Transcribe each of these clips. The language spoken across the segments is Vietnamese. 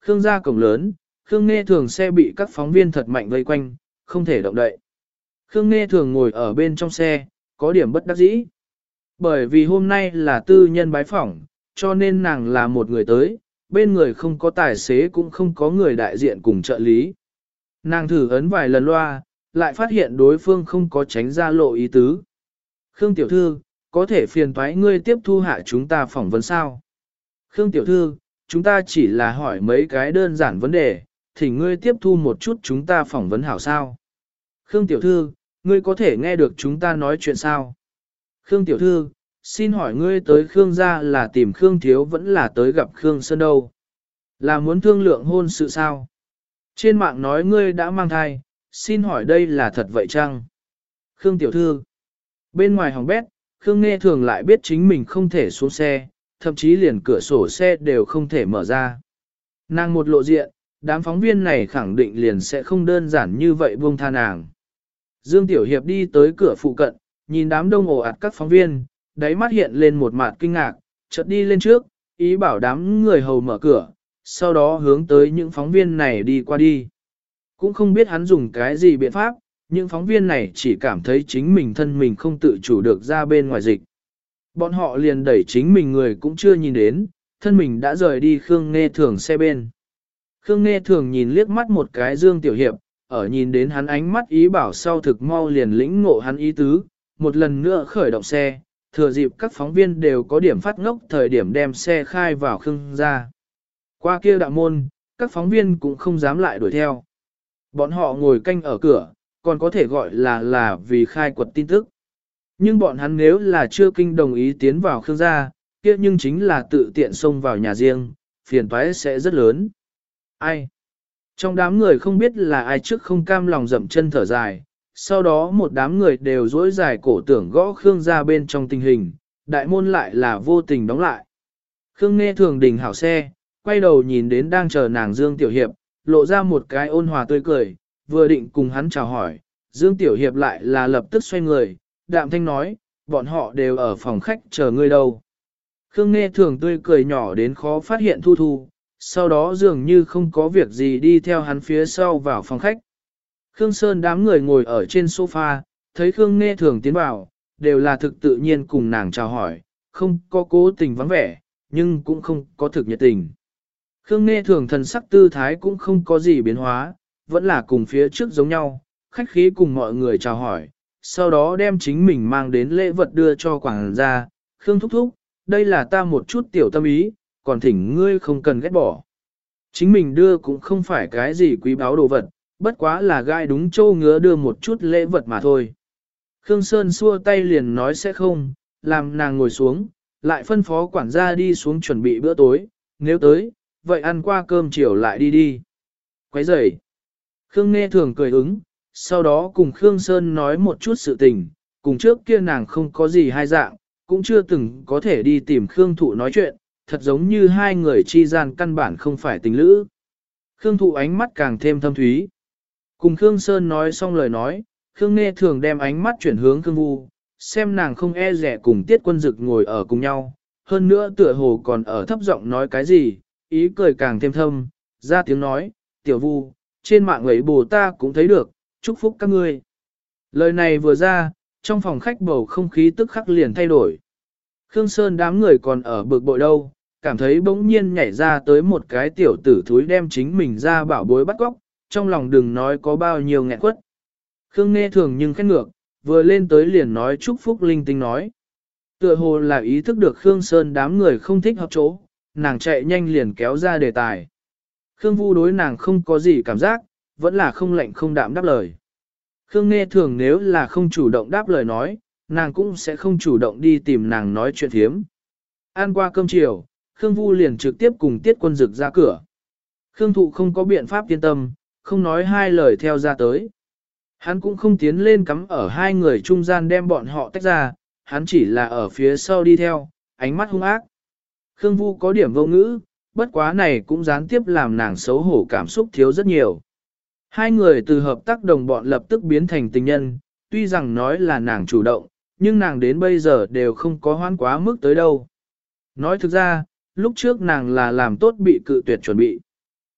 Khương gia cổng lớn, Khương Nghe Thường xe bị các phóng viên thật mạnh vây quanh, không thể động đậy. Khương Nghe Thường ngồi ở bên trong xe, có điểm bất đắc dĩ. Bởi vì hôm nay là tư nhân bái phỏng, cho nên nàng là một người tới, bên người không có tài xế cũng không có người đại diện cùng trợ lý. Nàng thử ấn vài lần loa, lại phát hiện đối phương không có tránh ra lộ ý tứ. Khương tiểu thư, có thể phiền toái ngươi tiếp thu hạ chúng ta phỏng vấn sao? Khương tiểu thư, chúng ta chỉ là hỏi mấy cái đơn giản vấn đề, thì ngươi tiếp thu một chút chúng ta phỏng vấn hảo sao? Khương tiểu thư, ngươi có thể nghe được chúng ta nói chuyện sao? Khương tiểu thư, xin hỏi ngươi tới Khương gia là tìm Khương thiếu vẫn là tới gặp Khương Sơn đâu? Là muốn thương lượng hôn sự sao? Trên mạng nói ngươi đã mang thai, xin hỏi đây là thật vậy chăng? Khương tiểu thư, bên ngoài hỏng bét, Khương Nghe Thường lại biết chính mình không thể xuống xe, thậm chí liền cửa sổ xe đều không thể mở ra. Nàng một lộ diện, đám phóng viên này khẳng định liền sẽ không đơn giản như vậy buông tha nàng. Dương Tiểu Hiệp đi tới cửa phụ cận, nhìn đám đông ồ ạt các phóng viên, đáy mắt hiện lên một mặt kinh ngạc, chợt đi lên trước, ý bảo đám người hầu mở cửa, sau đó hướng tới những phóng viên này đi qua đi. Cũng không biết hắn dùng cái gì biện pháp, những phóng viên này chỉ cảm thấy chính mình thân mình không tự chủ được ra bên ngoài dịch. Bọn họ liền đẩy chính mình người cũng chưa nhìn đến, thân mình đã rời đi Khương Nghe Thường xe bên. Khương Nghe Thường nhìn liếc mắt một cái Dương Tiểu Hiệp, ở nhìn đến hắn ánh mắt ý bảo sau thực mau liền lĩnh ngộ hắn ý tứ, một lần nữa khởi động xe, thừa dịp các phóng viên đều có điểm phát ngốc thời điểm đem xe khai vào Khương gia. Qua kia đạo môn, các phóng viên cũng không dám lại đuổi theo. Bọn họ ngồi canh ở cửa, còn có thể gọi là vì khai quật tin tức. Nhưng bọn hắn nếu là chưa kinh đồng ý tiến vào Khương gia, kia nhưng chính là tự tiện xông vào nhà riêng, phiền toái sẽ rất lớn. Ai? Trong đám người không biết là ai trước không cam lòng dậm chân thở dài, sau đó một đám người đều dối dài cổ tưởng gõ Khương gia bên trong tình hình, đại môn lại là vô tình đóng lại. Khương Nghe Thường đình hảo xe, quay đầu nhìn đến đang chờ nàng Dương Tiểu Hiệp, lộ ra một cái ôn hòa tươi cười, vừa định cùng hắn chào hỏi, Dương Tiểu Hiệp lại là lập tức xoay người, đạm thanh nói, bọn họ đều ở phòng khách chờ ngươi đâu. Khương Nghe Thường tươi cười nhỏ đến khó phát hiện Thu Thu, sau đó dường như không có việc gì đi theo hắn phía sau vào phòng khách. Khương Sơn đám người ngồi ở trên sofa, thấy Khương Nghe Thường tiến vào, đều là thực tự nhiên cùng nàng chào hỏi, không có cố tình vắng vẻ, nhưng cũng không có thực nhiệt tình. Khương Nghe Thường thần sắc tư thái cũng không có gì biến hóa, vẫn là cùng phía trước giống nhau, khách khí cùng mọi người chào hỏi, sau đó đem chính mình mang đến lễ vật đưa cho quảng gia, Khương thúc thúc, đây là ta một chút tiểu tâm ý, còn thỉnh ngươi không cần ghét bỏ. Chính mình đưa cũng không phải cái gì quý báu đồ vật, bất quá là gai đúng châu ngứa đưa một chút lễ vật mà thôi. Khương Sơn xua tay liền nói sẽ không, làm nàng ngồi xuống, lại phân phó quản gia đi xuống chuẩn bị bữa tối, nếu tới, vậy ăn qua cơm chiều lại đi đi. Quấy rầy. Khương Nghe Thường cười ứng, sau đó cùng Khương Sơn nói một chút sự tình, cùng trước kia nàng không có gì hai dạng, cũng chưa từng có thể đi tìm Khương Thụ nói chuyện, thật giống như hai người chi gian căn bản không phải tình lữ. Khương Thụ ánh mắt càng thêm thâm thúy. Cùng Khương Sơn nói xong lời nói, Khương Nghe Thường đem ánh mắt chuyển hướng Khương Vu, xem nàng không e rẻ cùng Tiết Quân Dực ngồi ở cùng nhau, hơn nữa tựa hồ còn ở thấp giọng nói cái gì, ý cười càng thêm thâm, ra tiếng nói, tiểu Vu, trên mạng ấy bồ ta cũng thấy được, chúc phúc các ngươi. Lời này vừa ra, trong phòng khách bầu không khí tức khắc liền thay đổi. Khương Sơn đám người còn ở bực bội đâu, cảm thấy bỗng nhiên nhảy ra tới một cái tiểu tử thúi đem chính mình ra bảo bối bắt góc, trong lòng đừng nói có bao nhiêu nghẹn quất. Khương Nghe Thường nhưng khét ngược, vừa lên tới liền nói chúc phúc linh tinh nói. Tựa hồ là ý thức được Khương Sơn đám người không thích hợp chỗ, nàng chạy nhanh liền kéo ra đề tài. Khương Vu đối nàng không có gì cảm giác, vẫn là không lạnh không đạm đáp lời. Khương Nghe Thường nếu là không chủ động đáp lời nói, nàng cũng sẽ không chủ động đi tìm nàng nói chuyện thiếm. Ăn qua cơm chiều, Khương Vu liền trực tiếp cùng Tiết Quân Dực ra cửa. Khương Thụ không có biện pháp yên tâm, không nói hai lời theo ra tới. Hắn cũng không tiến lên cắm ở hai người trung gian đem bọn họ tách ra, hắn chỉ là ở phía sau đi theo, ánh mắt hung ác. Khương Vu có điểm vô ngữ, bất quá này cũng gián tiếp làm nàng xấu hổ cảm xúc thiếu rất nhiều. Hai người từ hợp tác đồng bọn lập tức biến thành tình nhân, tuy rằng nói là nàng chủ động, nhưng nàng đến bây giờ đều không có hoãn quá mức tới đâu. Nói thực ra, lúc trước nàng là làm tốt bị cự tuyệt chuẩn bị.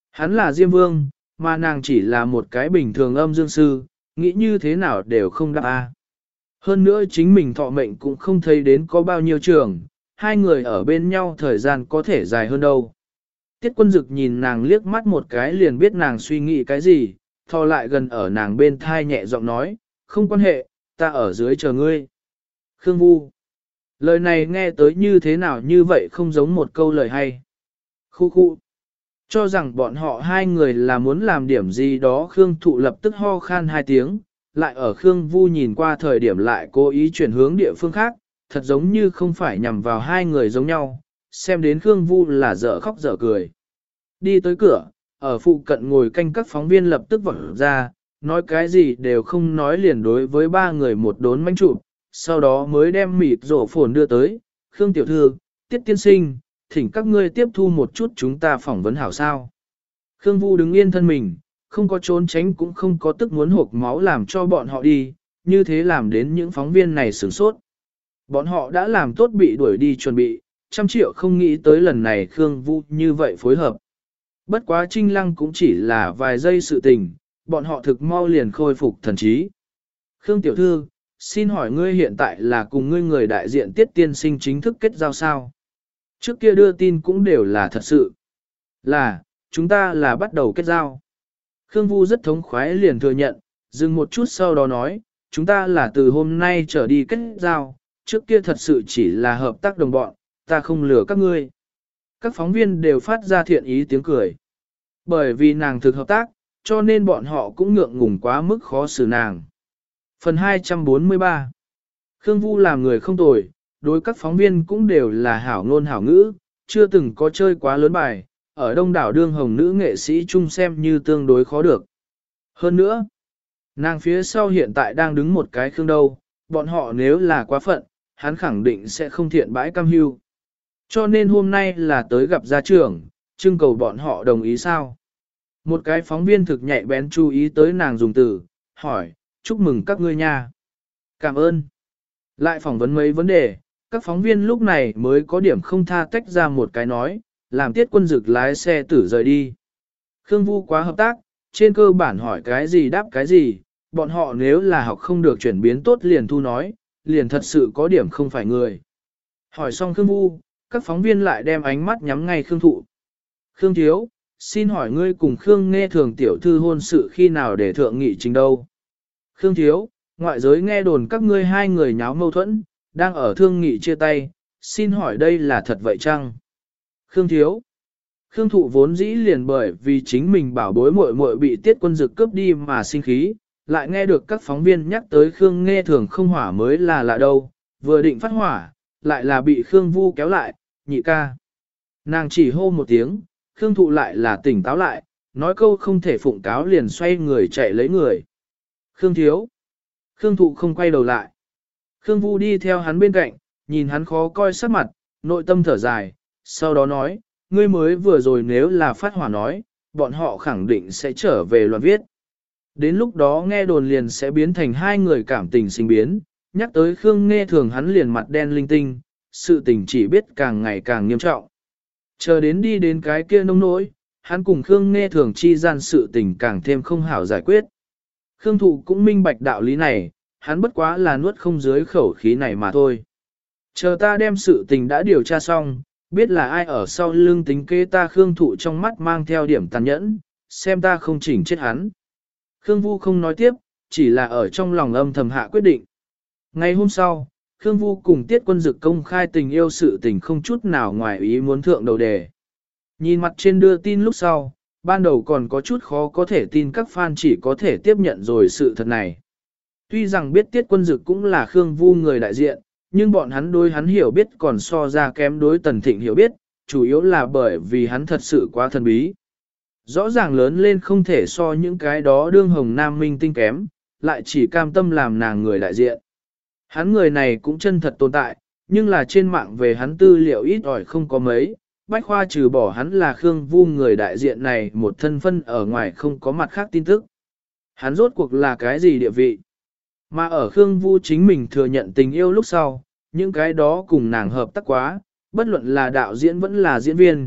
Hắn là Diêm Vương, mà nàng chỉ là một cái bình thường âm dương sư, nghĩ như thế nào đều không đáp a. Hơn nữa chính mình thọ mệnh cũng không thấy đến có bao nhiêu trường, hai người ở bên nhau thời gian có thể dài hơn đâu. Tiết Quân Dực nhìn nàng liếc mắt một cái liền biết nàng suy nghĩ cái gì, thò lại gần ở nàng bên thai nhẹ giọng nói, không quan hệ, ta ở dưới chờ ngươi. Khương Vu. Lời này nghe tới như thế nào như vậy không giống một câu lời hay. Khu khu. Cho rằng bọn họ hai người là muốn làm điểm gì đó Khương Thụ lập tức ho khan hai tiếng, lại ở Khương Vu nhìn qua thời điểm lại cố ý chuyển hướng địa phương khác, thật giống như không phải nhằm vào hai người giống nhau, xem đến Khương Vu là dở khóc dở cười. Đi tới cửa, ở phụ cận ngồi canh các phóng viên lập tức vọt ra, nói cái gì đều không nói liền đối với ba người một đốn manh chụp, sau đó mới đem mịt rổ phồn đưa tới, Khương Tiểu Thư, Tiết Tiên Sinh, thỉnh các ngươi tiếp thu một chút chúng ta phỏng vấn hảo sao. Khương Vu đứng yên thân mình, không có trốn tránh cũng không có tức muốn hộp máu làm cho bọn họ đi, như thế làm đến những phóng viên này sửng sốt. Bọn họ đã làm tốt bị đuổi đi chuẩn bị, 100 triệu không nghĩ tới lần này Khương Vu như vậy phối hợp. Bất quá Trinh Lăng cũng chỉ là vài giây sự tình, bọn họ thực mau liền khôi phục thần trí. Khương Tiểu Thư, xin hỏi ngươi hiện tại là cùng ngươi người đại diện Tiết Tiên Sinh chính thức kết giao sao? Trước kia đưa tin cũng đều là thật sự. Là, chúng ta là bắt đầu kết giao. Khương Vu rất thống khoái liền thừa nhận, dừng một chút sau đó nói, chúng ta là từ hôm nay trở đi kết giao, trước kia thật sự chỉ là hợp tác đồng bọn, ta không lừa các ngươi. Các phóng viên đều phát ra thiện ý tiếng cười. Bởi vì nàng thực hợp tác, cho nên bọn họ cũng ngượng ngùng quá mức khó xử nàng. Phần 243 Khương Vu làm người không tồi, đối các phóng viên cũng đều là hảo ngôn hảo ngữ, chưa từng có chơi quá lớn bài, ở đông đảo đương hồng nữ nghệ sĩ chung xem như tương đối khó được. Hơn nữa, nàng phía sau hiện tại đang đứng một cái Khương đâu, bọn họ nếu là quá phận, hắn khẳng định sẽ không thiện bãi cam hưu. Cho nên hôm nay là tới gặp gia trưởng, trưng cầu bọn họ đồng ý sao. Một cái phóng viên thực nhạy bén chú ý tới nàng dùng từ, hỏi, chúc mừng các ngươi nha. Cảm ơn. Lại phỏng vấn mấy vấn đề, các phóng viên lúc này mới có điểm không tha tách ra một cái nói, làm Tiết Quân Dực lái xe tử rời đi. Khương Vu quá hợp tác, trên cơ bản hỏi cái gì đáp cái gì, bọn họ nếu là học không được chuyển biến tốt liền thu nói, liền thật sự có điểm không phải người. Hỏi xong Khương Vu, các phóng viên lại đem ánh mắt nhắm ngay Khương Thụ. Khương Thiếu, xin hỏi ngươi cùng Khương Nghe Thường tiểu thư hôn sự khi nào để thượng nghị trình đâu? Khương Thiếu, ngoại giới nghe đồn các ngươi hai người nháo mâu thuẫn, đang ở thương nghị chia tay, xin hỏi đây là thật vậy chăng? Khương Thiếu, Khương Thụ vốn dĩ liền bởi vì chính mình bảo bối muội muội bị Tiết Quân Dực cướp đi mà sinh khí, lại nghe được các phóng viên nhắc tới Khương Nghe Thường không hỏa mới là lạ đâu, vừa định phát hỏa, lại là bị Khương Vu kéo lại, nhị ca. Nàng chỉ hô một tiếng, Khương Thụ lại là tỉnh táo lại, nói câu không thể phụng cáo liền xoay người chạy lấy người. Khương Thiếu. Khương Thụ không quay đầu lại. Khương Vu đi theo hắn bên cạnh, nhìn hắn khó coi sắc mặt, nội tâm thở dài, sau đó nói, ngươi mới vừa rồi nếu là phát hỏa nói, bọn họ khẳng định sẽ trở về loạn viết. Đến lúc đó nghe đồn liền sẽ biến thành hai người cảm tình sinh biến, nhắc tới Khương Nghe Thường hắn liền mặt đen linh tinh, sự tình chỉ biết càng ngày càng nghiêm trọng. Chờ đến đi đến cái kia nông nỗi, hắn cùng Khương Nghe Thường chi gian sự tình càng thêm không hảo giải quyết. Khương Thụ cũng minh bạch đạo lý này, hắn bất quá là nuốt không dưới khẩu khí này mà thôi. Chờ ta đem sự tình đã điều tra xong, biết là ai ở sau lưng tính kế ta Khương Thụ trong mắt mang theo điểm tàn nhẫn, xem ta không chỉnh chết hắn. Khương Vu không nói tiếp, chỉ là ở trong lòng âm thầm hạ quyết định. Ngày hôm sau, Khương Vu cùng Tiết Quân Dực công khai tình yêu sự tình không chút nào ngoài ý muốn thượng đầu đề. Nhìn mặt trên đưa tin lúc sau, ban đầu còn có chút khó có thể tin các fan chỉ có thể tiếp nhận rồi sự thật này. Tuy rằng biết Tiết Quân Dực cũng là Khương Vu người đại diện, nhưng bọn hắn đối hắn hiểu biết còn so ra kém đối Tần Thịnh hiểu biết, chủ yếu là bởi vì hắn thật sự quá thần bí. Rõ ràng lớn lên không thể so những cái đó đương hồng nam minh tinh kém, lại chỉ cam tâm làm nàng người đại diện. Hắn người này cũng chân thật tồn tại, nhưng là trên mạng về hắn tư liệu ít ỏi không có mấy, Bách Khoa trừ bỏ hắn là Khương Vu người đại diện này một thân phân ở ngoài không có mặt khác tin tức. Hắn rốt cuộc là cái gì địa vị? Mà ở Khương Vu chính mình thừa nhận tình yêu lúc sau, những cái đó cùng nàng hợp tác quá, bất luận là đạo diễn vẫn là diễn viên,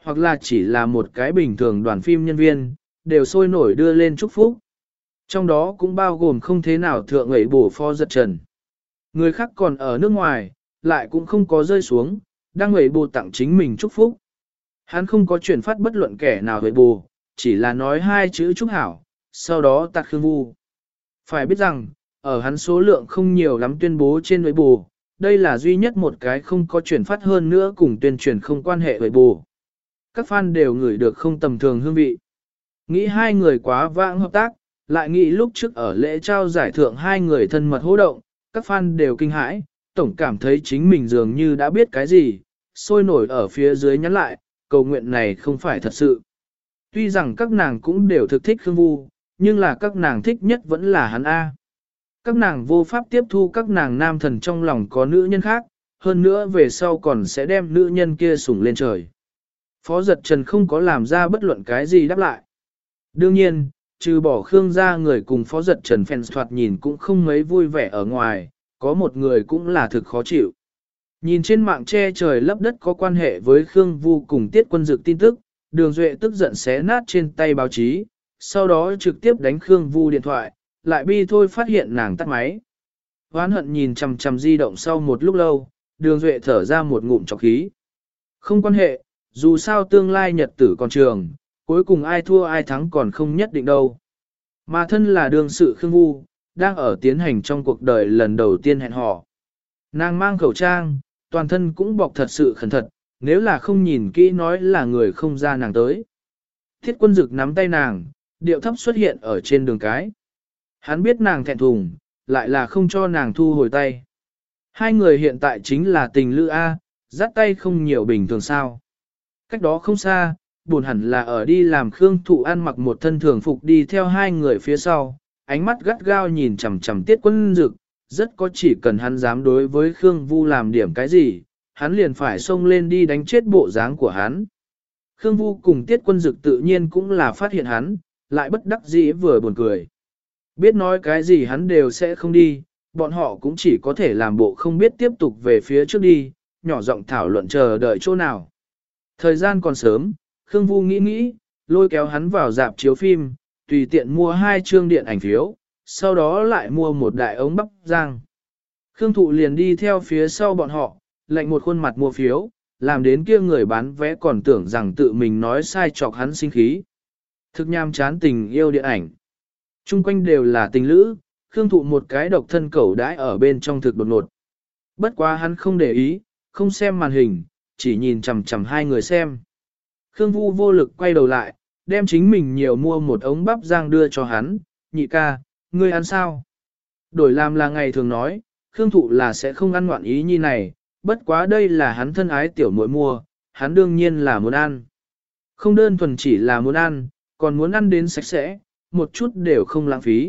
hoặc là chỉ là một cái bình thường đoàn phim nhân viên, đều sôi nổi đưa lên chúc phúc. Trong đó cũng bao gồm không thế nào thượng ấy bổ Phó Giật Trần. Người khác còn ở nước ngoài, lại cũng không có rơi xuống, đang ấy bổ tặng chính mình chúc phúc. Hắn không có chuyển phát bất luận kẻ nào với bồ, chỉ là nói hai chữ chúc hảo, sau đó tạt Khương Vu. Phải biết rằng, ở hắn số lượng không nhiều lắm tuyên bố trên với bồ, đây là duy nhất một cái không có chuyển phát hơn nữa cùng tuyên truyền không quan hệ với bồ. Các fan đều ngửi được không tầm thường hương vị. Nghĩ hai người quá vãng hợp tác, lại nghĩ lúc trước ở lễ trao giải thưởng hai người thân mật hô động, các fan đều kinh hãi, tổng cảm thấy chính mình dường như đã biết cái gì, sôi nổi ở phía dưới nhắn lại, cầu nguyện này không phải thật sự. Tuy rằng các nàng cũng đều thực thích Khương Vu, nhưng là các nàng thích nhất vẫn là hắn A. Các nàng vô pháp tiếp thu các nàng nam thần trong lòng có nữ nhân khác, hơn nữa về sau còn sẽ đem nữ nhân kia sủng lên trời. Phó Giật Trần không có làm ra bất luận cái gì đáp lại. Đương nhiên, trừ bỏ Khương gia người cùng Phó Giật Trần fans thoạt nhìn cũng không mấy vui vẻ ở ngoài, có một người cũng là thực khó chịu. Nhìn trên mạng che trời lấp đất có quan hệ với Khương Vu cùng Tiết Quân Dực tin tức, Đường Duệ tức giận xé nát trên tay báo chí, sau đó trực tiếp đánh Khương Vu điện thoại, lại bi thôi phát hiện nàng tắt máy. Hoán hận nhìn chằm chằm di động sau một lúc lâu, Đường Duệ thở ra một ngụm trọc khí. Không quan hệ, dù sao tương lai nhật tử còn trường, cuối cùng ai thua ai thắng còn không nhất định đâu. Mà thân là đương sự Khương Vu, đang ở tiến hành trong cuộc đời lần đầu tiên hẹn hò. Nàng mang khẩu trang, toàn thân cũng bọc thật sự khẩn thật, nếu là không nhìn kỹ nói là người không ra nàng tới. Thiết Quân Dực nắm tay nàng, điệu thấp xuất hiện ở trên đường cái. Hắn biết nàng thẹn thùng, lại là không cho nàng thu hồi tay. Hai người hiện tại chính là tình lữ A, dắt tay không nhiều bình thường sao. Cách đó không xa, buồn hẳn là ở đi làm Khương Thụ ăn mặc một thân thường phục đi theo hai người phía sau, ánh mắt gắt gao nhìn chằm chằm Tiết Quân Dực, rất có chỉ cần hắn dám đối với Khương Vu làm điểm cái gì, hắn liền phải xông lên đi đánh chết bộ dáng của hắn. Khương Vu cùng Tiết Quân Dực tự nhiên cũng là phát hiện hắn, lại bất đắc dĩ vừa buồn cười. Biết nói cái gì hắn đều sẽ không đi, bọn họ cũng chỉ có thể làm bộ không biết tiếp tục về phía trước đi, nhỏ giọng thảo luận chờ đợi chỗ nào. Thời gian còn sớm, Khương Vu nghĩ, lôi kéo hắn vào rạp chiếu phim, tùy tiện mua 2 chương điện ảnh phiếu, sau đó lại mua một đại ống bắp rang. Khương Thụ liền đi theo phía sau bọn họ, lạnh một khuôn mặt mua phiếu, làm đến kia người bán vé còn tưởng rằng tự mình nói sai chọc hắn sinh khí. Thực nham chán tình yêu điện ảnh. Trung quanh đều là tình lữ, Khương Thụ một cái độc thân cẩu đãi ở bên trong thực đột ngột. Bất quá hắn không để ý, không xem màn hình, chỉ nhìn chằm chằm hai người xem. Khương Vu vô lực quay đầu lại, đem chính mình nhiều mua một ống bắp rang đưa cho hắn, nhị ca, ngươi ăn sao? Đổi làm là ngày thường nói, Khương Thụ là sẽ không ăn ngoạn ý như này, bất quá đây là hắn thân ái tiểu muội mua, hắn đương nhiên là muốn ăn. Không đơn thuần chỉ là muốn ăn, còn muốn ăn đến sạch sẽ, một chút đều không lãng phí.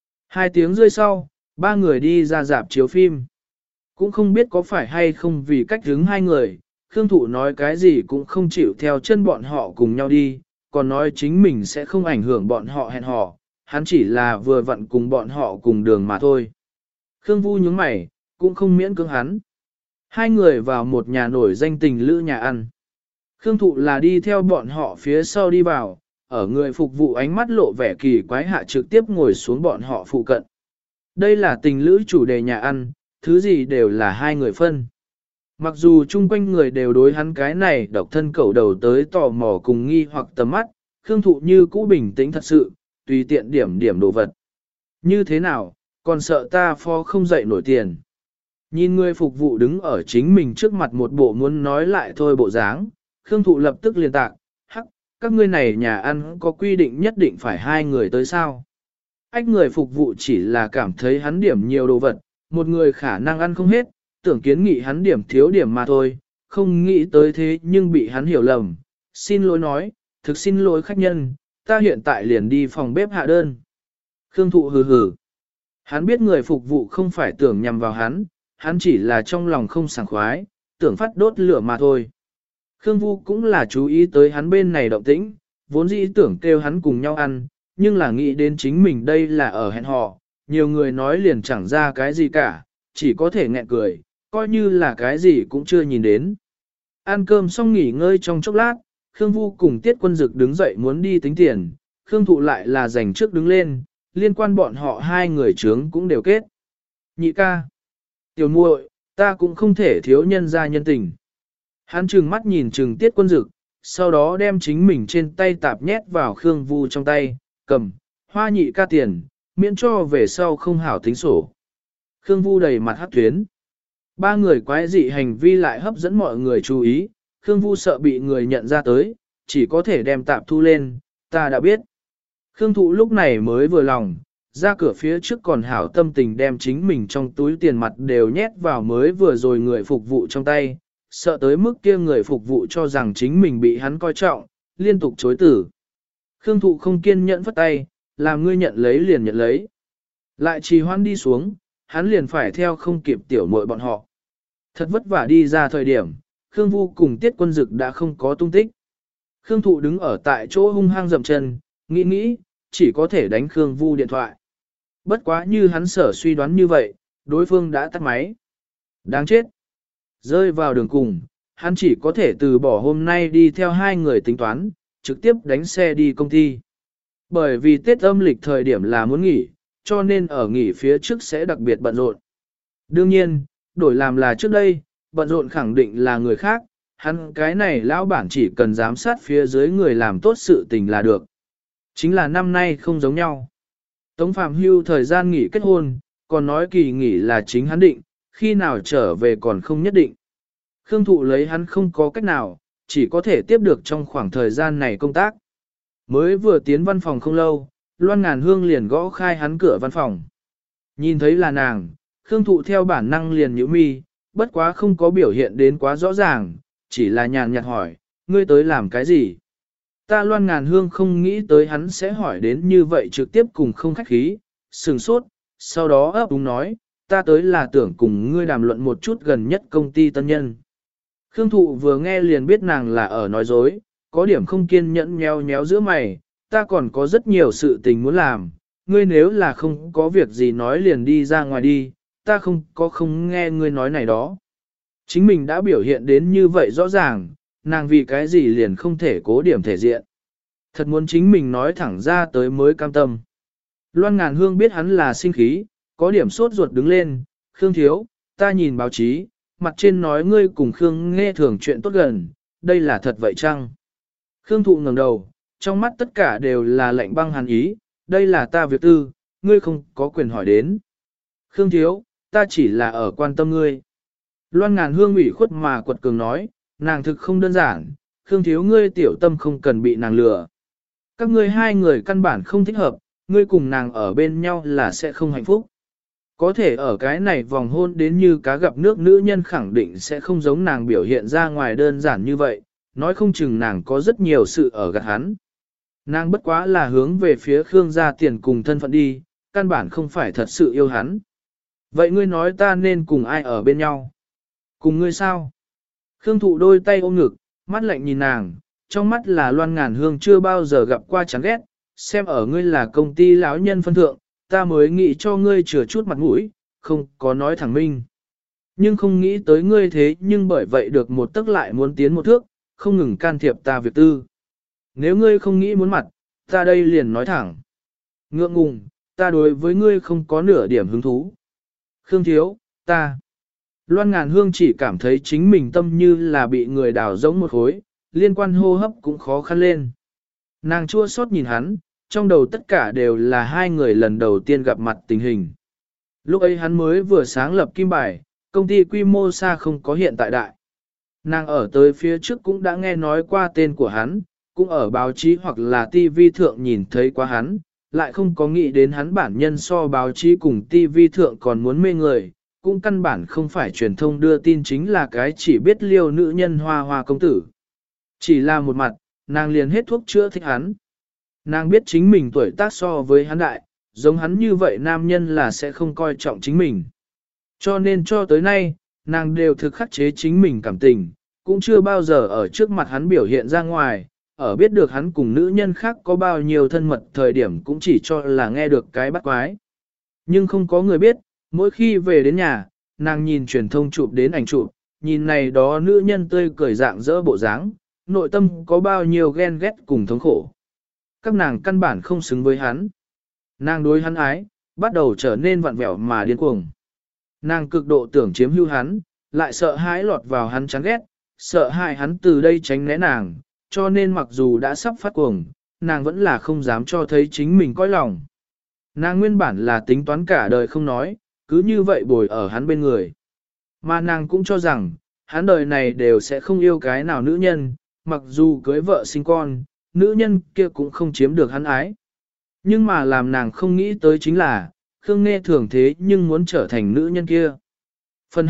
2 tiếng rưỡi sau, 3 người đi ra rạp chiếu phim. Cũng không biết có phải hay không vì cách hướng hai người, Khương Thụ nói cái gì cũng không chịu theo chân bọn họ cùng nhau đi, còn nói chính mình sẽ không ảnh hưởng bọn họ hẹn hò, hắn chỉ là vừa vặn cùng bọn họ cùng đường mà thôi. Khương Vu nhướng mày, cũng không miễn cưỡng hắn. Hai người vào một nhà nổi danh tình lữ nhà ăn. Khương Thụ là đi theo bọn họ phía sau đi vào, ở người phục vụ ánh mắt lộ vẻ kỳ quái hạ trực tiếp ngồi xuống bọn họ phụ cận. Đây là tình lữ chủ đề nhà ăn, thứ gì đều là hai người phân. Mặc dù chung quanh người đều đối hắn cái này độc thân cẩu đầu tới tò mò cùng nghi hoặc tầm mắt, Khương Thụ như cũ bình tĩnh thật sự, tùy tiện điểm đồ vật. Như thế nào, còn sợ ta phó không dậy nổi tiền. Nhìn người phục vụ đứng ở chính mình trước mặt một bộ muốn nói lại thôi bộ dáng, Khương Thụ lập tức liền tạc, hắc, các ngươi này nhà ăn có quy định nhất định phải 2 người tới sao. Ách người phục vụ chỉ là cảm thấy hắn điểm nhiều đồ vật, một người khả năng ăn không hết, tưởng kiến nghị hắn điểm thiếu điểm mà thôi, không nghĩ tới thế nhưng bị hắn hiểu lầm. Xin lỗi nói, thực xin lỗi khách nhân, ta hiện tại liền đi phòng bếp hạ đơn. Khương Thụ hừ hừ. Hắn biết người phục vụ không phải tưởng nhằm vào hắn chỉ là trong lòng không sảng khoái, tưởng phát đốt lửa mà thôi. Khương Vu cũng là chú ý tới hắn bên này động tĩnh, vốn dĩ tưởng kêu hắn cùng nhau ăn, nhưng là nghĩ đến chính mình đây là ở hẹn hò, nhiều người nói liền chẳng ra cái gì cả, chỉ có thể nghẹn cười, coi như là cái gì cũng chưa nhìn đến. Ăn cơm xong nghỉ ngơi trong chốc lát, Khương Vu cùng Tiết Quân Dực đứng dậy muốn đi tính tiền, Khương Thụ lại là giành trước đứng lên, liên quan bọn họ hai người trướng cũng đều kết. Nhị ca, tiểu muội, ta cũng không thể thiếu nhân gia nhân tình. Hắn trừng mắt nhìn trừng Tiết Quân Dực, sau đó đem chính mình trên tay tạp nhét vào Khương Vu trong tay, cầm, hoa nhị ca tiền, miễn cho về sau không hảo tính sổ. Khương Vu đầy mặt hắc tuyến. Ba người quái dị hành vi lại hấp dẫn mọi người chú ý, Khương Vu sợ bị người nhận ra tới, chỉ có thể đem tạp thu lên, ta đã biết. Khương Thụ lúc này mới vừa lòng, ra cửa phía trước còn hảo tâm tình đem chính mình trong túi tiền mặt đều nhét vào mới vừa rồi người phục vụ trong tay, sợ tới mức kia người phục vụ cho rằng chính mình bị hắn coi trọng, liên tục chối tử. Khương Thụ không kiên nhẫn phất tay, làm ngươi nhận lấy liền nhận lấy. Lại trì hoãn đi xuống, hắn liền phải theo không kịp tiểu muội bọn họ. Thật vất vả đi ra thời điểm, Khương Vu cùng Tiết Quân Dực đã không có tung tích. Khương Thụ đứng ở tại chỗ hung hăng dậm chân, nghĩ, chỉ có thể đánh Khương Vu điện thoại. Bất quá như hắn sở suy đoán như vậy, đối phương đã tắt máy. Đáng chết. Rơi vào đường cùng, hắn chỉ có thể từ bỏ hôm nay đi theo hai người tính toán, trực tiếp đánh xe đi công ty. Bởi vì Tết âm lịch thời điểm là muốn nghỉ, cho nên ở nghỉ phía trước sẽ đặc biệt bận rộn. Đương nhiên, đổi làm là trước đây, bận rộn khẳng định là người khác, hắn cái này lão bản chỉ cần giám sát phía dưới người làm tốt sự tình là được. Chính là năm nay không giống nhau. Tống Phạm Hưu thời gian nghỉ kết hôn, còn nói kỳ nghỉ là chính hắn định, khi nào trở về còn không nhất định. Khương Thụ lấy hắn không có cách nào, chỉ có thể tiếp được trong khoảng thời gian này công tác. Mới vừa tiến văn phòng không lâu, Loan Ngàn Hương liền gõ khai hắn cửa văn phòng. Nhìn thấy là nàng, Khương Thụ theo bản năng liền nhíu mi, bất quá không có biểu hiện đến quá rõ ràng, chỉ là nhàn nhạt hỏi, ngươi tới làm cái gì? Ta Loan Ngàn Hương không nghĩ tới hắn sẽ hỏi đến như vậy trực tiếp cùng không khách khí, sừng sốt, sau đó ấp úng nói, ta tới là tưởng cùng ngươi đàm luận một chút gần nhất công ty tân nhân. Khương Thụ vừa nghe liền biết nàng là ở nói dối, có điểm không kiên nhẫn nheo nhéo giữa mày, ta còn có rất nhiều sự tình muốn làm, ngươi nếu là không có việc gì nói liền đi ra ngoài đi, ta không nghe ngươi nói này đó. Chính mình đã biểu hiện đến như vậy rõ ràng, nàng vì cái gì liền không thể cố điểm thể diện. Thật muốn chính mình nói thẳng ra tới mới cam tâm. Loan Ngàn Hương biết hắn là sinh khí, có điểm sốt ruột đứng lên, Khương thiếu, ta nhìn báo chí, mặt trên nói ngươi cùng Khương nghe thường chuyện tốt gần, đây là thật vậy chăng? Khương Thụ ngẩng đầu, trong mắt tất cả đều là lạnh băng hàn ý, đây là ta việc tư, ngươi không có quyền hỏi đến. Khương thiếu, ta chỉ là ở quan tâm ngươi. Loan Ngàn Hương ủy khuất mà quật cường nói, nàng thực không đơn giản, Khương thiếu ngươi tiểu tâm không cần bị nàng lừa. Các ngươi hai người căn bản không thích hợp, ngươi cùng nàng ở bên nhau là sẽ không hạnh phúc. Có thể ở cái này vòng hôn đến như cá gặp nước nữ nhân khẳng định sẽ không giống nàng biểu hiện ra ngoài đơn giản như vậy, nói không chừng nàng có rất nhiều sự ở gạt hắn. Nàng bất quá là hướng về phía Khương gia tiền cùng thân phận đi, căn bản không phải thật sự yêu hắn. Vậy ngươi nói ta nên cùng ai ở bên nhau? Cùng ngươi sao? Khương Thụ đôi tay ôm ngực, mắt lạnh nhìn nàng, trong mắt là Loan Ngàn Hương chưa bao giờ gặp qua chán ghét, xem ở ngươi là công ty lão nhân phân thượng, ta mới nghĩ cho ngươi chừa chút mặt mũi, không có nói thẳng minh. Nhưng không nghĩ tới ngươi thế nhưng bởi vậy được một tức lại muốn tiến một thước, không ngừng can thiệp ta việc tư. Nếu ngươi không nghĩ muốn mặt, ta đây liền nói thẳng. Ngượng ngùng, ta đối với ngươi không có nửa điểm hứng thú. Khương thiếu, ta. Loan Ngàn Hương chỉ cảm thấy chính mình tâm như là bị người đào giống một khối, liên quan hô hấp cũng khó khăn lên. Nàng chua xót nhìn hắn, trong đầu tất cả đều là hai người lần đầu tiên gặp mặt tình hình. Lúc ấy hắn mới vừa sáng lập Kim Bài, công ty quy mô xa không có hiện tại đại. Nàng ở tới phía trước cũng đã nghe nói qua tên của hắn, cũng ở báo chí hoặc là TV thượng nhìn thấy qua hắn, lại không có nghĩ đến hắn bản nhân so báo chí cùng TV thượng còn muốn mê người, cũng căn bản không phải truyền thông đưa tin chính là cái chỉ biết liêu nữ nhân hoa hoa công tử. Chỉ là một mặt, nàng liền hết thuốc chữa thích hắn. Nàng biết chính mình tuổi tác so với hắn đại, giống hắn như vậy nam nhân là sẽ không coi trọng chính mình. Cho nên cho tới nay, nàng đều thực khắc chế chính mình cảm tình, cũng chưa bao giờ ở trước mặt hắn biểu hiện ra ngoài, ở biết được hắn cùng nữ nhân khác có bao nhiêu thân mật thời điểm cũng chỉ cho là nghe được cái bắt quái. Nhưng không có người biết, mỗi khi về đến nhà, nàng nhìn truyền thông chụp đến ảnh chụp, nhìn này đó nữ nhân tươi cười dạng dỡ bộ dáng, nội tâm có bao nhiêu ghen ghét cùng thống khổ. Các nàng căn bản không xứng với hắn. Nàng đối hắn ái, bắt đầu trở nên vặn vẹo mà điên cuồng. Nàng cực độ tưởng chiếm hữu hắn, lại sợ hãi lọt vào hắn chán ghét, sợ hãi hắn từ đây tránh né nàng, cho nên mặc dù đã sắp phát cuồng, nàng vẫn là không dám cho thấy chính mình coi lòng. Nàng nguyên bản là tính toán cả đời không nói, cứ như vậy bồi ở hắn bên người. Mà nàng cũng cho rằng, hắn đời này đều sẽ không yêu cái nào nữ nhân, mặc dù cưới vợ sinh con, nữ nhân kia cũng không chiếm được hắn ái. Nhưng mà làm nàng không nghĩ tới chính là, Khương Nghê Thường thế nhưng muốn trở thành nữ nhân kia. Phần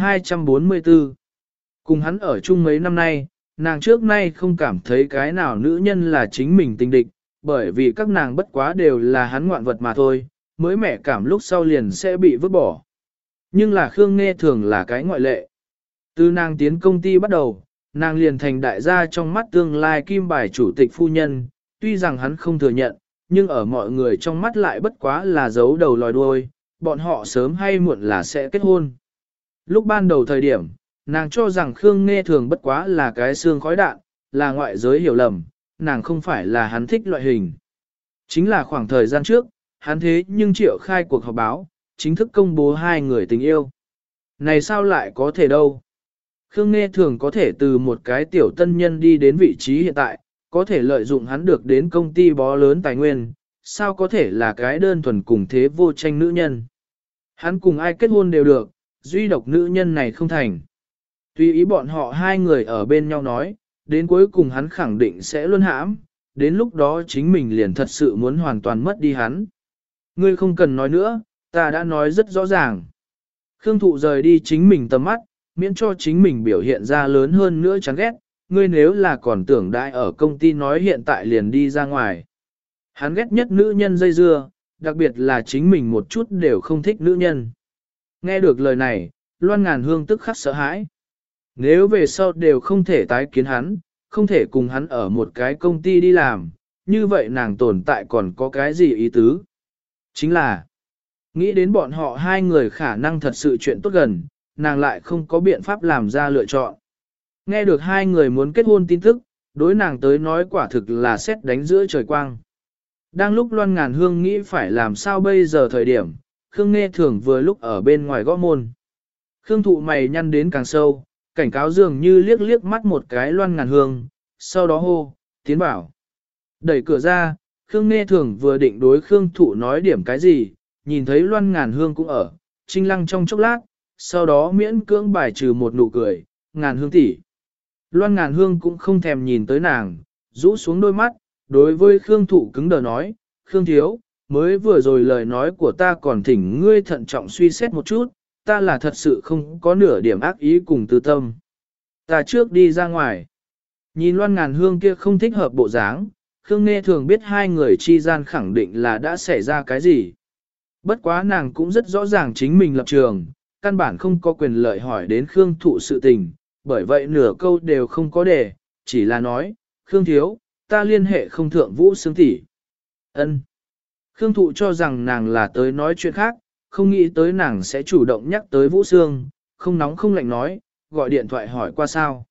244 Cùng hắn ở chung mấy năm nay, nàng trước nay không cảm thấy cái nào nữ nhân là chính mình tình địch, bởi vì các nàng bất quá đều là hắn ngoạn vật mà thôi, mới mẻ cảm lúc sau liền sẽ bị vứt bỏ. Nhưng là Khương Nghê Thường là cái ngoại lệ. Từ nàng tiến công ty bắt đầu, nàng liền thành đại gia trong mắt tương lai kim bài chủ tịch phu nhân, tuy rằng hắn không thừa nhận, nhưng ở mọi người trong mắt lại bất quá là giấu đầu lòi đuôi, bọn họ sớm hay muộn là sẽ kết hôn. Lúc ban đầu thời điểm, nàng cho rằng Khương Nghê Thường bất quá là cái xương khói đạn, là ngoại giới hiểu lầm, nàng không phải là hắn thích loại hình. Chính là khoảng thời gian trước, hắn thế nhưng triệu khai cuộc họp báo, chính thức công bố hai người tình yêu. Này sao lại có thể đâu? Khương Nghê Thường có thể từ một cái tiểu tân nhân đi đến vị trí hiện tại, có thể lợi dụng hắn được đến công ty bó lớn tài nguyên, sao có thể là cái đơn thuần cùng thế vô tranh nữ nhân. Hắn cùng ai kết hôn đều được, duy độc nữ nhân này không thành. Tuy ý bọn họ hai người ở bên nhau nói, đến cuối cùng hắn khẳng định sẽ luôn hãm, đến lúc đó chính mình liền thật sự muốn hoàn toàn mất đi hắn. Ngươi không cần nói nữa, ta đã nói rất rõ ràng. Khương Thụ rời đi chính mình tầm mắt, miễn cho chính mình biểu hiện ra lớn hơn nữa chán ghét, ngươi nếu là còn tưởng đại ở công ty nói hiện tại liền đi ra ngoài. Hắn ghét nhất nữ nhân dây dưa, đặc biệt là chính mình một chút đều không thích nữ nhân. Nghe được lời này, Loan Ngàn Hương tức khắc sợ hãi. Nếu về sau đều không thể tái kiến hắn, không thể cùng hắn ở một cái công ty đi làm, như vậy nàng tồn tại còn có cái gì ý tứ? Chính là, nghĩ đến bọn họ hai người khả năng thật sự chuyện tốt gần, nàng lại không có biện pháp làm ra lựa chọn. Nghe được hai người muốn kết hôn tin tức, đối nàng tới nói quả thực là sét đánh giữa trời quang. Đang lúc Loan Ngàn Hương nghĩ phải làm sao bây giờ thời điểm, Khương Nghê Thường vừa lúc ở bên ngoài gõ môn. Khương Thụ mày nhăn đến càng sâu, cảnh cáo dường như liếc liếc mắt một cái Loan Ngàn Hương, sau đó hô, tiến bảo. Đẩy cửa ra, Khương Nghê Thường vừa định đối Khương Thụ nói điểm cái gì, nhìn thấy Loan Ngàn Hương cũng ở, trinh lăng trong chốc lát, sau đó miễn cưỡng bài trừ một nụ cười, Ngàn Hương tỷ. Loan Ngàn Hương cũng không thèm nhìn tới nàng, rũ xuống đôi mắt, đối với Khương Thụ cứng đờ nói, Khương Thiếu, mới vừa rồi lời nói của ta còn thỉnh ngươi thận trọng suy xét một chút, ta là thật sự không có nửa điểm ác ý cùng tư tâm. Ta trước đi ra ngoài. Nhìn Loan Ngàn Hương kia không thích hợp bộ dáng, Khương Nghê Thường biết hai người chi gian khẳng định là đã xảy ra cái gì. Bất quá nàng cũng rất rõ ràng chính mình lập trường, căn bản không có quyền lợi hỏi đến Khương Thụ sự tình, bởi vậy nửa câu đều không có để, chỉ là nói, Khương Thiếu, ta liên hệ không thượng Vũ Sương tỷ. Ân. Khương Thụ cho rằng nàng là tới nói chuyện khác, không nghĩ tới nàng sẽ chủ động nhắc tới Vũ Sương, không nóng không lạnh nói, gọi điện thoại hỏi qua sao.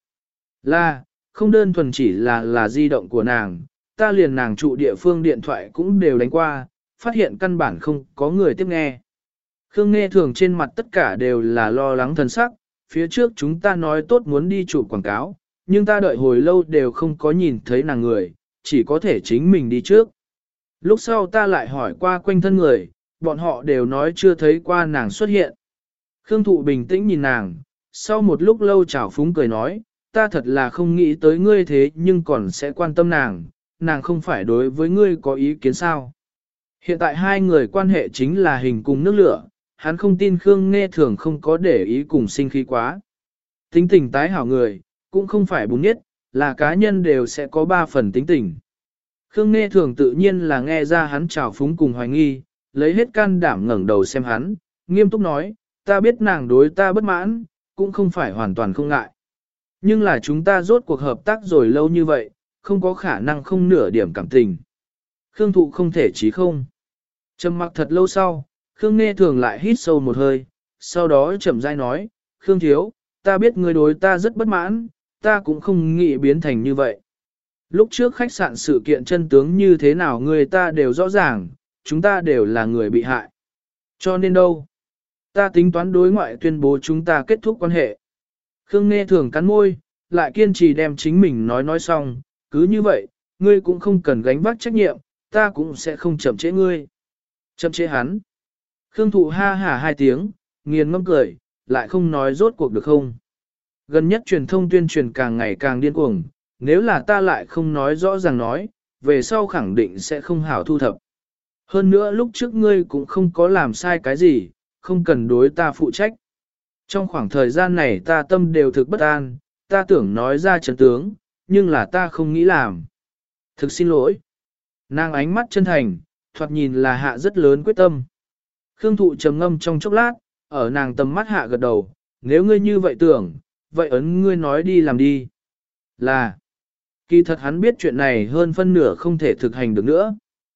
Là, không đơn thuần chỉ là di động của nàng, ta liền nàng trụ địa phương điện thoại cũng đều đánh qua, phát hiện căn bản không có người tiếp nghe. Khương Nghê Thường trên mặt tất cả đều là lo lắng thần sắc, phía trước chúng ta nói tốt muốn đi chụp quảng cáo, nhưng ta đợi hồi lâu đều không có nhìn thấy nàng người, chỉ có thể chính mình đi trước. Lúc sau ta lại hỏi qua quanh thân người, bọn họ đều nói chưa thấy qua nàng xuất hiện. Khương Thụ bình tĩnh nhìn nàng, sau một lúc lâu chảo phúng cười nói, ta thật là không nghĩ tới ngươi thế nhưng còn sẽ quan tâm nàng, nàng không phải đối với ngươi có ý kiến sao. Hiện tại hai người quan hệ chính là hình cùng nước lửa, hắn không tin Khương Nghê Thường không có để ý cùng sinh khí quá. Tính tình tái hảo người, cũng không phải bún nhất, là cá nhân đều sẽ có 3 phần tính tình. Khương Nghê Thường tự nhiên là nghe ra hắn trào phúng cùng hoài nghi, lấy hết can đảm ngẩng đầu xem hắn, nghiêm túc nói, ta biết nàng đối ta bất mãn, cũng không phải hoàn toàn không ngại. Nhưng là chúng ta rốt cuộc hợp tác rồi lâu như vậy, không có khả năng không nửa điểm cảm tình. Khương Thụ không thể chí không. Trầm mặc thật lâu sau, Khương Nghê Thường lại hít sâu một hơi, sau đó chậm rãi nói, Khương Thiếu, ta biết ngươi đối ta rất bất mãn, ta cũng không nghĩ biến thành như vậy. Lúc trước khách sạn sự kiện chân tướng như thế nào người ta đều rõ ràng, chúng ta đều là người bị hại. Cho nên đâu? Ta tính toán đối ngoại tuyên bố chúng ta kết thúc quan hệ. Khương Nghe Thường cắn môi, lại kiên trì đem chính mình nói xong, cứ như vậy, ngươi cũng không cần gánh vác trách nhiệm, ta cũng sẽ không chậm trễ ngươi. Chậm trễ hắn. Khương Thụ ha hả hai tiếng, nghiền ngâm cười, lại không nói rốt cuộc được không. Gần nhất truyền thông tuyên truyền càng ngày càng điên cuồng, nếu là ta lại không nói rõ ràng nói, về sau khẳng định sẽ không hảo thu thập. Hơn nữa lúc trước ngươi cũng không có làm sai cái gì, không cần đối ta phụ trách. Trong khoảng thời gian này ta tâm đều thực bất an, ta tưởng nói ra chân tướng, nhưng là ta không nghĩ làm. Thực xin lỗi. Nàng ánh mắt chân thành, thoạt nhìn là hạ rất lớn quyết tâm. Khương Thụ trầm ngâm trong chốc lát, ở nàng tầm mắt hạ gật đầu, nếu ngươi như vậy tưởng, vậy ấn ngươi nói đi làm đi. Là, kỳ thật hắn biết chuyện này hơn phân nửa không thể thực hành được nữa.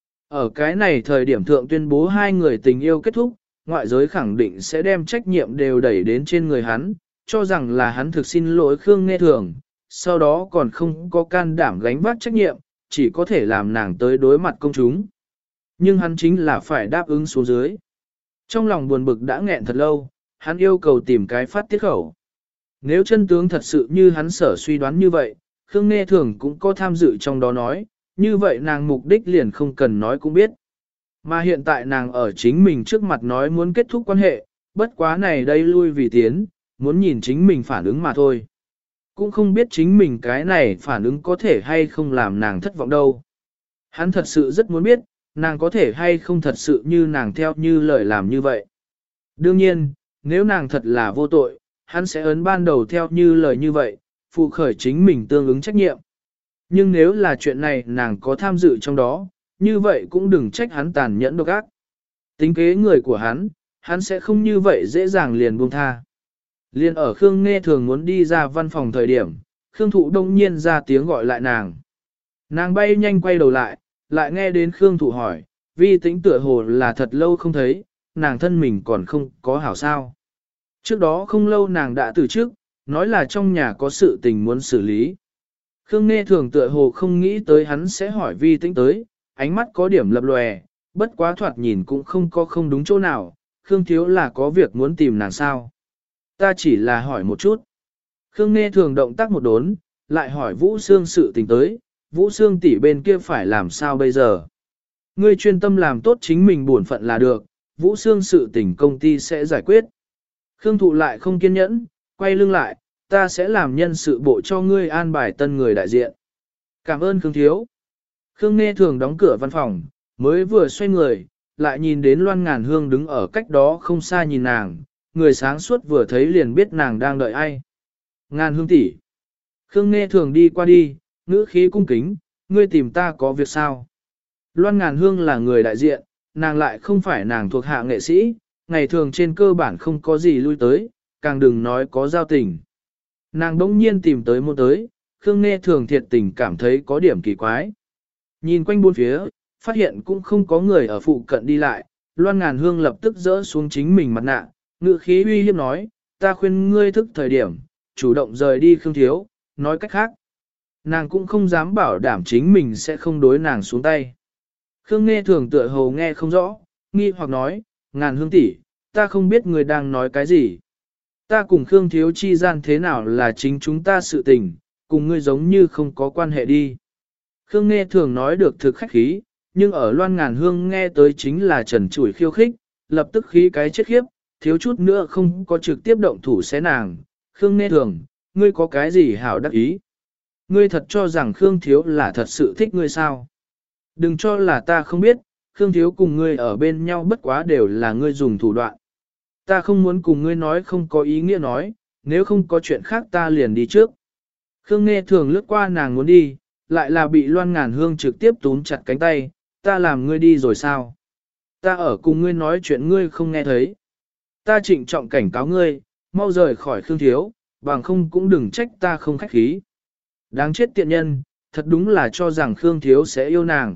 Ở cái này thời điểm thượng tuyên bố hai người tình yêu kết thúc, ngoại giới khẳng định sẽ đem trách nhiệm đều đẩy đến trên người hắn, cho rằng là hắn thực xin lỗi Khương Nghe Thường, sau đó còn không có can đảm gánh vác trách nhiệm, chỉ có thể làm nàng tới đối mặt công chúng. Nhưng hắn chính là phải đáp ứng xuống dưới. Trong lòng buồn bực đã nghẹn thật lâu, hắn yêu cầu tìm cái phát tiết khẩu. Nếu chân tướng thật sự như hắn sở suy đoán như vậy, Khương Nghe Thường cũng có tham dự trong đó nói, như vậy nàng mục đích liền không cần nói cũng biết. Mà hiện tại nàng ở chính mình trước mặt nói muốn kết thúc quan hệ, bất quá này đây lui vì tiến, muốn nhìn chính mình phản ứng mà thôi. Cũng không biết chính mình cái này phản ứng có thể hay không làm nàng thất vọng đâu. Hắn thật sự rất muốn biết, nàng có thể hay không thật sự như nàng theo như lời làm như vậy. Đương nhiên, nếu nàng thật là vô tội, hắn sẽ ấn ban đầu theo như lời như vậy, phụ khởi chính mình tương ứng trách nhiệm. Nhưng nếu là chuyện này nàng có tham dự trong đó, như vậy cũng đừng trách hắn tàn nhẫn độc ác. Tính kế người của hắn sẽ không như vậy dễ dàng liền buông tha. Liên ở Khương Nghe Thường muốn đi ra văn phòng thời điểm, Khương Thụ đông nhiên ra tiếng gọi lại nàng. Nàng bay nhanh quay đầu lại nghe đến Khương Thụ hỏi, Vi Tĩnh tựa hồ là thật lâu không thấy, nàng thân mình còn không có hảo sao. Trước đó không lâu nàng đã từ trước, nói là trong nhà có sự tình muốn xử lý. Khương Nghe Thường tựa hồ không nghĩ tới hắn sẽ hỏi Vi Tĩnh tới, ánh mắt có điểm lập lòe, bất quá thoạt nhìn cũng không có không đúng chỗ nào, Khương Thiếu là có việc muốn tìm nàng sao. Ta chỉ là hỏi một chút. Khương Nghe Thường động tác một đốn, lại hỏi Vũ Sương sự tình tới, Vũ Sương tỷ bên kia phải làm sao bây giờ. Ngươi chuyên tâm làm tốt chính mình bổn phận là được, Vũ Sương sự tình công ty sẽ giải quyết. Khương Thụ lại không kiên nhẫn, quay lưng lại, ta sẽ làm nhân sự bộ cho ngươi an bài tân người đại diện. Cảm ơn Khương Thiếu. Khương Nghe Thường đóng cửa văn phòng, mới vừa xoay người, lại nhìn đến Loan Ngàn Hương đứng ở cách đó không xa nhìn nàng, người sáng suốt vừa thấy liền biết nàng đang đợi ai. Ngàn Hương tỷ. Khương Nghe Thường đi qua đi, ngữ khí cung kính, ngươi tìm ta có việc sao? Loan Ngàn Hương là người đại diện, nàng lại không phải nàng thuộc hạ nghệ sĩ, ngày thường trên cơ bản không có gì lui tới, càng đừng nói có giao tình. Nàng đống nhiên tìm tới môn tới, Khương Nghe Thường thiệt tình cảm thấy có điểm kỳ quái. Nhìn quanh bốn phía, phát hiện cũng không có người ở phụ cận đi lại, Loan Ngàn Hương lập tức dỡ xuống chính mình mặt nạ, ngữ khí uy hiếp nói, ta khuyên ngươi thức thời điểm, chủ động rời đi Khương Thiếu, nói cách khác. Nàng cũng không dám bảo đảm chính mình sẽ không đối nàng xuống tay. Khương Nghe Thường tựa hồ nghe không rõ, nghi hoặc nói, Ngàn Hương tỷ, ta không biết người đang nói cái gì. Ta cùng Khương Thiếu chi gian thế nào là chính chúng ta sự tình, cùng ngươi giống như không có quan hệ đi. Khương Nghe Thường nói được thực khách khí, nhưng ở Loan Ngàn Hương nghe tới chính là trần trụi khiêu khích, lập tức khí cái chết khiếp, thiếu chút nữa không có trực tiếp động thủ xé nàng. Khương Nghe Thường, ngươi có cái gì hảo đắc ý? Ngươi thật cho rằng Khương Thiếu là thật sự thích ngươi sao? Đừng cho là ta không biết, Khương Thiếu cùng ngươi ở bên nhau bất quá đều là ngươi dùng thủ đoạn. Ta không muốn cùng ngươi nói không có ý nghĩa nói, nếu không có chuyện khác ta liền đi trước. Khương Nghe Thường lướt qua nàng muốn đi, lại là bị Loan Ngàn Hương trực tiếp túm chặt cánh tay, ta làm ngươi đi rồi sao? Ta ở cùng ngươi nói chuyện ngươi không nghe thấy. Ta trịnh trọng cảnh cáo ngươi, mau rời khỏi Khương Thiếu, bằng không cũng đừng trách ta không khách khí. Đáng chết tiện nhân, thật đúng là cho rằng Khương Thiếu sẽ yêu nàng.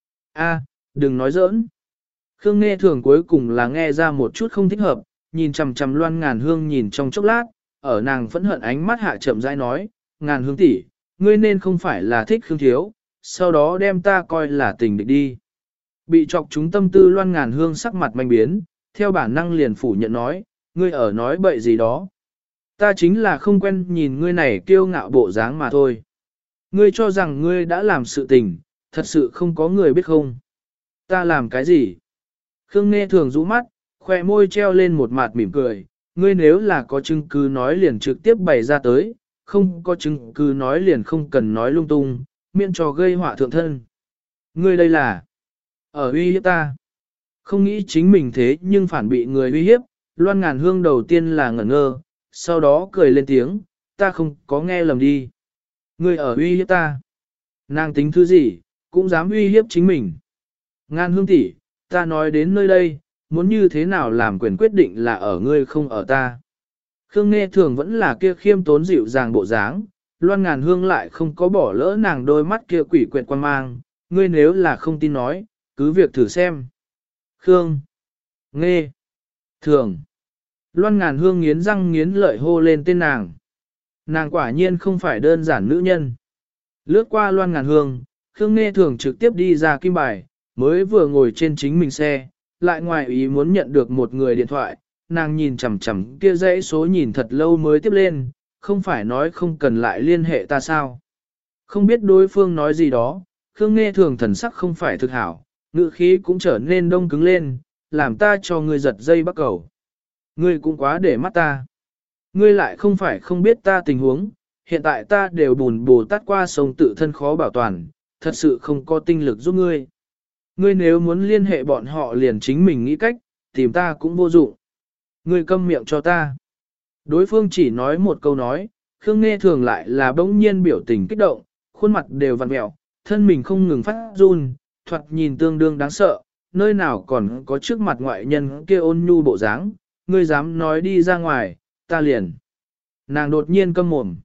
A, đừng nói giỡn. Khương Nghe Thường cuối cùng là nghe ra một chút không thích hợp, nhìn chằm chằm Loan Ngàn Hương nhìn trong chốc lát, ở nàng phẫn hận ánh mắt hạ chậm rãi nói, Ngàn Hương tỷ, ngươi nên không phải là thích Khương Thiếu, sau đó đem ta coi là tình địch đi. Bị chọc chúng tâm tư Loan Ngàn Hương sắc mặt manh biến, theo bản năng liền phủ nhận nói, ngươi ở nói bậy gì đó. Ta chính là không quen nhìn ngươi này kiêu ngạo bộ dáng mà thôi. Ngươi cho rằng ngươi đã làm sự tình, thật sự không có người biết không. Ta làm cái gì? Khương Nghe Thường rũ mắt, khoe môi treo lên một mặt mỉm cười, ngươi nếu là có chứng cứ nói liền trực tiếp bày ra tới, không có chứng cứ nói liền không cần nói lung tung, miễn cho gây họa thượng thân. Ngươi đây là ở uy hiếp ta. Không nghĩ chính mình thế nhưng phản bị người uy hiếp, Loan Ngàn Hương đầu tiên là ngẩn ngơ, sau đó cười lên tiếng, ta không có nghe lầm đi. Ngươi ở uy hiếp ta. Nàng tính thứ gì, cũng dám uy hiếp chính mình. Ngàn Hương tỷ, ta nói đến nơi đây, muốn như thế nào làm quyền quyết định là ở ngươi không ở ta. Khương Nghe Thường vẫn là kia khiêm tốn dịu dàng bộ dáng, Loan Ngàn Hương lại không có bỏ lỡ nàng đôi mắt kia quỷ quyệt quan mang, ngươi nếu là không tin nói, cứ việc thử xem. Khương Nghe Thường Loan Ngàn Hương nghiến răng nghiến lợi hô lên tên nàng. Nàng quả nhiên không phải đơn giản nữ nhân. Lướt qua Loan Ngàn Hương, Khương Nghe Thường trực tiếp đi ra Kim Bài, mới vừa ngồi trên chính mình xe, lại ngoài ý muốn nhận được một người điện thoại, nàng nhìn chằm chằm kia dãy số nhìn thật lâu mới tiếp lên, không phải nói không cần lại liên hệ ta sao. Không biết đối phương nói gì đó, Khương Nghe Thường thần sắc không phải thực hảo, ngữ khí cũng trở nên đông cứng lên, làm ta cho ngươi giật dây bắt cầu. Ngươi cũng quá để mắt ta. Ngươi lại không phải không biết ta tình huống, hiện tại ta đều bùn bồ tát qua sông tự thân khó bảo toàn, thật sự không có tinh lực giúp ngươi. Ngươi nếu muốn liên hệ bọn họ liền chính mình nghĩ cách, tìm ta cũng vô dụng. Ngươi câm miệng cho ta. Đối phương chỉ nói một câu nói, Khương Nghe Thường lại là bỗng nhiên biểu tình kích động, khuôn mặt đều vặn mẹo, thân mình không ngừng phát run, thoạt nhìn tương đương đáng sợ, nơi nào còn có trước mặt ngoại nhân kia ôn nhu bộ dáng, ngươi dám nói đi ra ngoài, ta liền. Nàng đột nhiên câm mồm.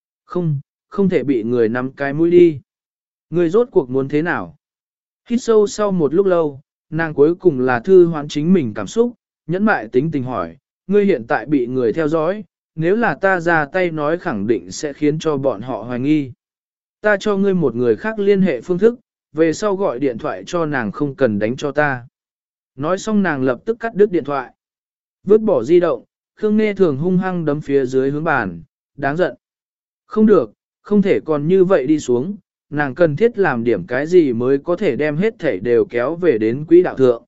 Không thể bị người nắm cái mũi đi. Ngươi rốt cuộc muốn thế nào? Hít sâu sau một lúc lâu, nàng cuối cùng là thư hoán chính mình cảm xúc, nhẫn mại tính tình hỏi, ngươi hiện tại bị người theo dõi, nếu là ta ra tay nói khẳng định sẽ khiến cho bọn họ hoài nghi. Ta cho ngươi một người khác liên hệ phương thức, về sau gọi điện thoại cho nàng không cần đánh cho ta. Nói xong nàng lập tức cắt đứt điện thoại. Vứt bỏ di động, Khương Nghe Thường hung hăng đấm phía dưới hướng bàn, đáng giận. Không được, không thể còn như vậy đi xuống, nàng cần thiết làm điểm cái gì mới có thể đem hết thảy đều kéo về đến quỹ đạo thượng.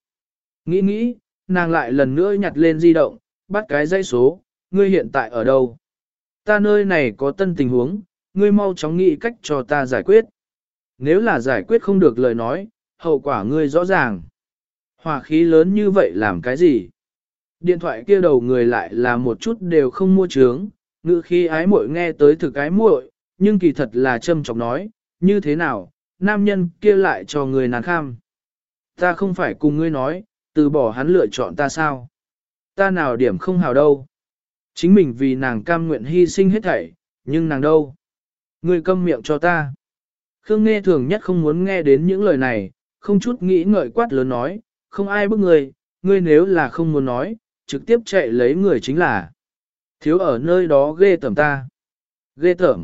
Nghĩ, nàng lại lần nữa nhặt lên di động, bắt cái dãy số, ngươi hiện tại ở đâu? Ta nơi này có tân tình huống, ngươi mau chóng nghĩ cách cho ta giải quyết. Nếu là giải quyết không được lời nói, hậu quả ngươi rõ ràng. Hỏa khí lớn như vậy làm cái gì? Điện thoại kia đầu người lại là một chút đều không mua trướng, ngữ khi ái muội nghe tới thực ái muội, nhưng kỳ thật là châm chọc nói, như thế nào, nam nhân kia lại cho người nàng kham. Ta không phải cùng ngươi nói, từ bỏ hắn lựa chọn ta sao? Ta nào điểm không hào đâu. Chính mình vì nàng cam nguyện hy sinh hết thảy, nhưng nàng đâu? Ngươi câm miệng cho ta. Khương Nghe Thường nhất không muốn nghe đến những lời này, không chút nghĩ ngợi quát lớn nói, không ai bức ngươi nếu là không muốn nói, trực tiếp chạy lấy người chính là. Thiếu ở nơi đó ghê tởm ta. Ghê tởm.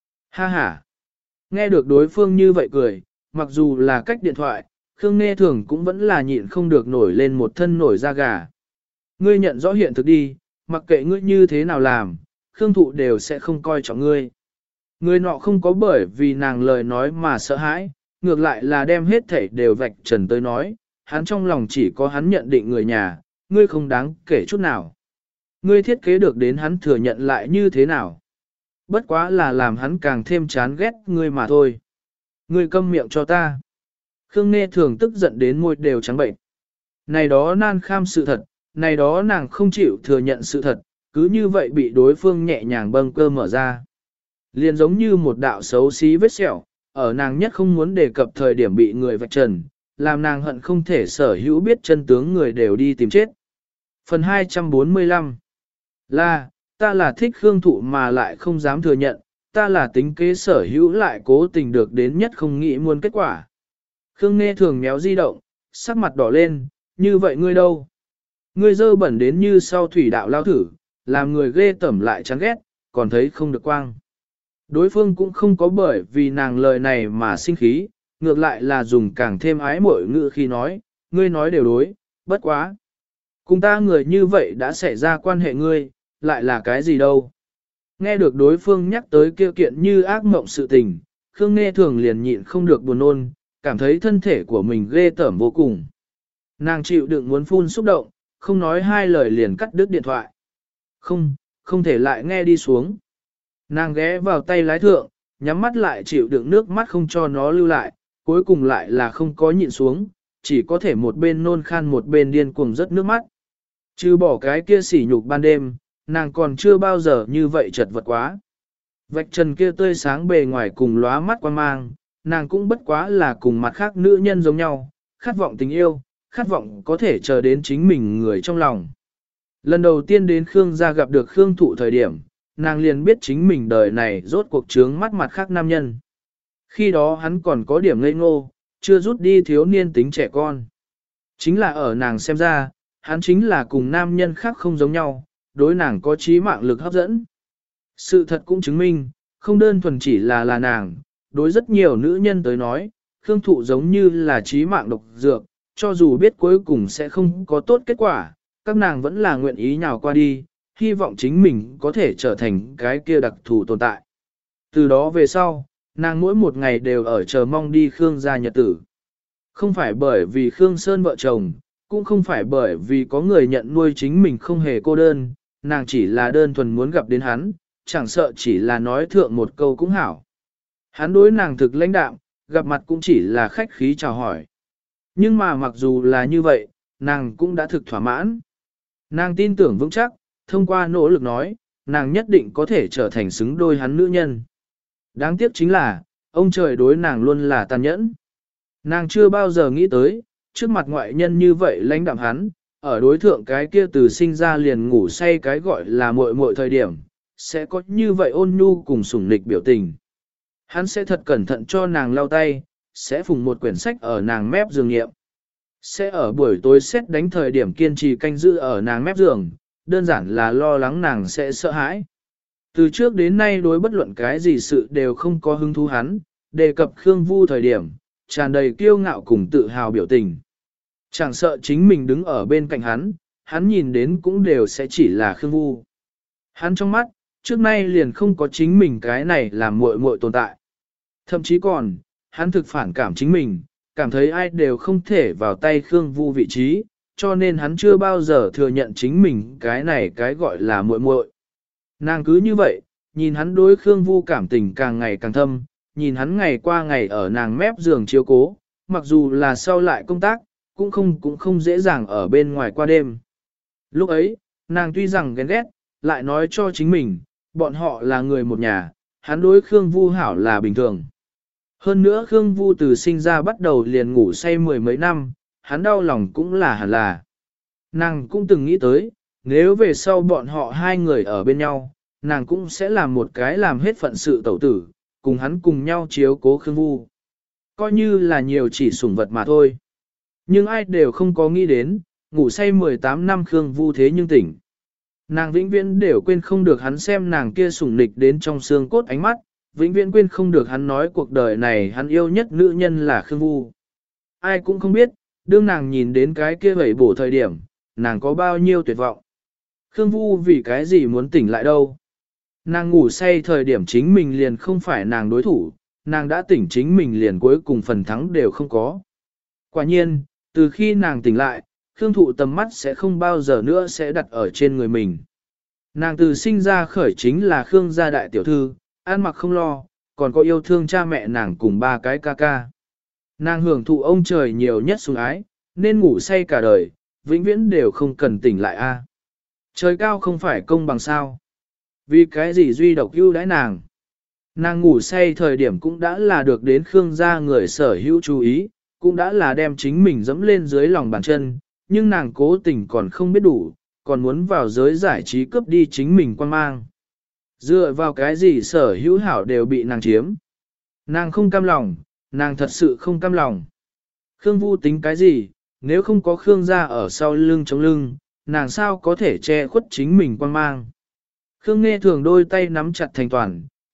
Ha ha. Nghe được đối phương như vậy cười, mặc dù là cách điện thoại, Khương Nghe Thường cũng vẫn là nhịn không được nổi lên một thân nổi da gà. Ngươi nhận rõ hiện thực đi, mặc kệ ngươi như thế nào làm, Khương Thụ đều sẽ không coi trọng ngươi. Người nọ không có bởi vì nàng lời nói mà sợ hãi, ngược lại là đem hết thảy đều vạch trần tới nói, hắn trong lòng chỉ có hắn nhận định người nhà, ngươi không đáng kể chút nào. Ngươi thiết kế được đến hắn thừa nhận lại như thế nào. Bất quá là làm hắn càng thêm chán ghét ngươi mà thôi. Ngươi câm miệng cho ta. Khương Nghe Thường tức giận đến môi đều trắng bệnh. Này đó nan kham sự thật, này đó nàng không chịu thừa nhận sự thật, cứ như vậy bị đối phương nhẹ nhàng bâng cơ mở ra. Liền giống như một đạo xấu xí vết sẹo, ở nàng nhất không muốn đề cập thời điểm bị người vạch trần, làm nàng hận không thể sở hữu biết chân tướng người đều đi tìm chết. Phần 245 ta là thích Khương Thụ mà lại không dám thừa nhận, ta là tính kế sở hữu lại cố tình được đến nhất không nghĩ muôn kết quả. Khương Nghe Thường méo di động, sắc mặt đỏ lên, như vậy ngươi đâu? Ngươi dơ bẩn đến như sau thủy đạo lao thử, làm người ghê tẩm lại chán ghét, còn thấy không được quang. Đối phương cũng không có bởi vì nàng lời này mà sinh khí, ngược lại là dùng càng thêm ái mội ngữ khi nói, ngươi nói đều đối, bất quá. Cùng ta người như vậy đã xảy ra quan hệ ngươi, lại là cái gì đâu. Nghe được đối phương nhắc tới kia kiện như ác mộng sự tình, Khương Nghe Thường liền nhịn không được buồn nôn, cảm thấy thân thể của mình ghê tởm vô cùng. Nàng chịu đựng muốn phun xúc động, không nói hai lời liền cắt đứt điện thoại. Không thể lại nghe đi xuống. Nàng ghé vào tay lái thượng, nhắm mắt lại chịu đựng nước mắt không cho nó lưu lại, cuối cùng lại là không có nhịn xuống, chỉ có thể một bên nôn khan một bên điên cuồng rớt nước mắt. Trừ bỏ cái kia sỉ nhục ban đêm, nàng còn chưa bao giờ như vậy chật vật quá. Vạch trần kia tươi sáng bề ngoài cùng lóa mắt quan mang, nàng cũng bất quá là cùng mặt khác nữ nhân giống nhau, khát vọng tình yêu, khát vọng có thể chờ đến chính mình người trong lòng. Lần đầu tiên đến Khương gia gặp được Khương Thụ thời điểm, nàng liền biết chính mình đời này rốt cuộc trướng mắt mặt khác nam nhân. Khi đó hắn còn có điểm ngây ngô, chưa rút đi thiếu niên tính trẻ con. Chính là ở nàng xem ra, hắn chính là cùng nam nhân khác không giống nhau, đối nàng có trí mạng lực hấp dẫn. Sự thật cũng chứng minh, không đơn thuần chỉ là nàng, đối rất nhiều nữ nhân tới nói, Khương Thụ giống như là trí mạng độc dược, cho dù biết cuối cùng sẽ không có tốt kết quả, các nàng vẫn là nguyện ý nhào qua đi, hy vọng chính mình có thể trở thành cái kia đặc thù tồn tại. Từ đó về sau, nàng mỗi một ngày đều ở chờ mong đi Khương gia nhật tử. Không phải bởi vì Khương Sơn vợ chồng, cũng không phải bởi vì có người nhận nuôi chính mình không hề cô đơn, nàng chỉ là đơn thuần muốn gặp đến hắn, chẳng sợ chỉ là nói thượng một câu cũng hảo. Hắn đối nàng thực lãnh đạm, gặp mặt cũng chỉ là khách khí chào hỏi. Nhưng mà mặc dù là như vậy, nàng cũng đã thực thỏa mãn. Nàng tin tưởng vững chắc, thông qua nỗ lực nói, nàng nhất định có thể trở thành xứng đôi hắn nữ nhân. Đáng tiếc chính là, ông trời đối nàng luôn là tàn nhẫn. Nàng chưa bao giờ nghĩ tới, trước mặt ngoại nhân như vậy lãnh đạm hắn, ở đối thượng cái kia từ sinh ra liền ngủ say cái gọi là muội muội thời điểm, sẽ có như vậy ôn nhu cùng sủng nịch biểu tình. Hắn sẽ thật cẩn thận cho nàng lau tay, sẽ phùng một quyển sách ở nàng mép giường nghiệm. Sẽ ở buổi tối xét đánh thời điểm kiên trì canh giữ ở nàng mép giường, đơn giản là lo lắng nàng sẽ sợ hãi. Từ trước đến nay đối bất luận cái gì sự đều không có hứng thú hắn, đề cập Khương Vu thời điểm, tràn đầy kiêu ngạo cùng tự hào biểu tình. Chẳng sợ chính mình đứng ở bên cạnh hắn nhìn đến cũng đều sẽ chỉ là Khương Vu. Hắn trong mắt, trước nay liền không có chính mình cái này làm muội muội tồn tại. Thậm chí còn, hắn thực phản cảm chính mình, cảm thấy ai đều không thể vào tay Khương Vu vị trí, cho nên hắn chưa bao giờ thừa nhận chính mình cái này cái gọi là muội muội. Nàng cứ như vậy, nhìn hắn đối Khương Vu cảm tình càng ngày càng thâm, nhìn hắn ngày qua ngày ở nàng mép giường chiếu cố, mặc dù là sau lại công tác, cũng không dễ dàng ở bên ngoài qua đêm. Lúc ấy, nàng tuy rằng ghen ghét, lại nói cho chính mình, bọn họ là người một nhà, hắn đối Khương Vu hảo là bình thường. Hơn nữa Khương Vu từ sinh ra bắt đầu liền ngủ say mười mấy năm, hắn đau lòng cũng là hẳn là. Nàng cũng từng nghĩ tới, nếu về sau bọn họ hai người ở bên nhau, nàng cũng sẽ làm một cái làm hết phận sự tẩu tử, cùng hắn cùng nhau chiếu cố Khương Vu. Coi như là nhiều chỉ sủng vật mà thôi. Nhưng ai đều không có nghĩ đến, ngủ say 18 năm Khương Vu thế nhưng tỉnh. Nàng vĩnh viễn đều quên không được hắn xem nàng kia sủng nịch đến trong xương cốt ánh mắt, vĩnh viễn quên không được hắn nói cuộc đời này hắn yêu nhất nữ nhân là Khương Vu. Ai cũng không biết, đương nàng nhìn đến cái kia vẩy bổ thời điểm, nàng có bao nhiêu tuyệt vọng. Khương Vu vì cái gì muốn tỉnh lại đâu. Nàng ngủ say thời điểm chính mình liền không phải nàng đối thủ, nàng đã tỉnh chính mình liền cuối cùng phần thắng đều không có. Quả nhiên, từ khi nàng tỉnh lại, Khương Thụ tầm mắt sẽ không bao giờ nữa sẽ đặt ở trên người mình. Nàng từ sinh ra khởi chính là Khương gia đại tiểu thư, ăn mặc không lo, còn có yêu thương cha mẹ nàng cùng ba cái ca ca. Nàng hưởng thụ ông trời nhiều nhất sủng ái, nên ngủ say cả đời, vĩnh viễn đều không cần tỉnh lại a. Trời cao không phải công bằng sao. Vì cái gì duy độc ưu đãi nàng. Nàng ngủ say thời điểm cũng đã là được đến Khương gia người sở hữu chú ý, cũng đã là đem chính mình dẫm lên dưới lòng bàn chân, nhưng nàng cố tình còn không biết đủ, còn muốn vào giới giải trí cướp đi chính mình quan mang. Dựa vào cái gì sở hữu hảo đều bị nàng chiếm. Nàng không cam lòng, nàng thật sự không cam lòng. Khương Vu tính cái gì, nếu không có Khương gia ở sau lưng chống lưng, nàng sao có thể che khuất chính mình quan mang. Khương Nghe Thường đôi tay nắm chặt thành toàn,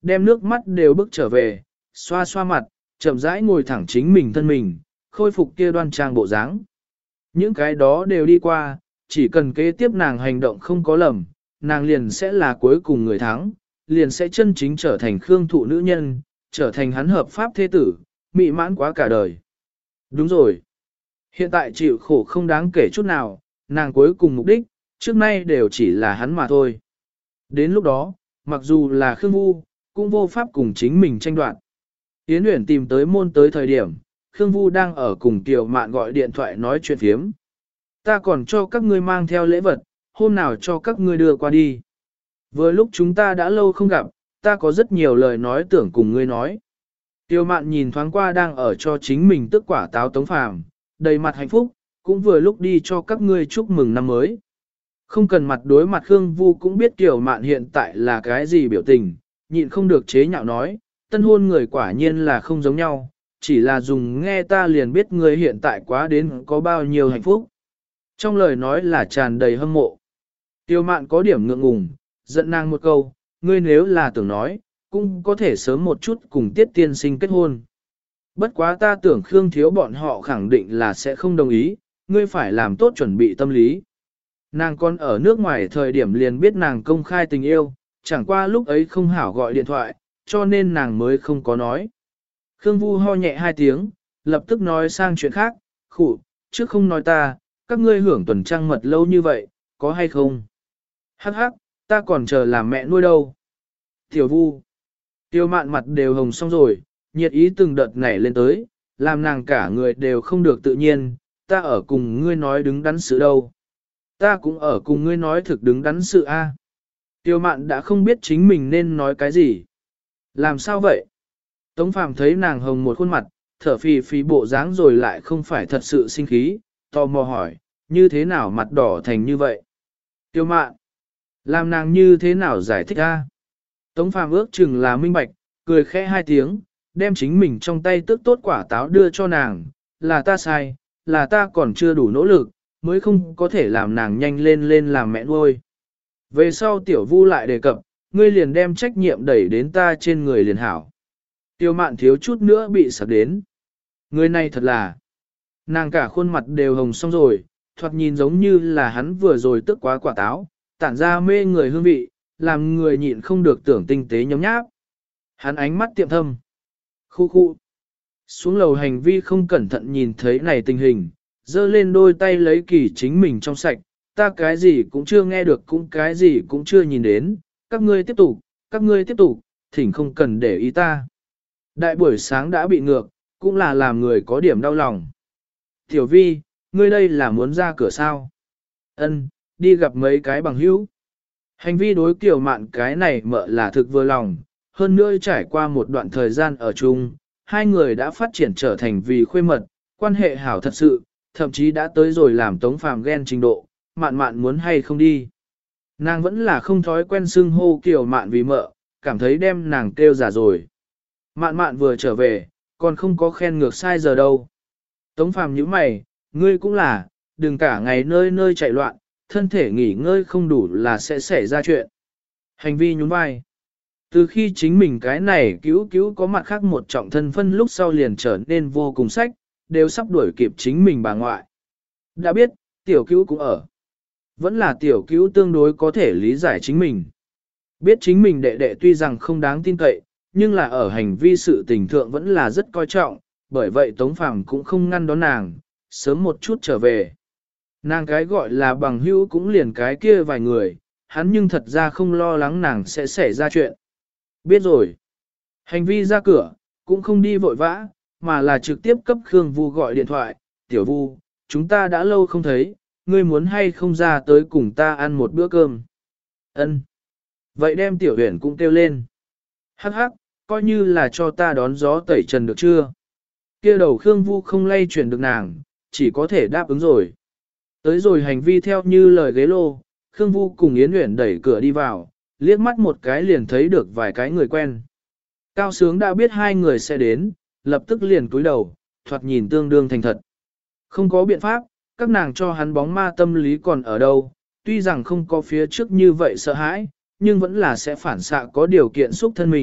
đem nước mắt đều bức trở về, xoa xoa mặt, chậm rãi ngồi thẳng chính mình thân mình, khôi phục kia đoan trang bộ dáng. Những cái đó đều đi qua, chỉ cần kế tiếp nàng hành động không có lầm, nàng liền sẽ là cuối cùng người thắng, liền sẽ chân chính trở thành Khương Thụ nữ nhân, trở thành hắn hợp pháp thế tử, mị mãn quá cả đời. Đúng rồi. Hiện tại chịu khổ không đáng kể chút nào, nàng cuối cùng mục đích, trước nay đều chỉ là hắn mà thôi. Đến lúc đó, mặc dù là Khương Vu, cũng vô pháp cùng chính mình tranh đoạt. Yến Uyển tìm tới môn tới thời điểm, Khương Vu đang ở cùng Kiều Mạn gọi điện thoại nói chuyện phiếm. Ta còn cho các ngươi mang theo lễ vật, hôm nào cho các ngươi đưa qua đi. Vừa lúc chúng ta đã lâu không gặp, ta có rất nhiều lời nói tưởng cùng ngươi nói. Kiều Mạn nhìn thoáng qua đang ở cho chính mình tức quả táo Tống Phàm, đầy mặt hạnh phúc, cũng vừa lúc đi cho các ngươi chúc mừng năm mới. Không cần mặt đối mặt Khương Vu cũng biết Kiều Mạn hiện tại là cái gì biểu tình, nhịn không được chế nhạo nói, tân hôn người quả nhiên là không giống nhau, chỉ là dùng nghe ta liền biết người hiện tại quá đến có bao nhiêu hạnh phúc. Trong lời nói là tràn đầy hâm mộ. Kiều Mạn có điểm ngượng ngùng, giận nàng một câu, ngươi nếu là tưởng nói, cũng có thể sớm một chút cùng Tiết tiên sinh kết hôn. Bất quá ta tưởng Khương Thiếu bọn họ khẳng định là sẽ không đồng ý, ngươi phải làm tốt chuẩn bị tâm lý. Nàng còn ở nước ngoài thời điểm liền biết nàng công khai tình yêu, chẳng qua lúc ấy không hảo gọi điện thoại, cho nên nàng mới không có nói. Khương Vu ho nhẹ hai tiếng, lập tức nói sang chuyện khác, khụ, trước không nói ta, các ngươi hưởng tuần trăng mật lâu như vậy, có hay không? Hắc hắc, ta còn chờ làm mẹ nuôi đâu. Tiểu Vu, Tiêu Mạn mặt đều hồng xong rồi, nhiệt ý từng đợt nảy lên tới, làm nàng cả người đều không được tự nhiên, ta ở cùng ngươi nói đứng đắn sự đâu. Ta cũng ở cùng ngươi nói thực đứng đắn sự a. Tiêu Mạn đã không biết chính mình nên nói cái gì. Làm sao vậy? Tống Phàm thấy nàng hồng một khuôn mặt, thở phì phì bộ dáng rồi lại không phải thật sự sinh khí, tò mò hỏi, như thế nào mặt đỏ thành như vậy? Tiêu Mạn, làm nàng như thế nào giải thích a? Tống Phàm ước chừng là minh bạch, cười khẽ hai tiếng, đem chính mình trong tay tước tốt quả táo đưa cho nàng, là ta sai, là ta còn chưa đủ nỗ lực, mới không có thể làm nàng nhanh lên lên làm mẹ nuôi. Về sau Tiểu Vu lại đề cập, ngươi liền đem trách nhiệm đẩy đến ta trên người liền hảo. Tiêu Mạn thiếu chút nữa bị sặc đến. Người này thật là, nàng cả khuôn mặt đều hồng xong rồi, thoạt nhìn giống như là hắn vừa rồi tức quá quả táo, tản ra mê người hương vị, làm người nhịn không được tưởng tinh tế nhóm nháp. Hắn ánh mắt tiệm thâm. Khu khu. Xuống lầu hành vi không cẩn thận nhìn thấy này tình hình, giơ lên đôi tay lấy kỳ chính mình trong sạch, ta cái gì cũng chưa nghe được cũng cái gì cũng chưa nhìn đến, các ngươi tiếp tục, thỉnh không cần để ý ta. Đại buổi sáng đã bị ngược, cũng là làm người có điểm đau lòng. Tiểu Vi, ngươi đây là muốn ra cửa sao? Ân, đi gặp mấy cái bằng hữu. Hành vi đối Kiều Mạn cái này mợ là thực vừa lòng, hơn nữa trải qua một đoạn thời gian ở chung, hai người đã phát triển trở thành vì khuê mật, quan hệ hảo thật sự, thậm chí đã tới rồi làm Tống Phàm ghen trình độ, Mạn Mạn muốn hay không đi. Nàng vẫn là không thói quen xưng hô Kiều Mạn vì mợ, cảm thấy đem nàng kêu giả rồi. Mạn Mạn vừa trở về, còn không có khen ngược sai giờ đâu. Tống Phàm nhíu mày, ngươi cũng là, đừng cả ngày nơi nơi chạy loạn, thân thể nghỉ ngơi không đủ là sẽ xảy ra chuyện. Hành vi nhún vai. Từ khi chính mình cái này cứu có mặt khác một trọng thân phân lúc sau liền trở nên vô cùng sách, đều sắp đuổi kịp chính mình bà ngoại. Đã biết, tiểu cứu cũng ở. Vẫn là tiểu cứu tương đối có thể lý giải chính mình. Biết chính mình đệ đệ tuy rằng không đáng tin cậy, nhưng là ở hành vi sự tình thượng vẫn là rất coi trọng, bởi vậy Tống Phàm cũng không ngăn đón nàng, sớm một chút trở về. Nàng cái gọi là bằng hữu cũng liền cái kia vài người, hắn nhưng thật ra không lo lắng nàng sẽ xảy ra chuyện. Biết rồi. Hành vi ra cửa, cũng không đi vội vã, mà là trực tiếp cấp Khương Vu gọi điện thoại, Tiểu Vu, chúng ta đã lâu không thấy, ngươi muốn hay không ra tới cùng ta ăn một bữa cơm. Ân. Vậy đem Tiểu Huyền cũng kêu lên. Hắc hắc, coi như là cho ta đón gió tẩy trần được chưa? Kia đầu Khương Vu không lay chuyển được nàng, chỉ có thể đáp ứng rồi. Tới rồi hành vi theo như lời ghế lô, Khương Vu cùng Yến Uyển đẩy cửa đi vào, liếc mắt một cái liền thấy được vài cái người quen. Cao Sướng đã biết hai người sẽ đến, lập tức liền cúi đầu, thoạt nhìn tương đương thành thật. Không có biện pháp, các nàng cho hắn bóng ma tâm lý còn ở đâu, tuy rằng không có phía trước như vậy sợ hãi, nhưng vẫn là sẽ phản xạ có điều kiện xúc thân mình,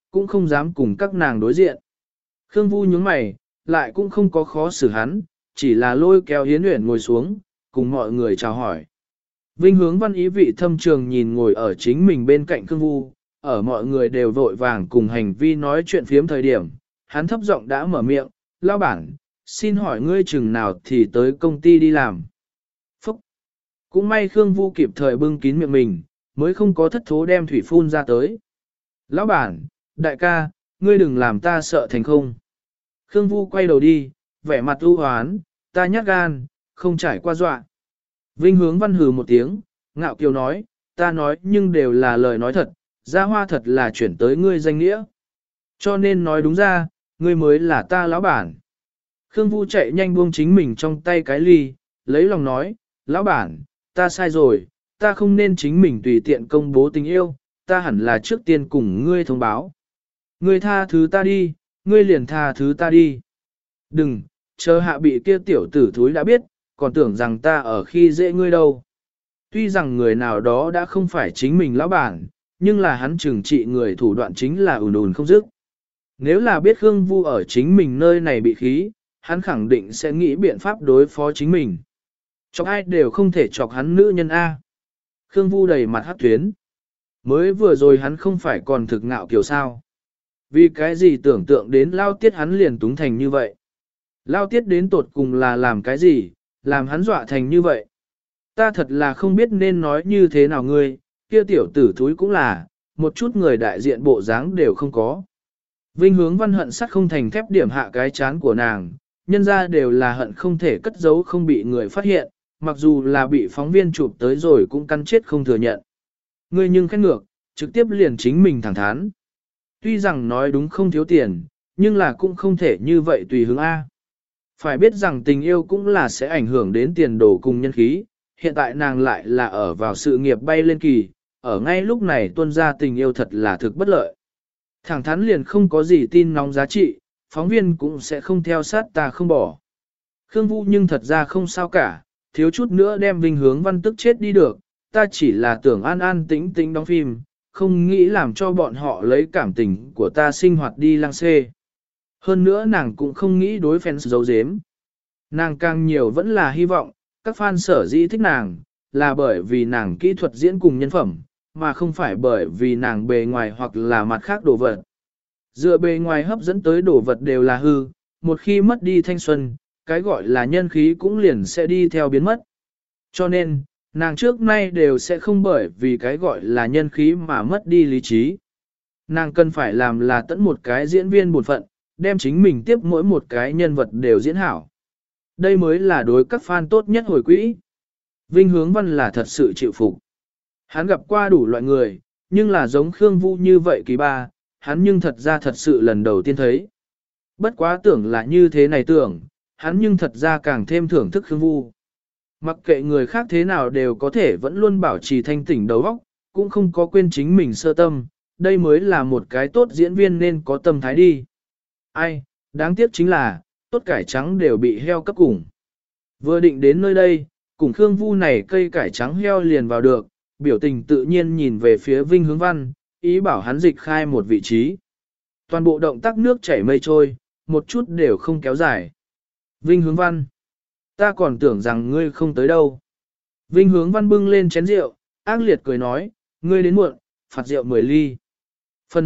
cũng không dám cùng các nàng đối diện. Khương Vu nhướng mày, lại cũng không có khó xử hắn, chỉ là lôi kéo Yến Uyển ngồi xuống, cùng mọi người chào hỏi. Vinh Hướng Văn ý vị thâm trường nhìn ngồi ở chính mình bên cạnh Khương Vu, ở mọi người đều vội vàng cùng hành vi nói chuyện phiếm thời điểm, hắn thấp giọng đã mở miệng, lão bản, xin hỏi ngươi chừng nào thì tới công ty đi làm. Phúc! Cũng may Khương Vu kịp thời bưng kín miệng mình, mới không có thất thố đem thủy phun ra tới. Lão bản, đại ca, ngươi đừng làm ta sợ thành không. Khương Vu quay đầu đi, vẻ mặt u hoán, ta nhát gan, không trải qua dọa. Vinh Hướng Văn hừ một tiếng, ngạo kiều nói, ta nói nhưng đều là lời nói thật, gia hoa thật là chuyển tới ngươi danh nghĩa. Cho nên nói đúng ra, ngươi mới là ta lão bản. Khương Vu chạy nhanh buông chính mình trong tay cái ly, lấy lòng nói, lão bản, ta sai rồi, ta không nên chính mình tùy tiện công bố tình yêu, ta hẳn là trước tiên cùng ngươi thông báo. Ngươi tha thứ ta đi, ngươi liền tha thứ ta đi. Đừng, chờ hạ bị kia tiểu tử thúi đã biết, còn tưởng rằng ta ở khi dễ ngươi đâu. Tuy rằng người nào đó đã không phải chính mình lão bản, nhưng là hắn trừng trị người thủ đoạn chính là ùn ùn không dứt. Nếu là biết Khương Vu ở chính mình nơi này bị khí, hắn khẳng định sẽ nghĩ biện pháp đối phó chính mình. Chọc ai đều không thể chọc hắn nữ nhân A. Khương Vu đầy mặt hắc tuyến. Mới vừa rồi hắn không phải còn thực ngạo kiểu sao. Vì cái gì tưởng tượng đến lao tiết hắn liền túng thành như vậy. Lao tiết đến tột cùng là làm cái gì, làm hắn dọa thành như vậy. Ta thật là không biết nên nói như thế nào ngươi, kia tiểu tử thúi cũng là, một chút người đại diện bộ dáng đều không có. Vinh Hướng Văn hận sắt không thành thép điểm hạ cái chán của nàng, nhân ra đều là hận không thể cất giấu không bị người phát hiện, mặc dù là bị phóng viên chụp tới rồi cũng căn chết không thừa nhận. Ngươi nhưng khét ngược, trực tiếp liền chính mình thẳng thắn. Tuy rằng nói đúng không thiếu tiền, nhưng là cũng không thể như vậy tùy hướng A. Phải biết rằng tình yêu cũng là sẽ ảnh hưởng đến tiền đồ cùng nhân khí, hiện tại nàng lại là ở vào sự nghiệp bay lên kỳ, ở ngay lúc này tuôn ra tình yêu thật là thực bất lợi. Thẳng thắn liền không có gì tin nóng giá trị, phóng viên cũng sẽ không theo sát ta không bỏ. Khương Vu nhưng thật ra không sao cả, thiếu chút nữa đem Vinh Hướng Văn tức chết đi được, ta chỉ là tưởng an an tĩnh tĩnh đóng phim, không nghĩ làm cho bọn họ lấy cảm tình của ta sinh hoạt đi lăng xê. Hơn nữa nàng cũng không nghĩ đối fans giấu giếm. Nàng càng nhiều vẫn là hy vọng, các fan sở dĩ thích nàng, là bởi vì nàng kỹ thuật diễn cùng nhân phẩm, mà không phải bởi vì nàng bề ngoài hoặc là mặt khác đồ vật. Dựa bề ngoài hấp dẫn tới đồ vật đều là hư, một khi mất đi thanh xuân, cái gọi là nhân khí cũng liền sẽ đi theo biến mất. Cho nên, nàng trước nay đều sẽ không bởi vì cái gọi là nhân khí mà mất đi lý trí. Nàng cần phải làm là tận một cái diễn viên bổn phận, đem chính mình tiếp mỗi một cái nhân vật đều diễn hảo. Đây mới là đối các fan tốt nhất hồi quỹ. Vinh Hướng Văn là thật sự chịu phục. Hắn gặp qua đủ loại người, nhưng là giống Khương Vu như vậy kỳ ba, hắn nhưng thật ra thật sự lần đầu tiên thấy. Bất quá tưởng là như thế này tưởng, hắn nhưng thật ra càng thêm thưởng thức Khương Vu. Mặc kệ người khác thế nào đều có thể vẫn luôn bảo trì thanh tỉnh đầu óc, cũng không có quên chính mình sơ tâm, đây mới là một cái tốt diễn viên nên có tâm thái đi. Ai, đáng tiếc chính là, tốt cải trắng đều bị heo cấp cùng. Vừa định đến nơi đây, cùng Khương Vu này cây cải trắng heo liền vào được, biểu tình tự nhiên nhìn về phía Vinh Hướng Văn, ý bảo hắn dịch khai một vị trí. Toàn bộ động tác nước chảy mây trôi, một chút đều không kéo dài. Vinh Hướng Văn, ta còn tưởng rằng ngươi không tới đâu. Vinh Hướng Văn bưng lên chén rượu, ác liệt cười nói, ngươi đến muộn, phạt rượu 10 ly. Phần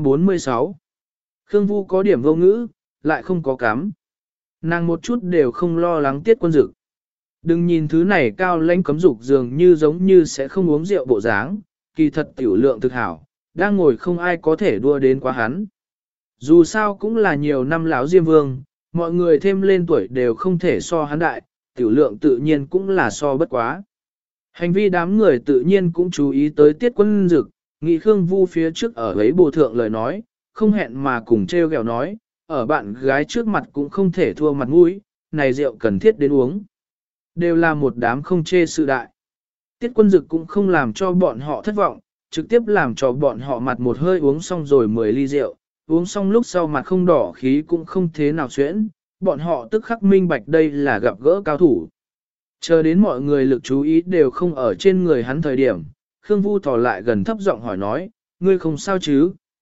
246 Khương Vu có điểm vô ngữ, lại không có cắm. Nàng một chút đều không lo lắng Tiết Quân Dực. Đừng nhìn thứ này cao lãnh cấm dục dường như giống như sẽ không uống rượu bộ dáng, kỳ thật tiểu lượng thực hảo, đang ngồi không ai có thể đua đến quá hắn. Dù sao cũng là nhiều năm lão Diêm Vương, mọi người thêm lên tuổi đều không thể so hắn đại, tiểu lượng tự nhiên cũng là so bất quá. Hành vi đám người tự nhiên cũng chú ý tới Tiết Quân Dực, nghĩ Khương Vu phía trước ở ấy bồ thượng lời nói, không hẹn mà cùng treo gẹo nói, ở bạn gái trước mặt cũng không thể thua mặt mũi, này rượu cần thiết đến uống. Đều là một đám không chê sự đại. Tiết Quân Dực cũng không làm cho bọn họ thất vọng, trực tiếp làm cho bọn họ mặt một hơi uống xong rồi 10 ly rượu, uống xong lúc sau mặt không đỏ khí cũng không thế nào xuyễn, bọn họ tức khắc minh bạch đây là gặp gỡ cao thủ. Chờ đến mọi người lực chú ý đều không ở trên người hắn thời điểm, Khương Vu thò lại gần thấp giọng hỏi nói, ngươi không sao chứ?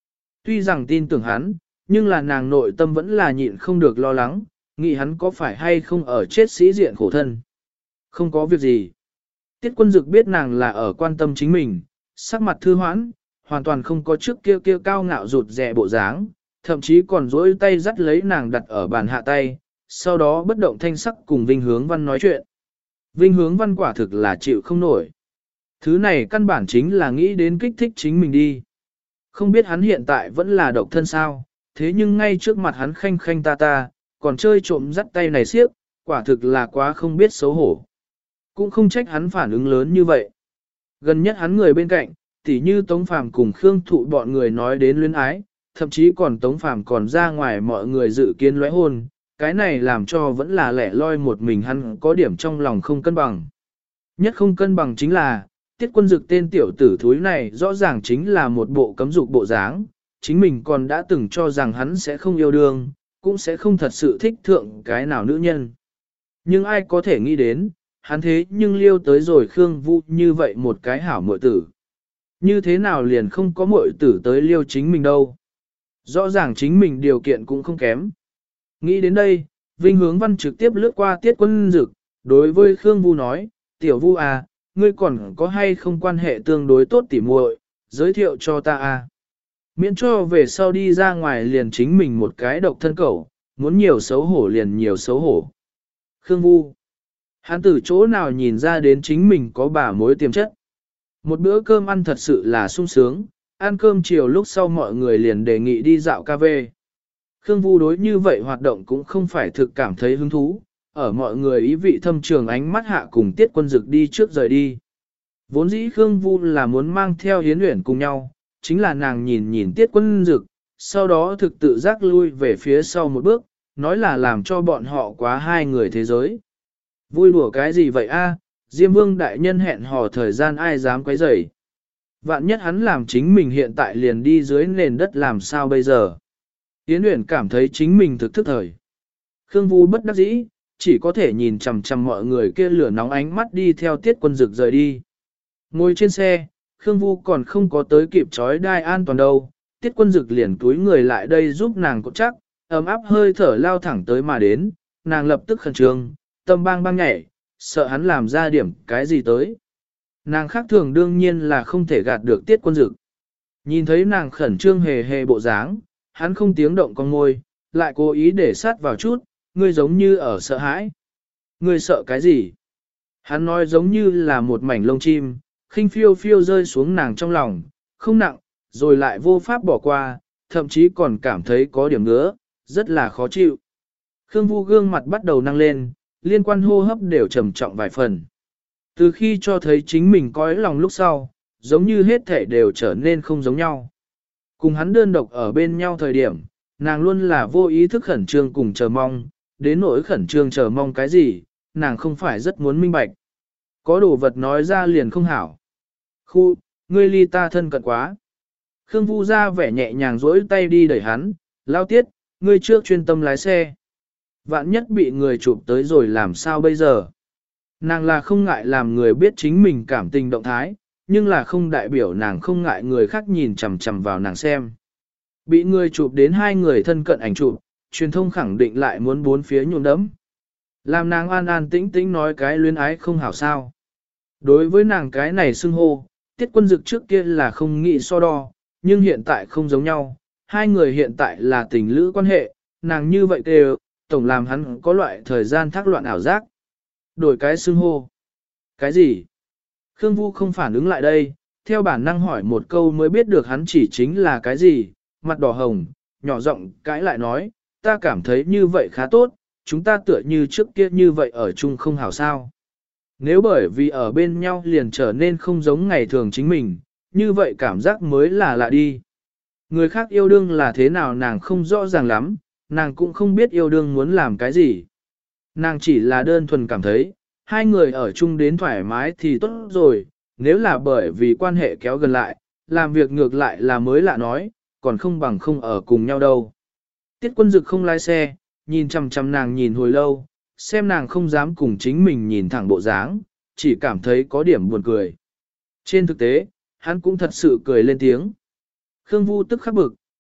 Tuy rằng tin tưởng hắn, nhưng là nàng nội tâm vẫn là nhịn không được lo lắng, nghĩ hắn có phải hay không ở chết sĩ diện khổ thân. Không có việc gì. Tiết Quân Dực biết nàng là ở quan tâm chính mình, sắc mặt thư hoãn, hoàn toàn không có trước kia kia cao ngạo rụt rè bộ dáng, thậm chí còn dỗi tay dắt lấy nàng đặt ở bàn hạ tay, sau đó bất động thanh sắc cùng Vinh Hướng Văn nói chuyện. Vinh Hướng Văn quả thực là chịu không nổi. Thứ này căn bản chính là nghĩ đến kích thích chính mình đi. Không biết hắn hiện tại vẫn là độc thân sao, thế nhưng ngay trước mặt hắn khanh khanh ta, còn chơi trộm dắt tay này siếc, quả thực là quá không biết xấu hổ. Cũng không trách hắn phản ứng lớn như vậy. Gần nhất hắn người bên cạnh, tỉ như Tống Phàm cùng Khương Thụ bọn người nói đến luyến ái, thậm chí còn Tống Phàm còn ra ngoài mọi người dự kiến lóe hôn, cái này làm cho vẫn là lẻ loi một mình hắn có điểm trong lòng không cân bằng. Nhất không cân bằng chính là, Tiết Quân Dực tên tiểu tử thúi này rõ ràng chính là một bộ cấm dục bộ dáng, chính mình còn đã từng cho rằng hắn sẽ không yêu đương, cũng sẽ không thật sự thích thượng cái nào nữ nhân. Nhưng ai có thể nghĩ đến, hắn thế nhưng liêu tới rồi Khương Vu như vậy một cái hảo muội tử. Như thế nào liền không có muội tử tới liêu chính mình đâu. Rõ ràng chính mình điều kiện cũng không kém. Nghĩ đến đây, Vinh Hướng Văn trực tiếp lướt qua Tiết Quân Dực, đối với Khương Vu nói, tiểu Vu à, ngươi còn có hay không quan hệ tương đối tốt tỉ muội, giới thiệu cho ta à. Miễn cho về sau đi ra ngoài liền chính mình một cái độc thân cẩu, muốn nhiều xấu hổ liền nhiều xấu hổ. Khương Vu, hắn từ chỗ nào nhìn ra đến chính mình có bà mối tiềm chất. Một bữa cơm ăn thật sự là sung sướng, ăn cơm chiều lúc sau mọi người liền đề nghị đi dạo cà phê. Khương Vu đối như vậy hoạt động cũng không phải thực cảm thấy hứng thú, ở mọi người ý vị thâm trường ánh mắt hạ cùng Tiết Quân Dực đi trước rời đi. Vốn dĩ Khương Vu là muốn mang theo Hiến Uyển cùng nhau, chính là nàng nhìn nhìn Tiết Quân Dực, sau đó thực tự giác lui về phía sau một bước, nói là làm cho bọn họ quá hai người thế giới. Vui đùa cái gì vậy a? Diêm Vương đại nhân hẹn hò thời gian ai dám quấy rầy. Vạn nhất hắn làm chính mình hiện tại liền đi dưới nền đất làm sao bây giờ. Yến Uyển cảm thấy chính mình thực thức thời. Khương Vu bất đắc dĩ, chỉ có thể nhìn chằm chằm mọi người kia lửa nóng ánh mắt đi theo Tiết Quân Dực rời đi. Ngồi trên xe, Khương Vu còn không có tới kịp trói đai an toàn đâu. Tiết Quân Dực liền túi người lại đây giúp nàng cột chắc, ấm áp hơi thở lao thẳng tới mà đến, nàng lập tức khẩn trương, tâm bang bang nhảy, sợ hắn làm ra điểm cái gì tới. Nàng khác thường đương nhiên là không thể gạt được Tiết Quân Dực. Nhìn thấy nàng khẩn trương hề hề bộ dáng, hắn không tiếng động con môi, lại cố ý để sát vào chút, ngươi giống như ở sợ hãi. Ngươi sợ cái gì? Hắn nói giống như là một mảnh lông chim, khinh phiêu phiêu rơi xuống nàng trong lòng, không nặng, rồi lại vô pháp bỏ qua, thậm chí còn cảm thấy có điểm ngứa, rất là khó chịu. Khương Vu gương mặt bắt đầu năng lên, liên quan hô hấp đều trầm trọng vài phần. Từ khi cho thấy chính mình cõi lòng lúc sau, giống như hết thể đều trở nên không giống nhau. Cùng hắn đơn độc ở bên nhau thời điểm, nàng luôn là vô ý thức khẩn trương cùng chờ mong, đến nỗi khẩn trương chờ mong cái gì, nàng không phải rất muốn minh bạch. Có đồ vật nói ra liền không hảo. Khu, ngươi ly ta thân cận quá. Khương Vu ra vẻ nhẹ nhàng duỗi tay đi đẩy hắn, lao Tiết, ngươi trước chuyên tâm lái xe. Vạn nhất bị người chụp tới rồi làm sao bây giờ? Nàng là không ngại làm người biết chính mình cảm tình động thái, nhưng là không đại biểu nàng không ngại người khác nhìn chằm chằm vào nàng xem. Bị người chụp đến hai người thân cận ảnh chụp, truyền thông khẳng định lại muốn bốn phía nhuộm đẫm. Làm nàng an an tĩnh tĩnh nói cái luyến ái không hảo sao. Đối với nàng cái này xưng hô, Tiết Quân Dực trước kia là không nghĩ so đo, nhưng hiện tại không giống nhau, hai người hiện tại là tình lữ quan hệ, nàng như vậy đều, tổng làm hắn có loại thời gian thác loạn ảo giác. Đổi cái xưng hô. Cái gì? Khương Vu không phản ứng lại đây, theo bản năng hỏi một câu mới biết được hắn chỉ chính là cái gì, mặt đỏ hồng, nhỏ giọng cãi lại nói, ta cảm thấy như vậy khá tốt, chúng ta tựa như trước kia như vậy ở chung không hảo sao. Nếu bởi vì ở bên nhau liền trở nên không giống ngày thường chính mình, như vậy cảm giác mới là lạ đi. Người khác yêu đương là thế nào nàng không rõ ràng lắm, nàng cũng không biết yêu đương muốn làm cái gì. Nàng chỉ là đơn thuần cảm thấy, hai người ở chung đến thoải mái thì tốt rồi, nếu là bởi vì quan hệ kéo gần lại, làm việc ngược lại là mới lạ nói, còn không bằng không ở cùng nhau đâu. Tiết Quân Dực không lái xe, nhìn chằm chằm nàng nhìn hồi lâu, xem nàng không dám cùng chính mình nhìn thẳng bộ dáng, chỉ cảm thấy có điểm buồn cười. Trên thực tế, hắn cũng thật sự cười lên tiếng. Khương Vu tức khắc bực,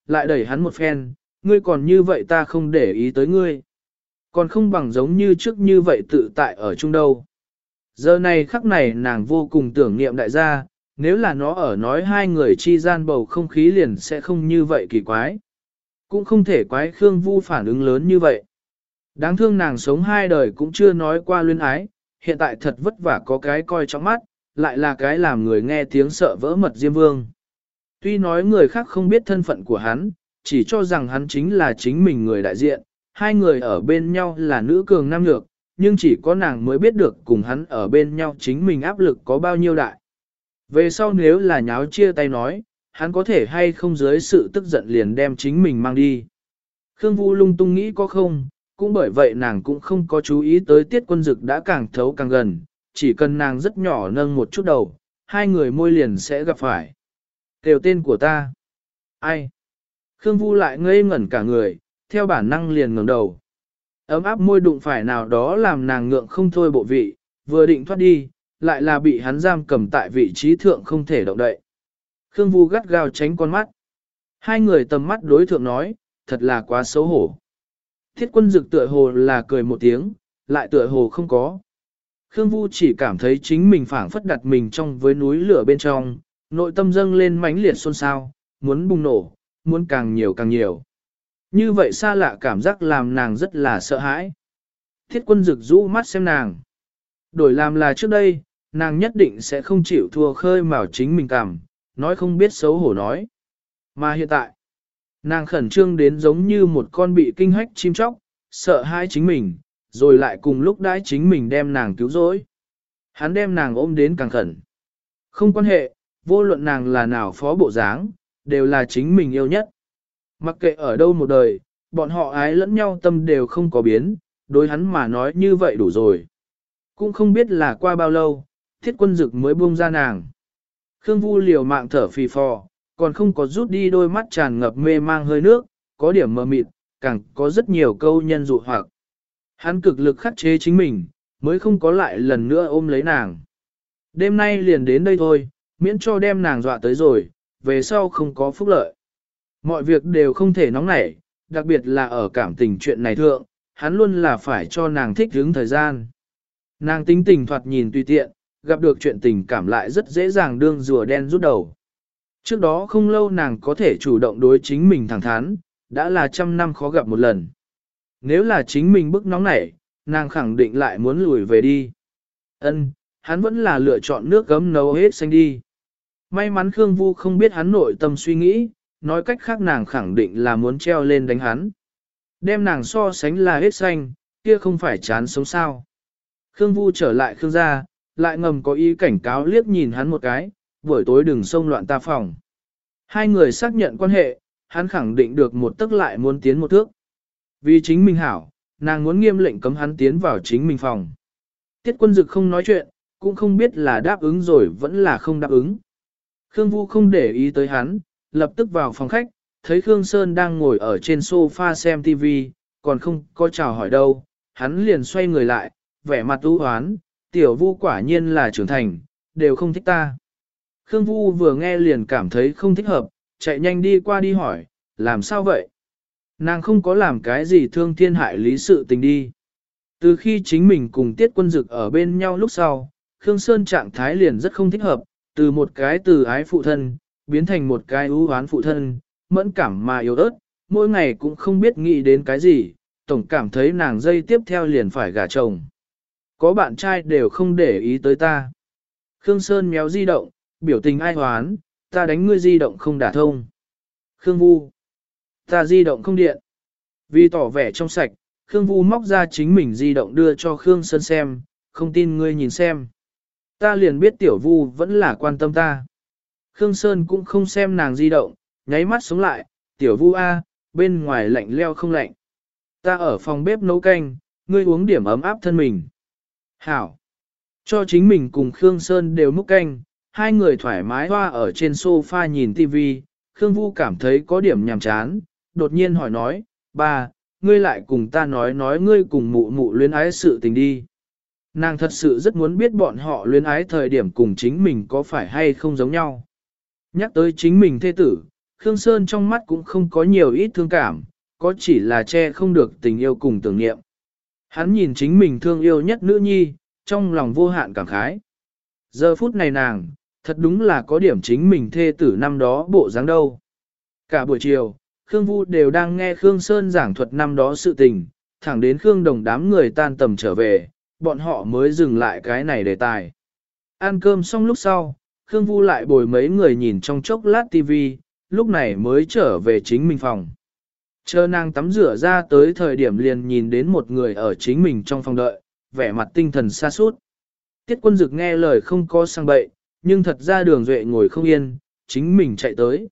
lại đẩy hắn một phen, ngươi còn như vậy ta không để ý tới ngươi. Còn không bằng giống như trước như vậy tự tại ở chung đâu. Giờ này khắc này nàng vô cùng tưởng niệm đại gia, nếu là nó ở nói hai người chi gian bầu không khí liền sẽ không như vậy kỳ quái. Cũng không thể quái Khương Vu phản ứng lớn như vậy. Đáng thương nàng sống hai đời cũng chưa nói qua luyến ái, hiện tại thật vất vả có cái coi trong mắt, lại là cái làm người nghe tiếng sợ vỡ mật Diêm Vương. Tuy nói người khác không biết thân phận của hắn, chỉ cho rằng hắn chính là chính mình người đại diện, hai người ở bên nhau là nữ cường nam nhược, nhưng chỉ có nàng mới biết được cùng hắn ở bên nhau chính mình áp lực có bao nhiêu đại. Về sau nếu là nháo chia tay nói, hắn có thể hay không dưới sự tức giận liền đem chính mình mang đi. Khương Vu lung tung nghĩ có không, cũng bởi vậy nàng cũng không có chú ý tới Tiết Quân Dực đã càng thấu càng gần, chỉ cần nàng rất nhỏ nâng một chút đầu, hai người môi liền sẽ gặp phải. Kêu tên của ta. Ai? Khương Vu lại ngây ngẩn cả người, theo bản năng liền ngẩng đầu. Ấm áp môi đụng phải nào đó làm nàng ngượng không thôi bộ vị, vừa định thoát đi, lại là bị hắn giam cầm tại vị trí thượng không thể động đậy. Khương Vu gắt gao tránh con mắt. Hai người tầm mắt đối thượng nói, thật là quá xấu hổ. Thiết Quân Dực tựa hồ là cười một tiếng, lại tựa hồ không có. Khương Vu chỉ cảm thấy chính mình phảng phất đặt mình trong với núi lửa bên trong, nội tâm dâng lên mãnh liệt xôn xao, muốn bùng nổ, muốn càng nhiều càng nhiều. Như vậy xa lạ cảm giác làm nàng rất là sợ hãi. Thiết Quân Dực rũ mắt xem nàng. Đổi làm là trước đây, nàng nhất định sẽ không chịu thua khơi mào chính mình cảm, nói không biết xấu hổ nói. Mà hiện tại, nàng khẩn trương đến giống như một con bị kinh hách chim chóc, sợ hãi chính mình, rồi lại cùng lúc đãi chính mình đem nàng cứu rỗi. Hắn đem nàng ôm đến càng khẩn. Không quan hệ, vô luận nàng là nào phó bộ dáng, đều là chính mình yêu nhất. Mặc kệ ở đâu một đời, bọn họ ái lẫn nhau tâm đều không có biến, đối hắn mà nói như vậy đủ rồi. Cũng không biết là qua bao lâu, Thiết Quân Dực mới buông ra nàng. Khương Vu liều mạng thở phì phò, còn không có rút đi đôi mắt tràn ngập mê mang hơi nước, có điểm mờ mịt, càng có rất nhiều câu nhân dụ hoặc. Hắn cực lực khắc chế chính mình, mới không có lại lần nữa ôm lấy nàng. Đêm nay liền đến đây thôi, miễn cho đem nàng dọa tới rồi, về sau không có phúc lợi. Mọi việc đều không thể nóng nảy, đặc biệt là ở cảm tình chuyện này thượng, hắn luôn là phải cho nàng thích hứng thời gian. Nàng tính tình thoạt nhìn tùy tiện, gặp được chuyện tình cảm lại rất dễ dàng đương rùa đen rút đầu. Trước đó không lâu nàng có thể chủ động đối chính mình thẳng thắn, đã là 100 năm khó gặp một lần. Nếu là chính mình bức nóng nảy, nàng khẳng định lại muốn lùi về đi. Hắn vẫn là lựa chọn nước gấm nấu hết xanh đi. May mắn Khương Vu không biết hắn nội tâm suy nghĩ, nói cách khác nàng khẳng định là muốn treo lên đánh hắn. Đem nàng so sánh là hết xanh, kia không phải chán sống sao. Khương Vu trở lại Khương gia, lại ngầm có ý cảnh cáo liếc nhìn hắn một cái, buổi tối đừng xông loạn ta phòng. Hai người xác nhận quan hệ, hắn khẳng định được một tức lại muốn tiến một thước. Vì chính mình hảo, nàng muốn nghiêm lệnh cấm hắn tiến vào chính mình phòng. Tiết Quân Dực không nói chuyện, cũng không biết là đáp ứng rồi vẫn là không đáp ứng. Khương Vu không để ý tới hắn, lập tức vào phòng khách, thấy Khương Sơn đang ngồi ở trên sofa xem TV, còn không có chào hỏi đâu, hắn liền xoay người lại, vẻ mặt u hoán, tiểu Vu quả nhiên là trưởng thành, đều không thích ta. Khương Vu vừa nghe liền cảm thấy không thích hợp, chạy nhanh đi qua đi hỏi, làm sao vậy? Nàng không có làm cái gì thương thiên hại lý sự tình đi. Từ khi chính mình cùng Tiết Quân Dực ở bên nhau lúc sau, Khương Sơn trạng thái liền rất không thích hợp, từ một cái từ ái phụ thân, biến thành một cái ưu hoán phụ thân, mẫn cảm mà yếu ớt, mỗi ngày cũng không biết nghĩ đến cái gì, tổng cảm thấy nàng dây tiếp theo liền phải gả chồng. Có bạn trai đều không để ý tới ta. Khương Sơn méo di động, biểu tình ai hoán, ta đánh ngươi di động không đả thông. Khương Vu, ta di động không điện. Vì tỏ vẻ trong sạch, Khương Vu móc ra chính mình di động đưa cho Khương Sơn xem, không tin ngươi nhìn xem. Ta liền biết tiểu Vu vẫn là quan tâm ta. Khương Sơn cũng không xem nàng di động, nháy mắt sống lại, tiểu Vu A, bên ngoài lạnh leo không lạnh. Ta ở phòng bếp nấu canh, ngươi uống điểm ấm áp thân mình. Hảo. Cho chính mình cùng Khương Sơn đều múc canh, hai người thoải mái hoa ở trên sofa nhìn TV, Khương Vu cảm thấy có điểm nhàm chán, đột nhiên hỏi nói, ba, ngươi lại cùng ta nói ngươi cùng mụ mụ luyến ái sự tình đi. Nàng thật sự rất muốn biết bọn họ luyến ái thời điểm cùng chính mình có phải hay không giống nhau. Nhắc tới chính mình thê tử, Khương Sơn trong mắt cũng không có nhiều ít thương cảm, có chỉ là che không được tình yêu cùng tưởng niệm. Hắn nhìn chính mình thương yêu nhất nữ nhi, trong lòng vô hạn cảm khái. Giờ phút này nàng, thật đúng là có điểm chính mình thê tử năm đó bộ dáng đâu. Cả buổi chiều, Khương Vu đều đang nghe Khương Sơn giảng thuật năm đó sự tình, thẳng đến Khương Đồng đám người tan tầm trở về, bọn họ mới dừng lại cái này đề tài. Ăn cơm xong lúc sau, Khương Vu lại bồi mấy người nhìn trong chốc lát tivi, lúc này mới trở về chính mình phòng. Chờ nàng tắm rửa ra tới thời điểm liền nhìn đến một người ở chính mình trong phòng đợi, vẻ mặt tinh thần xa sút. Tiết Quân Dực nghe lời không có sang bậy, nhưng thật ra Đường Duệ ngồi không yên, chính mình chạy tới.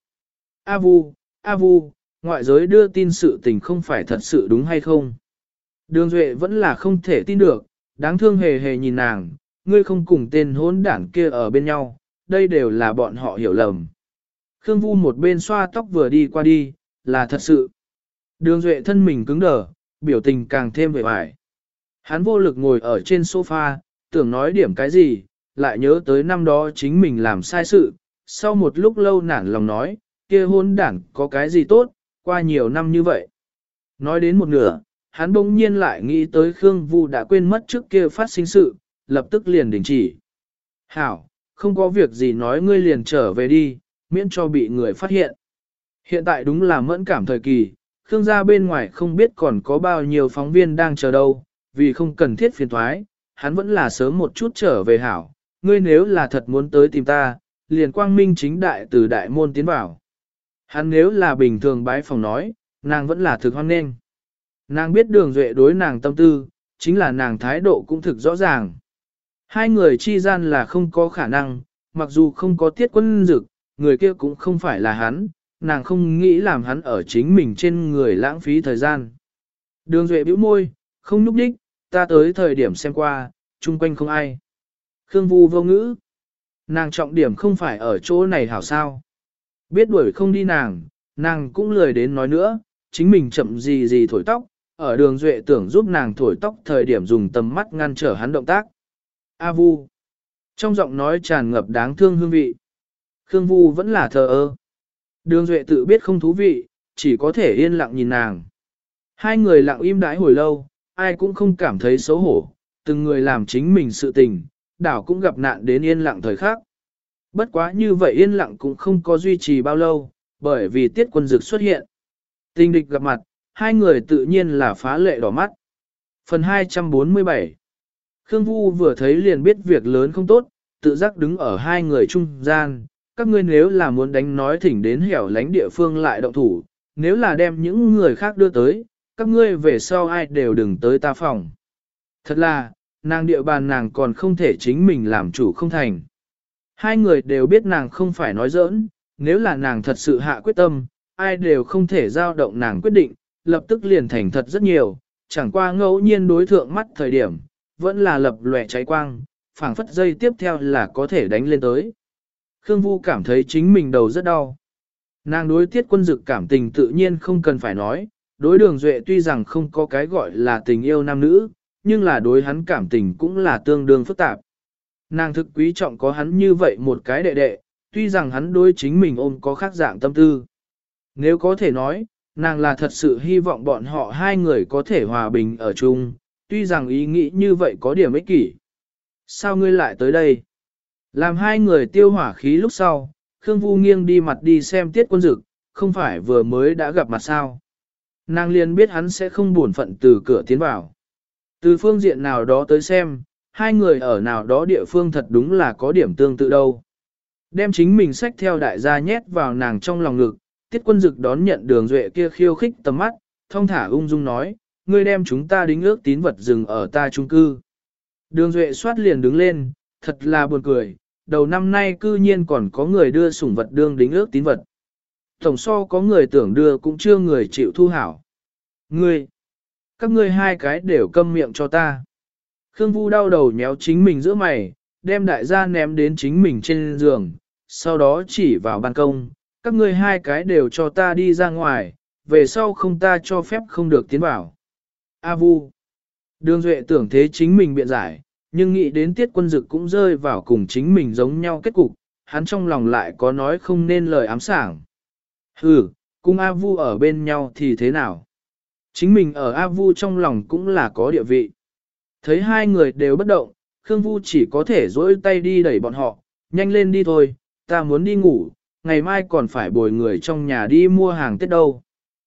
A Vu, ngoại giới đưa tin sự tình không phải thật sự đúng hay không? Đường Duệ vẫn là không thể tin được, đáng thương hề hề nhìn nàng, ngươi không cùng tên hỗn đảng kia ở bên nhau, đây đều là bọn họ hiểu lầm. Khương Vu một bên xoa tóc vừa đi qua đi, là thật sự. Đường Duệ thân mình cứng đờ, biểu tình càng thêm vẻ vải. Hắn vô lực ngồi ở trên sofa, tưởng nói điểm cái gì, lại nhớ tới năm đó chính mình làm sai sự, sau một lúc lâu nản lòng nói, kia hôn đảng có cái gì tốt, qua nhiều năm như vậy. Nói đến một nửa, hắn bỗng nhiên lại nghĩ tới Khương Vu đã quên mất trước kia phát sinh sự, lập tức liền đình chỉ. Hảo, không có việc gì nói ngươi liền trở về đi, miễn cho bị người phát hiện. Hiện tại đúng là mẫn cảm thời kỳ, Khương gia bên ngoài không biết còn có bao nhiêu phóng viên đang chờ đâu, vì không cần thiết phiền thoái, hắn vẫn là sớm một chút trở về hảo, ngươi nếu là thật muốn tới tìm ta, liền quang minh chính đại từ đại môn tiến vào. Hắn nếu là bình thường bái phòng nói, nàng vẫn là thực hoan nghênh. Nàng biết Đường Duệ đối nàng tâm tư, chính là nàng thái độ cũng thực rõ ràng. Hai người chi gian là không có khả năng, mặc dù không có Tiết Quân Dực, người kia cũng không phải là hắn, nàng không nghĩ làm hắn ở chính mình trên người lãng phí thời gian. Đường Duệ bĩu môi, không nhúc đích, ta tới thời điểm xem qua, chung quanh không ai. Khương Vu vô ngữ. Nàng trọng điểm không phải ở chỗ này hảo sao. Biết đuổi không đi nàng cũng lười đến nói nữa, chính mình chậm gì thổi tóc, ở Đường Duệ tưởng giúp nàng thổi tóc thời điểm dùng tầm mắt ngăn trở hắn động tác. A Vu. Trong giọng nói tràn ngập đáng thương hương vị. Khương Vu vẫn là thờ ơ. Đường Duệ tự biết không thú vị, chỉ có thể yên lặng nhìn nàng. Hai người lặng im đãi hồi lâu, ai cũng không cảm thấy xấu hổ, từng người làm chính mình sự tình, đảo cũng gặp nạn đến yên lặng thời khắc. Bất quá như vậy yên lặng cũng không có duy trì bao lâu, bởi vì Tiết Quân Dực xuất hiện. Tình địch gặp mặt, hai người tự nhiên là phá lệ đỏ mắt. Phần 247 Khương Vu vừa thấy liền biết việc lớn không tốt, tự giác đứng ở hai người trung gian. Các ngươi nếu là muốn đánh nói thỉnh đến hẻo lánh địa phương lại động thủ, nếu là đem những người khác đưa tới, các ngươi về sau ai đều đừng tới ta phòng. Thật là, nàng địa bàn nàng còn không thể chính mình làm chủ không thành. Hai người đều biết nàng không phải nói giỡn, nếu là nàng thật sự hạ quyết tâm, ai đều không thể giao động nàng quyết định, lập tức liền thành thật rất nhiều, chẳng qua ngẫu nhiên đối thượng mắt thời điểm, vẫn là lập lòe cháy quang, phảng phất dây tiếp theo là có thể đánh lên tới. Khương Vu cảm thấy chính mình đầu rất đau. Nàng đối Tiết Quân Dực cảm tình tự nhiên không cần phải nói, đối Đường Duệ tuy rằng không có cái gọi là tình yêu nam nữ, nhưng là đối hắn cảm tình cũng là tương đương phức tạp. Nàng thực quý trọng có hắn như vậy một cái đệ đệ, tuy rằng hắn đối chính mình ôm có khác dạng tâm tư. Nếu có thể nói, nàng là thật sự hy vọng bọn họ hai người có thể hòa bình ở chung, tuy rằng ý nghĩ như vậy có điểm ích kỷ. Sao ngươi lại tới đây? Làm hai người tiêu hỏa khí lúc sau, Khương Vu nghiêng đi mặt đi xem Tiết Quân Dực, không phải vừa mới đã gặp mặt sao. Nàng liền biết hắn sẽ không buồn phận từ cửa tiến vào. Từ phương diện nào đó tới xem, hai người ở nào đó địa phương thật đúng là có điểm tương tự đâu. Đem chính mình xách theo đại gia nhét vào nàng trong lòng ngực, Tiết Quân Dực đón nhận Đường Duệ kia khiêu khích tầm mắt, thong thả ung dung nói, ngươi đem chúng ta đính ước tín vật dừng ở ta chung cư. Đường Duệ xoát liền đứng lên, thật là buồn cười, đầu năm nay cư nhiên còn có người đưa sủng vật đương đính ước tín vật. Tổng so có người tưởng đưa cũng chưa người chịu thu hảo. Các ngươi hai cái đều câm miệng cho ta. Khương Vu đau đầu nhéo chính mình giữa mày, đem đại gia ném đến chính mình trên giường, sau đó chỉ vào ban công, các ngươi hai cái đều cho ta đi ra ngoài, về sau không ta cho phép không được tiến vào. A Vu. Đường Duệ tưởng thế chính mình biện giải, nhưng nghĩ đến Tiết Quân Dực cũng rơi vào cùng chính mình giống nhau kết cục, hắn trong lòng lại có nói không nên lời ám sảng. Ừ, cùng A Vu ở bên nhau thì thế nào? Chính mình ở A Vu trong lòng cũng là có địa vị. Thấy hai người đều bất động, Khương Vu chỉ có thể dỗi tay đi đẩy bọn họ, nhanh lên đi thôi, ta muốn đi ngủ, ngày mai còn phải bồi người trong nhà đi mua hàng Tết đâu.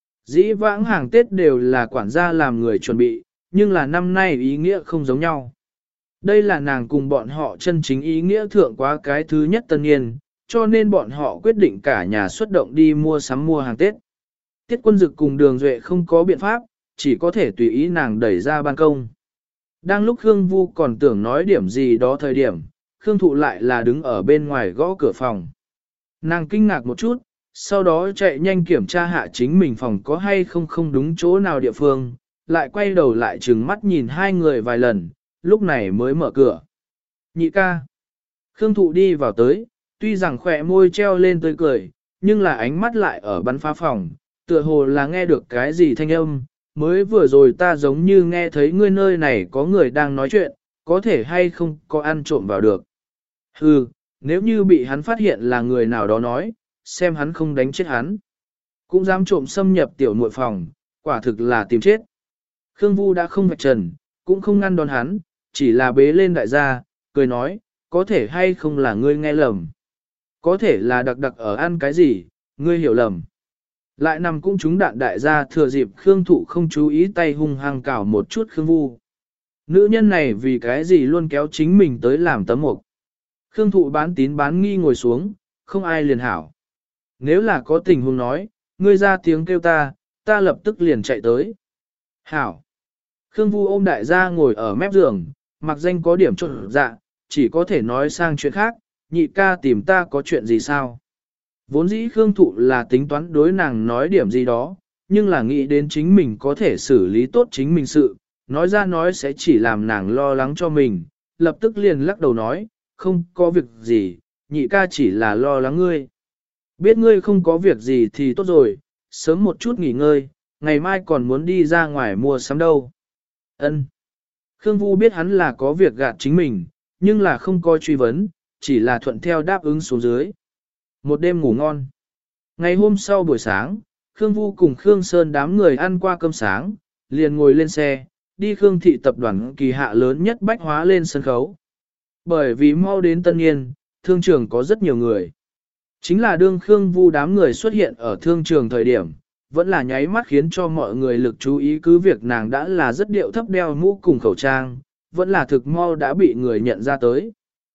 Dĩ vãng hàng Tết đều là quản gia làm người chuẩn bị, nhưng là năm nay ý nghĩa không giống nhau. Đây là nàng cùng bọn họ chân chính ý nghĩa thượng quá cái thứ nhất tân niên, cho nên bọn họ quyết định cả nhà xuất động đi mua sắm mua hàng Tết. Tiết Quân Dực cùng Đường Duệ không có biện pháp, chỉ có thể tùy ý nàng đẩy ra ban công. Đang lúc Khương Vu còn tưởng nói điểm gì đó thời điểm, Khương Thụ lại là đứng ở bên ngoài gõ cửa phòng. Nàng kinh ngạc một chút, sau đó chạy nhanh kiểm tra hạ chính mình phòng có hay không không đúng chỗ nào địa phương, lại quay đầu lại trừng mắt nhìn hai người vài lần, lúc này mới mở cửa. Nhị ca. Khương Thụ đi vào tới, tuy rằng khỏe môi treo lên tươi cười, nhưng là ánh mắt lại ở bắn phá phòng, tựa hồ là nghe được cái gì thanh âm, mới vừa rồi ta giống như nghe thấy ngươi nơi này có người đang nói chuyện, có thể hay không có ăn trộm vào được. Hừ, nếu như bị hắn phát hiện là người nào đó nói, xem hắn không đánh chết hắn. Cũng dám trộm xâm nhập tiểu muội phòng, quả thực là tìm chết. Khương Vu đã không vạch trần, cũng không ngăn đón hắn, chỉ là bế lên đại gia, cười nói, có thể hay không là ngươi nghe lầm. Có thể là đặc đặc ở ăn cái gì, ngươi hiểu lầm. Lại nằm cũng trúng đạn đại gia thừa dịp Khương Thụ không chú ý tay hung hăng cào một chút Khương Vu. Nữ nhân này vì cái gì luôn kéo chính mình tới làm tấm mục. Khương Thụ bán tín bán nghi ngồi xuống, không ai liền hảo. Nếu là có tình huống nói, ngươi ra tiếng kêu ta, ta lập tức liền chạy tới. Hảo. Khương Vu ôm đại gia ngồi ở mép giường, mặc danh có điểm trộn dạ, chỉ có thể nói sang chuyện khác, nhị ca tìm ta có chuyện gì sao? Vốn dĩ Khương Thụ là tính toán đối nàng nói điểm gì đó, nhưng là nghĩ đến chính mình có thể xử lý tốt chính mình sự, nói ra nói sẽ chỉ làm nàng lo lắng cho mình, lập tức liền lắc đầu nói, không có việc gì, nhị ca chỉ là lo lắng ngươi. Biết ngươi không có việc gì thì tốt rồi, sớm một chút nghỉ ngơi, ngày mai còn muốn đi ra ngoài mua sắm đâu. Ân. Khương Vu biết hắn là có việc gạt chính mình, nhưng là không coi truy vấn, chỉ là thuận theo đáp ứng xuống dưới. Một đêm ngủ ngon. Ngày hôm sau buổi sáng, Khương Vu cùng Khương Sơn đám người ăn qua cơm sáng, liền ngồi lên xe, đi Khương thị tập đoàn kỳ hạ lớn nhất bách hóa lên sân khấu. Bởi vì mau đến Tân Niên, thương trường có rất nhiều người. Chính là đương Khương Vu đám người xuất hiện ở thương trường thời điểm, vẫn là nháy mắt khiến cho mọi người lực chú ý cứ việc nàng đã là rất điệu thấp đeo mũ cùng khẩu trang, vẫn là thực mau đã bị người nhận ra tới.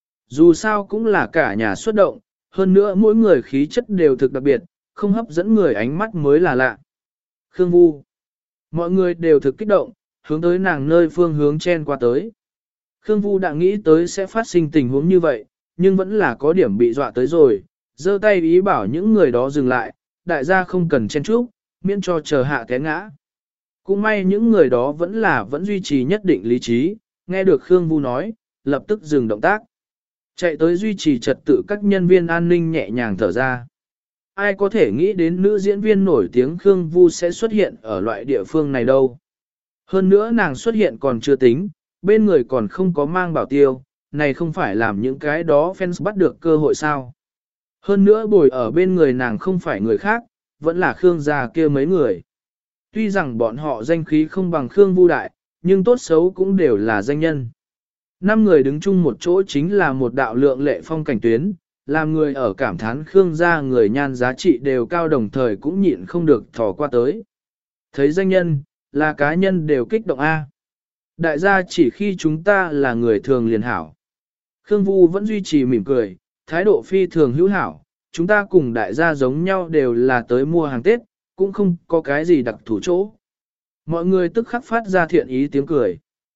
Dù sao cũng là cả nhà xuất động, hơn nữa mỗi người khí chất đều thực đặc biệt, không hấp dẫn người ánh mắt mới là lạ. Khương Vu. Mọi người đều thực kích động, hướng tới nàng nơi phương hướng chen qua tới. Khương Vu đã nghĩ tới sẽ phát sinh tình huống như vậy, nhưng vẫn là có điểm bị dọa tới rồi, giơ tay ý bảo những người đó dừng lại, đại gia không cần chen chúc, miễn cho chờ hạ té ngã. Cũng may những người đó vẫn duy trì nhất định lý trí, nghe được Khương Vu nói, lập tức dừng động tác. Chạy tới duy trì trật tự các nhân viên an ninh nhẹ nhàng thở ra. Ai có thể nghĩ đến nữ diễn viên nổi tiếng Khương Vu sẽ xuất hiện ở loại địa phương này đâu. Hơn nữa nàng xuất hiện còn chưa tính, bên người còn không có mang bảo tiêu, này không phải làm những cái đó fans bắt được cơ hội sao. Hơn nữa bồi ở bên người nàng không phải người khác, vẫn là Khương gia kia mấy người. Tuy rằng bọn họ danh khí không bằng Khương Vu đại, nhưng tốt xấu cũng đều là danh nhân. 5 người đứng chung một chỗ chính là một đạo lượng lệ phong cảnh tuyến, làm người ở cảm thán Khương gia người nhan giá trị đều cao đồng thời cũng nhịn không được thò qua tới. Thấy danh nhân, là cá nhân đều kích động A. Đại gia chỉ khi chúng ta là người thường liền hảo. Khương Vu vẫn duy trì mỉm cười, thái độ phi thường hữu hảo, chúng ta cùng đại gia giống nhau đều là tới mua hàng Tết, cũng không có cái gì đặc thủ chỗ. Mọi người tức khắc phát ra thiện ý tiếng cười.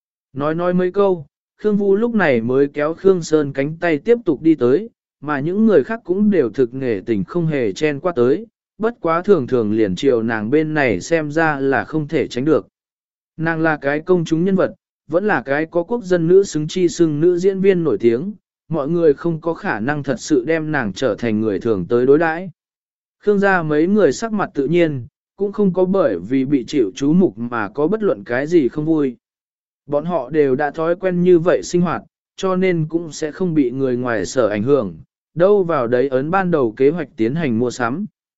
Nói mấy câu, Khương Vu lúc này mới kéo Khương Sơn cánh tay tiếp tục đi tới, mà những người khác cũng đều thực nghề tình không hề chen qua tới, bất quá thường thường liền chiều nàng bên này xem ra là không thể tránh được. Nàng là cái công chúng nhân vật, vẫn là cái có quốc dân nữ xứng chi xưng nữ diễn viên nổi tiếng, mọi người không có khả năng thật sự đem nàng trở thành người thường tới đối đãi. Khương gia mấy người sắc mặt tự nhiên, cũng không có bởi vì bị chịu chú mục mà có bất luận cái gì không vui. Bọn họ đều đã thói quen như vậy sinh hoạt, cho nên cũng sẽ không bị người ngoài sở ảnh hưởng, đâu vào đấy ấn ban đầu kế hoạch tiến hành mua sắm.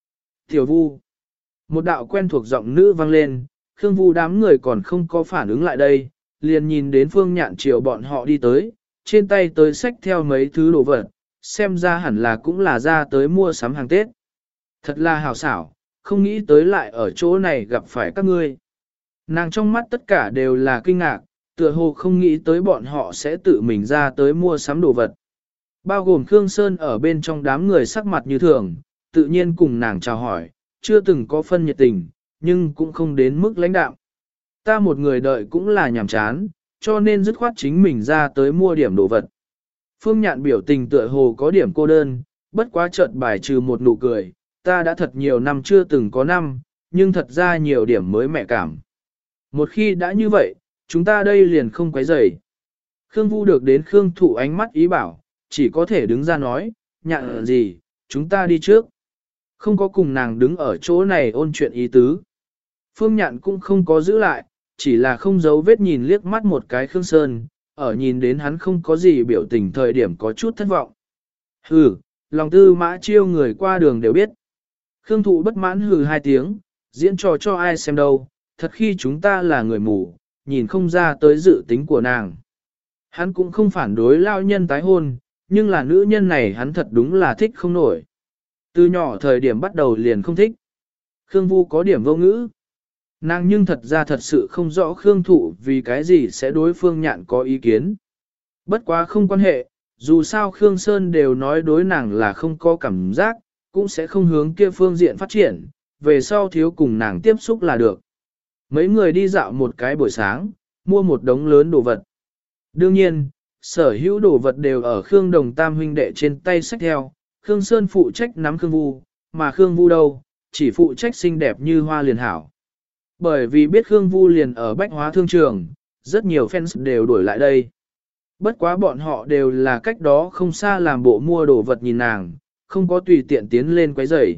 Tiểu Vu. Một đạo quen thuộc giọng nữ vang lên, Khương Vu đám người còn không có phản ứng lại đây, liền nhìn đến Phương Nhạn Triều bọn họ đi tới, trên tay tới xách theo mấy thứ đồ vật, xem ra hẳn là cũng là ra tới mua sắm hàng Tết. Thật là hào xảo, không nghĩ tới lại ở chỗ này gặp phải các ngươi. Nàng trong mắt tất cả đều là kinh ngạc, tựa hồ không nghĩ tới bọn họ sẽ tự mình ra tới mua sắm đồ vật. Bao gồm Khương Sơn ở bên trong đám người sắc mặt như thường, tự nhiên cùng nàng chào hỏi, chưa từng có phân nhiệt tình, nhưng cũng không đến mức lãnh đạm. Ta một người đợi cũng là nhàm chán, cho nên dứt khoát chính mình ra tới mua điểm đồ vật. Phương Nhạn biểu tình tựa hồ có điểm cô đơn, bất quá chợt bài trừ một nụ cười, ta đã thật nhiều năm chưa từng có năm, nhưng thật ra nhiều điểm mới mẹ cảm. Một khi đã như vậy, chúng ta đây liền không quấy rầy. Khương Vu được đến Khương Thụ ánh mắt ý bảo, chỉ có thể đứng ra nói, Nhạn gì, chúng ta đi trước. Không có cùng nàng đứng ở chỗ này ôn chuyện ý tứ. Phương Nhạn cũng không có giữ lại, chỉ là không giấu vết nhìn liếc mắt một cái Khương Sơn, ở nhìn đến hắn không có gì biểu tình thời điểm có chút thất vọng. Hừ, lòng tư mã chiêu người qua đường đều biết. Khương Thụ bất mãn hừ hai tiếng, diễn trò cho ai xem đâu, thật khi chúng ta là người mù, nhìn không ra tới dự tính của nàng. Hắn cũng không phản đối lao nhân tái hôn, nhưng là nữ nhân này hắn thật đúng là thích không nổi. Từ nhỏ thời điểm bắt đầu liền không thích. Khương Vu có điểm vô ngữ. Nàng nhưng thật ra thật sự không rõ Khương Thụ vì cái gì sẽ đối Phương Nhạn có ý kiến. Bất quá không quan hệ, dù sao Khương Sơn đều nói đối nàng là không có cảm giác, cũng sẽ không hướng kia phương diện phát triển, về sau thiếu cùng nàng tiếp xúc là được. Mấy người đi dạo một cái buổi sáng, mua một đống lớn đồ vật. Đương nhiên, sở hữu đồ vật đều ở Khương Đồng Tam huynh đệ trên tay xách theo, Khương Sơn phụ trách nắm Khương Vu, mà Khương Vu đâu, chỉ phụ trách xinh đẹp như hoa liền hảo. Bởi vì biết Khương Vu liền ở bách hóa thương trường, rất nhiều fans đều đuổi lại đây. Bất quá bọn họ đều là cách đó không xa làm bộ mua đồ vật nhìn nàng, không có tùy tiện tiến lên quấy rầy.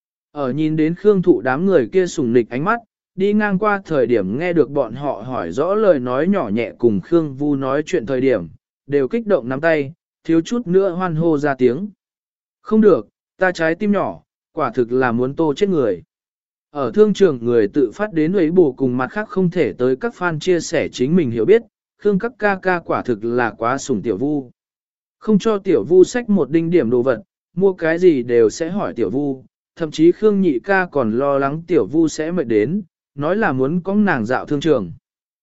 Ở nhìn đến Khương Thụ đám người kia sùng nịch ánh mắt, đi ngang qua thời điểm nghe được bọn họ hỏi rõ lời nói nhỏ nhẹ cùng Khương Vu nói chuyện thời điểm, đều kích động nắm tay, thiếu chút nữa hoan hô ra tiếng. Không được, ta trái tim nhỏ, quả thực là muốn tô chết người. Ở thương trường người tự phát đến ấy bù cùng mặt khác không thể tới các fan chia sẻ chính mình hiểu biết, Khương các ca ca quả thực là quá sủng Tiểu Vu. Không cho Tiểu Vu xách một đinh điểm đồ vật, mua cái gì đều sẽ hỏi Tiểu Vu, thậm chí Khương nhị ca còn lo lắng Tiểu Vu sẽ mệt đến, nói là muốn có nàng dạo thương trường.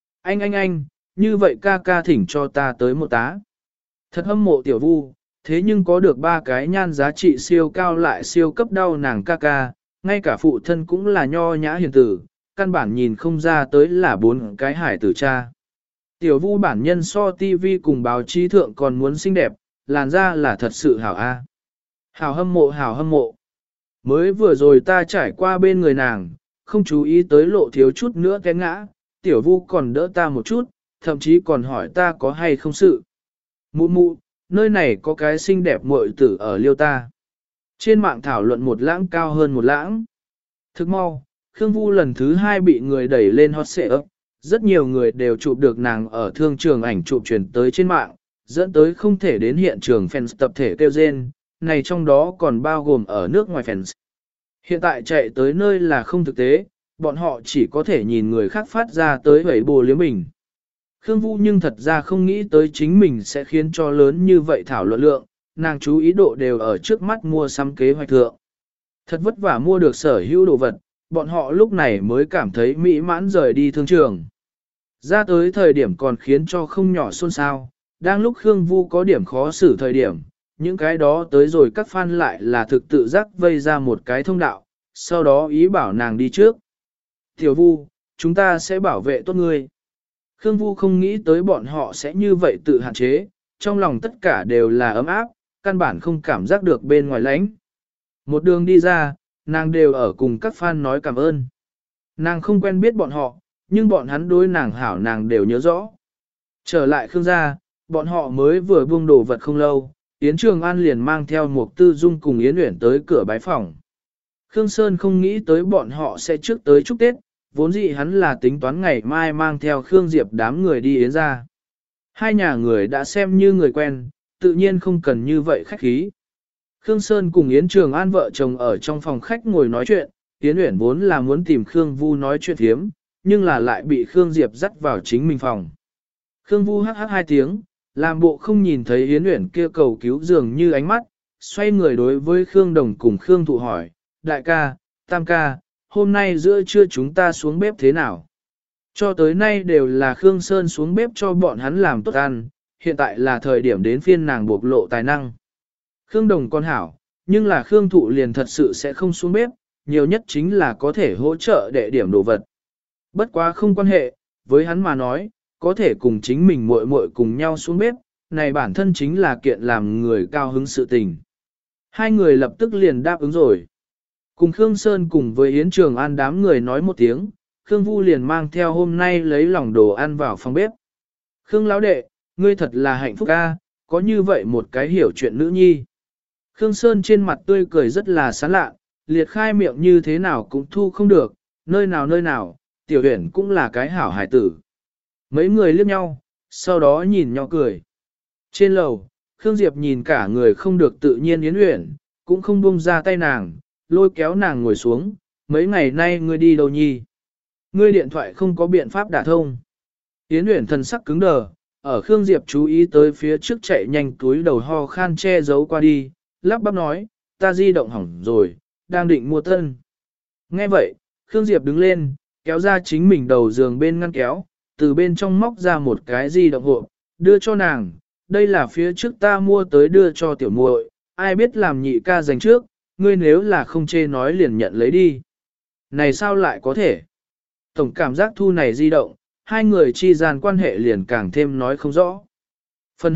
Anh, như vậy ca ca thỉnh cho ta tới một tá. Thật hâm mộ Tiểu Vu, thế nhưng có được 3 cái nhan giá trị siêu cao lại siêu cấp đau nàng ca ca, ngay cả phụ thân cũng là nho nhã hiền tử, căn bản nhìn không ra tới là 4 cái hải tử cha. Tiểu Vu bản nhân so TV cùng báo chí thượng còn muốn xinh đẹp, làn da là thật sự hảo a. Hảo hâm mộ. Mới vừa rồi ta trải qua bên người nàng, không chú ý tới lộ thiếu chút nữa té ngã, Tiểu Vu còn đỡ ta một chút, thậm chí còn hỏi ta có hay không sự. Mụ, nơi này có cái xinh đẹp muội tử ở liêu ta. Trên mạng thảo luận một lãng cao hơn một lãng. Thức mau, Khương Vu lần thứ 2 bị người đẩy lên hot search, rất nhiều người đều chụp được nàng ở thương trường ảnh chụp truyền tới trên mạng, dẫn tới không thể đến hiện trường fans tập thể kêu rên, này trong đó còn bao gồm ở nước ngoài fans. Hiện tại chạy tới nơi là không thực tế, bọn họ chỉ có thể nhìn người khác phát ra tới vẩy bồ liếm mình. Khương Vu nhưng thật ra không nghĩ tới chính mình sẽ khiến cho lớn như vậy thảo luận lượng, nàng chú ý độ đều ở trước mắt mua sắm kế hoạch thượng. Thật vất vả mua được sở hữu đồ vật, bọn họ lúc này mới cảm thấy mỹ mãn rời đi thương trường. Ra tới thời điểm còn khiến cho không nhỏ xôn xao, đang lúc Khương Vu có điểm khó xử thời điểm, những cái đó tới rồi các fan lại là thực tự giác vây ra một cái thông đạo, sau đó ý bảo nàng đi trước. Tiểu Vu, chúng ta sẽ bảo vệ tốt ngươi. Khương Vu không nghĩ tới bọn họ sẽ như vậy tự hạn chế, trong lòng tất cả đều là ấm áp, căn bản không cảm giác được bên ngoài lánh. Một đường đi ra, nàng đều ở cùng các fan nói cảm ơn. Nàng không quen biết bọn họ, nhưng bọn hắn đối nàng hảo nàng đều nhớ rõ. Trở lại Khương gia, bọn họ mới vừa buông đồ vật không lâu, Yến Trường An liền mang theo một tư dung cùng Yến Uyển tới cửa bái phòng. Khương Sơn không nghĩ tới bọn họ sẽ trước tới chúc Tết, vốn dĩ hắn là tính toán ngày mai mang theo Khương Diệp đám người đi Yến ra. Hai nhà người đã xem như người quen, tự nhiên không cần như vậy khách khí. Khương Sơn cùng Yến Trường An vợ chồng ở trong phòng khách ngồi nói chuyện, Yến Uyển vốn là muốn tìm Khương Vu nói chuyện thiếm, nhưng là lại bị Khương Diệp dắt vào chính mình phòng. Khương Vu hắc hắc hai tiếng, làm bộ không nhìn thấy Yến Uyển kia cầu cứu dường như ánh mắt, xoay người đối với Khương Đồng cùng Khương Thụ hỏi, đại ca, tam ca, hôm nay giữa trưa chúng ta xuống bếp thế nào? Cho tới nay đều là Khương Sơn xuống bếp cho bọn hắn làm tốt ăn, hiện tại là thời điểm đến phiên nàng bộc lộ tài năng. Khương Đồng con hảo, nhưng là Khương Thụ liền thật sự sẽ không xuống bếp, nhiều nhất chính là có thể hỗ trợ đệ điểm đồ vật. Bất quá không quan hệ, với hắn mà nói, có thể cùng chính mình muội muội cùng nhau xuống bếp, này bản thân chính là kiện làm người cao hứng sự tình. Hai người lập tức liền đáp ứng rồi. Cùng Khương Sơn cùng với Yến Trường An đám người nói một tiếng, Khương Vu liền mang theo hôm nay lấy lòng đồ ăn vào phòng bếp. Khương lão đệ, ngươi thật là hạnh phúc a, có như vậy một cái hiểu chuyện nữ nhi. Khương Sơn trên mặt tươi cười rất là sán lạ, liệt khai miệng như thế nào cũng thu không được, nơi nào, tiểu huyển cũng là cái hảo hài tử. Mấy người liếc nhau, sau đó nhìn nhau cười. Trên lầu, Khương Diệp nhìn cả người không được tự nhiên Yến Uyển, cũng không buông ra tay nàng, lôi kéo nàng ngồi xuống, mấy ngày nay ngươi đi đâu nhi? Ngươi điện thoại không có biện pháp đả thông. Yến Uyển thần sắc cứng đờ, ở Khương Diệp chú ý tới phía trước chạy nhanh túi đầu ho khan che giấu qua đi, lắp bắp nói, ta di động hỏng rồi, đang định mua tân. Nghe vậy, Khương Diệp đứng lên, kéo ra chính mình đầu giường bên ngăn kéo, từ bên trong móc ra một cái di động hộp, đưa cho nàng, đây là phía trước ta mua tới đưa cho tiểu muội, ai biết làm nhị ca dành trước, ngươi nếu là không chê nói liền nhận lấy đi. Này sao lại có thể? Tổng cảm giác thu này di động, hai người chi gian quan hệ liền càng thêm nói không rõ. Phần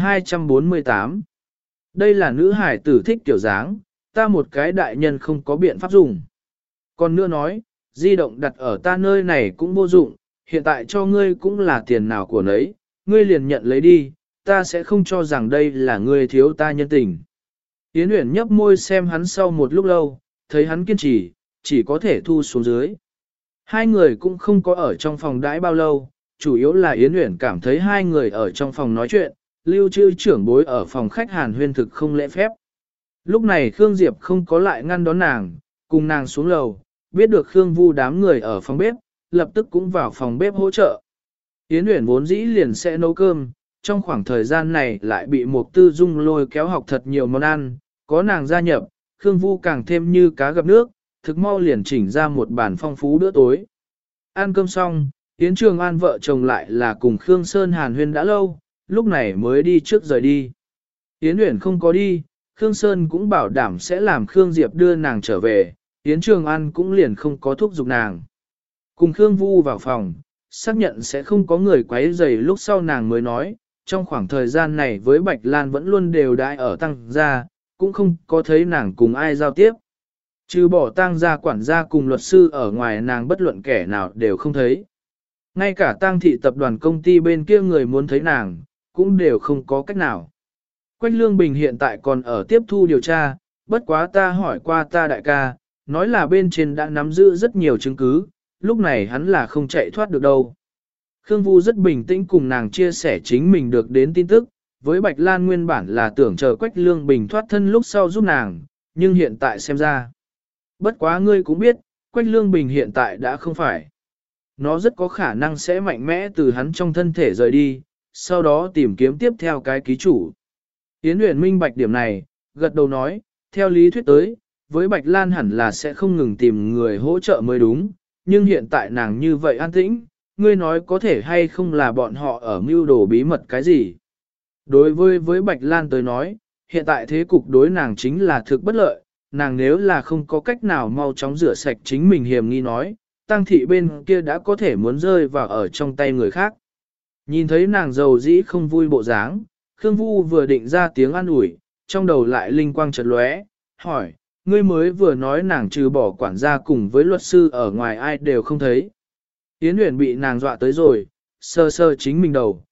248. Đây là nữ hải tử thích tiểu dáng, ta một cái đại nhân không có biện pháp dùng. Còn nữa nói, di động đặt ở ta nơi này cũng vô dụng, hiện tại cho ngươi cũng là tiền nào của nấy, ngươi liền nhận lấy đi, ta sẽ không cho rằng đây là ngươi thiếu ta nhân tình. Yến Uyển nhấp môi xem hắn sau một lúc lâu, thấy hắn kiên trì, chỉ có thể thu xuống dưới. Hai người cũng không có ở trong phòng đãi bao lâu, chủ yếu là Yến Uyển cảm thấy hai người ở trong phòng nói chuyện, lưu trữ trưởng bối ở phòng khách Hàn Huyên thực không lễ phép. Lúc này Khương Diệp không có lại ngăn đón nàng, cùng nàng xuống lầu, biết được Khương Vu đám người ở phòng bếp, lập tức cũng vào phòng bếp hỗ trợ. Yến Uyển vốn dĩ liền sẽ nấu cơm, trong khoảng thời gian này lại bị Mục Tư Dung lôi kéo học thật nhiều món ăn, có nàng gia nhập, Khương Vu càng thêm như cá gặp nước, thực mau liền chỉnh ra một bàn phong phú bữa tối. Ăn cơm xong, Yến Trường An vợ chồng lại là cùng Khương Sơn Hàn Huyên đã lâu, lúc này mới đi trước rời đi. Yến Uyển không có đi, Khương Sơn cũng bảo đảm sẽ làm Khương Diệp đưa nàng trở về, Yến Trường An cũng liền không có thúc giục nàng. Cùng Khương Vu vào phòng, xác nhận sẽ không có người quấy rầy lúc sau nàng mới nói, trong khoảng thời gian này với Bạch Lan vẫn luôn đều đãi ở tăng gia, cũng không có thấy nàng cùng ai giao tiếp. Trừ bỏ tang gia quản gia cùng luật sư ở ngoài nàng bất luận kẻ nào đều không thấy. Ngay cả tang thị tập đoàn công ty bên kia người muốn thấy nàng, cũng đều không có cách nào. Quách Lương Bình hiện tại còn ở tiếp thu điều tra, bất quá ta hỏi qua ta đại ca, nói là bên trên đã nắm giữ rất nhiều chứng cứ, lúc này hắn là không chạy thoát được đâu. Khương Vu rất bình tĩnh cùng nàng chia sẻ chính mình được đến tin tức, với Bạch Lan nguyên bản là tưởng chờ Quách Lương Bình thoát thân lúc sau giúp nàng, nhưng hiện tại xem ra. Bất quá ngươi cũng biết, Quách Lương Bình hiện tại đã không phải. Nó rất có khả năng sẽ mạnh mẽ từ hắn trong thân thể rời đi, sau đó tìm kiếm tiếp theo cái ký chủ. Yến Uyển minh bạch điểm này, gật đầu nói, theo lý thuyết tới, với Bạch Lan hẳn là sẽ không ngừng tìm người hỗ trợ mới đúng, nhưng hiện tại nàng như vậy an tĩnh, ngươi nói có thể hay không là bọn họ ở mưu đồ bí mật cái gì. Đối với Bạch Lan tới nói, hiện tại thế cục đối nàng chính là thực bất lợi, nàng nếu là không có cách nào mau chóng rửa sạch chính mình hiểm nghi nói, Tăng thị bên kia đã có thể muốn rơi vào ở trong tay người khác. Nhìn thấy nàng giàu dĩ không vui bộ dáng, Khương Vu vừa định ra tiếng an ủi, trong đầu lại linh quang chợt lóe, hỏi, ngươi mới vừa nói nàng trừ bỏ quản gia cùng với luật sư ở ngoài ai đều không thấy. Yến Uyển bị nàng dọa tới rồi, sơ sơ chính mình đầu,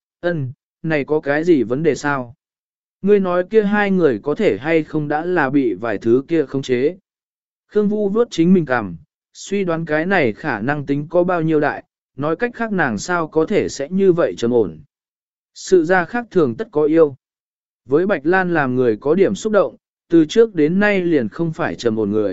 này có cái gì vấn đề sao? Ngươi nói kia hai người có thể hay không đã là bị vài thứ kia khống chế. Khương Vu vuốt chính mình cằm, suy đoán cái này khả năng tính có bao nhiêu đại, nói cách khác nàng sao có thể sẽ như vậy trầm ổn. Sự ra khác thường tất có yêu. Với Bạch Lan làm người có điểm xúc động, từ trước đến nay liền không phải trầm ổn người,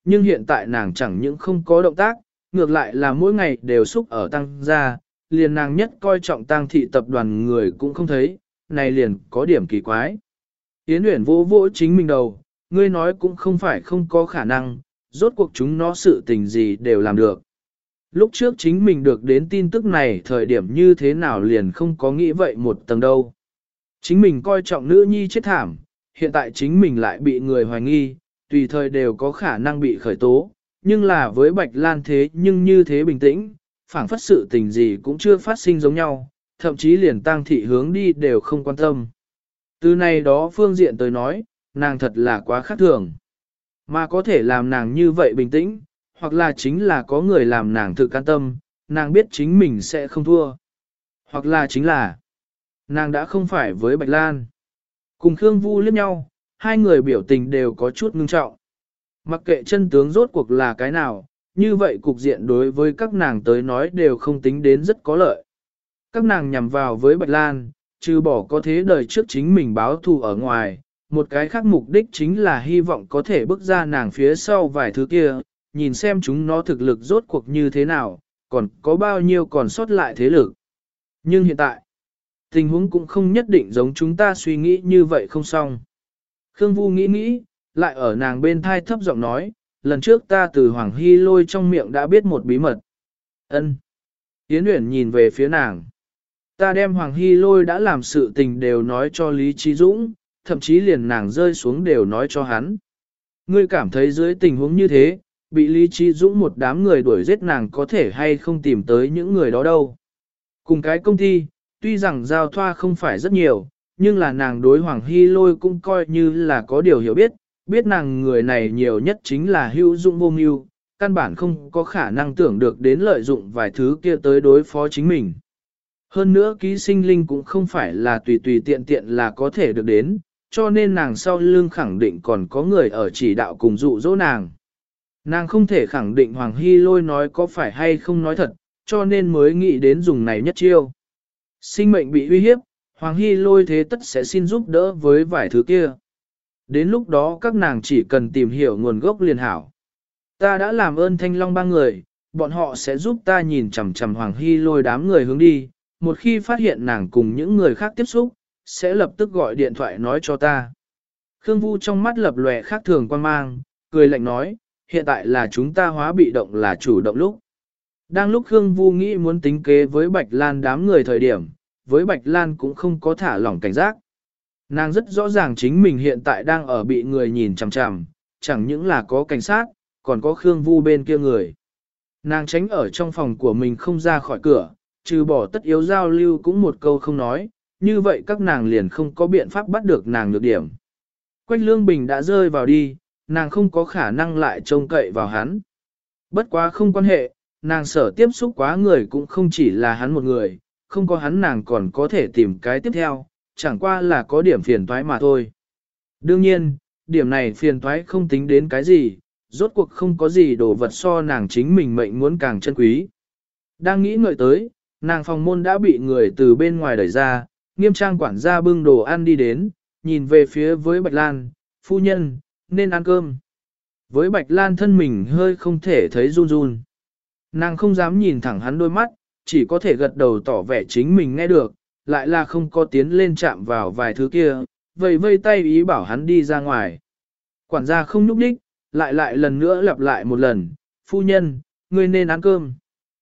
nhưng hiện tại nàng chẳng những không có động tác, ngược lại là mỗi ngày đều xúc ở tăng gia, liền nàng nhất coi trọng tăng thị tập đoàn người cũng không thấy, này liền có điểm kỳ quái. Yến Uyển vô vỗ chính mình đầu, ngươi nói cũng không phải không có khả năng, rốt cuộc chúng nó sự tình gì đều làm được. Lúc trước chính mình được đến tin tức này thời điểm như thế nào liền không có nghĩ vậy một tầng đâu. Chính mình coi trọng nữ nhi chết thảm, hiện tại chính mình lại bị người hoài nghi, tùy thời đều có khả năng bị khởi tố, nhưng là với Bạch Lan thế nhưng như thế bình tĩnh, phảng phất sự tình gì cũng chưa phát sinh giống nhau, thậm chí liền tang thị hướng đi đều không quan tâm. Từ này đó phương diện tới nói, nàng thật là quá khác thường. Mà có thể làm nàng như vậy bình tĩnh, hoặc là chính là có người làm nàng thực can tâm, nàng biết chính mình sẽ không thua. Hoặc là chính là nàng đã không phải với Bạch Lan. Cùng Khương Vu liếc nhau, hai người biểu tình đều có chút ngưng trọng. Mặc kệ chân tướng rốt cuộc là cái nào, như vậy cục diện đối với các nàng tới nói đều không tính đến rất có lợi. Các nàng nhằm vào với Bạch Lan, trừ bỏ có thế đời trước chính mình báo thù ở ngoài, một cái khác mục đích chính là hy vọng có thể bước ra nàng phía sau vài thứ kia, nhìn xem chúng nó thực lực rốt cuộc như thế nào, còn có bao nhiêu còn sót lại thế lực. Nhưng hiện tại, tình huống cũng không nhất định giống chúng ta suy nghĩ như vậy không xong. Khương Vu nghĩ, lại ở nàng bên thai thấp giọng nói, lần trước ta từ Hoàng Hy Lôi trong miệng đã biết một bí mật. Ân. Yến Uyển nhìn về phía nàng. Ta đem Hoàng Hy Lôi đã làm sự tình đều nói cho Lý Trí Dũng, thậm chí liền nàng rơi xuống đều nói cho hắn. Ngươi cảm thấy dưới tình huống như thế, bị Lý Trí Dũng một đám người đuổi giết nàng có thể hay không tìm tới những người đó đâu. Cùng cái công ty, tuy rằng giao thoa không phải rất nhiều, nhưng là nàng đối Hoàng Hy Lôi cũng coi như là có điều hiểu biết nàng người này nhiều nhất chính là hữu dụng vô mưu, căn bản không có khả năng tưởng được đến lợi dụng vài thứ kia tới đối phó chính mình. Hơn nữa ký sinh linh cũng không phải là tùy tùy tiện tiện là có thể được đến, cho nên nàng sau lưng khẳng định còn có người ở chỉ đạo cùng dụ dỗ nàng. Nàng không thể khẳng định Hoàng Hy Lôi nói có phải hay không nói thật, cho nên mới nghĩ đến dùng này nhất chiêu. Sinh mệnh bị uy hiếp, Hoàng Hy Lôi thế tất sẽ xin giúp đỡ với vài thứ kia. Đến lúc đó các nàng chỉ cần tìm hiểu nguồn gốc liền hảo. Ta đã làm ơn Thanh Long ba người, bọn họ sẽ giúp ta nhìn chằm chằm Hoàng Hy Lôi đám người hướng đi, một khi phát hiện nàng cùng những người khác tiếp xúc, sẽ lập tức gọi điện thoại nói cho ta. Khương Vu trong mắt lập lòe khác thường quan mang, cười lạnh nói, hiện tại là chúng ta hóa bị động là chủ động lúc. Đang lúc Khương Vu nghĩ muốn tính kế với Bạch Lan đám người thời điểm, với Bạch Lan cũng không có thả lỏng cảnh giác. Nàng rất rõ ràng chính mình hiện tại đang ở bị người nhìn chằm chằm, chẳng những là có cảnh sát, còn có Khương Vu bên kia người. Nàng tránh ở trong phòng của mình không ra khỏi cửa, trừ bỏ tất yếu giao lưu cũng một câu không nói, như vậy các nàng liền không có biện pháp bắt được nàng được điểm. Quách Lương Bình đã rơi vào đi, nàng không có khả năng lại trông cậy vào hắn. Bất quá không quan hệ, nàng sở tiếp xúc quá người cũng không chỉ là hắn một người, không có hắn nàng còn có thể tìm cái tiếp theo, chẳng qua là có điểm phiền toái mà thôi. Đương nhiên, điểm này phiền toái không tính đến cái gì, rốt cuộc không có gì đồ vật so nàng chính mình mệnh muốn càng chân quý. Đang nghĩ ngợi tới, nàng phòng môn đã bị người từ bên ngoài đẩy ra, Nghiêm Trang quản gia bưng đồ ăn đi đến, nhìn về phía với Bạch Lan, phu nhân, nên ăn cơm. Với Bạch Lan thân mình hơi không thể thấy run run. Nàng không dám nhìn thẳng hắn đôi mắt, chỉ có thể gật đầu tỏ vẻ chính mình nghe được, lại là không có tiến lên chạm vào vài thứ kia, vây vây tay ý bảo hắn đi ra ngoài. Quản gia không nhúc đích, lại lần nữa lặp lại một lần, phu nhân, ngươi nên ăn cơm.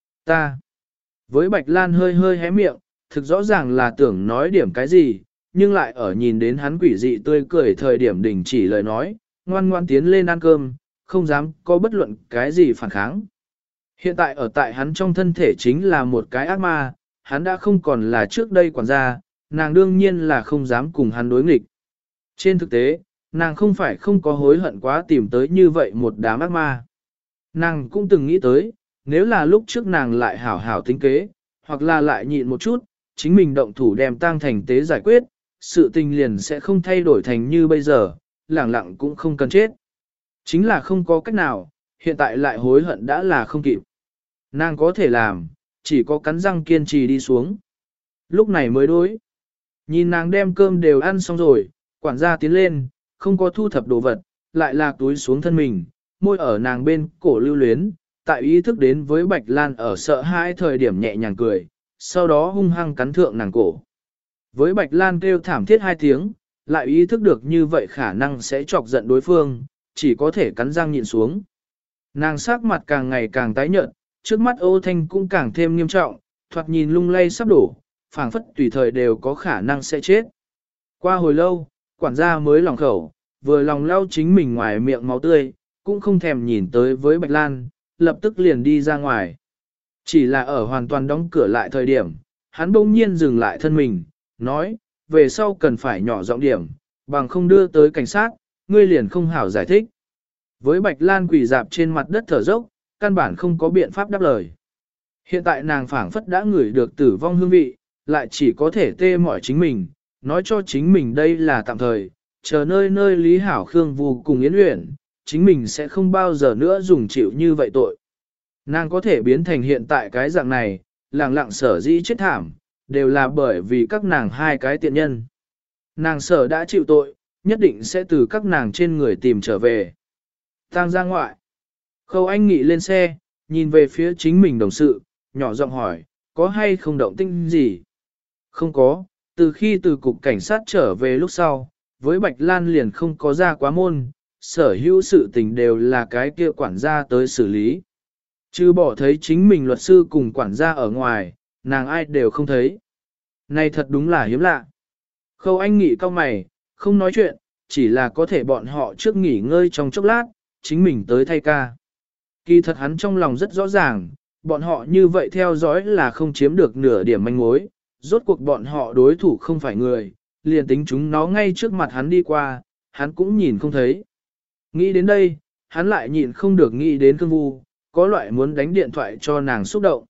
Ta. Với Bạch Lan hơi hơi hé miệng, thực rõ ràng là tưởng nói điểm cái gì, nhưng lại ở nhìn đến hắn quỷ dị tươi cười thời điểm đình chỉ lời nói, ngoan ngoan tiến lên ăn cơm, không dám có bất luận cái gì phản kháng. Hiện tại ở tại hắn trong thân thể chính là một cái ác ma, hắn đã không còn là trước đây quản gia, nàng đương nhiên là không dám cùng hắn đối nghịch. Trên thực tế, nàng không phải không có hối hận quá tìm tới như vậy một đám ác ma. Nàng cũng từng nghĩ tới, nếu là lúc trước nàng lại hảo hảo tính kế, hoặc là lại nhịn một chút, chính mình động thủ đem tang thành tế giải quyết, sự tình liền sẽ không thay đổi thành như bây giờ, lẳng lặng cũng không cần chết. Chính là không có cách nào, hiện tại lại hối hận đã là không kịp. Nàng có thể làm, chỉ có cắn răng kiên trì đi xuống. Lúc này mới đối. Nhìn nàng đem cơm đều ăn xong rồi, quản gia tiến lên, không có thu thập đồ vật, lại lạc túi xuống thân mình, môi ở nàng bên cổ lưu luyến, tại ý thức đến với Bạch Lan ở sợ hãi thời điểm nhẹ nhàng cười, sau đó hung hăng cắn thượng nàng cổ. Với Bạch Lan kêu thảm thiết 2 tiếng, lại ý thức được như vậy khả năng sẽ chọc giận đối phương, chỉ có thể cắn răng nhịn xuống. Nàng sắc mặt càng ngày càng tái nhợt, trước mắt Ô Thanh cũng càng thêm nghiêm trọng, thoạt nhìn lung lay sắp đổ, phảng phất tùy thời đều có khả năng sẽ chết. Qua hồi lâu, quản gia mới lòng khẩu, vừa lòng lau chính mình ngoài miệng máu tươi, cũng không thèm nhìn tới với Bạch Lan, lập tức liền đi ra ngoài. Chỉ là ở hoàn toàn đóng cửa lại thời điểm, hắn bỗng nhiên dừng lại thân mình, nói, về sau cần phải nhỏ giọng điểm, bằng không đưa tới cảnh sát, ngươi liền không hảo giải thích. Với Bạch Lan quỳ dạp trên mặt đất thở dốc, căn bản không có biện pháp đáp lời. Hiện tại nàng phảng phất đã ngửi được tử vong hương vị, lại chỉ có thể tê mỏi chính mình, nói cho chính mình đây là tạm thời, chờ nơi nơi Lý Hảo Khương Vu cùng Yến Uyển, chính mình sẽ không bao giờ nữa dùng chịu như vậy tội. Nàng có thể biến thành hiện tại cái dạng này, lẳng lặng sở dĩ chết thảm, đều là bởi vì các nàng hai cái tiện nhân. Nàng sở đã chịu tội, nhất định sẽ từ các nàng trên người tìm trở về. Tang ra ngoại. Khâu Anh Nghị lên xe, nhìn về phía chính mình đồng sự, nhỏ giọng hỏi, có hay không động tĩnh gì? Không có, từ khi từ cục cảnh sát trở về lúc sau, với Bạch Lan liền không có ra quá môn, sở hữu sự tình đều là cái kia quản gia tới xử lý. Chứ bỏ thấy chính mình luật sư cùng quản gia ở ngoài, nàng ai đều không thấy. Này thật đúng là hiếm lạ. Khâu Anh Nghị cau mày, không nói chuyện, chỉ là có thể bọn họ trước nghỉ ngơi trong chốc lát, chính mình tới thay ca. Kỳ thật hắn trong lòng rất rõ ràng, bọn họ như vậy theo dõi là không chiếm được nửa điểm manh mối, rốt cuộc bọn họ đối thủ không phải người, liền tính chúng nó ngay trước mặt hắn đi qua, hắn cũng nhìn không thấy. Nghĩ đến đây, hắn lại nhịn không được nghĩ đến Khương Vu, có loại muốn đánh điện thoại cho nàng xúc động.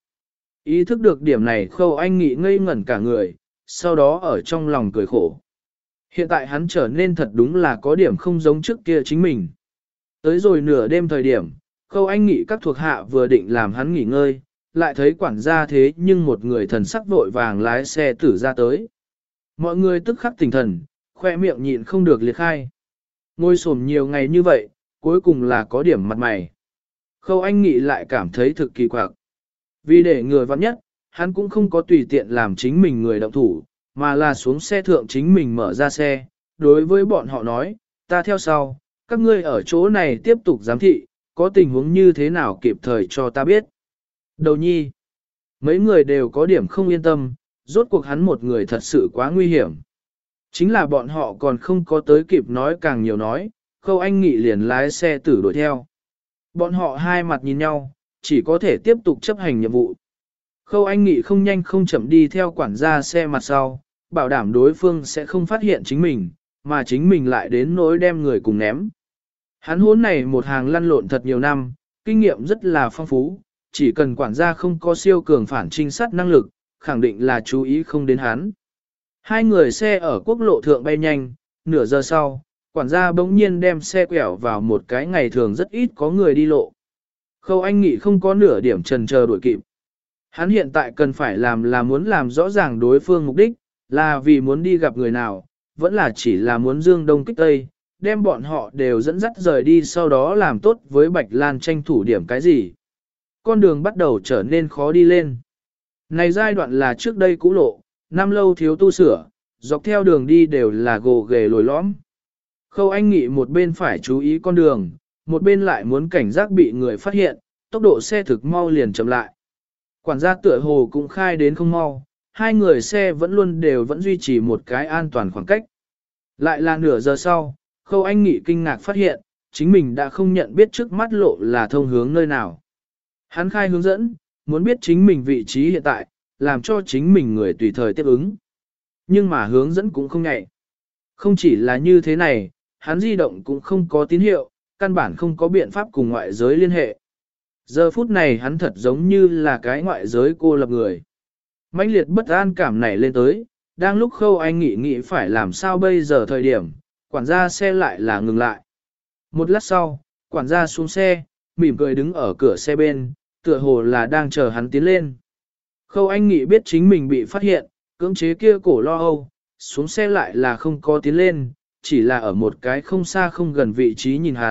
Ý thức được điểm này Khâu Anh Nghị ngây ngẩn cả người, sau đó ở trong lòng cười khổ. Hiện tại hắn trở nên thật đúng là có điểm không giống trước kia chính mình. Tới rồi nửa đêm thời điểm, Khâu Anh Nghị các thuộc hạ vừa định làm hắn nghỉ ngơi, lại thấy quản gia thế nhưng một người thần sắc vội vàng lái xe tử ra tới. Mọi người tức khắc tỉnh thần, khoe miệng nhịn không được liệt khai. Ngồi xổm nhiều ngày như vậy, cuối cùng là có điểm mặt mày. Khâu Anh Nghị lại cảm thấy thực kỳ quặc. Vì để người vắng nhất, hắn cũng không có tùy tiện làm chính mình người động thủ, mà là xuống xe thượng chính mình mở ra xe. Đối với bọn họ nói, ta theo sau, các ngươi ở chỗ này tiếp tục giám thị, có tình huống như thế nào kịp thời cho ta biết. Đầu nhi, mấy người đều có điểm không yên tâm, rốt cuộc hắn một người thật sự quá nguy hiểm. Chính là bọn họ còn không có tới kịp nói càng nhiều nói, Khâu Anh Nghị liền lái xe tử đuổi theo. Bọn họ hai mặt nhìn nhau, chỉ có thể tiếp tục chấp hành nhiệm vụ. Khâu Anh Nghị không nhanh không chậm đi theo quản gia xe mặt sau, bảo đảm đối phương sẽ không phát hiện chính mình, mà chính mình lại đến nỗi đem người cùng ném. Hắn hốn này một hàng lăn lộn thật nhiều năm, kinh nghiệm rất là phong phú, chỉ cần quản gia không có siêu cường phản trinh sát năng lực, khẳng định là chú ý không đến hắn. Hai người xe ở quốc lộ thượng bay nhanh, nửa giờ sau, quản gia bỗng nhiên đem xe quẹo vào một cái ngày thường rất ít có người đi lộ. Khâu Anh Nghị không có nửa điểm chần chờ đuổi kịp. Hắn hiện tại cần phải làm là muốn làm rõ ràng đối phương mục đích, là vì muốn đi gặp người nào, vẫn là chỉ là muốn dương đông kích tây, đem bọn họ đều dẫn dắt rời đi sau đó làm tốt với Bạch Lan tranh thủ điểm cái gì. Con đường bắt đầu trở nên khó đi lên. Này giai đoạn là trước đây cũ lộ, năm lâu thiếu tu sửa, dọc theo đường đi đều là gồ ghề lồi lõm. Khâu Anh Nghị một bên phải chú ý con đường, một bên lại muốn cảnh giác bị người phát hiện, tốc độ xe thực mau liền chậm lại. Quản gia tựa hồ cũng khai đến không mau, hai người xe vẫn luôn vẫn duy trì một cái an toàn khoảng cách. Lại là nửa giờ sau, Khâu Anh Nghị kinh ngạc phát hiện, chính mình đã không nhận biết trước mắt lộ là thông hướng nơi nào. Hắn khai hướng dẫn, muốn biết chính mình vị trí hiện tại, làm cho chính mình người tùy thời tiếp ứng. Nhưng mà hướng dẫn cũng không nhạy. Không chỉ là như thế này, hắn di động cũng không có tín hiệu, căn bản không có biện pháp cùng ngoại giới liên hệ. Giờ phút này hắn thật giống như là cái ngoại giới cô lập người. Mãnh liệt bất an cảm nảy lên tới, đang lúc Khâu Anh nghĩ phải làm sao bây giờ thời điểm, quản gia xe lại là ngừng lại. Một lát sau, quản gia xuống xe, mỉm cười đứng ở cửa xe bên, tựa hồ là đang chờ hắn tiến lên. Khâu Anh Nghị biết chính mình bị phát hiện, cưỡng chế kia cổ lo âu, xuống xe lại là không có tiến lên, chỉ là ở một cái không xa không gần vị trí nhìn hắn,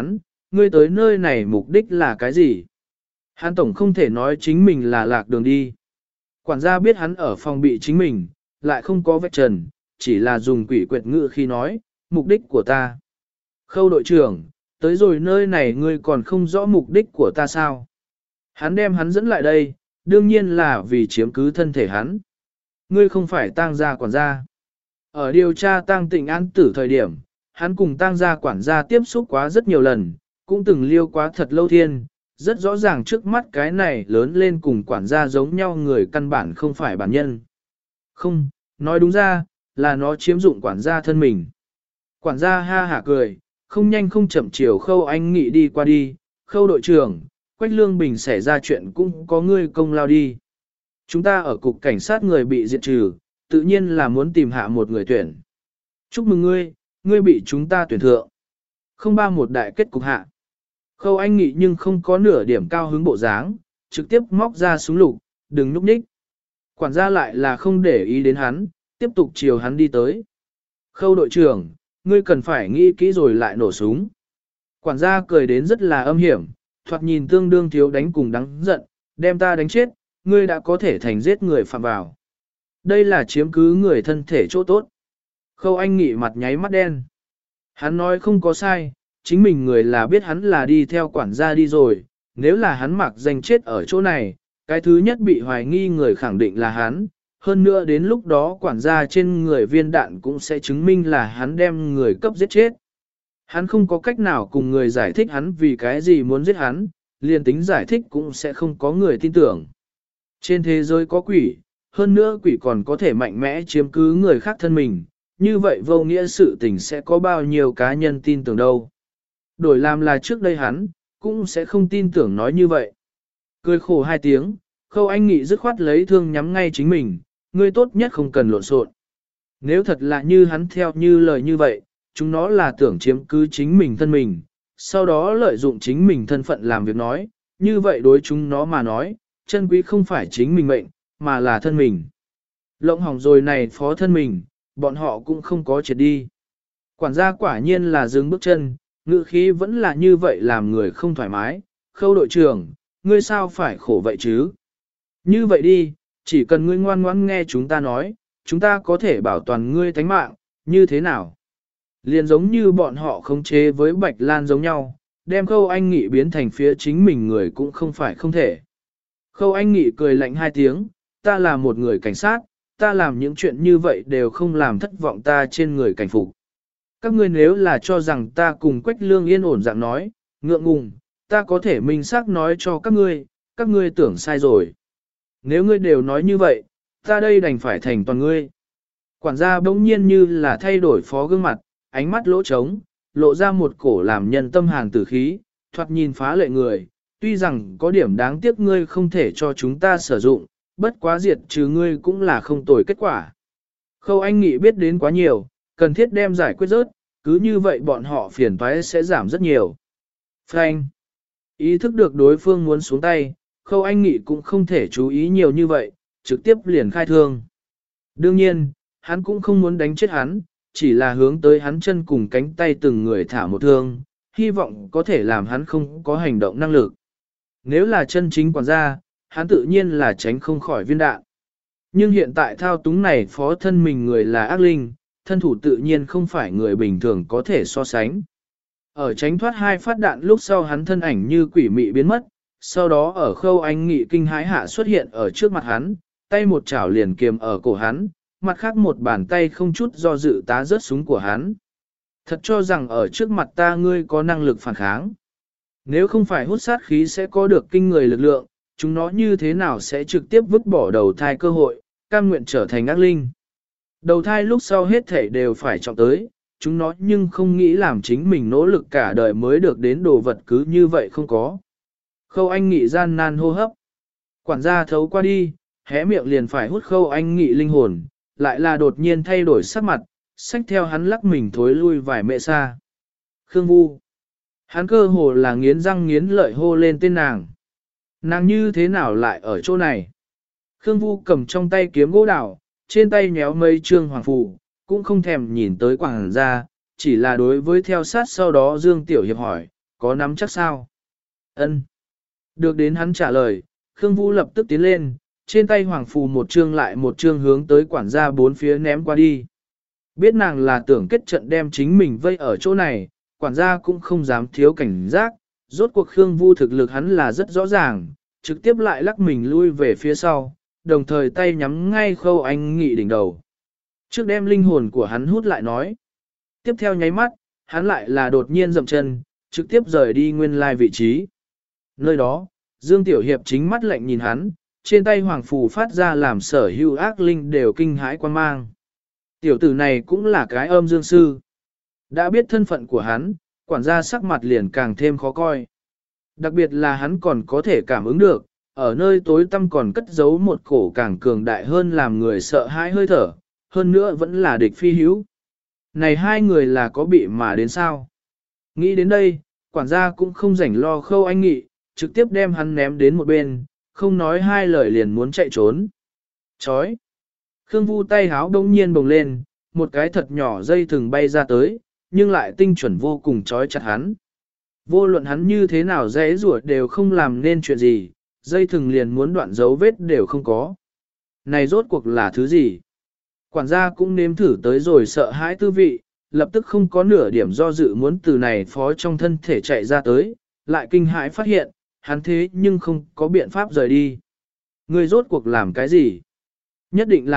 ngươi tới nơi này mục đích là cái gì? Hắn tổng không thể nói chính mình là lạc đường đi. Quản gia biết hắn ở phòng bị chính mình, lại không có vết trần, chỉ là dùng quỷ quyệt ngữ khi nói, mục đích của ta. Khâu đội trưởng, tới rồi nơi này ngươi còn không rõ mục đích của ta sao? Hắn đem hắn dẫn lại đây, đương nhiên là vì chiếm cứ thân thể hắn. Ngươi không phải tang gia quản gia. Ở điều tra tang Tịnh án tử thời điểm, hắn cùng tang gia quản gia tiếp xúc quá rất nhiều lần, cũng từng liêu quá thật lâu thiên, rất rõ ràng trước mắt cái này lớn lên cùng quản gia giống nhau người căn bản không phải bản nhân. Không, nói đúng ra, là nó chiếm dụng quản gia thân mình. Quản gia ha hả cười, không nhanh không chậm chiều Khâu Anh Nghị đi qua đi, Khâu đội trưởng, Quách Lương Bình xảy ra chuyện cũng có ngươi công lao đi. Chúng ta ở cục cảnh sát người bị diệt trừ, tự nhiên là muốn tìm hạ một người tuyển. Chúc mừng ngươi, ngươi bị chúng ta tuyển thượng. Không ba một đại kết cục hạ. Khâu Anh Nghị nhưng không có nửa điểm cao hứng bộ dáng, trực tiếp móc ra súng lục, đừng núp ních. Quản gia lại là không để ý đến hắn, tiếp tục chiều hắn đi tới. Khâu đội trưởng, ngươi cần phải nghĩ kỹ rồi lại nổ súng. Quản gia cười đến rất là âm hiểm, thoạt nhìn tương đương thiếu đánh cùng đáng giận, đem ta đánh chết, ngươi đã có thể thành giết người phạm vào. Đây là chiếm cứ người thân thể chỗ tốt. Khâu Anh Nghị mặt nháy mắt đen. Hắn nói không có sai, chính mình người là biết hắn là đi theo quản gia đi rồi, nếu là hắn mặc danh chết ở chỗ này, cái thứ nhất bị hoài nghi người khẳng định là hắn, hơn nữa đến lúc đó quản gia trên người viên đạn cũng sẽ chứng minh là hắn đem người cấp giết chết. Hắn không có cách nào cùng người giải thích hắn vì cái gì muốn giết hắn, liền tính giải thích cũng sẽ không có người tin tưởng. Trên thế giới có quỷ, hơn nữa quỷ còn có thể mạnh mẽ chiếm cứ người khác thân mình, như vậy vô nghĩa sự tình sẽ có bao nhiêu cá nhân tin tưởng đâu. Đổi làm là trước đây hắn, cũng sẽ không tin tưởng nói như vậy. Cười khổ hai tiếng, Khâu Anh Nghị dứt khoát lấy thương nhắm ngay chính mình, ngươi tốt nhất không cần lộn xộn. Nếu thật là như hắn theo như lời như vậy, chúng nó là tưởng chiếm cứ chính mình thân mình, sau đó lợi dụng chính mình thân phận làm việc nói, như vậy đối chúng nó mà nói, chân quý không phải chính mình mệnh, mà là thân mình. Lộng hỏng rồi này phó thân mình, bọn họ cũng không có triệt đi. Quản gia quả nhiên là dừng bước chân, ngữ khí vẫn là như vậy làm người không thoải mái. Khâu đội trưởng, ngươi sao phải khổ vậy chứ? Như vậy đi, chỉ cần ngươi ngoan ngoãn nghe chúng ta nói, chúng ta có thể bảo toàn ngươi tánh mạng, như thế nào? Liền giống như bọn họ khống chế với Bạch Lan giống nhau, đem Khâu Anh Nghị biến thành phía chính mình người cũng không phải không thể. Khâu Anh Nghị cười lạnh hai tiếng, ta là một người cảnh sát, ta làm những chuyện như vậy đều không làm thất vọng ta trên người cảnh phục. Các ngươi nếu là cho rằng ta cùng Quách Lương yên ổn dạng nói, ngượng ngùng, ta có thể minh xác nói cho các ngươi tưởng sai rồi. Nếu ngươi đều nói như vậy, ta đây đành phải thành toàn ngươi. Quản gia bỗng nhiên như là thay đổi phó gương mặt, ánh mắt lỗ trống, lộ ra một cổ làm nhân tâm hàn tử khí, thoạt nhìn phá lệ người, tuy rằng có điểm đáng tiếc ngươi không thể cho chúng ta sử dụng, bất quá diệt trừ ngươi cũng là không tồi kết quả. Khâu Anh Nghị biết đến quá nhiều, cần thiết đem giải quyết rớt, cứ như vậy bọn họ phiền toái sẽ giảm rất nhiều. Frank ý thức được đối phương muốn xuống tay, Khâu Anh Nghị cũng không thể chú ý nhiều như vậy, trực tiếp liền khai thương. Đương nhiên, hắn cũng không muốn đánh chết hắn, chỉ là hướng tới hắn chân cùng cánh tay từng người thả một thương, hy vọng có thể làm hắn không có hành động năng lực. Nếu là chân chính quản gia, hắn tự nhiên là tránh không khỏi viên đạn. Nhưng hiện tại thao túng này phó thân mình người là ác linh, thân thủ tự nhiên không phải người bình thường có thể so sánh. Ở tránh thoát hai phát đạn lúc sau hắn thân ảnh như quỷ mị biến mất, sau đó ở Khâu Anh Nghị kinh hãi hạ xuất hiện ở trước mặt hắn, tay một chảo liền kiềm ở cổ hắn, mặt khác một bàn tay không chút do dự tá rớt súng của hắn. Thật cho rằng ở trước mặt ta ngươi có năng lực phản kháng. Nếu không phải hút sát khí sẽ có được kinh người lực lượng, chúng nó như thế nào sẽ trực tiếp vứt bỏ đầu thai cơ hội, cam nguyện trở thành ác linh. Đầu thai lúc sau hết thể đều phải trọng tới, chúng nó nhưng không nghĩ làm chính mình nỗ lực cả đời mới được đến đồ vật cứ như vậy không có. Khâu Anh Nghị gian nan hô hấp. Quản gia thấu qua đi, hé miệng liền phải hút Khâu Anh Nghị linh hồn, lại là đột nhiên thay đổi sắc mặt, xách theo hắn lắc mình thối lui vài mẹ xa. Khương Vu. Hắn cơ hồ là nghiến răng nghiến lợi hô lên tên nàng. Nàng như thế nào lại ở chỗ này? Khương Vu cầm trong tay kiếm gỗ đào, trên tay nhéo mây trương hoàng phù, cũng không thèm nhìn tới quảng ra, chỉ là đối với theo sát sau đó Dương Tiểu Hiệp hỏi, có nắm chắc sao? Ân. Được đến hắn trả lời, Khương Vũ lập tức tiến lên, trên tay hoàng phù một chương lại một chương hướng tới quản gia bốn phía ném qua đi. Biết nàng là tưởng kết trận đem chính mình vây ở chỗ này, quản gia cũng không dám thiếu cảnh giác, rốt cuộc Khương Vũ thực lực hắn là rất rõ ràng, trực tiếp lại lắc mình lui về phía sau, đồng thời tay nhắm ngay Khâu Anh Nghị đỉnh đầu. Trước đem linh hồn của hắn hút lại nói. Tiếp theo nháy mắt, hắn lại là đột nhiên dậm chân, trực tiếp rời đi nguyên lai vị trí. Nơi đó, Dương Tiểu Hiệp chính mắt lạnh nhìn hắn, trên tay hoàng phù phát ra làm sở hữu ác linh đều kinh hãi quan mang. Tiểu tử này cũng là cái âm dương sư. Đã biết thân phận của hắn, quản gia sắc mặt liền càng thêm khó coi. Đặc biệt là hắn còn có thể cảm ứng được, ở nơi tối tăm còn cất giấu một cổ càng cường đại hơn làm người sợ hãi hơi thở, hơn nữa vẫn là địch phi hữu. Này hai người là có bị mà đến sao? Nghĩ đến đây, quản gia cũng không rảnh lo Khâu Anh Nghị, trực tiếp đem hắn ném đến một bên, không nói hai lời liền muốn chạy trốn. Chói! Khương Vu tay háo đông nhiên bồng lên, một cái thật nhỏ dây thừng bay ra tới, nhưng lại tinh chuẩn vô cùng chói chặt hắn. Vô luận hắn như thế nào dễ rủa đều không làm nên chuyện gì, dây thừng liền muốn đoạn dấu vết đều không có. Này rốt cuộc là thứ gì? Quản gia cũng nếm thử tới rồi sợ hãi tư vị, lập tức không có nửa điểm do dự muốn từ này phó trong thân thể chạy ra tới, lại kinh hãi phát hiện, hắn thế nhưng không có biện pháp rời đi. Người rốt cuộc làm cái gì? Nhất định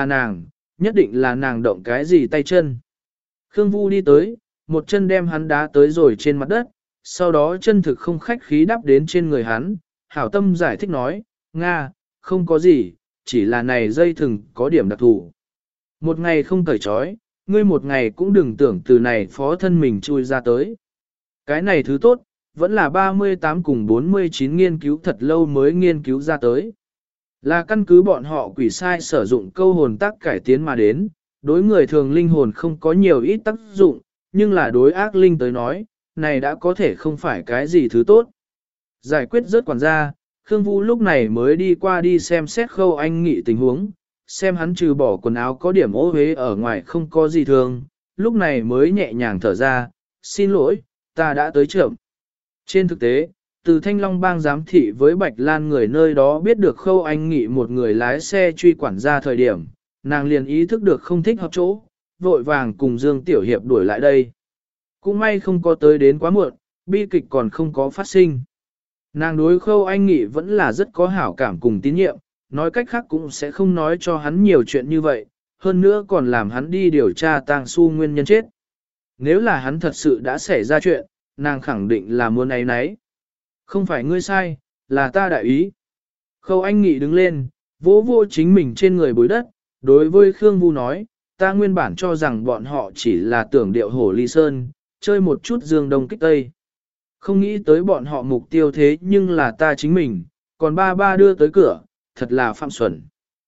là nàng động cái gì tay chân. Khương Vu đi tới, một chân đem hắn đá tới rồi trên mặt đất, sau đó chân thực không khách khí đắp đến trên người hắn, hảo tâm giải thích nói, Nga, không có gì, chỉ là này dây thừng có điểm đặc thù. Một ngày không cởi trói, ngươi một ngày cũng đừng tưởng từ này phó thân mình chui ra tới. Cái này thứ tốt, vẫn là 38 cùng 49 nghiên cứu thật lâu mới nghiên cứu ra tới. Là căn cứ bọn họ quỷ sai sử dụng câu hồn tác cải tiến mà đến, đối người thường linh hồn không có nhiều ít tác dụng, nhưng là đối ác linh tới nói, này đã có thể không phải cái gì thứ tốt. Giải quyết rớt quản gia, Khương Vũ lúc này mới đi qua đi xem xét Khâu Anh Nghị tình huống, xem hắn trừ bỏ quần áo có điểm ố huế ở ngoài không có gì thường, lúc này mới nhẹ nhàng thở ra, xin lỗi, ta đã tới trưởng. Trên thực tế, từ Thanh Long bang giám thị với Bạch Lan người nơi đó biết được Khâu Anh Nghị một người lái xe truy quản gia thời điểm, nàng liền ý thức được không thích hợp chỗ, vội vàng cùng Dương Tiểu Hiệp đuổi lại đây. Cũng may không có tới đến quá muộn, bi kịch còn không có phát sinh. Nàng đối Khâu Anh Nghị vẫn là rất có hảo cảm cùng tín nhiệm, nói cách khác cũng sẽ không nói cho hắn nhiều chuyện như vậy, hơn nữa còn làm hắn đi điều tra tang su nguyên nhân chết. Nếu là hắn thật sự đã xảy ra chuyện, nàng khẳng định là muốn ấy nấy. Không phải ngươi sai, là ta đại ý. Khâu Anh Nghị đứng lên, vỗ vô chính mình trên người bối đất, đối với Khương Vu nói, ta nguyên bản cho rằng bọn họ chỉ là tưởng điệu hổ ly sơn, chơi một chút dương đông kích tây. Không nghĩ tới bọn họ mục tiêu thế nhưng là ta chính mình, còn ba đưa tới cửa, thật là phạm xuẩn.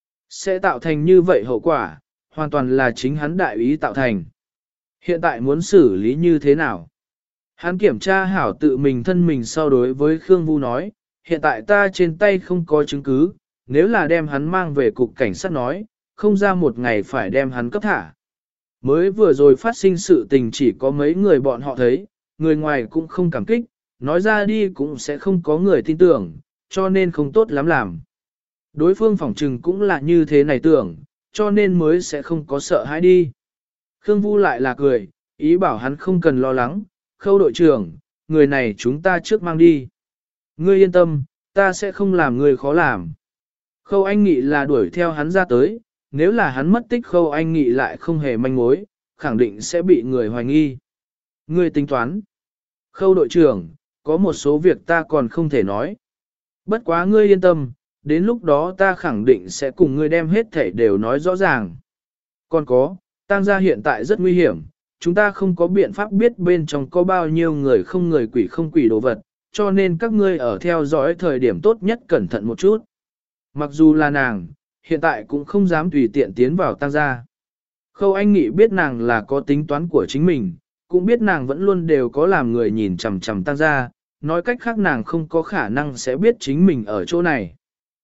Sẽ tạo thành như vậy hậu quả, hoàn toàn là chính hắn đại ý tạo thành. Hiện tại muốn xử lý như thế nào? Hắn kiểm tra hảo tự mình thân mình sau đối với Khương Vu nói, hiện tại ta trên tay không có chứng cứ, nếu là đem hắn mang về cục cảnh sát nói, không ra một ngày phải đem hắn cấp thả. Mới vừa rồi phát sinh sự tình chỉ có mấy người bọn họ thấy, người ngoài cũng không cảm kích, nói ra đi cũng sẽ không có người tin tưởng, cho nên không tốt lắm làm. Đối phương phỏng trừng cũng là như thế này tưởng, cho nên mới sẽ không có sợ hãi đi. Khương Vu lại là cười, ý bảo hắn không cần lo lắng, Khâu đội trưởng, người này chúng ta trước mang đi. Ngươi yên tâm, ta sẽ không làm người khó làm. Khâu Anh Nghị là đuổi theo hắn ra tới, nếu là hắn mất tích Khâu Anh Nghị lại không hề manh mối, khẳng định sẽ bị người hoài nghi. Ngươi tính toán. Khâu đội trưởng, có một số việc ta còn không thể nói. Bất quá ngươi yên tâm, đến lúc đó ta khẳng định sẽ cùng ngươi đem hết thảy đều nói rõ ràng. Còn có, Tang gia hiện tại rất nguy hiểm, chúng ta không có biện pháp biết bên trong có bao nhiêu người không quỷ đồ vật, cho nên các ngươi ở theo dõi thời điểm tốt nhất cẩn thận một chút. Mặc dù là nàng, hiện tại cũng không dám tùy tiện tiến vào Tang gia. Khâu Anh Nghị biết nàng là có tính toán của chính mình, cũng biết nàng vẫn luôn đều có làm người nhìn chằm chằm Tang gia, nói cách khác nàng không có khả năng sẽ biết chính mình ở chỗ này.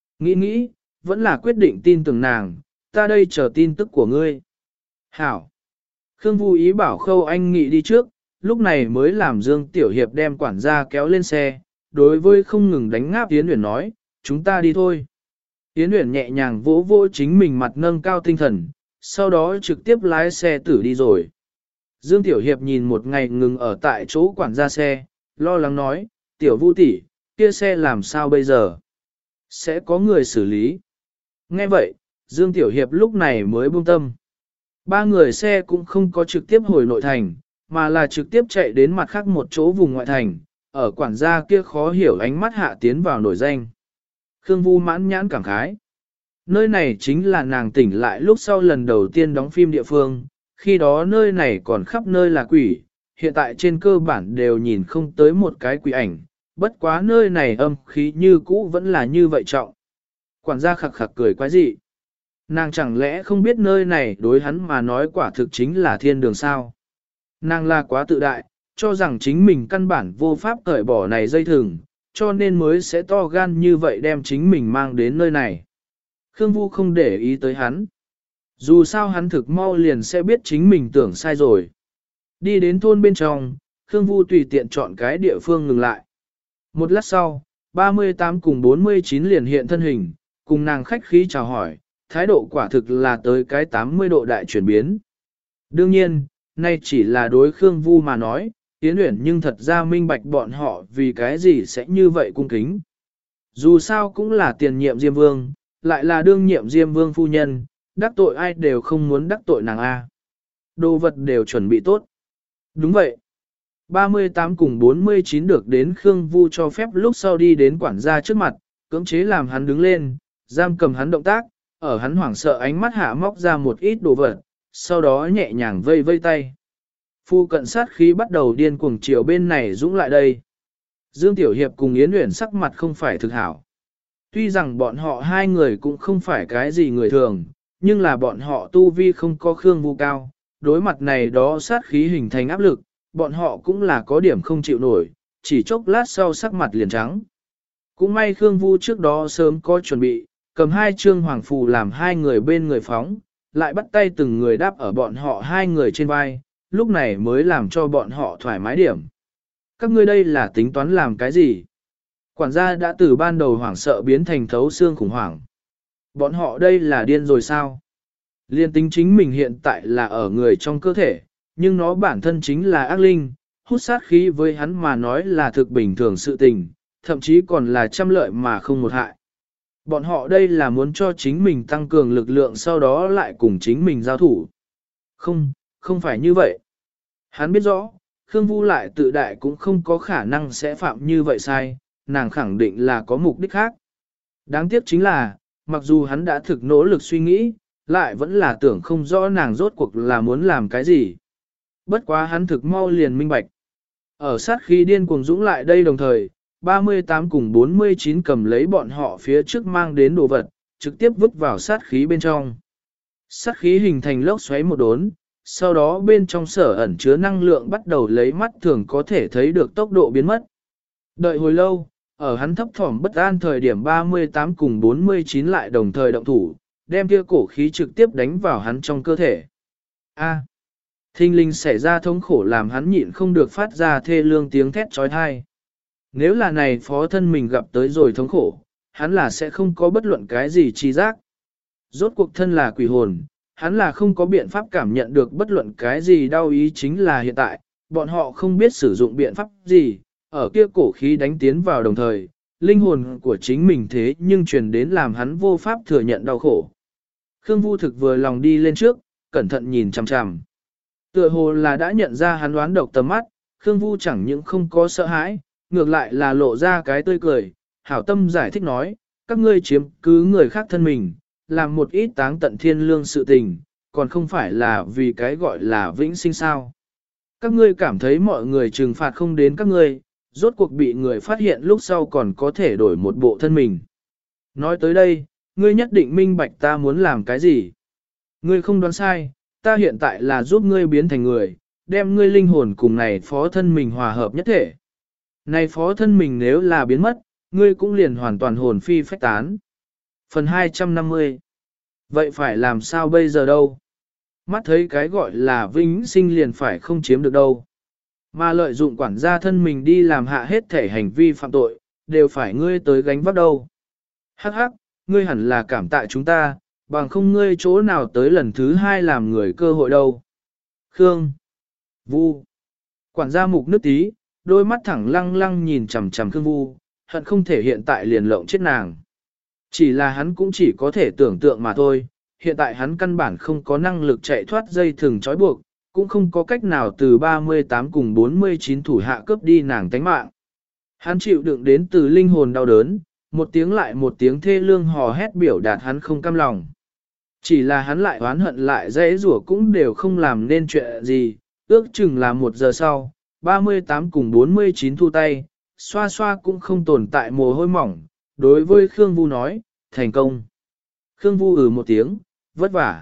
Nghĩ, vẫn là quyết định tin tưởng nàng, ta đây chờ tin tức của ngươi. Hảo. Khương Vu ý bảo Khâu Anh Nghị đi trước, lúc này mới làm Dương Tiểu Hiệp đem quản gia kéo lên xe, đối với không ngừng đánh ngáp Yến Uyển nói, chúng ta đi thôi. Yến Uyển nhẹ nhàng vỗ vỗ chính mình mặt nâng cao tinh thần, sau đó trực tiếp lái xe tử đi rồi. Dương Tiểu Hiệp nhìn một ngày ngừng ở tại chỗ quản gia xe, lo lắng nói, Tiểu Vũ tỷ, kia xe làm sao bây giờ? Sẽ có người xử lý. Nghe vậy, Dương Tiểu Hiệp lúc này mới buông tâm. Ba người xe cũng không có trực tiếp hồi nội thành, mà là trực tiếp chạy đến mặt khác một chỗ vùng ngoại thành, ở quản gia kia khó hiểu ánh mắt hạ tiến vào nổi danh. Khương Vu mãn nhãn cảm khái. Nơi này chính là nàng tỉnh lại lúc sau lần đầu tiên đóng phim địa phương, khi đó nơi này còn khắp nơi là quỷ, hiện tại trên cơ bản đều nhìn không tới một cái quỷ ảnh, bất quá nơi này âm khí như cũ vẫn là như vậy trọng. Quản gia khặc khặc cười quái dị. Nàng chẳng lẽ không biết nơi này đối hắn mà nói quả thực chính là thiên đường sao? Nàng là quá tự đại, cho rằng chính mình căn bản vô pháp cởi bỏ này dây thừng, cho nên mới sẽ to gan như vậy đem chính mình mang đến nơi này. Khương Vu không để ý tới hắn. Dù sao hắn thực mau liền sẽ biết chính mình tưởng sai rồi. Đi đến thôn bên trong, Khương Vu tùy tiện chọn cái địa phương ngừng lại. Một lát sau, 38 cùng 49 liền hiện thân hình, cùng nàng khách khí chào hỏi, thái độ quả thực là tới cái 80 độ đại chuyển biến. Đương nhiên, nay chỉ là đối Khương Vu mà nói, Yến Uyển nhưng thật ra minh bạch bọn họ vì cái gì sẽ như vậy cung kính. Dù sao cũng là tiền nhiệm Diêm Vương, lại là đương nhiệm Diêm Vương phu nhân, đắc tội ai đều không muốn đắc tội nàng A. Đồ vật đều chuẩn bị tốt. Đúng vậy. 38 cùng 49 được đến Khương Vu cho phép lúc sau đi đến quản gia trước mặt, cưỡng chế làm hắn đứng lên, giam cầm hắn động tác, ở hắn hoảng sợ ánh mắt hạ móc ra một ít đồ vật, sau đó nhẹ nhàng vây vây tay. Phu cận sát khí bắt đầu điên cuồng chiều bên này dũng lại đây. Dương Tiểu Hiệp cùng Yến Uyển sắc mặt không phải thực hảo. Tuy rằng bọn họ hai người cũng không phải cái gì người thường, nhưng là bọn họ tu vi không có Khương Vu cao, đối mặt này đó sát khí hình thành áp lực, bọn họ cũng là có điểm không chịu nổi, chỉ chốc lát sau sắc mặt liền trắng. Cũng may Khương Vu trước đó sớm có chuẩn bị, cầm hai trương hoàng phù làm hai người bên người phóng, lại bắt tay từng người đáp ở bọn họ hai người trên vai, lúc này mới làm cho bọn họ thoải mái điểm. Các ngươi đây là tính toán làm cái gì? Quản gia đã từ ban đầu hoảng sợ biến thành thấu xương khủng hoảng. Bọn họ đây là điên rồi sao? Liên tính chính mình hiện tại là ở người trong cơ thể, nhưng nó bản thân chính là ác linh, hút sát khí với hắn mà nói là thực bình thường sự tình, thậm chí còn là trăm lợi mà không một hại. Bọn họ đây là muốn cho chính mình tăng cường lực lượng sau đó lại cùng chính mình giao thủ. Không phải như vậy. Hắn biết rõ, Khương Vu lại tự đại cũng không có khả năng sẽ phạm như vậy sai, nàng khẳng định là có mục đích khác. Đáng tiếc chính là, mặc dù hắn đã thực nỗ lực suy nghĩ, lại vẫn là tưởng không rõ nàng rốt cuộc là muốn làm cái gì. Bất quá hắn thực mau liền minh bạch. Ở sát khí điên cuồng dũng lại đây đồng thời, 38 cùng 49 cầm lấy bọn họ phía trước mang đến đồ vật, trực tiếp vứt vào sát khí bên trong. Sát khí hình thành lốc xoáy một đốn, sau đó bên trong sở ẩn chứa năng lượng bắt đầu lấy mắt thường có thể thấy được tốc độ biến mất. Đợi hồi lâu, ở hắn thấp thỏm bất an thời điểm 38 cùng 49 lại đồng thời động thủ, đem kia cổ khí trực tiếp đánh vào hắn trong cơ thể. A. Thinh linh xảy ra thống khổ làm hắn nhịn không được phát ra thê lương tiếng thét trói thai. Nếu là này phó thân mình gặp tới rồi thống khổ, hắn là sẽ không có bất luận cái gì chi giác. Rốt cuộc thân là quỷ hồn, hắn là không có biện pháp cảm nhận được bất luận cái gì đau ý chính là hiện tại, bọn họ không biết sử dụng biện pháp gì, ở kia cổ khí đánh tiến vào đồng thời, linh hồn của chính mình thế nhưng truyền đến làm hắn vô pháp thừa nhận đau khổ. Khương Vu thực vừa lòng đi lên trước, cẩn thận nhìn chằm chằm. Tựa hồ là đã nhận ra hắn đoán độc tầm mắt, Khương Vu chẳng những không có sợ hãi, ngược lại là lộ ra cái tươi cười, hảo tâm giải thích nói, các ngươi chiếm cứ người khác thân mình, làm một ít táng tận thiên lương sự tình, còn không phải là vì cái gọi là vĩnh sinh sao. Các ngươi cảm thấy mọi người trừng phạt không đến các ngươi, rốt cuộc bị người phát hiện lúc sau còn có thể đổi một bộ thân mình. Nói tới đây, ngươi nhất định minh bạch ta muốn làm cái gì. Ngươi không đoán sai, ta hiện tại là giúp ngươi biến thành người, đem ngươi linh hồn cùng này phó thân mình hòa hợp nhất thể. Này phó thân mình nếu là biến mất, ngươi cũng liền hoàn toàn hồn phi phách tán. Phần 250. Vậy phải làm sao bây giờ đâu? Mắt thấy cái gọi là vĩnh sinh liền phải không chiếm được đâu. Mà lợi dụng quản gia thân mình đi làm hạ hết thể hành vi phạm tội, đều phải ngươi tới gánh vác đâu. Hắc hắc, ngươi hẳn là cảm tạ chúng ta, bằng không ngươi chỗ nào tới lần thứ hai làm người cơ hội đâu. Khương. Vu. Quản gia mục nước tí, đôi mắt thẳng lăng lăng nhìn chằm chằm Khương Vu, hận không thể hiện tại liền lộng chết nàng. Chỉ là hắn cũng chỉ có thể tưởng tượng mà thôi, hiện tại hắn căn bản không có năng lực chạy thoát dây thừng trói buộc, cũng không có cách nào từ 38 cùng 49 thủ hạ cướp đi nàng tánh mạng. Hắn chịu đựng đến từ linh hồn đau đớn, một tiếng lại một tiếng thê lương hò hét biểu đạt hắn không cam lòng. Chỉ là hắn lại oán hận lại dễ rủa cũng đều không làm nên chuyện gì, ước chừng là 1 giờ sau, 38 cùng 49 thu tay, xoa xoa cũng không tồn tại mồ hôi mỏng, đối với Khương Vu nói, thành công. Khương Vu một tiếng, vất vả.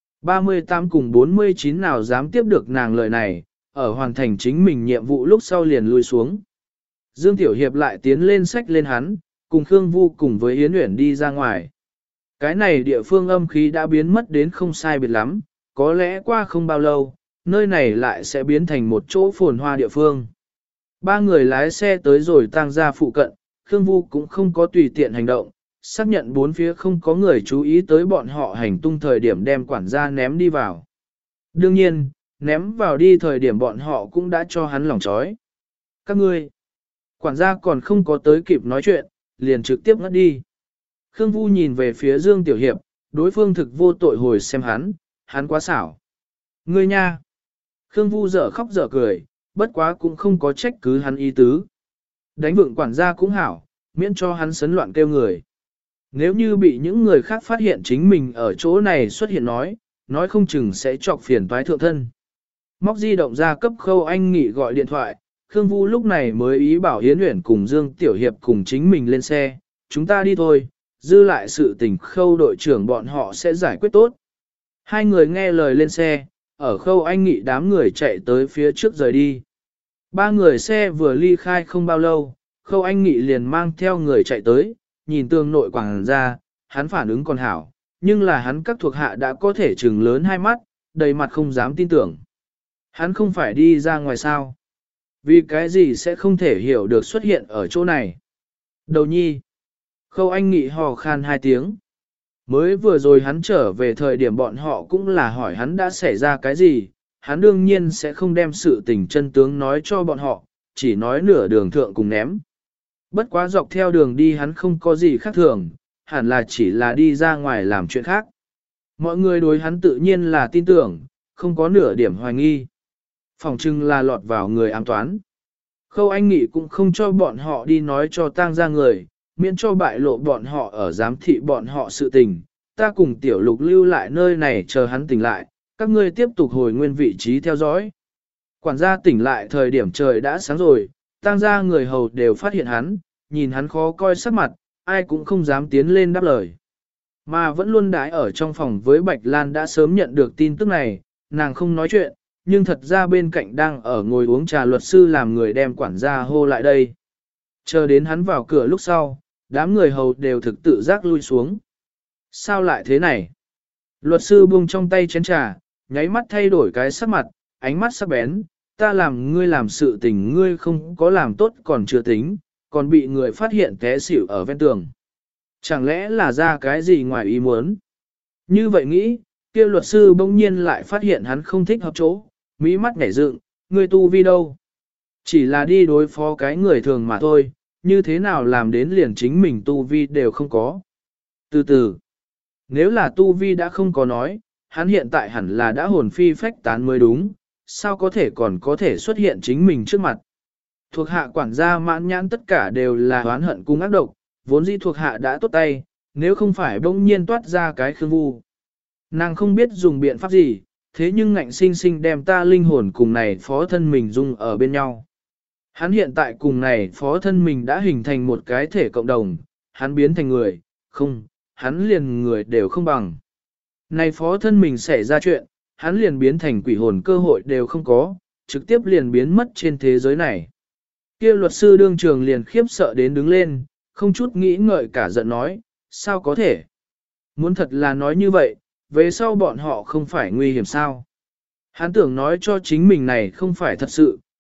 38 cùng 49 nào dám tiếp được nàng lời này, ở hoàn thành chính mình nhiệm vụ lúc sau liền lui xuống. Dương Tiểu Hiệp lại tiến lên sách lên hắn, cùng Khương Vu cùng với Yến Uyển đi ra ngoài. Cái này địa phương âm khí đã biến mất đến không sai biệt lắm, có lẽ qua không bao lâu, nơi này lại sẽ biến thành một chỗ phồn hoa địa phương. 3 người lái xe tới rồi Tang gia phụ cận, Khương Vu cũng không có tùy tiện hành động, xác nhận 4 phía không có người chú ý tới bọn họ hành tung thời điểm đem quản gia ném đi vào. Đương nhiên, ném vào đi thời điểm bọn họ cũng đã cho hắn lỏng trói. Các ngươi, quản gia còn không có tới kịp nói chuyện, liền trực tiếp ngất đi. Khương Vu nhìn về phía Dương Tiểu Hiệp, đối phương thực vô tội hồi xem hắn quá xảo. Ngươi nha! Khương Vu dở khóc dở cười, bất quá cũng không có trách cứ hắn ý tứ. Đánh vượng quản gia cũng hảo, miễn cho hắn sấn loạn kêu người. Nếu như bị những người khác phát hiện chính mình ở chỗ này xuất hiện nói không chừng sẽ chọc phiền toái thượng thân. Móc di động ra cấp Khâu Anh Nghị gọi điện thoại, Khương Vu lúc này mới ý bảo Yến Uyển cùng Dương Tiểu Hiệp cùng chính mình lên xe, chúng ta đi thôi, dư lại sự tình Khâu đội trưởng bọn họ sẽ giải quyết tốt. Hai người nghe lời lên xe, ở Khâu Anh Nghị đám người chạy tới phía trước rời đi. 3 người xe vừa ly khai không bao lâu, Khâu Anh Nghị liền mang theo người chạy tới, nhìn tường nội quảng ra, hắn phản ứng còn hảo, nhưng là hắn các thuộc hạ đã có thể trừng lớn hai mắt, đầy mặt không dám tin tưởng. Hắn không phải đi ra ngoài sao? Vì cái gì sẽ không thể hiểu được xuất hiện ở chỗ này? Đầu nhi. Khâu Anh Nghị hò khan 2 tiếng. Mới vừa rồi hắn trở về thời điểm bọn họ cũng là hỏi hắn đã xảy ra cái gì, hắn đương nhiên sẽ không đem sự tình chân tướng nói cho bọn họ, chỉ nói nửa đường thượng cùng ném. Bất quá dọc theo đường đi hắn không có gì khác thường, hẳn là chỉ là đi ra ngoài làm chuyện khác. Mọi người đối hắn tự nhiên là tin tưởng, không có nửa điểm hoài nghi. Phòng trưng là lọt vào người ám toán. Khâu Anh Nghị cũng không cho bọn họ đi nói cho tang ra người, miễn cho bại lộ bọn họ ở giám thị bọn họ sự tình. Ta cùng Tiểu Lục lưu lại nơi này chờ hắn tỉnh lại, các ngươi tiếp tục hồi nguyên vị trí theo dõi. Quản gia tỉnh lại thời điểm trời đã sáng rồi, tang ra người hầu đều phát hiện hắn, nhìn hắn khó coi sắc mặt, ai cũng không dám tiến lên đáp lời. Mà vẫn luôn đái ở trong phòng với Bạch Lan đã sớm nhận được tin tức này, nàng không nói chuyện, nhưng thật ra bên cạnh đang ở ngồi uống trà luật sư làm người đem quản gia hô lại đây. Chờ đến hắn vào cửa lúc sau, đám người hầu đều thực tự giác lui xuống. Sao lại thế này? Luật sư buông trong tay chén trà, nháy mắt thay đổi cái sắc mặt, ánh mắt sắc bén, ta làm ngươi làm sự tình ngươi không có làm tốt còn chưa tính, còn bị người phát hiện té xỉu ở ven tường. Chẳng lẽ là ra cái gì ngoài ý muốn? Như vậy nghĩ, kia luật sư bỗng nhiên lại phát hiện hắn không thích hợp chỗ, mỹ mắt nhảy dựng, ngươi tu vi đâu? Chỉ là đi đối phó cái người thường mà thôi, như thế nào làm đến liền chính mình tu vi đều không có. Từ từ, nếu là tu vi đã không có nói, hắn hiện tại hẳn là đã hồn phi phách tán mới đúng, sao có thể còn có thể xuất hiện chính mình trước mặt. Thuộc hạ quản gia mãn nhãn tất cả đều là oán hận cung ác độc, vốn dĩ thuộc hạ đã tốt tay, nếu không phải bỗng nhiên toát ra cái Khương Vu. Nàng không biết dùng biện pháp gì, thế nhưng ngạnh sinh sinh đem ta linh hồn cùng này phó thân mình dung ở bên nhau. Hắn hiện tại cùng này phó thân mình đã hình thành một cái thể cộng đồng, hắn biến thành người, không, hắn liền người đều không bằng. Này phó thân mình xảy ra chuyện, hắn liền biến thành quỷ hồn cơ hội đều không có, trực tiếp liền biến mất trên thế giới này. Kia luật sư đương trường liền khiếp sợ đến đứng lên, không chút nghĩ ngợi cả giận nói, sao có thể? Muốn thật là nói như vậy, về sau bọn họ không phải nguy hiểm sao? Hắn tưởng nói cho chính mình này không phải thật sự,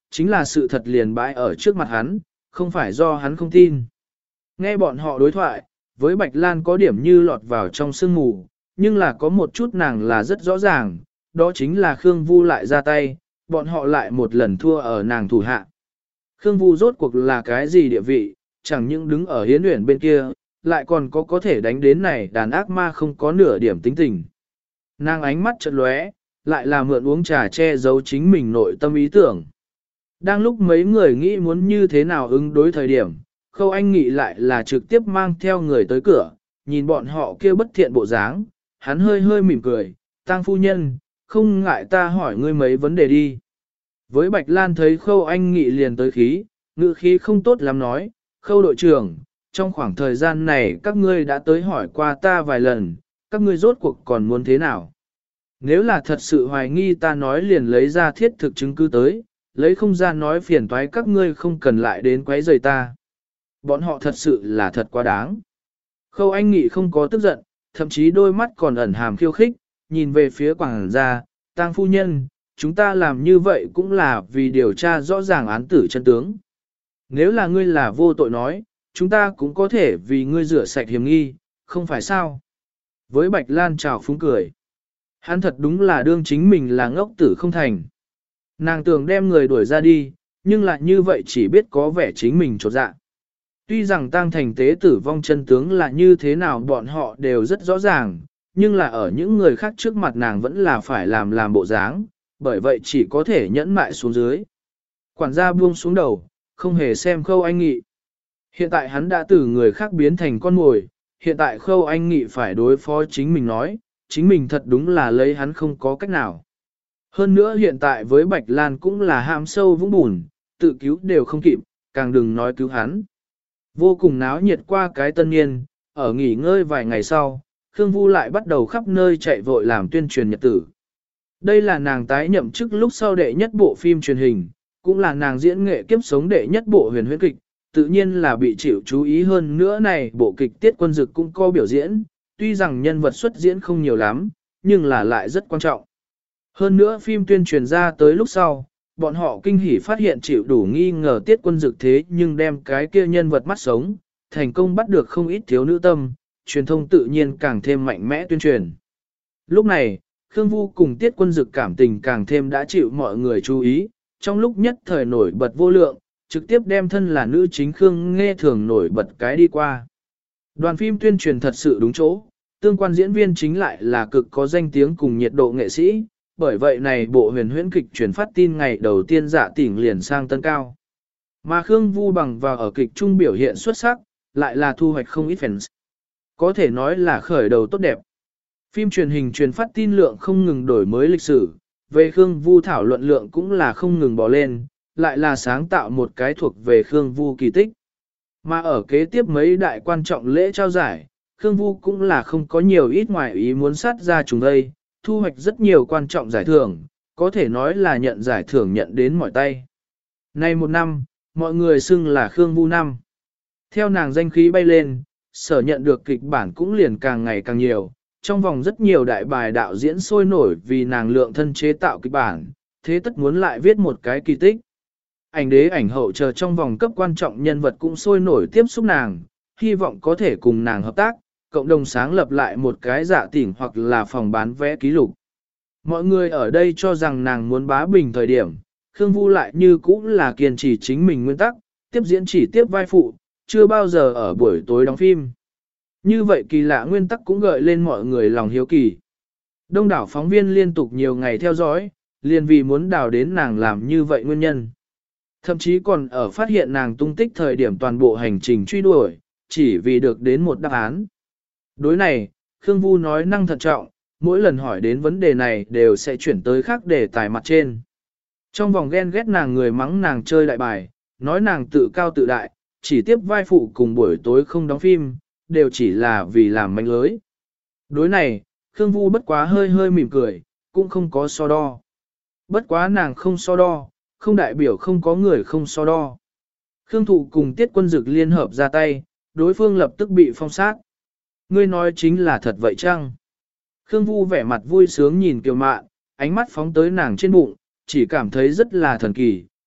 chính là sự thật liền bãi ở trước mặt hắn, không phải do hắn không tin. Nghe bọn họ đối thoại, với Bạch Lan có điểm như lọt vào trong sương mù, nhưng là có một chút nàng là rất rõ ràng, đó chính là Khương Vu lại ra tay, bọn họ lại một lần thua ở nàng thủ hạ. Khương Vu rốt cuộc là cái gì địa vị, chẳng những đứng ở hiến luyện bên kia, lại còn có thể đánh đến này đàn ác ma không có nửa điểm tính tình. Nàng ánh mắt chợt lóe, lại là mượn uống trà che giấu chính mình nội tâm ý tưởng. Đang lúc mấy người nghĩ muốn như thế nào ứng đối thời điểm, Khâu Anh Nghị lại là trực tiếp mang theo người tới cửa, nhìn bọn họ kêu bất thiện bộ dáng, hắn hơi hơi mỉm cười, Tang phu nhân, không ngại ta hỏi ngươi mấy vấn đề đi. Với Bạch Lan thấy Khâu Anh Nghị liền tới khí, ngữ khí không tốt lắm nói, Khâu đội trưởng, trong khoảng thời gian này các ngươi đã tới hỏi qua ta vài lần, các ngươi rốt cuộc còn muốn thế nào? Nếu là thật sự hoài nghi ta nói liền lấy ra thiết thực chứng cứ tới, lấy không ra nói phiền toái các ngươi không cần lại đến quấy rầy ta. Bọn họ thật sự là thật quá đáng. Khâu Anh Nghị không có tức giận, thậm chí đôi mắt còn ẩn hàm khiêu khích, nhìn về phía quảng gia, Tang phu nhân, chúng ta làm như vậy cũng là vì điều tra rõ ràng án tử chân tướng. Nếu là ngươi là vô tội nói, chúng ta cũng có thể vì ngươi rửa sạch hiểm nghi, không phải sao? Với Bạch Lan chào phúng cười. Hắn thật đúng là đương chính mình là ngốc tử không thành. Nàng tưởng đem người đuổi ra đi, nhưng lại như vậy chỉ biết có vẻ chính mình chột dạ. Tuy rằng Tang Thành Tế tử vong chân tướng là như thế nào bọn họ đều rất rõ ràng, nhưng là ở những người khác trước mặt nàng vẫn là phải làm bộ dáng, bởi vậy chỉ có thể nhẫn mại xuống dưới. Quản gia buông xuống đầu, không hề xem Khâu Anh Nghị. Hiện tại hắn đã từ người khác biến thành con mồi, hiện tại Khâu Anh Nghị phải đối phó chính mình nói, chính mình thật đúng là lấy hắn không có cách nào. Hơn nữa hiện tại với Bạch Lan cũng là hãm sâu vũng bùn, tự cứu đều không kịp, càng đừng nói cứu hắn. Vô cùng náo nhiệt qua cái tân niên, ở nghỉ ngơi vài ngày sau, Khương Vu lại bắt đầu khắp nơi chạy vội làm tuyên truyền nhật tử. Đây là nàng tái nhậm chức lúc sau đệ nhất bộ phim truyền hình, cũng là nàng diễn nghệ kiếp sống đệ nhất bộ huyền huyễn kịch, tự nhiên là bị chịu chú ý hơn nữa này bộ kịch Tiết Quân Dực cũng có biểu diễn, tuy rằng nhân vật xuất diễn không nhiều lắm, nhưng là lại rất quan trọng. Hơn nữa phim tuyên truyền ra tới lúc sau, bọn họ kinh hỉ phát hiện chịu đủ nghi ngờ Tiết Quân Dực thế nhưng đem cái kia nhân vật mắt sống, thành công bắt được không ít thiếu nữ tâm, truyền thông tự nhiên càng thêm mạnh mẽ tuyên truyền. Lúc này, Khương Vu cùng Tiết Quân Dực cảm tình càng thêm đã chịu mọi người chú ý, trong lúc nhất thời nổi bật vô lượng, trực tiếp đem thân là nữ chính Khương Nghê Thường nổi bật cái đi qua. Đoàn phim tuyên truyền thật sự đúng chỗ, tương quan diễn viên chính lại là cực có danh tiếng cùng nhiệt độ nghệ sĩ, bởi vậy này bộ huyền huyễn kịch truyền phát tin ngày đầu tiên dạ tỉnh liền sang tân cao. Mà Khương Vu bằng vào ở kịch trung biểu hiện xuất sắc, lại là thu hoạch không ít fans. Có thể nói là khởi đầu tốt đẹp. Phim truyền hình truyền phát tin lượng không ngừng đổi mới lịch sử, về Khương Vu thảo luận lượng cũng là không ngừng bò lên, lại là sáng tạo một cái thuộc về Khương Vu kỳ tích. Mà ở kế tiếp mấy đại quan trọng lễ trao giải, Khương Vu cũng là không có nhiều ít ngoài ý muốn sát ra chúng đây, thu hoạch rất nhiều quan trọng giải thưởng, có thể nói là nhận giải thưởng nhận đến mỏi tay. Nay một năm, mọi người xưng là Khương Vu năm. Theo nàng danh khí bay lên, sở nhận được kịch bản cũng liền càng ngày càng nhiều, trong vòng rất nhiều đại bài đạo diễn sôi nổi vì nàng lượng thân chế tạo kịch bản, thế tất muốn lại viết một cái kỳ tích. Ảnh đế ảnh hậu chờ trong vòng cấp quan trọng nhân vật cũng sôi nổi tiếp xúc nàng, hy vọng có thể cùng nàng hợp tác, cộng đồng sáng lập lại một cái dạ tỉnh hoặc là phòng bán vé ký lục. Mọi người ở đây cho rằng nàng muốn bá bình thời điểm, Khương Vu lại như cũ là kiên trì chính mình nguyên tắc, tiếp diễn chỉ tiếp vai phụ, chưa bao giờ ở buổi tối đóng phim. Như vậy kỳ lạ nguyên tắc cũng gợi lên mọi người lòng hiếu kỳ. Đông đảo phóng viên liên tục nhiều ngày theo dõi, liền vì muốn đào đến nàng làm như vậy nguyên nhân. Thậm chí còn ở phát hiện nàng tung tích thời điểm toàn bộ hành trình truy đuổi, chỉ vì được đến một đáp án. Đối này, Khương Vu nói năng thận trọng, mỗi lần hỏi đến vấn đề này đều sẽ chuyển tới khác đề tài mặt trên. Trong vòng ghen ghét nàng người mắng nàng chơi đại bài, nói nàng tự cao tự đại, chỉ tiếp vai phụ cùng buổi tối không đóng phim, đều chỉ là vì làm manh lưới. Đối này, Khương Vu bất quá hơi hơi mỉm cười, cũng không có so đo. Bất quá nàng không so đo, không đại biểu không có người không so đo. Khương Thụ cùng Tiết Quân Dực liên hợp ra tay, đối phương lập tức bị phong sát. Ngươi nói chính là thật vậy chăng? Khương Vu vẻ mặt vui sướng nhìn Kiều Mạn, ánh mắt phóng tới nàng trên bụng, chỉ cảm thấy rất là thần kỳ,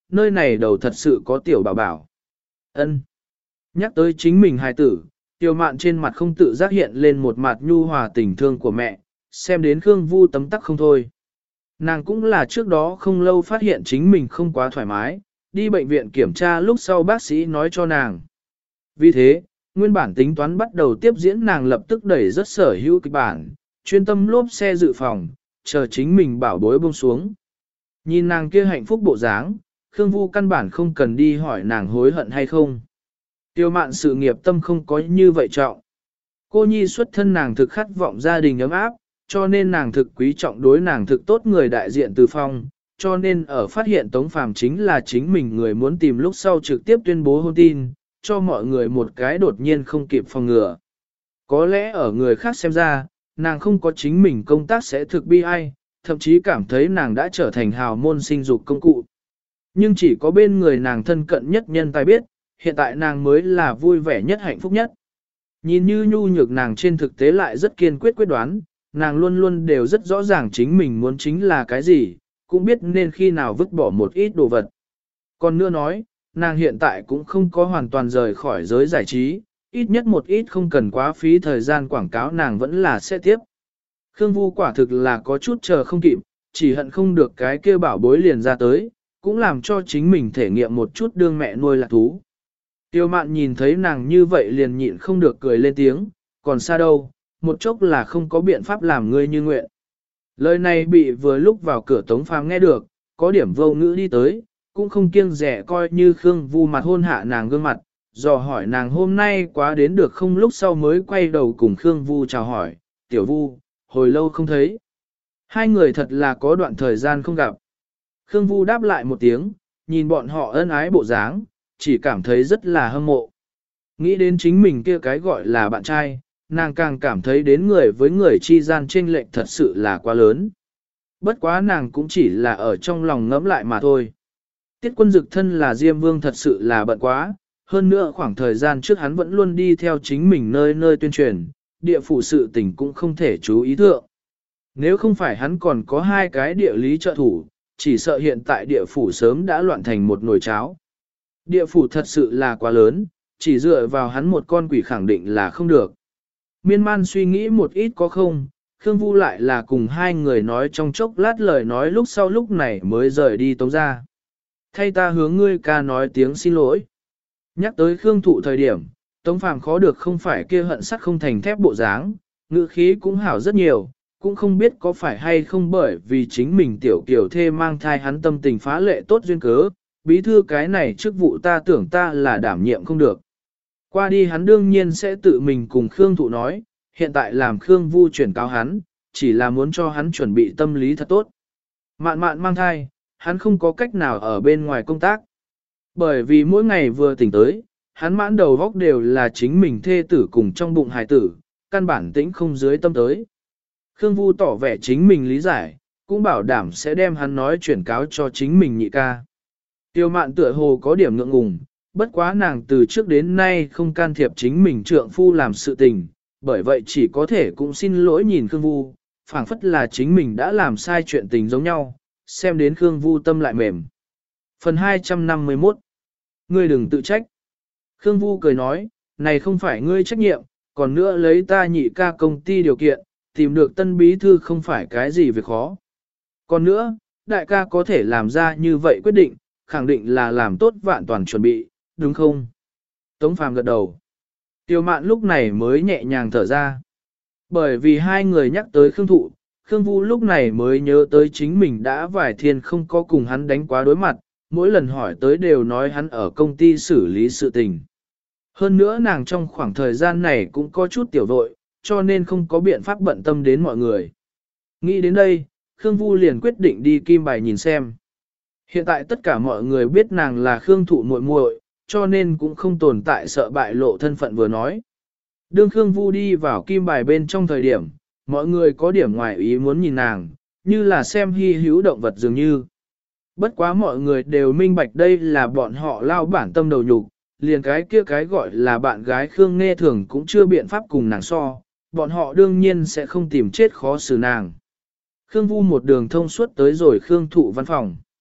nơi này đầu thật sự có tiểu bảo bảo. Ân. Nhắc tới chính mình hài tử, Tiểu Mạn trên mặt không tự giác hiện lên một mặt nhu hòa tình thương của mẹ, xem đến Khương Vu tấm tắc không thôi. Nàng cũng là trước đó không lâu phát hiện chính mình không quá thoải mái, đi bệnh viện kiểm tra lúc sau bác sĩ nói cho nàng. Vì thế, nguyên bản tính toán bắt đầu tiếp diễn nàng lập tức đẩy rất sở hữu kịch bản, chuyên tâm lốp xe dự phòng, chờ chính mình bảo bối buông xuống. Nhìn nàng kia hạnh phúc bộ dáng, Khương Vu căn bản không cần đi hỏi nàng hối hận hay không. Tiêu Mạn sự nghiệp tâm không có như vậy trọng. Cô nhi xuất thân nàng thực khát vọng gia đình ấm áp, cho nên nàng thực quý trọng đối nàng thực tốt người đại diện Từ Phong, cho nên ở phát hiện Tống Phàm chính là chính mình người muốn tìm lúc sau trực tiếp tuyên bố hôn tin, cho mọi người một cái đột nhiên không kịp phòng ngừa. Có lẽ ở người khác xem ra, nàng không có chính mình công tác sẽ thực bi ai, thậm chí cảm thấy nàng đã trở thành hào môn sinh dục công cụ. Nhưng chỉ có bên người nàng thân cận nhất nhân tài biết, hiện tại nàng mới là vui vẻ nhất hạnh phúc nhất. Nhìn như nhu nhược nàng trên thực tế lại rất kiên quyết quyết đoán, nàng luôn luôn đều rất rõ ràng chính mình muốn chính là cái gì, cũng biết nên khi nào vứt bỏ một ít đồ vật. Còn nữa nói, nàng hiện tại cũng không có hoàn toàn rời khỏi giới giải trí, ít nhất một ít không cần quá phí thời gian quảng cáo nàng vẫn là sẽ tiếp. Khương Vu quả thực là có chút chờ không kịp, chỉ hận không được cái kia bảo bối liền ra tới, cũng làm cho chính mình thể nghiệm một chút đương mẹ nuôi lạc thú. Tiêu Mạn nhìn thấy nàng như vậy liền nhịn không được cười lên tiếng, còn xa đâu, một chốc là không có biện pháp làm ngươi như nguyện. Lời này bị vừa lúc vào cửa Tống Phàm nghe được, có điểm vô ngữ đi tới, cũng không kiêng rẻ coi như Khương Vu mặt hôn hạ nàng gương mặt, dò hỏi nàng hôm nay quá đến được không, lúc sau mới quay đầu cùng Khương Vu chào hỏi, tiểu Vu, hồi lâu không thấy. Hai người thật là có đoạn thời gian không gặp. Khương Vu đáp lại một tiếng, nhìn bọn họ ân ái bộ dáng, chỉ cảm thấy rất là hâm mộ. Nghĩ đến chính mình kia cái gọi là bạn trai, nàng càng cảm thấy đến người với người chi gian chênh lệch thật sự là quá lớn. Bất quá nàng cũng chỉ là ở trong lòng ngẫm lại mà thôi. Tiết Quân Dực thân là Diêm Vương thật sự là bận quá, hơn nữa khoảng thời gian trước hắn vẫn luôn đi theo chính mình nơi nơi tuyên truyền, địa phủ sự tình cũng không thể chú ý thượng. Nếu không phải hắn còn có hai cái địa lý trợ thủ, chỉ sợ hiện tại địa phủ sớm đã loạn thành một nồi cháo. Địa phủ thật sự là quá lớn, chỉ dựa vào hắn một con quỷ khẳng định là không được. Miên man suy nghĩ một ít có không, Khương Vu lại là cùng hai người nói trong chốc lát lời nói lúc sau lúc này mới rời đi Tống ra. Thay ta hướng ngươi ca nói tiếng xin lỗi. Nhắc tới Khương Thụ thời điểm, Tống Phàm khó được không phải kia hận sắt không thành thép bộ dáng, ngữ khí cũng hảo rất nhiều, cũng không biết có phải hay không bởi vì chính mình tiểu kiểu thê mang thai hắn tâm tình phá lệ tốt duyên cớ, bí thư cái này chức vụ ta tưởng ta là đảm nhiệm không được. Qua đi hắn đương nhiên sẽ tự mình cùng Khương Thụ nói, hiện tại làm Khương Vu chuyển cáo hắn, chỉ là muốn cho hắn chuẩn bị tâm lý thật tốt. Mạn mạn mang thai, hắn không có cách nào ở bên ngoài công tác. Bởi vì mỗi ngày vừa tỉnh tới, hắn mãn đầu góc đều là chính mình thê tử cùng trong bụng hài tử, căn bản tĩnh không dưới tâm tới. Khương Vu tỏ vẻ chính mình lý giải, cũng bảo đảm sẽ đem hắn nói chuyển cáo cho chính mình nhị ca. Tiêu Mạn tựa hồ có điểm ngượng ngùng, bất quá nàng từ trước đến nay không can thiệp chính mình trượng phu làm sự tình, bởi vậy chỉ có thể cũng xin lỗi nhìn Khương Vu, phảng phất là chính mình đã làm sai chuyện tình giống nhau, xem đến Khương Vu tâm lại mềm. Phần 251. Ngươi đừng tự trách. Khương Vu cười nói, này không phải ngươi trách nhiệm, còn nữa lấy ta nhị ca công ty điều kiện, tìm được tân bí thư không phải cái gì việc khó. Còn nữa, đại ca có thể làm ra như vậy quyết định, khẳng định là làm tốt vạn toàn chuẩn bị, đúng không? Tống Phàm gật đầu. Tiêu Mạn lúc này mới nhẹ nhàng thở ra. Bởi vì hai người nhắc tới Khương Thụ, Khương Vu lúc này mới nhớ tới chính mình đã vài thiên không có cùng hắn đánh quá đối mặt, mỗi lần hỏi tới đều nói hắn ở công ty xử lý sự tình. Hơn nữa nàng trong khoảng thời gian này cũng có chút tiểu vội, cho nên không có biện pháp bận tâm đến mọi người. Nghĩ đến đây, Khương Vu liền quyết định đi Kim Bài nhìn xem. Hiện tại tất cả mọi người biết nàng là Khương Thụ muội muội, cho nên cũng không tồn tại sợ bại lộ thân phận vừa nói. Đương Khương Vu đi vào Kim Bài bên trong thời điểm, mọi người có điểm ngoài ý muốn nhìn nàng, như là xem hy hữu động vật dường như. Bất quá mọi người đều minh bạch đây là bọn họ lao bản tâm đầu nhục, liền cái kia cái gọi là bạn gái Khương Nghe Thường cũng chưa biện pháp cùng nàng so, bọn họ đương nhiên sẽ không tìm chết khó xử nàng. Khương Vu một đường thông suốt tới rồi Khương Thụ văn phòng.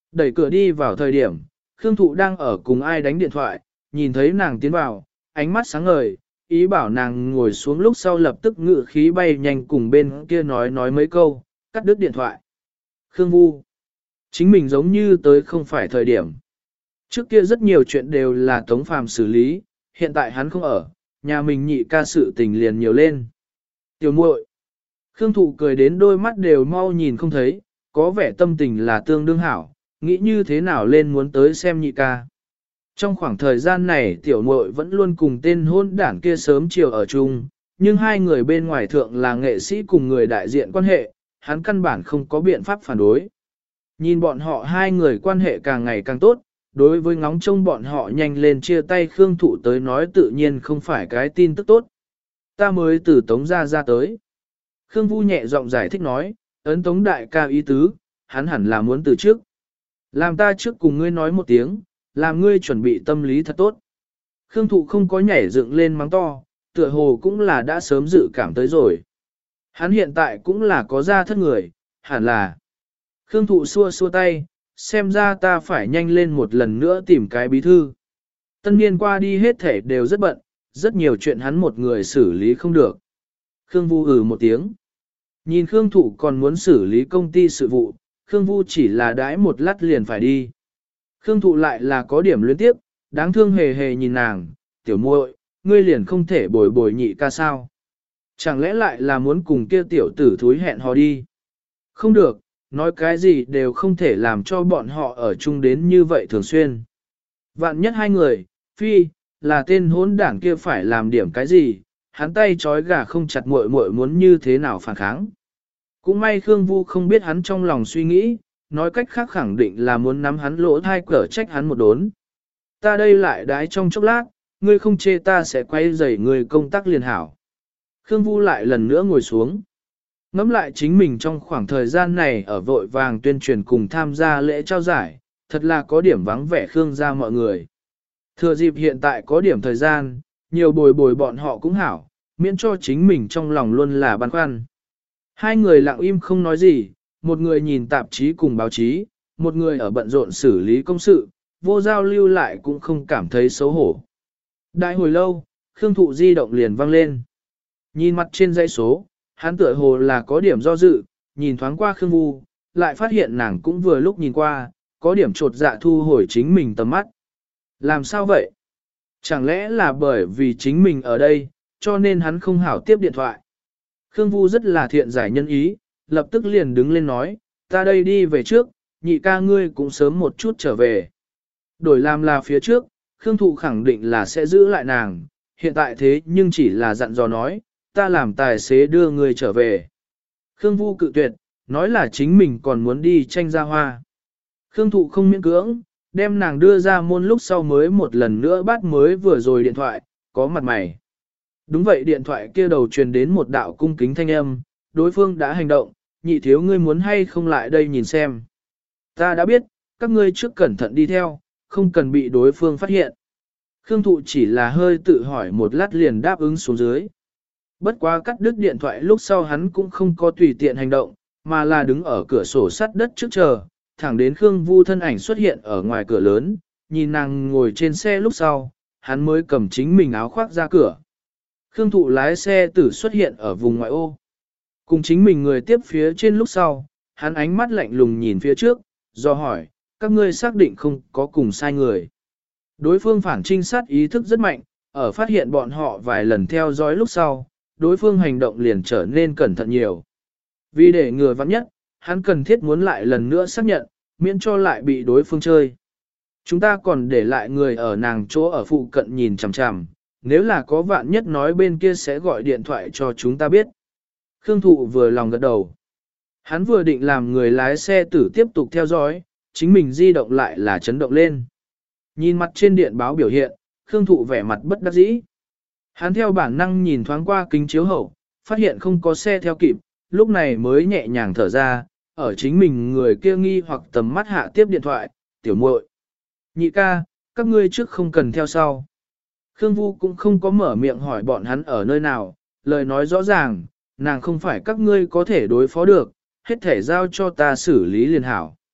Đẩy cửa đi vào thời điểm, Khương Thụ đang ở cùng ai đánh điện thoại, nhìn thấy nàng tiến vào, ánh mắt sáng ngời, ý bảo nàng ngồi xuống lúc sau lập tức ngự khí bay nhanh cùng bên kia nói mấy câu, cắt đứt điện thoại. Khương Vu, chính mình giống như tới không phải thời điểm. Trước kia rất nhiều chuyện đều là Tống Phàm xử lý, hiện tại hắn không ở, nhà mình nhị ca sự tình liền nhiều lên. Tiểu muội, Khương Thụ cười đến đôi mắt đều mau nhìn không thấy, có vẻ tâm tình là tương đương hảo, nghĩ như thế nào lên muốn tới xem nhị ca. Trong khoảng thời gian này tiểu muội vẫn luôn cùng tên hôn đảng kia sớm chiều ở chung, nhưng hai người bên ngoài thượng là nghệ sĩ cùng người đại diện quan hệ, hắn căn bản không có biện pháp phản đối. Nhìn bọn họ hai người quan hệ càng ngày càng tốt, đối với ngóng trông bọn họ nhanh lên chia tay Khương Thụ tới nói tự nhiên không phải cái tin tức tốt. Ta mới từ Tống ra tới. Khương Vu nhẹ giọng giải thích nói, ấn Tống đại ca ý tứ, hắn hẳn là muốn từ trước. Làm ta trước cùng ngươi nói một tiếng, làm ngươi chuẩn bị tâm lý thật tốt. Khương Thụ không có nhảy dựng lên mắng to, tựa hồ cũng là đã sớm dự cảm tới rồi. Hắn hiện tại cũng là có gia thất người, hẳn là. Khương Thụ xua xua tay, xem ra ta phải nhanh lên một lần nữa tìm cái bí thư. Tân niên qua đi hết thể đều rất bận, rất nhiều chuyện hắn một người xử lý không được. Khương Vu một tiếng. Nhìn Khương Thụ còn muốn xử lý công ty sự vụ, Khương Vu chỉ là đãi một lát liền phải đi. Khương Thụ lại là có điểm luyến tiếp, đáng thương hề hề nhìn nàng, tiểu muội, ngươi liền không thể bồi bồi nhị ca sao. Chẳng lẽ lại là muốn cùng kia tiểu tử thúi hẹn hò đi. Không được, nói cái gì đều không thể làm cho bọn họ ở chung đến như vậy thường xuyên. Vạn nhất hai người, phi, là tên hỗn đảng kia phải làm điểm cái gì, hắn tay trói gà không chặt muội muội muốn như thế nào phản kháng. Cũng may Khương Vu không biết hắn trong lòng suy nghĩ, nói cách khác khẳng định là muốn nắm hắn lỗ thai cở trách hắn một đốn. Ta đây lại đái trong chốc lát, ngươi không chê ta sẽ quay rầy ngươi công tác liền hảo. Khương Vu lại lần nữa ngồi xuống. Ngắm lại chính mình trong khoảng thời gian này ở vội vàng tuyên truyền cùng tham gia lễ trao giải, thật là có điểm vắng vẻ Khương gia mọi người. Thừa dịp hiện tại có điểm thời gian, nhiều bồi bồi bọn họ cũng hảo, miễn cho chính mình trong lòng luôn là băn khoăn. Hai người lặng im không nói gì, một người nhìn tạp chí cùng báo chí, một người ở bận rộn xử lý công sự, vô giao lưu lại cũng không cảm thấy xấu hổ. Đại hồi lâu, Khương Thụ di động liền vang lên. Nhìn mặt trên dãy số, hắn tựa hồ là có điểm do dự, nhìn thoáng qua Khương Vu, lại phát hiện nàng cũng vừa lúc nhìn qua, có điểm trột dạ thu hồi chính mình tầm mắt. Làm sao vậy? Chẳng lẽ là bởi vì chính mình ở đây, cho nên hắn không hảo tiếp điện thoại. Khương Vu rất là thiện giải nhân ý, lập tức liền đứng lên nói, ta đây đi về trước, nhị ca ngươi cũng sớm một chút trở về. Đổi làm là phía trước, Khương Thụ khẳng định là sẽ giữ lại nàng, hiện tại thế nhưng chỉ là dặn dò nói, ta làm tài xế đưa ngươi trở về. Khương Vu cự tuyệt, nói là chính mình còn muốn đi tranh ra hoa. Khương Thụ không miễn cưỡng, đem nàng đưa ra môn lúc sau mới một lần nữa bắt mới vừa rồi điện thoại, có mặt mày. Đúng vậy, điện thoại kia đầu truyền đến một đạo cung kính thanh âm, đối phương đã hành động, nhị thiếu ngươi muốn hay không lại đây nhìn xem. Ta đã biết, các ngươi trước cẩn thận đi theo, không cần bị đối phương phát hiện. Khương Thụ chỉ là hơi tự hỏi một lát liền đáp ứng xuống dưới. Bất quá cắt đứt điện thoại lúc sau hắn cũng không có tùy tiện hành động, mà là đứng ở cửa sổ sắt đất trước chờ, thẳng đến Khương Vu thân ảnh xuất hiện ở ngoài cửa lớn, nhìn nàng ngồi trên xe lúc sau, hắn mới cầm chính mình áo khoác ra cửa. Khương Thụ lái xe tử xuất hiện ở vùng ngoại ô. Cùng chính mình người tiếp phía trên lúc sau, hắn ánh mắt lạnh lùng nhìn phía trước, do hỏi, các ngươi xác định không có cùng sai người. Đối phương phản trinh sát ý thức rất mạnh, ở phát hiện bọn họ vài lần theo dõi lúc sau, đối phương hành động liền trở nên cẩn thận nhiều. Vì để ngừa vắng nhất, hắn cần thiết muốn lại lần nữa xác nhận, miễn cho lại bị đối phương chơi. Chúng ta còn để lại người ở nàng chỗ ở phụ cận nhìn chằm chằm, nếu là có vạn nhất nói bên kia sẽ gọi điện thoại cho chúng ta biết. Khương Thụ vừa lòng gật đầu. Hắn vừa định làm người lái xe tử tiếp tục theo dõi, chính mình di động lại là chấn động lên. Nhìn mặt trên điện báo biểu hiện, Khương Thụ vẻ mặt bất đắc dĩ. Hắn theo bản năng nhìn thoáng qua kính chiếu hậu, phát hiện không có xe theo kịp, lúc này mới nhẹ nhàng thở ra, ở chính mình người kia nghi hoặc tầm mắt hạ tiếp điện thoại, tiểu muội, nhị ca, các ngươi trước không cần theo sau. Khương Vu cũng không có mở miệng hỏi bọn hắn ở nơi nào, lời nói rõ ràng, nàng không phải các ngươi có thể đối phó được, hết thể giao cho ta xử lý liền hảo.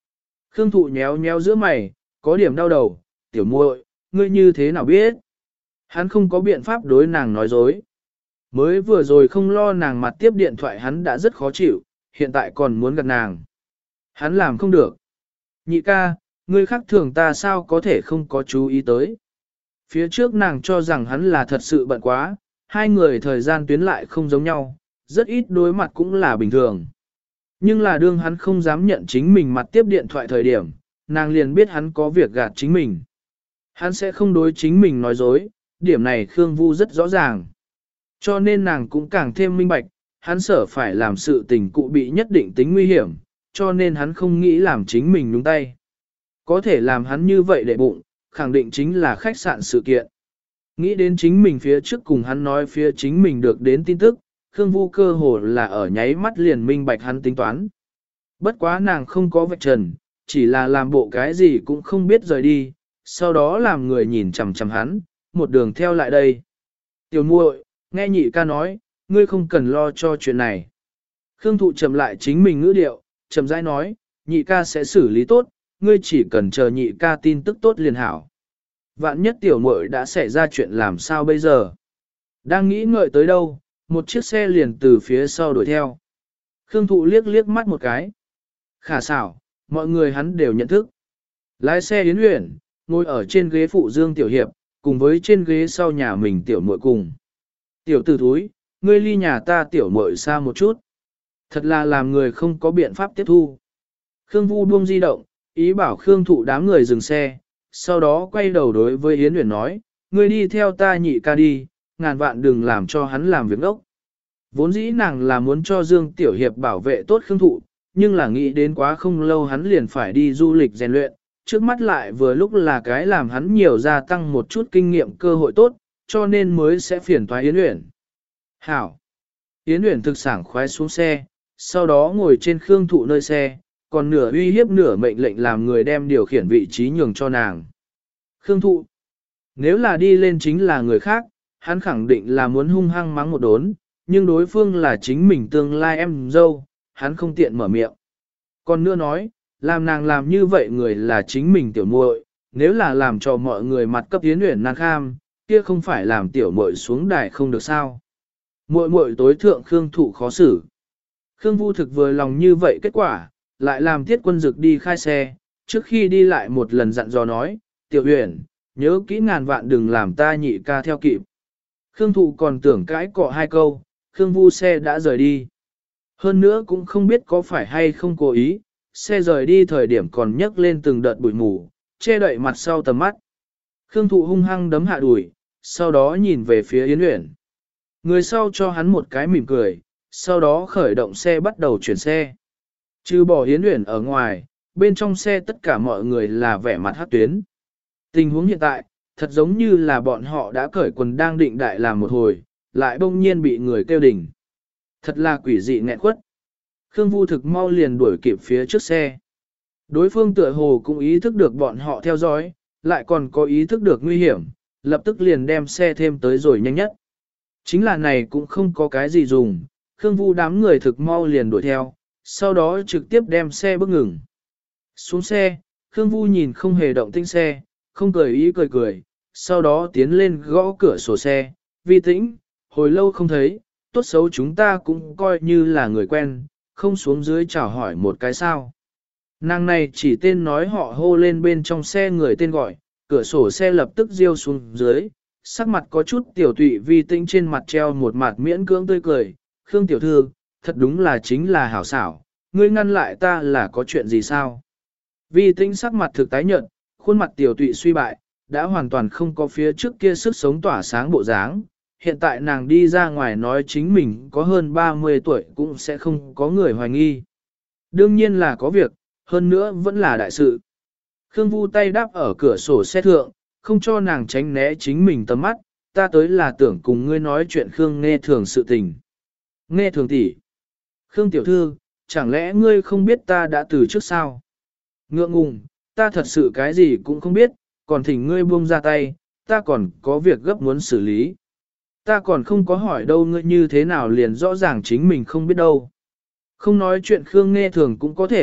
Khương Thụ nhéo nhéo giữa mày, có điểm đau đầu, tiểu muội, ngươi như thế nào biết? Hắn không có biện pháp đối nàng nói dối. Mới vừa rồi không lo nàng mặt tiếp điện thoại hắn đã rất khó chịu, hiện tại còn muốn gặp nàng. Hắn làm không được. Nhị ca, ngươi khác thường ta sao có thể không có chú ý tới. Phía trước nàng cho rằng hắn là thật sự bận quá, hai người thời gian tuyến lại không giống nhau, rất ít đối mặt cũng là bình thường. Nhưng là đương hắn không dám nhận chính mình mặt tiếp điện thoại thời điểm, nàng liền biết hắn có việc gạt chính mình. Hắn sẽ không đối chính mình nói dối, điểm này Khương Vu rất rõ ràng. Cho nên nàng cũng càng thêm minh bạch, hắn sợ phải làm sự tình cụ bị nhất định tính nguy hiểm, cho nên hắn không nghĩ làm chính mình nhúng tay. Có thể làm hắn như vậy để bụng, khẳng định chính là khách sạn sự kiện. Nghĩ đến chính mình phía trước cùng hắn nói phía chính mình được đến tin tức, Khương Vu cơ hồ là ở nháy mắt liền minh bạch hắn tính toán. Bất quá nàng không có vạch trần, chỉ là làm bộ cái gì cũng không biết rời đi, sau đó làm người nhìn chằm chằm hắn, một đường theo lại đây. Tiểu muội, nghe nhị ca nói, ngươi không cần lo cho chuyện này. Khương Thụ chậm lại chính mình ngữ điệu, chậm rãi nói, nhị ca sẽ xử lý tốt, ngươi chỉ cần chờ nhị ca tin tức tốt liền hảo. Vạn nhất tiểu muội đã xảy ra chuyện làm sao bây giờ? Đang nghĩ ngợi tới đâu, một chiếc xe liền từ phía sau đuổi theo. Khương Thụ liếc liếc mắt một cái. Khả xảo, mọi người hắn đều nhận thức. Lái xe Yến Uyển, ngồi ở trên ghế phụ Dương Tiểu Hiệp, cùng với trên ghế sau nhà mình tiểu muội cùng. Tiểu tử thúi, ngươi ly nhà ta tiểu muội xa một chút. Thật là làm người không có biện pháp tiếp thu. Khương Vu buông di động, ý bảo Khương Thụ đám người dừng xe, sau đó quay đầu đối với Yến Uyển nói, ngươi đi theo ta nhị ca đi, ngàn vạn đừng làm cho hắn làm việc ốc. Vốn dĩ nàng là muốn cho Dương Tiểu Hiệp bảo vệ tốt Khương Thụ, nhưng là nghĩ đến quá không lâu hắn liền phải đi du lịch rèn luyện, trước mắt lại vừa lúc là cái làm hắn nhiều gia tăng một chút kinh nghiệm cơ hội tốt, cho nên mới sẽ phiền toái Yến Uyển. Hảo! Yến Uyển thực sảng khoái xuống xe, sau đó ngồi trên Khương Thụ nơi xe, còn nửa uy hiếp nửa mệnh lệnh làm người đem điều khiển vị trí nhường cho nàng. Khương Thụ! Nếu là đi lên chính là người khác, hắn khẳng định là muốn hung hăng mắng một đốn, nhưng đối phương là chính mình tương lai em dâu, hắn không tiện mở miệng. Còn nữa nói, làm nàng làm như vậy người là chính mình tiểu muội, nếu là làm cho mọi người mặt cấp Yến Uyển nan kham, kia không phải làm tiểu muội xuống đài không được sao. Muội muội tối thượng Khương Thụ khó xử. Khương Vu thực vừa lòng như vậy kết quả, lại làm Tiết Quân Dực đi khai xe, trước khi đi lại một lần dặn dò nói, tiểu Uyển, nhớ kỹ ngàn vạn đừng làm ta nhị ca theo kịp. Khương Thụ còn tưởng cãi cọ hai câu, Khương Vu xe đã rời đi. Hơn nữa cũng không biết có phải hay không cố ý, xe rời đi thời điểm còn nhấc lên từng đợt bụi mù, che đậy mặt sau tầm mắt. Khương Thụ hung hăng đấm hạ đùi, sau đó nhìn về phía Yến Uyển. Người sau cho hắn một cái mỉm cười, sau đó khởi động xe bắt đầu chuyển xe. Trừ bỏ Yến Uyển ở ngoài, bên trong xe tất cả mọi người là vẻ mặt hát tuyến. Tình huống hiện tại, thật giống như là bọn họ đã cởi quần đang định đại làm một hồi, lại bỗng nhiên bị người kêu đỉnh. Thật là quỷ dị nghẹn quất. Khương Vu thực mau liền đuổi kịp phía trước xe. Đối phương tựa hồ cũng ý thức được bọn họ theo dõi, lại còn có ý thức được nguy hiểm, lập tức liền đem xe thêm tới rồi nhanh nhất. Chính là này cũng không có cái gì dùng, Khương Vu đám người thực mau liền đuổi theo, sau đó trực tiếp đem xe bước ngừng. Xuống xe, Khương Vu nhìn không hề động tĩnh xe, không cười ý cười cười, sau đó tiến lên gõ cửa sổ xe, Vi Tĩnh, hồi lâu không thấy, tốt xấu chúng ta cũng coi như là người quen, không xuống dưới chào hỏi một cái sao. Nàng này chỉ tên nói họ hô lên bên trong xe người tên gọi, cửa sổ xe lập tức riêu xuống dưới, sắc mặt có chút tiểu tụy Vi Tĩnh trên mặt treo một mặt miễn cưỡng tươi cười, Khương tiểu thư, thật đúng là chính là hảo xảo, ngươi ngăn lại ta là có chuyện gì sao? Vi Tĩnh sắc mặt thực tái nhợt, khuôn mặt tiểu tụy suy bại, đã hoàn toàn không có phía trước kia sức sống tỏa sáng bộ dáng. Hiện tại nàng đi ra ngoài nói chính mình có hơn 30 tuổi cũng sẽ không có người hoài nghi. Đương nhiên là có việc, hơn nữa vẫn là đại sự. Khương Vu tay đáp ở cửa sổ xe thượng, không cho nàng tránh né chính mình tầm mắt, ta tới là tưởng cùng ngươi nói chuyện Khương Nghe Thường sự tình. Nghe Thường tỷ, Khương tiểu thư, chẳng lẽ ngươi không biết ta đã từ trước sao? Ngượng ngùng, ta thật sự cái gì cũng không biết, còn thỉnh ngươi buông ra tay, ta còn có việc gấp muốn xử lý. Ta còn không có hỏi đâu ngươi như thế nào liền rõ ràng chính mình không biết đâu. Không nói chuyện Khương Nghe Thường cũng có thể,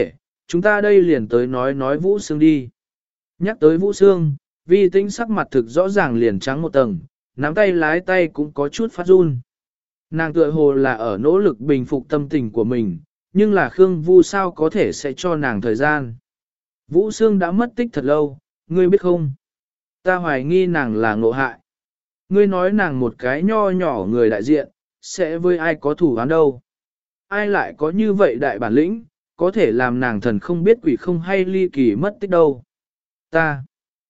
chúng ta đây liền tới nói Vũ Sương đi. Nhắc tới Vũ Sương, Vi Tĩnh sắc mặt thực rõ ràng liền trắng một tầng, nắm tay lái tay cũng có chút phát run. Nàng tựa hồ là ở nỗ lực bình phục tâm tình của mình, nhưng là Khương Vu sao có thể sẽ cho nàng thời gian. Vũ Sương đã mất tích thật lâu, ngươi biết không? Ta hoài nghi nàng là ngộ hại. Ngươi nói nàng một cái nho nhỏ người đại diện, sẽ với ai có thủ án đâu. Ai lại có như vậy đại bản lĩnh, có thể làm nàng thần không biết quỷ không hay ly kỳ mất tích đâu. Ta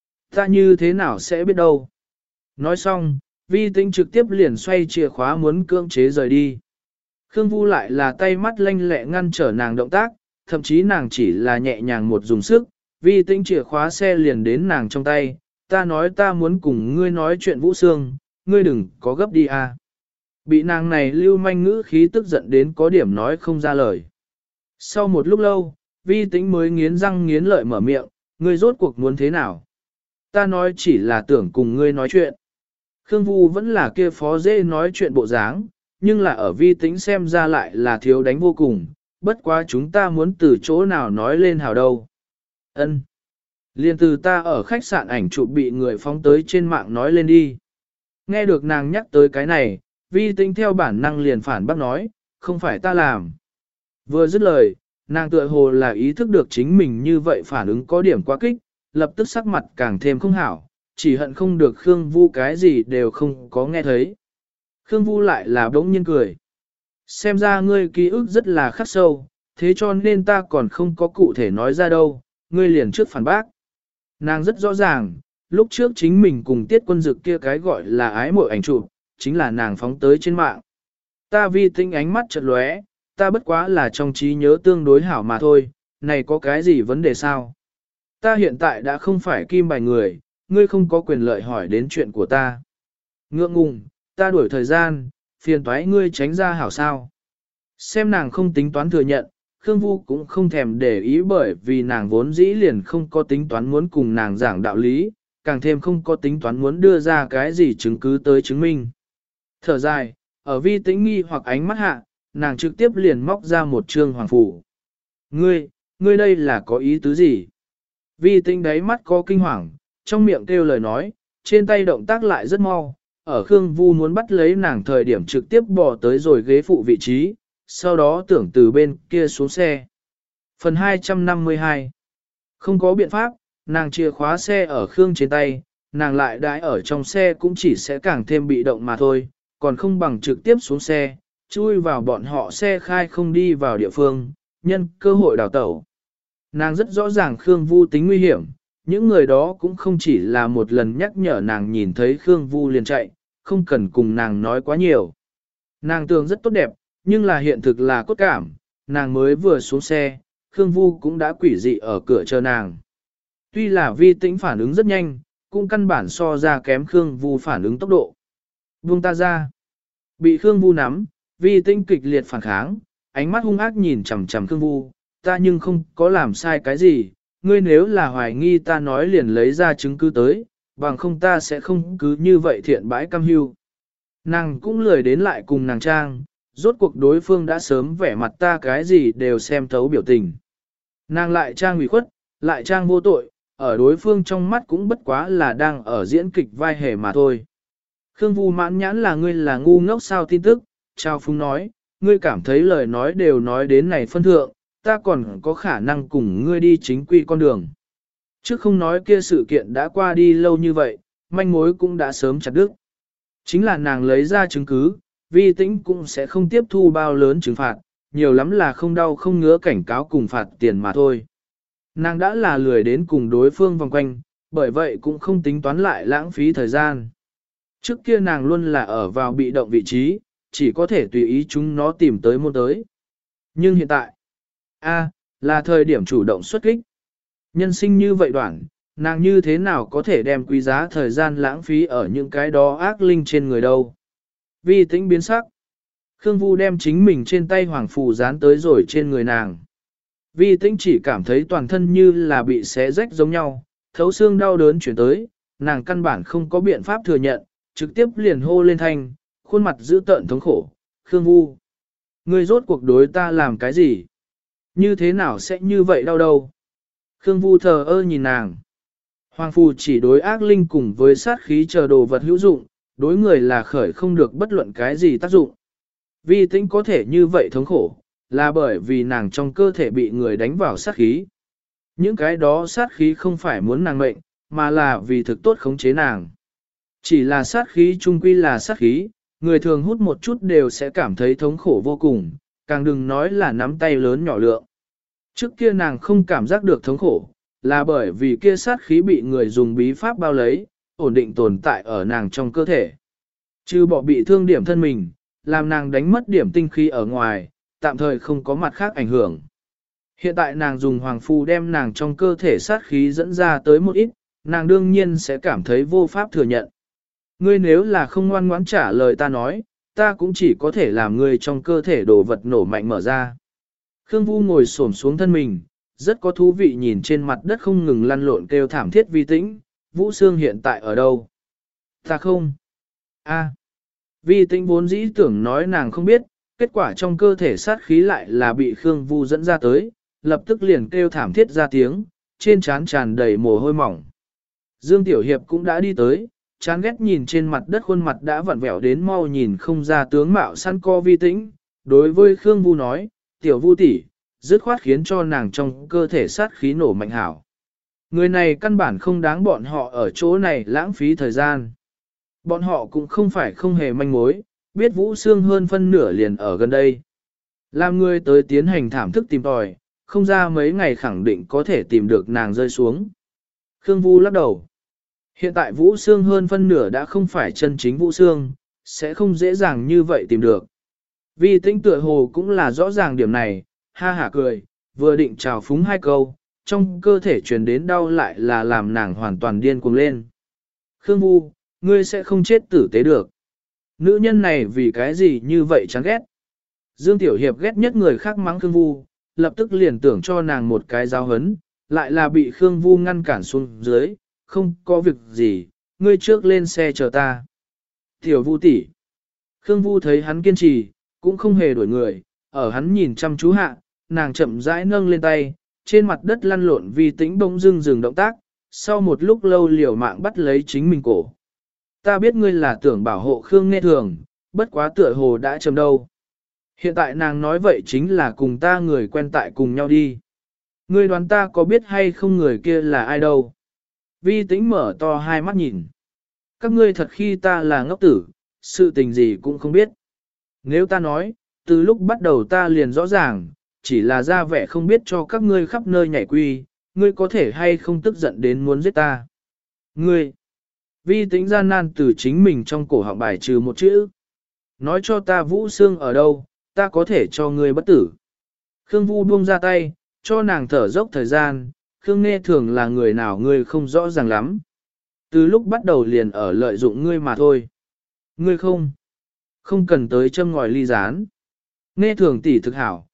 như thế nào sẽ biết đâu. Nói xong, Vi Tĩnh trực tiếp liền xoay chìa khóa muốn cưỡng chế rời đi. Khương Vu lại là tay mắt lanh lẹ ngăn trở nàng động tác, thậm chí nàng chỉ là nhẹ nhàng một dùng sức, Vi Tĩnh chìa khóa xe liền đến nàng trong tay. Ta nói ta muốn cùng ngươi nói chuyện Vũ Sương, ngươi đừng có gấp đi à. Bị nàng này lưu manh ngữ khí tức giận đến có điểm nói không ra lời. Sau một lúc lâu, Vi Tĩnh mới nghiến răng nghiến lợi mở miệng, ngươi rốt cuộc muốn thế nào? Ta nói chỉ là tưởng cùng ngươi nói chuyện. Khương Vu vẫn là kia phó dễ nói chuyện bộ dáng, nhưng là ở Vi Tĩnh xem ra lại là thiếu đánh vô cùng, bất quá chúng ta muốn từ chỗ nào nói lên hào đâu. Ân. Liên từ ta ở khách sạn ảnh chụp bị người phóng tới trên mạng nói lên đi. Nghe được nàng nhắc tới cái này, Vi Tĩnh theo bản năng liền phản bác nói, không phải ta làm. Vừa dứt lời, nàng tựa hồ là ý thức được chính mình như vậy phản ứng có điểm quá kích, lập tức sắc mặt càng thêm không hảo, chỉ hận không được Khương Vu cái gì đều không có nghe thấy. Khương Vu lại là bỗng nhiên cười. Xem ra ngươi ký ức rất là khắc sâu, thế cho nên ta còn không có cụ thể nói ra đâu, ngươi liền trước phản bác. Nàng rất rõ ràng, lúc trước chính mình cùng Tiết Quân Dực kia cái gọi là ái mộ ảnh chụp, chính là nàng phóng tới trên mạng. Ta Vi Tĩnh ánh mắt chợt lóe, ta bất quá là trong trí nhớ tương đối hảo mà thôi, này có cái gì vấn đề sao? Ta hiện tại đã không phải kim bài người, ngươi không có quyền lợi hỏi đến chuyện của ta. Ngượng ngùng, ta đuổi thời gian, phiền toái ngươi tránh ra hảo sao. Xem nàng không tính toán thừa nhận, Khương Vu cũng không thèm để ý bởi vì nàng vốn dĩ liền không có tính toán muốn cùng nàng giảng đạo lý, càng thêm không có tính toán muốn đưa ra cái gì chứng cứ tới chứng minh. Thở dài, ở Vi Tĩnh nghi hoặc ánh mắt hạ, nàng trực tiếp liền móc ra một trương hoàng phủ. Ngươi đây là có ý tứ gì? Vi Tĩnh đáy mắt có kinh hoàng, trong miệng kêu lời nói, trên tay động tác lại rất mau, ở Khương Vu muốn bắt lấy nàng thời điểm trực tiếp bỏ tới rồi ghế phụ vị trí, sau đó tưởng từ bên kia xuống xe. Phần 252 Không có biện pháp, nàng chìa khóa xe ở Khương trên tay, nàng lại đãi ở trong xe cũng chỉ sẽ càng thêm bị động mà thôi, còn không bằng trực tiếp xuống xe, chui vào bọn họ xe khai không đi vào địa phương, nhân cơ hội đào tẩu. Nàng rất rõ ràng Khương Vu tính nguy hiểm, những người đó cũng không chỉ là một lần nhắc nhở nàng nhìn thấy Khương Vu liền chạy, không cần cùng nàng nói quá nhiều. Nàng tưởng rất tốt đẹp, nhưng là hiện thực là cốt cảm, nàng mới vừa xuống xe, Khương Vu cũng đã quỷ dị ở cửa chờ nàng. Tuy là Vi Tĩnh phản ứng rất nhanh, cũng căn bản so ra kém Khương Vu phản ứng tốc độ. Buông ta ra. Bị Khương Vu nắm, Vi Tĩnh kịch liệt phản kháng, ánh mắt hung ác nhìn chằm chằm Khương Vu, ta nhưng không có làm sai cái gì, ngươi nếu là hoài nghi ta nói liền lấy ra chứng cứ tới, bằng không ta sẽ không cứ như vậy thiện bãi cam hưu. Nàng cũng lười đến lại cùng nàng trang, rốt cuộc đối phương đã sớm vẻ mặt ta cái gì đều xem thấu biểu tình. Nàng lại trang ủy khuất, lại trang vô tội, ở đối phương trong mắt cũng bất quá là đang ở diễn kịch vai hề mà thôi. Khương Vu mãn nhãn là ngươi là ngu ngốc sao tin tức, Trao Phúng nói, ngươi cảm thấy lời nói đều nói đến này phân thượng, ta còn có khả năng cùng ngươi đi chính quy con đường. Trước không nói kia sự kiện đã qua đi lâu như vậy, manh mối cũng đã sớm chặt đứt. Chính là nàng lấy ra chứng cứ, Vi Tĩnh cũng sẽ không tiếp thu bao lớn trừng phạt, nhiều lắm là không đau không ngứa cảnh cáo cùng phạt tiền mà thôi. Nàng đã là lười đến cùng đối phương vòng quanh, bởi vậy cũng không tính toán lại lãng phí thời gian. Trước kia nàng luôn là ở vào bị động vị trí, chỉ có thể tùy ý chúng nó tìm tới môn tới. Nhưng hiện tại, là thời điểm chủ động xuất kích. Nhân sinh như vậy đoạn, nàng như thế nào có thể đem quý giá thời gian lãng phí ở những cái đó ác linh trên người đâu. Vi Tĩnh biến sắc. Khương Vu đem chính mình trên tay hoàng phù dán tới rồi trên người nàng. Vi Tĩnh chỉ cảm thấy toàn thân như là bị xé rách giống nhau, thấu xương đau đớn chuyển tới, nàng căn bản không có biện pháp thừa nhận, trực tiếp liền hô lên thanh, khuôn mặt dữ tợn thống khổ. Khương Vu, ngươi rốt cuộc đối ta làm cái gì? Như thế nào sẽ như vậy đau đâu? Khương Vu thờ ơ nhìn nàng. Hoàng phù chỉ đối ác linh cùng với sát khí chờ đồ vật hữu dụng, đối người là khởi không được bất luận cái gì tác dụng. Vi tĩnh có thể như vậy thống khổ, là bởi vì nàng trong cơ thể bị người đánh vào sát khí. Những cái đó sát khí không phải muốn nàng mệnh, mà là vì thực tốt khống chế nàng. Chỉ là sát khí chung quy là sát khí, người thường hút một chút đều sẽ cảm thấy thống khổ vô cùng, càng đừng nói là nắm tay lớn nhỏ lượng. Trước kia nàng không cảm giác được thống khổ, là bởi vì kia sát khí bị người dùng bí pháp bao lấy, ổn định tồn tại ở nàng trong cơ thể. Trừ bỏ bị thương điểm thân mình, làm nàng đánh mất điểm tinh khí ở ngoài, tạm thời không có mặt khác ảnh hưởng. Hiện tại nàng dùng hoàng phù đem nàng trong cơ thể sát khí dẫn ra tới một ít, nàng đương nhiên sẽ cảm thấy vô pháp thừa nhận. Ngươi nếu là không ngoan ngoãn trả lời ta nói, ta cũng chỉ có thể làm ngươi trong cơ thể đồ vật nổ mạnh mở ra. Khương Vu ngồi xổm xuống thân mình, rất có thú vị nhìn trên mặt đất không ngừng lăn lộn kêu thảm thiết Vi Tĩnh, Vũ Sương hiện tại ở đâu? Ta không. A. Vi Tĩnh vốn dĩ tưởng nói nàng không biết, kết quả trong cơ thể sát khí lại là bị Khương Vu dẫn ra tới, lập tức liền kêu thảm thiết ra tiếng, trên trán tràn đầy mồ hôi mỏng. Dương Tiểu Hiệp cũng đã đi tới, chán ghét nhìn trên mặt đất khuôn mặt đã vặn vẹo đến mau nhìn không ra tướng mạo săn co Vi Tĩnh, đối với Khương Vu nói, Tiểu Vu tỷ, dứt khoát khiến cho nàng trong cơ thể sát khí nổ mạnh hảo. Người này căn bản không đáng bọn họ ở chỗ này lãng phí thời gian. Bọn họ cũng không phải không hề manh mối, biết Vũ Sương hơn phân nửa liền ở gần đây. Làm người tới tiến hành thảm thức tìm tòi, không ra mấy ngày khẳng định có thể tìm được nàng rơi xuống. Khương Vu lắc đầu. Hiện tại Vũ Sương hơn phân nửa đã không phải chân chính Vũ Sương, sẽ không dễ dàng như vậy tìm được. Vi Tĩnh tựa hồ cũng là rõ ràng điểm này, ha hả cười, vừa định chào phúng hai câu, trong cơ thể truyền đến đau lại là làm nàng hoàn toàn điên cuồng lên. Khương Vu, ngươi sẽ không chết tử tế được. Nữ nhân này vì cái gì như vậy chán ghét. Dương Tiểu Hiệp ghét nhất người khác mắng Khương Vu, lập tức liền tưởng cho nàng một cái giáo hấn, lại là bị Khương Vu ngăn cản xuống dưới, không có việc gì, ngươi trước lên xe chờ ta. Tiểu Vu tỷ. Khương Vu thấy hắn kiên trì, cũng không hề đuổi người, ở hắn nhìn chăm chú hạ, nàng chậm rãi nâng lên tay, trên mặt đất lăn lộn Vi Tĩnh bỗng dưng dừng động tác, sau một lúc lâu liều mạng bắt lấy chính mình cổ. Ta biết ngươi là tưởng bảo hộ Khương Nghe Thường, bất quá tựa hồ đã chầm đâu. Hiện tại nàng nói vậy chính là cùng ta người quen tại cùng nhau đi. Ngươi đoán ta có biết hay không người kia là ai đâu. Vi Tĩnh mở to hai mắt nhìn. Các ngươi thật khi ta là ngốc tử, sự tình gì cũng không biết. Nếu ta nói, từ lúc bắt đầu ta liền rõ ràng, chỉ là ra vẻ không biết cho các ngươi khắp nơi nhảy quy, ngươi có thể hay không tức giận đến muốn giết ta. Ngươi, Vi Tĩnh gian nan từ chính mình trong cổ họng bài trừ một chữ. Nói cho ta Vũ Sương ở đâu, ta có thể cho ngươi bất tử. Khương Vu buông ra tay, cho nàng thở dốc thời gian, Khương Nghe Thường là người nào ngươi không rõ ràng lắm. Từ lúc bắt đầu liền ở lợi dụng ngươi mà thôi. Ngươi không cần tới châm ngòi ly gián. Nghe Thường tỷ thực hảo,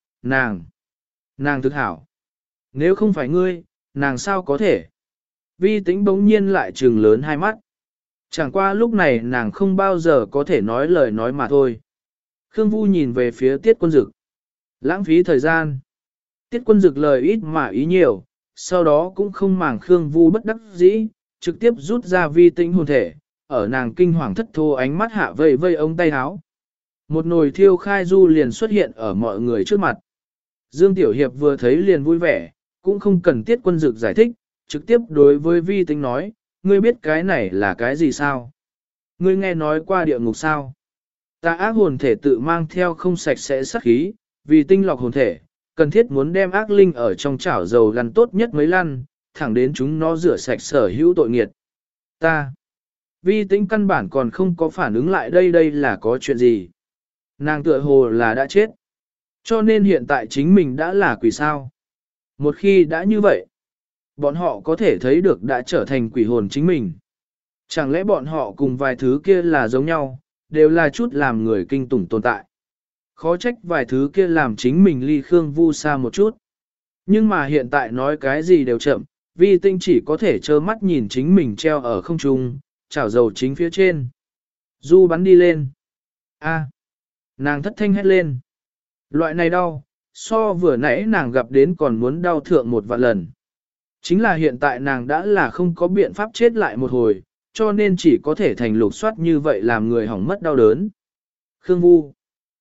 nàng thực hảo. Nếu không phải ngươi, nàng sao có thể? Vi Tĩnh bỗng nhiên lại trừng lớn hai mắt. Chẳng qua lúc này nàng không bao giờ có thể nói lời nói mà thôi. Khương Vu nhìn về phía Tiết Quân Dực. Lãng phí thời gian. Tiết Quân Dực lời ít mà ý nhiều, sau đó cũng không màng Khương Vu bất đắc dĩ, trực tiếp rút ra Vi Tĩnh hồn thể, ở nàng kinh hoàng thất thố ánh mắt hạ vây vây ống tay áo. Một nồi thiêu khai du liền xuất hiện ở mọi người trước mặt. Dương Tiểu Hiệp vừa thấy liền vui vẻ, cũng không cần Tiết Quân Dực giải thích, trực tiếp đối với Vi Tĩnh nói, ngươi biết cái này là cái gì sao? Ngươi nghe nói qua địa ngục sao? Ta ác hồn thể tự mang theo không sạch sẽ sát khí, vì tinh lọc hồn thể, cần thiết muốn đem ác linh ở trong chảo dầu lăn tốt nhất mấy lăn, thẳng đến chúng nó rửa sạch sở hữu tội nghiệt. Ta, Vi Tĩnh căn bản còn không có phản ứng lại đây là có chuyện gì. Nàng tựa hồ là đã chết. Cho nên hiện tại chính mình đã là quỷ sao. Một khi đã như vậy, bọn họ có thể thấy được đã trở thành quỷ hồn chính mình. Chẳng lẽ bọn họ cùng vài thứ kia là giống nhau, đều là chút làm người kinh tủng tồn tại. Khó trách vài thứ kia làm chính mình ly Khương Vu xa một chút. Nhưng mà hiện tại nói cái gì đều chậm, Vi Tĩnh chỉ có thể trơ mắt nhìn chính mình treo ở không trung, chảo dầu chính phía trên. Du bắn đi lên. A. Nàng thất thanh hét lên. Loại này đau, so vừa nãy nàng gặp đến còn muốn đau thượng một vạn lần. Chính là hiện tại nàng đã là không có biện pháp chết lại một hồi, cho nên chỉ có thể thành lục soát như vậy làm người hỏng mất đau đớn. Khương Vu.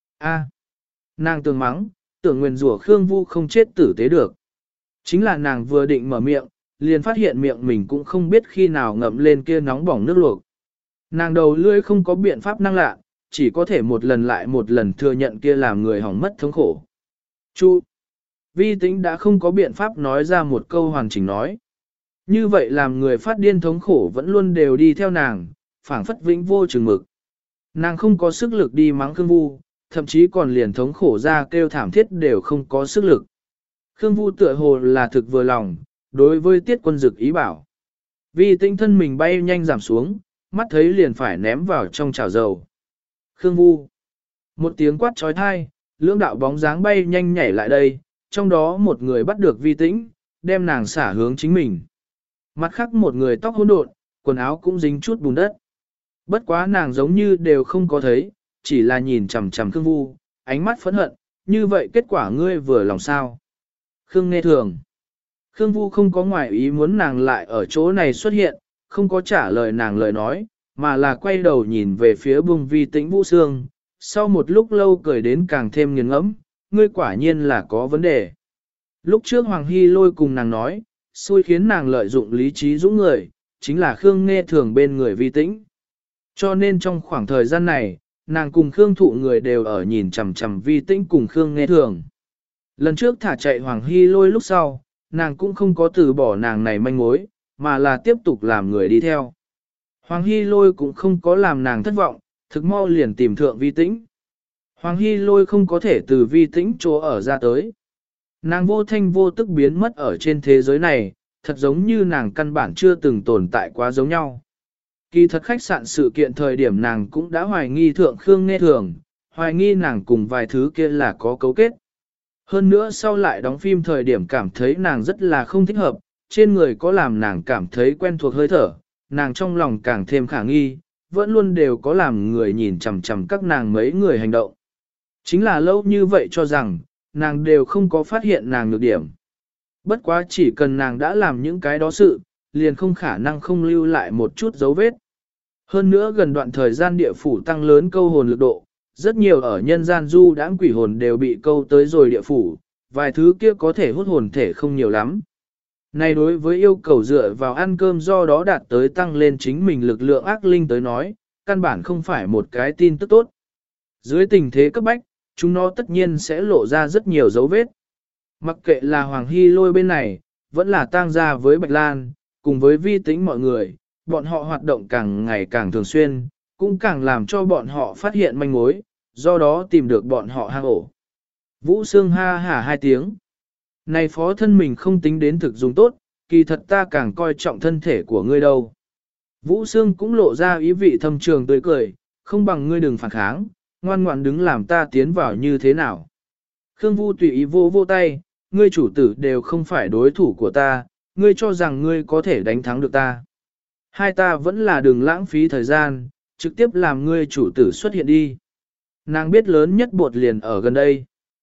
Nàng tưởng mắng, tưởng nguyền rủa Khương Vu không chết tử tế được. Chính là nàng vừa định mở miệng, liền phát hiện miệng mình cũng không biết khi nào ngậm lên kia nóng bỏng nước luộc. Nàng đầu lưỡi không có biện pháp năng lạ, chỉ có thể một lần lại một lần thừa nhận kia làm người hỏng mất thống khổ. Chu. Vi Tĩnh đã không có biện pháp nói ra một câu hoàn chỉnh nói. Như vậy làm người phát điên thống khổ vẫn luôn đều đi theo nàng, phảng phất vĩnh vô chừng mực. Nàng không có sức lực đi mắng Khương Vu, thậm chí còn liền thống khổ ra kêu thảm thiết đều không có sức lực. Khương Vu tựa hồ là thực vừa lòng, đối với Tiết Quân Dực ý bảo. Vi Tĩnh thân mình bay nhanh giảm xuống, mắt thấy liền phải ném vào trong chảo dầu. Khương Vu. Một tiếng quát trói thai, lưỡng đạo bóng dáng bay nhanh nhảy lại đây, trong đó một người bắt được Vi Tĩnh, đem nàng xả hướng chính mình. Mặt khác một người tóc hỗn độn, quần áo cũng dính chút bùn đất. Bất quá nàng giống như đều không có thấy, chỉ là nhìn chằm chằm Khương Vu, ánh mắt phẫn hận, như vậy kết quả ngươi vừa lòng sao. Khương Nghe Thường. Khương Vu không có ngoại ý muốn nàng lại ở chỗ này xuất hiện, không có trả lời nàng lời nói, mà là quay đầu nhìn về phía bung Vi Tĩnh Vũ Sương, sau một lúc lâu cười đến càng thêm nghiền ngẫm, ngươi quả nhiên là có vấn đề. Lúc trước Hoàng Hy Lôi cùng nàng nói, xui khiến nàng lợi dụng lý trí dũng người, chính là Khương Nghe Thường bên người Vi Tĩnh. Cho nên trong khoảng thời gian này, nàng cùng Khương Thụ người đều ở nhìn chằm chằm Vi Tĩnh cùng Khương Nghe Thường. Lần trước thả chạy Hoàng Hy Lôi lúc sau, nàng cũng không có từ bỏ nàng này manh mối, mà là tiếp tục làm người đi theo. Hoàng Hy Lôi cũng không có làm nàng thất vọng, thực mau liền tìm thượng Vi Tĩnh. Hoàng Hy Lôi không có thể từ Vi Tĩnh chỗ ở ra tới. Nàng vô thanh vô tức biến mất ở trên thế giới này, thật giống như nàng căn bản chưa từng tồn tại quá giống nhau. Kỳ thật khách sạn sự kiện thời điểm nàng cũng đã hoài nghi thượng Khương Nghe Thường, hoài nghi nàng cùng vài thứ kia là có cấu kết. Hơn nữa sau lại đóng phim thời điểm cảm thấy nàng rất là không thích hợp, trên người có làm nàng cảm thấy quen thuộc hơi thở, nàng trong lòng càng thêm khả nghi, vẫn luôn đều có làm người nhìn chằm chằm các nàng mấy người hành động. Chính là lâu như vậy cho rằng, nàng đều không có phát hiện nàng nhược điểm. Bất quá chỉ cần nàng đã làm những cái đó sự, liền không khả năng không lưu lại một chút dấu vết. Hơn nữa gần đoạn thời gian địa phủ tăng lớn câu hồn lực độ, rất nhiều ở nhân gian du đãng quỷ hồn đều bị câu tới rồi địa phủ, vài thứ kia có thể hút hồn thể không nhiều lắm. Này đối với yêu cầu dựa vào ăn cơm do đó đạt tới tăng lên chính mình lực lượng ác linh tới nói, căn bản không phải một cái tin tức tốt. Dưới tình thế cấp bách, chúng nó tất nhiên sẽ lộ ra rất nhiều dấu vết. Mặc kệ là Hoàng Hy Lôi bên này, vẫn là tang gia với Bạch Lan, cùng với Vi Tĩnh mọi người, bọn họ hoạt động càng ngày càng thường xuyên, cũng càng làm cho bọn họ phát hiện manh mối, do đó tìm được bọn họ hang ổ. Vũ Sương ha hả hai tiếng. Này phó thân mình không tính đến thực dùng tốt, kỳ thật ta càng coi trọng thân thể của ngươi đâu. Vũ Sương cũng lộ ra ý vị thâm trường tươi cười, không bằng ngươi đừng phản kháng, ngoan ngoãn đứng làm ta tiến vào như thế nào. Khương Vu tùy ý vô vô tay, ngươi chủ tử đều không phải đối thủ của ta, ngươi cho rằng ngươi có thể đánh thắng được ta. Hai ta vẫn là đừng lãng phí thời gian, trực tiếp làm ngươi chủ tử xuất hiện đi. Nàng biết lớn nhất bột liền ở gần đây.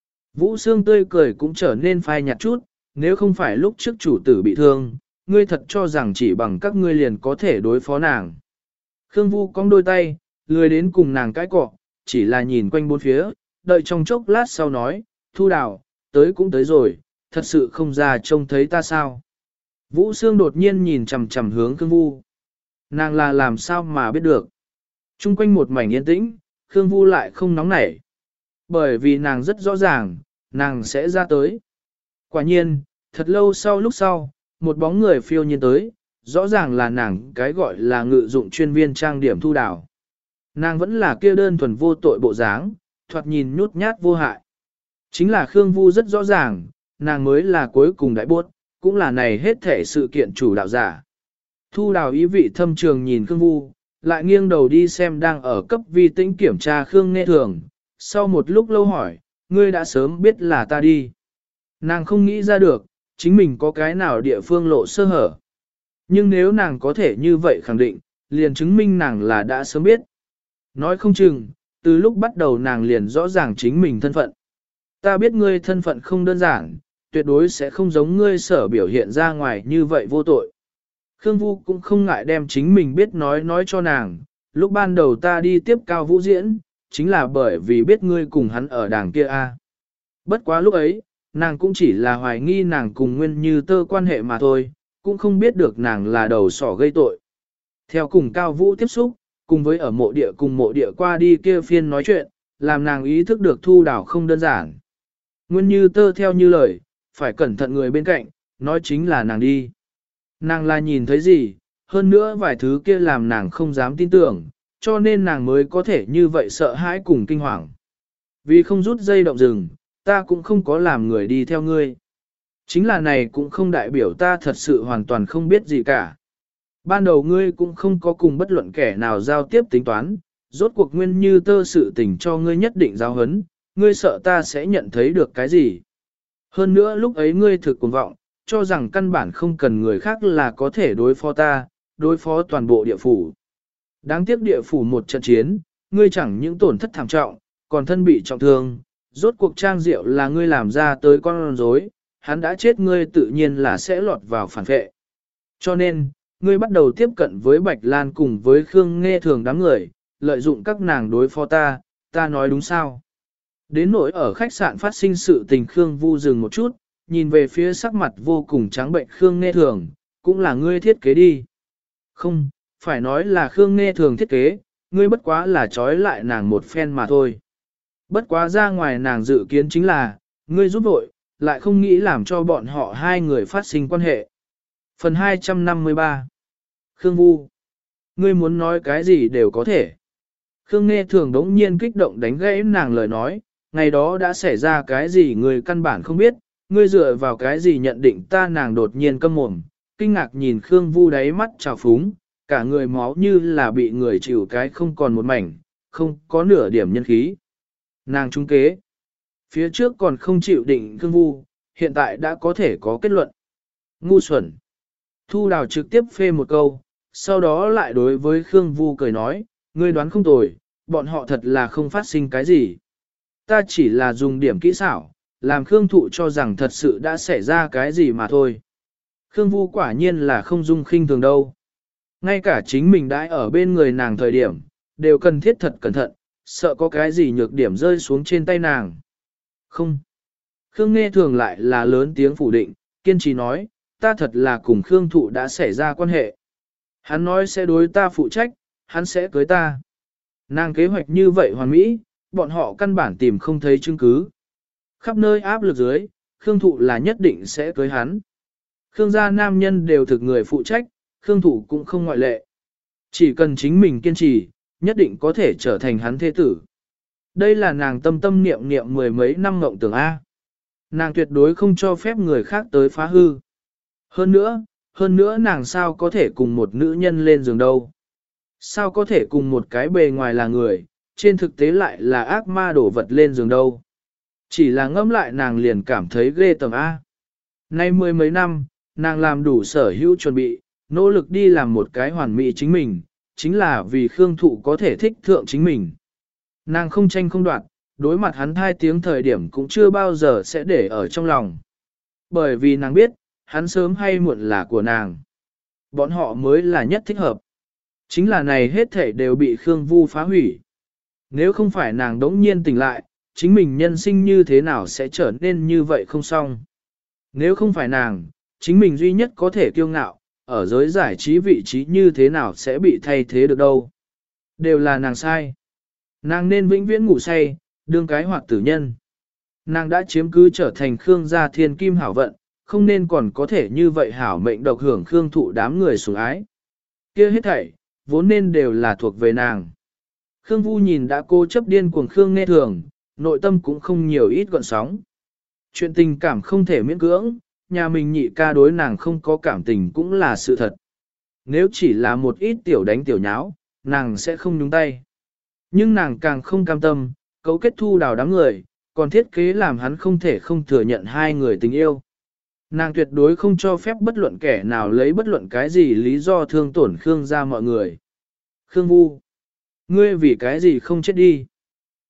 Vũ Sương tươi cười cũng trở nên phai nhạt chút, nếu không phải lúc trước chủ tử bị thương, ngươi thật cho rằng chỉ bằng các ngươi liền có thể đối phó nàng. Khương Vu cong đôi tay, lười đến cùng nàng cãi cọ, chỉ là nhìn quanh bốn phía, đợi trong chốc lát sau nói, Thu Đào, tới cũng tới rồi, thật sự không ra trông thấy ta sao. Vũ Sương đột nhiên nhìn chằm chằm hướng Khương Vu. Nàng là làm sao mà biết được. Trung quanh một mảnh yên tĩnh, Khương Vu lại không nóng nảy. Bởi vì nàng rất rõ ràng, nàng sẽ ra tới. Quả nhiên, thật lâu sau lúc sau, một bóng người phiêu nhiên tới, rõ ràng là nàng cái gọi là ngự dụng chuyên viên trang điểm Thu Đào. Nàng vẫn là kia đơn thuần vô tội bộ dáng, thoạt nhìn nhút nhát vô hại. Chính là Khương Vu rất rõ ràng, nàng mới là cuối cùng đại bốt, cũng là này hết thể sự kiện chủ đạo giả. Thu Đào ý vị thâm trường nhìn Khương Vu, lại nghiêng đầu đi xem đang ở cấp Vi Tĩnh kiểm tra Khương Nghe Thường. Sau một lúc lâu hỏi, ngươi đã sớm biết là ta đi. Nàng không nghĩ ra được, chính mình có cái nào địa phương lộ sơ hở. Nhưng nếu nàng có thể như vậy khẳng định, liền chứng minh nàng là đã sớm biết. Nói không chừng, từ lúc bắt đầu nàng liền rõ ràng chính mình thân phận. ta biết ngươi thân phận không đơn giản, tuyệt đối sẽ không giống ngươi sở biểu hiện ra ngoài như vậy vô tội. Khương Vu cũng không ngại đem chính mình biết nói cho nàng, lúc ban đầu ta đi tiếp Cao Vũ diễn, chính là bởi vì biết ngươi cùng hắn ở đàng kia a. Bất quá lúc ấy, nàng cũng chỉ là hoài nghi nàng cùng Nguyên Như Tơ quan hệ mà thôi, cũng không biết được nàng là đầu sỏ gây tội. Theo cùng Cao Vũ tiếp xúc, cùng với ở mộ địa cùng mộ địa qua đi kia phiên nói chuyện, làm nàng ý thức được Thu Đào không đơn giản. Nguyên Như Tơ theo như lời, phải cẩn thận người bên cạnh, nói chính là nàng đi. Nàng là nhìn thấy gì, hơn nữa vài thứ kia làm nàng không dám tin tưởng, cho nên nàng mới có thể như vậy sợ hãi cùng kinh hoàng. Vì không rút dây động rừng, ta cũng không có làm người đi theo ngươi. Chính là này cũng không đại biểu ta thật sự hoàn toàn không biết gì cả. Ban đầu ngươi cũng không có cùng bất luận kẻ nào giao tiếp tính toán, rốt cuộc Nguyên Như Tơ sự tình cho ngươi nhất định giao hấn, ngươi sợ ta sẽ nhận thấy được cái gì. Hơn nữa lúc ấy ngươi thực cuồng vọng, cho rằng căn bản không cần người khác là có thể đối phó ta, đối phó toàn bộ địa phủ. Đáng tiếc địa phủ một trận chiến, ngươi chẳng những tổn thất thảm trọng, còn thân bị trọng thương, rốt cuộc Trang Diệu là ngươi làm ra tới con rối, hắn đã chết ngươi tự nhiên là sẽ lọt vào phản vệ. Cho nên, ngươi bắt đầu tiếp cận với Bạch Lan cùng với Khương Nghê Thường đám người, lợi dụng các nàng đối phó ta, ta nói đúng sao? Đến nỗi ở khách sạn phát sinh sự tình Khương Vu dừng một chút, nhìn về phía sắc mặt vô cùng trắng bệnh Khương Nghê Thường, cũng là ngươi thiết kế đi. Không, phải nói là Khương Nghê Thường thiết kế, ngươi bất quá là trói lại nàng một phen mà thôi. Bất quá ra ngoài nàng dự kiến chính là, ngươi giúp vội, lại không nghĩ làm cho bọn họ hai người phát sinh quan hệ. Phần 253 Khương Vu, ngươi muốn nói cái gì đều có thể. Khương Nghê Thường đống nhiên kích động đánh gãy nàng lời nói, ngày đó đã xảy ra cái gì ngươi căn bản không biết, ngươi dựa vào cái gì nhận định ta. Nàng đột nhiên câm mồm, kinh ngạc nhìn Khương Vu đáy mắt trào phúng, cả người máu như là bị người chịu cái không còn một mảnh, không có nửa điểm nhân khí. Nàng trúng kế. Phía trước còn không chịu định Khương Vu, hiện tại đã có thể có kết luận. Ngu xuẩn. Thu Đào trực tiếp phê một câu, sau đó lại đối với Khương Vu cười nói, ngươi đoán không tồi, bọn họ thật là không phát sinh cái gì. Ta chỉ là dùng điểm kỹ xảo, làm Khương Thụ cho rằng thật sự đã xảy ra cái gì mà thôi. Khương Vu quả nhiên là không dung khinh thường đâu. Ngay cả chính mình đã ở bên người nàng thời điểm, đều cần thiết thật cẩn thận, sợ có cái gì nhược điểm rơi xuống trên tay nàng. Không. Khương Nghê Thường lại là lớn tiếng phủ định, kiên trì nói, ta thật là cùng Khương Thụ đã xảy ra quan hệ. Hắn nói sẽ đối ta phụ trách, hắn sẽ cưới ta. Nàng kế hoạch như vậy hoàn mỹ, bọn họ căn bản tìm không thấy chứng cứ. Khắp nơi áp lực dưới, Khương Thụ là nhất định sẽ cưới hắn. Khương gia nam nhân đều thực người phụ trách, Khương Thụ cũng không ngoại lệ. Chỉ cần chính mình kiên trì, nhất định có thể trở thành hắn thế tử. Đây là nàng tâm tâm niệm niệm mười mấy năm ngộng tưởng A. Nàng tuyệt đối không cho phép người khác tới phá hư. Hơn nữa nàng sao có thể cùng một nữ nhân lên giường đâu. Sao có thể cùng một cái bề ngoài là người, trên thực tế lại là ác ma đổ vật lên giường đâu. Chỉ là ngẫm lại nàng liền cảm thấy ghê tởm A. Nay mười mấy năm, nàng làm đủ sở hữu chuẩn bị, nỗ lực đi làm một cái hoàn mỹ chính mình, chính là vì Khương Thụ có thể thích thượng chính mình. Nàng không tranh không đoạt, đối mặt hắn 2 tiếng thời điểm cũng chưa bao giờ sẽ để ở trong lòng. Bởi vì nàng biết, hắn sớm hay muộn là của nàng. Bọn họ mới là nhất thích hợp. Chính là này hết thảy đều bị Khương Vu phá hủy. Nếu không phải nàng đống nhiên tỉnh lại, chính mình nhân sinh như thế nào sẽ trở nên như vậy không xong. Nếu không phải nàng, chính mình duy nhất có thể kiêu ngạo, ở giới giải trí vị trí như thế nào sẽ bị thay thế được đâu. Đều là nàng sai. Nàng nên vĩnh viễn ngủ say, đương cái hoạt tử nhân. Nàng đã chiếm cứ trở thành Khương gia thiên kim hảo vận, không nên còn có thể như vậy hảo mệnh độc hưởng Khương Thụ đám người sủng ái. Kia hết thảy, vốn nên đều là thuộc về nàng. Khương Vu nhìn đã cô chấp điên cuồng Khương Nghê Thường, nội tâm cũng không nhiều ít gọn sóng. Chuyện tình cảm không thể miễn cưỡng, nhà mình nhị ca đối nàng không có cảm tình cũng là sự thật. Nếu chỉ là một ít tiểu đánh tiểu nháo, nàng sẽ không nhúng tay. Nhưng nàng càng không cam tâm, cấu kết Thu Đào đám người, còn thiết kế làm hắn không thể không thừa nhận hai người tình yêu. Nàng tuyệt đối không cho phép bất luận kẻ nào lấy bất luận cái gì lý do thương tổn Khương gia mọi người. Khương Vu, ngươi vì cái gì không chết đi?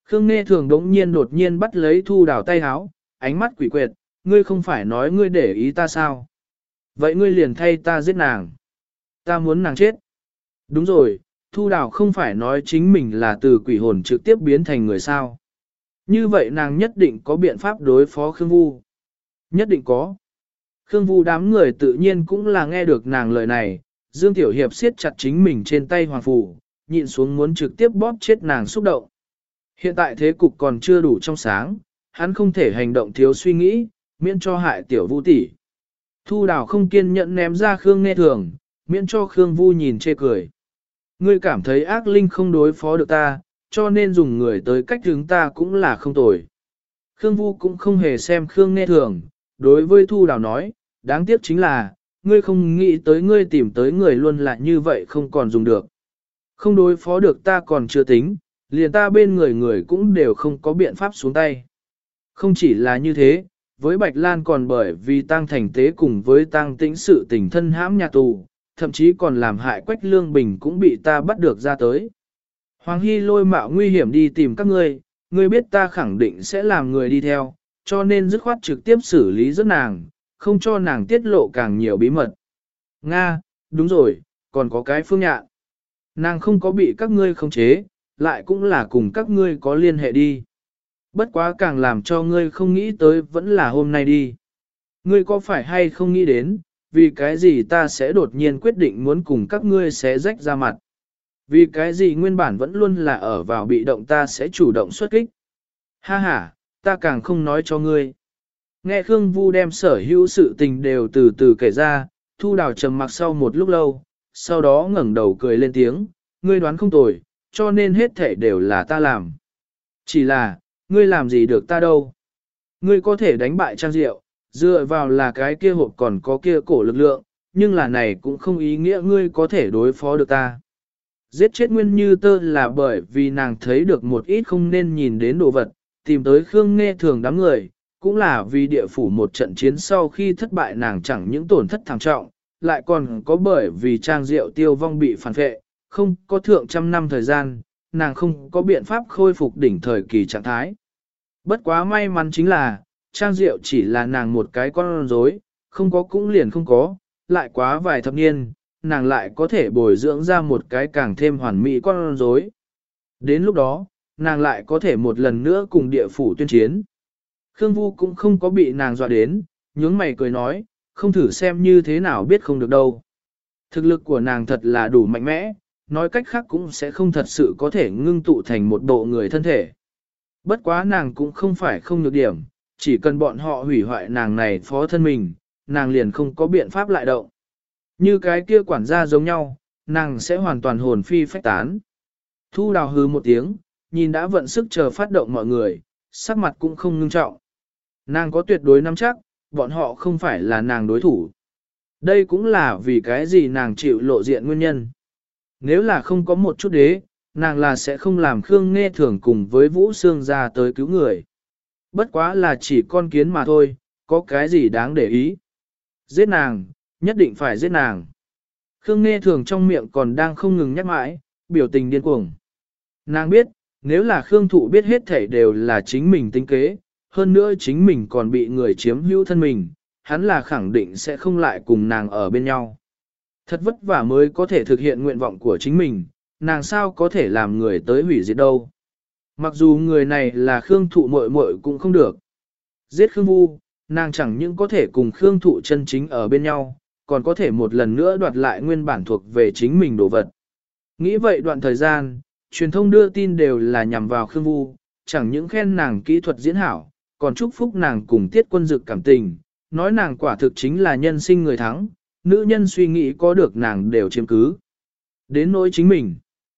Khương Nghe Thường đột nhiên bắt lấy Thu Đào tay háo, ánh mắt quỷ quyệt, ngươi không phải nói ngươi để ý ta sao? Vậy ngươi liền thay ta giết nàng. Ta muốn nàng chết. Đúng rồi, Thu Đào không phải nói chính mình là từ quỷ hồn trực tiếp biến thành người sao. Như vậy nàng nhất định có biện pháp đối phó Khương Vu. Nhất định có. Khương Vu đám người tự nhiên cũng là nghe được nàng lời này, Dương Tiểu Hiệp siết chặt chính mình trên tay hoàng phủ, nhịn xuống muốn trực tiếp bóp chết nàng xúc động. Hiện tại thế cục còn chưa đủ trong sáng, hắn không thể hành động thiếu suy nghĩ, miễn cho hại Tiểu Vu tỷ. Thu Đào không kiên nhẫn ném ra Khương Nghe Thường, miễn cho Khương Vu nhìn chê cười. Ngươi cảm thấy ác linh không đối phó được ta, cho nên dùng người tới cách hướng ta cũng là không tồi. Khương Vu cũng không hề xem Khương Nghe Thường, đối với Thu Đào nói, đáng tiếc chính là, ngươi không nghĩ tới ngươi tìm tới người luôn là như vậy không còn dùng được. Không đối phó được ta còn chưa tính, liền ta bên người cũng đều không có biện pháp xuống tay. Không chỉ là như thế, với Bạch Lan còn bởi vì Tăng Thành Tế cùng với Tăng Tĩnh sự tình thân hãm nhà tù, thậm chí còn làm hại Quách Lương Bình cũng bị ta bắt được ra tới. Hoàng Hy lôi mạo nguy hiểm đi tìm các ngươi biết ta khẳng định sẽ làm người đi theo, cho nên dứt khoát trực tiếp xử lý rất nàng, không cho nàng tiết lộ càng nhiều bí mật. Nga, đúng rồi, còn có cái Phương Nhạn. Nàng không có bị các ngươi khống chế, lại cũng là cùng các ngươi có liên hệ đi. Bất quá càng làm cho ngươi không nghĩ tới vẫn là hôm nay đi. Ngươi có phải hay không nghĩ đến, vì cái gì ta sẽ đột nhiên quyết định muốn cùng các ngươi xé rách ra mặt. Vì cái gì nguyên bản vẫn luôn là ở vào bị động ta sẽ chủ động xuất kích. Ha ha, ta càng không nói cho ngươi. Nghe Khương Vu đem sở hữu sự tình đều từ từ kể ra, Thu Đào trầm mặc sau một lúc lâu, sau đó ngẩng đầu cười lên tiếng, ngươi đoán không tồi, cho nên hết thể đều là ta làm. Chỉ là, ngươi làm gì được ta đâu. Ngươi có thể đánh bại Trang Diệu, dựa vào là cái kia hộp còn có kia cổ lực lượng, nhưng là này cũng không ý nghĩa ngươi có thể đối phó được ta. Giết chết Nguyên Như Tơ là bởi vì nàng thấy được một ít không nên nhìn đến đồ vật, tìm tới Khương Nghe Thường đám người, cũng là vì địa phủ một trận chiến sau khi thất bại nàng chẳng những tổn thất thảm trọng, lại còn có bởi vì Trang Diệu tiêu vong bị phản vệ, không có thượng trăm năm thời gian, nàng không có biện pháp khôi phục đỉnh thời kỳ trạng thái. Bất quá may mắn chính là, Trang Diệu chỉ là nàng một cái con rối, không có cũng liền không có, lại quá vài thập niên, nàng lại có thể bồi dưỡng ra một cái càng thêm hoàn mỹ con rối. Đến lúc đó, nàng lại có thể một lần nữa cùng địa phủ tuyên chiến. Khương Vu cũng không có bị nàng dọa đến, nhướng mày cười nói, không thử xem như thế nào biết không được đâu. Thực lực của nàng thật là đủ mạnh mẽ, nói cách khác cũng sẽ không thật sự có thể ngưng tụ thành một bộ người thân thể. Bất quá nàng cũng không phải không nhược điểm, chỉ cần bọn họ hủy hoại nàng này phó thân mình, nàng liền không có biện pháp lại động. Như cái kia quản gia giống nhau, nàng sẽ hoàn toàn hồn phi phách tán. Thu Đào hứ một tiếng, nhìn đã vận sức chờ phát động mọi người, sắc mặt cũng không ngưng trọng. Nàng có tuyệt đối nắm chắc, bọn họ không phải là nàng đối thủ. Đây cũng là vì cái gì nàng chịu lộ diện nguyên nhân. Nếu là không có một chút đế, nàng là sẽ không làm Khương Nghe Thường cùng với Vũ Sương ra tới cứu người. Bất quá là chỉ con kiến mà thôi, có cái gì đáng để ý. Giết nàng, nhất định phải giết nàng. Khương Nghe Thường trong miệng còn đang không ngừng nhắc mãi, biểu tình điên cuồng. Nàng biết, nếu là Khương Thụ biết hết thảy đều là chính mình tính kế, hơn nữa chính mình còn bị người chiếm hữu thân mình, hắn là khẳng định sẽ không lại cùng nàng ở bên nhau. Thật vất vả mới có thể thực hiện nguyện vọng của chính mình, nàng sao có thể làm người tới hủy diệt đâu. Mặc dù người này là Khương Thụ muội muội cũng không được. Giết Khương Vu, nàng chẳng những có thể cùng Khương Thụ chân chính ở bên nhau, còn có thể một lần nữa đoạt lại nguyên bản thuộc về chính mình đồ vật. Nghĩ vậy đoạn thời gian, truyền thông đưa tin đều là nhằm vào Khương Vu, chẳng những khen nàng kỹ thuật diễn hảo, còn chúc phúc nàng cùng Tiết Quân Dực cảm tình, nói nàng quả thực chính là nhân sinh người thắng, nữ nhân suy nghĩ có được nàng đều chiếm cứ. Đến nỗi chính mình.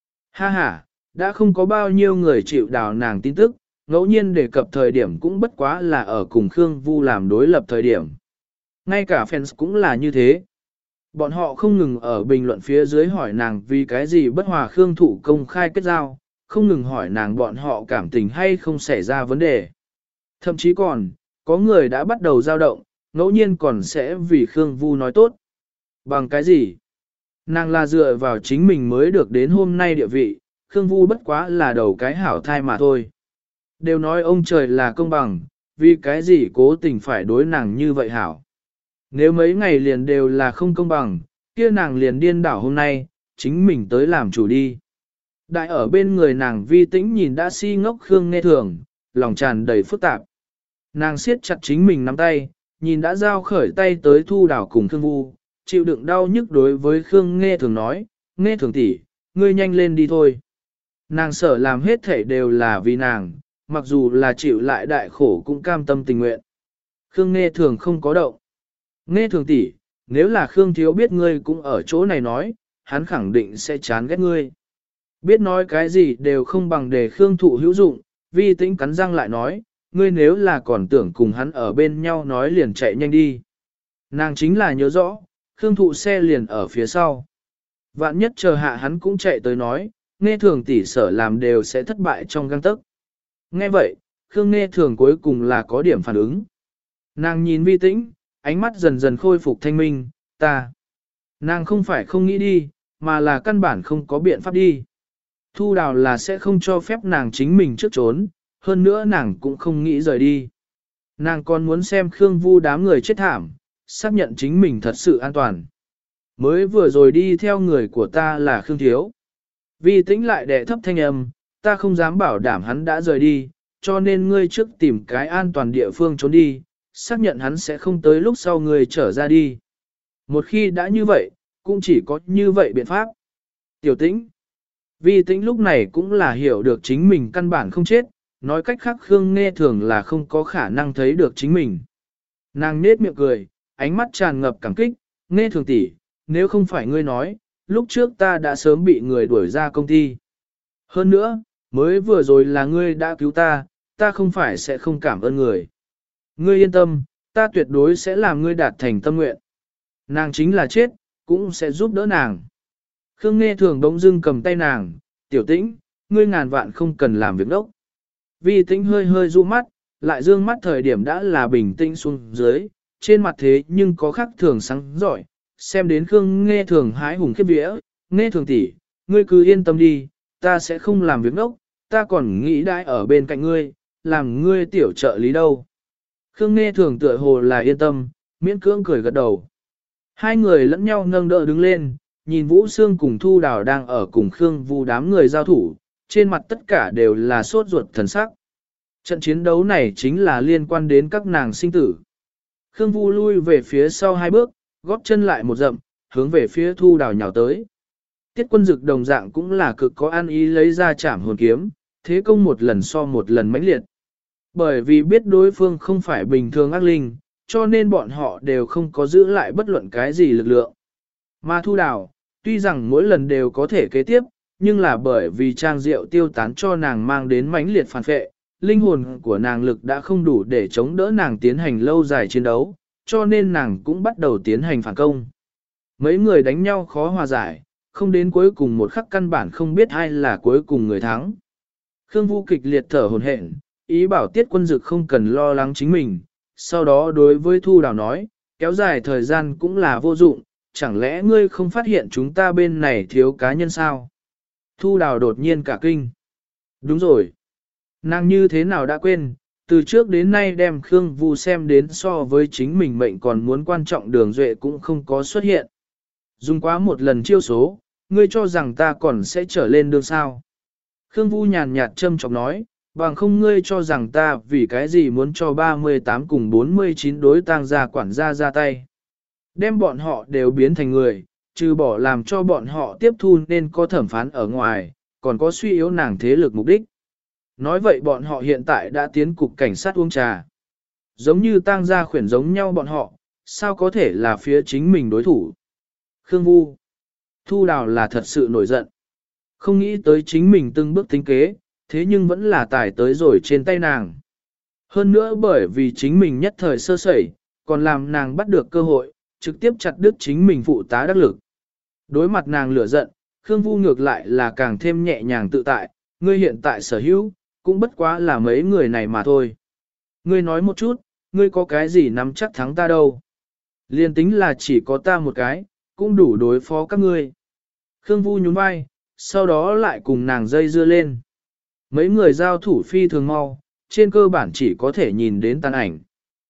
Ha ha, đã không có bao nhiêu người chịu đào nàng tin tức, ngẫu nhiên đề cập thời điểm cũng bất quá là ở cùng Khương Vu làm đối lập thời điểm. Ngay cả fans cũng là như thế. Bọn họ không ngừng ở bình luận phía dưới hỏi nàng vì cái gì bất hòa Khương Thụ công khai kết giao, không ngừng hỏi nàng bọn họ cảm tình hay không xảy ra vấn đề. Thậm chí còn, có người đã bắt đầu dao động, ngẫu nhiên còn sẽ vì Khương Vu nói tốt. Bằng cái gì? Nàng là dựa vào chính mình mới được đến hôm nay địa vị, Khương Vu bất quá là đầu cái hảo thai mà thôi. Đều nói ông trời là công bằng, vì cái gì cố tình phải đối nàng như vậy hảo. Nếu mấy ngày liền đều là không công bằng, kia nàng liền điên đảo hôm nay, chính mình tới làm chủ đi. Đại ở bên người nàng Vi Tĩnh nhìn đã si ngốc Khương Nghe Thường, lòng tràn đầy phức tạp. Nàng siết chặt chính mình nắm tay, nhìn đã giao khởi tay tới Thu Đào cùng Khương Vu, chịu đựng đau nhức đối với Khương Nghe Thường nói, Nghe Thường tỷ, ngươi nhanh lên đi thôi. Nàng sợ làm hết thể đều là vì nàng, mặc dù là chịu lại đại khổ cũng cam tâm tình nguyện. Khương Nghe Thường không có động. Nghe Thường tỷ, nếu là Khương Thiếu biết ngươi cũng ở chỗ này nói, hắn khẳng định sẽ chán ghét ngươi. Biết nói cái gì đều không bằng để Khương Thụ hữu dụng, Vi Tĩnh cắn răng lại nói, ngươi nếu là còn tưởng cùng hắn ở bên nhau nói liền chạy nhanh đi. Nàng chính là nhớ rõ, Khương Thụ xe liền ở phía sau. Vạn nhất chờ hạ hắn cũng chạy tới nói, Nghe Thường tỷ sở làm đều sẽ thất bại trong gang tấc. Nghe vậy, Khương Nghe Thường cuối cùng là có điểm phản ứng. Nàng nhìn Vi Tĩnh, ánh mắt dần dần khôi phục thanh minh, ta. Nàng không phải không nghĩ đi, mà là căn bản không có biện pháp đi. Thu Đào là sẽ không cho phép nàng chính mình trước trốn, hơn nữa nàng cũng không nghĩ rời đi. Nàng còn muốn xem Khương Vu đám người chết thảm, xác nhận chính mình thật sự an toàn. Mới vừa rồi đi theo người của ta là Khương Thiếu. Vi Tĩnh lại đè thấp thanh âm, ta không dám bảo đảm hắn đã rời đi, cho nên ngươi trước tìm cái an toàn địa phương trốn đi, xác nhận hắn sẽ không tới lúc sau ngươi trở ra đi. Một khi đã như vậy, cũng chỉ có như vậy biện pháp. Tiểu Tĩnh. Vi Tĩnh lúc này cũng là hiểu được chính mình căn bản không chết, nói cách khác Khương Nghe Thường là không có khả năng thấy được chính mình. Nàng nết miệng cười, ánh mắt tràn ngập cảm kích, Nghe Thường tỷ, nếu không phải ngươi nói, lúc trước ta đã sớm bị người đuổi ra công ty. Hơn nữa, mới vừa rồi là ngươi đã cứu ta, ta không phải sẽ không cảm ơn người. Ngươi yên tâm, ta tuyệt đối sẽ làm ngươi đạt thành tâm nguyện. Nàng chính là chết, cũng sẽ giúp đỡ nàng. Khương Nghe Thường bỗng dưng cầm tay nàng, Tiểu Tĩnh, ngươi ngàn vạn không cần làm việc đốc. Vi Tĩnh hơi hơi dụ mắt, lại dương mắt thời điểm đã là bình tĩnh xuống dưới, trên mặt thế nhưng có khắc thường sáng giỏi, xem đến Khương Nghe Thường hái hùng khiếp vía, Nghe Thường tỷ, ngươi cứ yên tâm đi, ta sẽ không làm việc đốc, ta còn nghĩ đãi ở bên cạnh ngươi, làm ngươi tiểu trợ lý đâu. Khương Nghe Thường tựa hồ là yên tâm, miễn cưỡng cười gật đầu. Hai người lẫn nhau nâng đỡ đứng lên, nhìn Vũ Sương cùng Thu Đào đang ở cùng Khương Vu đám người giao thủ, trên mặt tất cả đều là sốt ruột thần sắc. Trận chiến đấu này chính là liên quan đến các nàng sinh tử. Khương Vu lui về phía sau hai bước, góp chân lại một dậm, hướng về phía Thu Đào nhào tới. Tiết Quân Dực đồng dạng cũng là cực có an ý lấy ra chảm hồn kiếm, thế công một lần so một lần mãnh liệt. Bởi vì biết đối phương không phải bình thường ác linh, cho nên bọn họ đều không có giữ lại bất luận cái gì lực lượng. Mà Thu Đào, tuy rằng mỗi lần đều có thể kế tiếp, nhưng là bởi vì trang rượu tiêu tán cho nàng mang đến mãnh liệt phản phệ, linh hồn của nàng lực đã không đủ để chống đỡ nàng tiến hành lâu dài chiến đấu, cho nên nàng cũng bắt đầu tiến hành phản công. Mấy người đánh nhau khó hòa giải, không đến cuối cùng một khắc căn bản không biết ai là cuối cùng người thắng. Khương Vu kịch liệt thở hổn hển, ý bảo Tiết Quân Dực không cần lo lắng chính mình, sau đó đối với Thu Đào nói, kéo dài thời gian cũng là vô dụng, chẳng lẽ ngươi không phát hiện chúng ta bên này thiếu cá nhân sao? Thu Đào đột nhiên cả kinh. Đúng rồi. Nàng như thế nào đã quên, từ trước đến nay đem Khương Vu xem đến so với chính mình mệnh còn muốn quan trọng Đường Duệ cũng không có xuất hiện. Dùng quá một lần chiêu số, ngươi cho rằng ta còn sẽ trở lên đường sao. Khương Vu nhàn nhạt châm chọc nói, bằng không ngươi cho rằng ta vì cái gì muốn cho 38 cùng 49 đối tang gia quản gia ra tay. Đem bọn họ đều biến thành người, trừ bỏ làm cho bọn họ tiếp thu nên có thẩm phán ở ngoài, còn có suy yếu nàng thế lực mục đích. Nói vậy bọn họ hiện tại đã tiến cục cảnh sát uống trà. Giống như tang gia khuyển giống nhau bọn họ, sao có thể là phía chính mình đối thủ. Khương Vu, Thu Đào là thật sự nổi giận. Không nghĩ tới chính mình từng bước tính kế, thế nhưng vẫn là tải tới rồi trên tay nàng. Hơn nữa bởi vì chính mình nhất thời sơ sẩy, còn làm nàng bắt được cơ hội, trực tiếp chặt đứt chính mình phụ tá đắc lực. Đối mặt nàng lửa giận, Khương Vu ngược lại là càng thêm nhẹ nhàng tự tại, ngươi hiện tại sở hữu, cũng bất quá là mấy người này mà thôi. Ngươi nói một chút, ngươi có cái gì nắm chắc thắng ta đâu. Liên tính là chỉ có ta một cái, cũng đủ đối phó các ngươi. Khương Vu nhún vai, sau đó lại cùng nàng dây dưa lên. Mấy người giao thủ phi thường mau, trên cơ bản chỉ có thể nhìn đến tàn ảnh.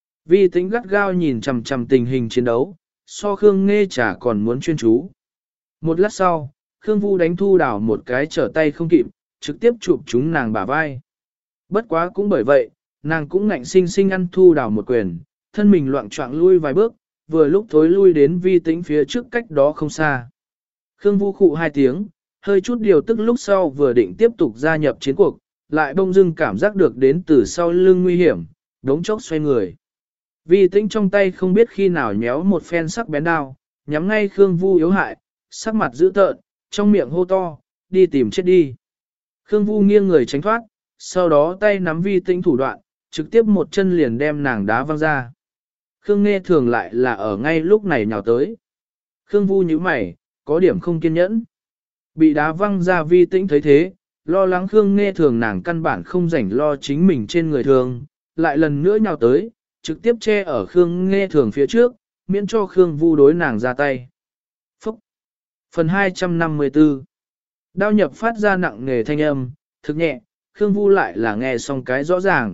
Vi Tĩnh gắt gao nhìn chằm chằm tình hình chiến đấu, so Khương Nghê Trà còn muốn chuyên chú. Một lát sau, Khương Vu đánh Thu Đào một cái trở tay không kịp, trực tiếp chụp trúng nàng bả vai. Bất quá cũng bởi vậy, nàng cũng ngạnh sinh sinh ăn Thu Đào một quyền, thân mình loạng choạng lui vài bước, vừa lúc thối lui đến Vi Tĩnh phía trước cách đó không xa. Khương Vu khụ hai tiếng, hơi chút điều tức lúc sau vừa định tiếp tục gia nhập chiến cuộc, lại bỗng dưng cảm giác được đến từ sau lưng nguy hiểm, đống chốc xoay người. Vi Tĩnh trong tay không biết khi nào nhéo một phen sắc bén đao, nhắm ngay Khương Vu yếu hại, sắc mặt dữ tợn, trong miệng hô to, đi tìm chết đi. Khương Vu nghiêng người tránh thoát, sau đó tay nắm Vi Tĩnh thủ đoạn, trực tiếp một chân liền đem nàng đá văng ra. Khương Nghê Thường lại là ở ngay lúc này nhào tới. Khương Vu nhíu mày, có điểm không kiên nhẫn. Bị đá văng ra Vi Tĩnh thấy thế, lo lắng Khương Nghê Thường nàng căn bản không rảnh lo chính mình trên người thường, lại lần nữa nhào tới, trực tiếp che ở Khương Nghê Thường phía trước, miễn cho Khương Vu đối nàng ra tay. Phúc! Phần 254 Đao nhập phát ra nặng nề thanh âm, thực nhẹ, Khương Vu lại là nghe xong cái rõ ràng.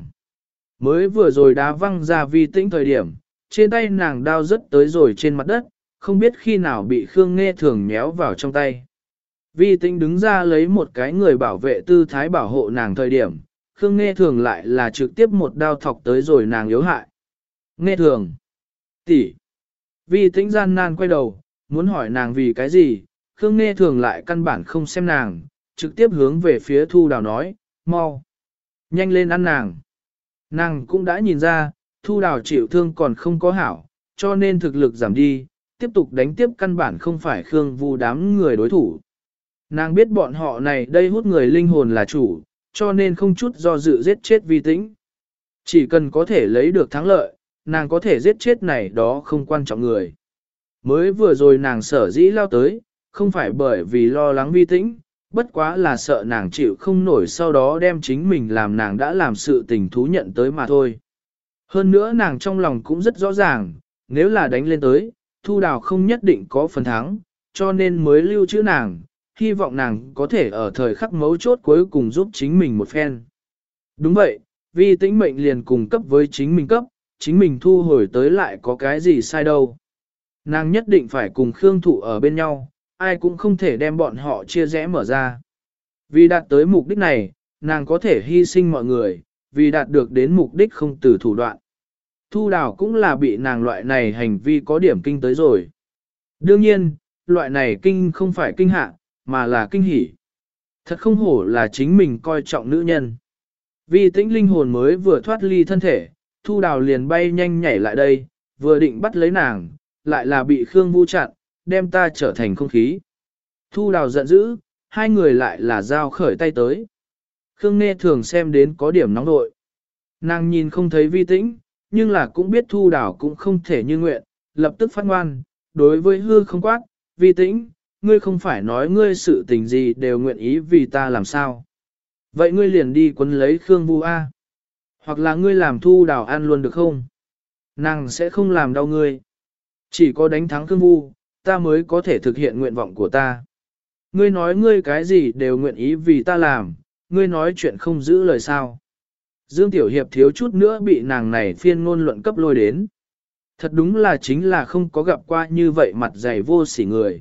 Mới vừa rồi đá văng ra Vi Tĩnh thời điểm, trên tay nàng đao rớt tới rồi trên mặt đất, không biết khi nào bị Khương Nghê Thường nhéo vào trong tay. Vi Tĩnh đứng ra lấy một cái người bảo vệ tư thái bảo hộ nàng thời điểm, Khương Nghê Thường lại là trực tiếp một đao thọc tới rồi nàng yếu hại. Nghê Thường! Tỷ! Vi Tĩnh gian nan quay đầu, muốn hỏi nàng vì cái gì, Khương Nghê Thường lại căn bản không xem nàng, trực tiếp hướng về phía Thu Đào nói, mau! Nhanh lên ăn nàng! Nàng cũng đã nhìn ra, Thu Đào chịu thương còn không có hảo, cho nên thực lực giảm đi, tiếp tục đánh tiếp căn bản không phải Khương Vu đám người đối thủ. Nàng biết bọn họ này đây hút người linh hồn là chủ, cho nên không chút do dự giết chết Vi Tĩnh. Chỉ cần có thể lấy được thắng lợi, nàng có thể giết chết này đó không quan trọng người. Mới vừa rồi nàng sở dĩ lao tới, không phải bởi vì lo lắng Vi Tĩnh, bất quá là sợ nàng chịu không nổi sau đó đem chính mình làm nàng đã làm sự tình thú nhận tới mà thôi. Hơn nữa nàng trong lòng cũng rất rõ ràng, nếu là đánh lên tới, Thu Đào không nhất định có phần thắng, cho nên mới lưu trữ nàng, hy vọng nàng có thể ở thời khắc mấu chốt cuối cùng giúp chính mình một phen. Đúng vậy, Vi Tĩnh mệnh liền cùng cấp với chính mình cấp, chính mình thu hồi tới lại có cái gì sai đâu. Nàng nhất định phải cùng Khương Thụ ở bên nhau, ai cũng không thể đem bọn họ chia rẽ mở ra. Vì đạt tới mục đích này, nàng có thể hy sinh mọi người, vì đạt được đến mục đích không từ thủ đoạn. Thu Đào cũng là bị nàng loại này hành vi có điểm kinh tới rồi. Đương nhiên, loại này kinh không phải kinh hạ, mà là kinh hỉ. Thật không hổ là chính mình coi trọng nữ nhân. Vi Tĩnh linh hồn mới vừa thoát ly thân thể, Thu Đào liền bay nhanh nhảy lại đây, vừa định bắt lấy nàng, lại là bị Khương Vu chặn, đem ta trở thành không khí. Thu Đào giận dữ, hai người lại là giao khởi tay tới. Khương Nghê Thường xem đến có điểm nóng nội. Nàng nhìn không thấy Vi Tĩnh, nhưng là cũng biết Thu Đào cũng không thể như nguyện, lập tức phát ngoan, đối với hư không quát, Vi Tĩnh, ngươi không phải nói ngươi sự tình gì đều nguyện ý vì ta làm sao. Vậy ngươi liền đi quấn lấy Khương Vu A. Hoặc là ngươi làm Thu Đào ăn luôn được không? Nàng sẽ không làm đau ngươi. Chỉ có đánh thắng Khương Vu, ta mới có thể thực hiện nguyện vọng của ta. Ngươi nói ngươi cái gì đều nguyện ý vì ta làm, ngươi nói chuyện không giữ lời sao. Dương Tiểu Hiệp thiếu chút nữa bị nàng này phiên ngôn luận cấp lôi đến. Thật đúng là chính là không có gặp qua như vậy mặt dày vô sỉ người.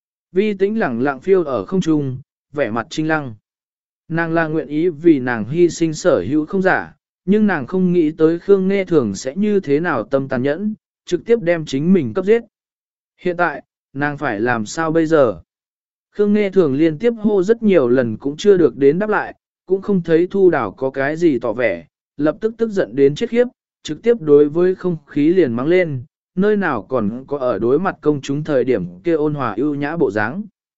Vi Tĩnh lẳng lặng phiêu ở không trung, vẻ mặt trinh lăng. Nàng là nguyện ý vì nàng hy sinh sở hữu không giả, nhưng nàng không nghĩ tới Khương Nghê Thường sẽ như thế nào tâm tàn nhẫn, trực tiếp đem chính mình cấp giết. Hiện tại, nàng phải làm sao bây giờ? Khương Nghê Thường liên tiếp hô rất nhiều lần cũng chưa được đến đáp lại, cũng không thấy Thu Đào có cái gì tỏ vẻ, lập tức tức giận đến chết khiếp, trực tiếp đối với không khí liền mắng lên, nơi nào còn có ở đối mặt công chúng thời điểm kia ôn hòa ưu nhã bộ dáng.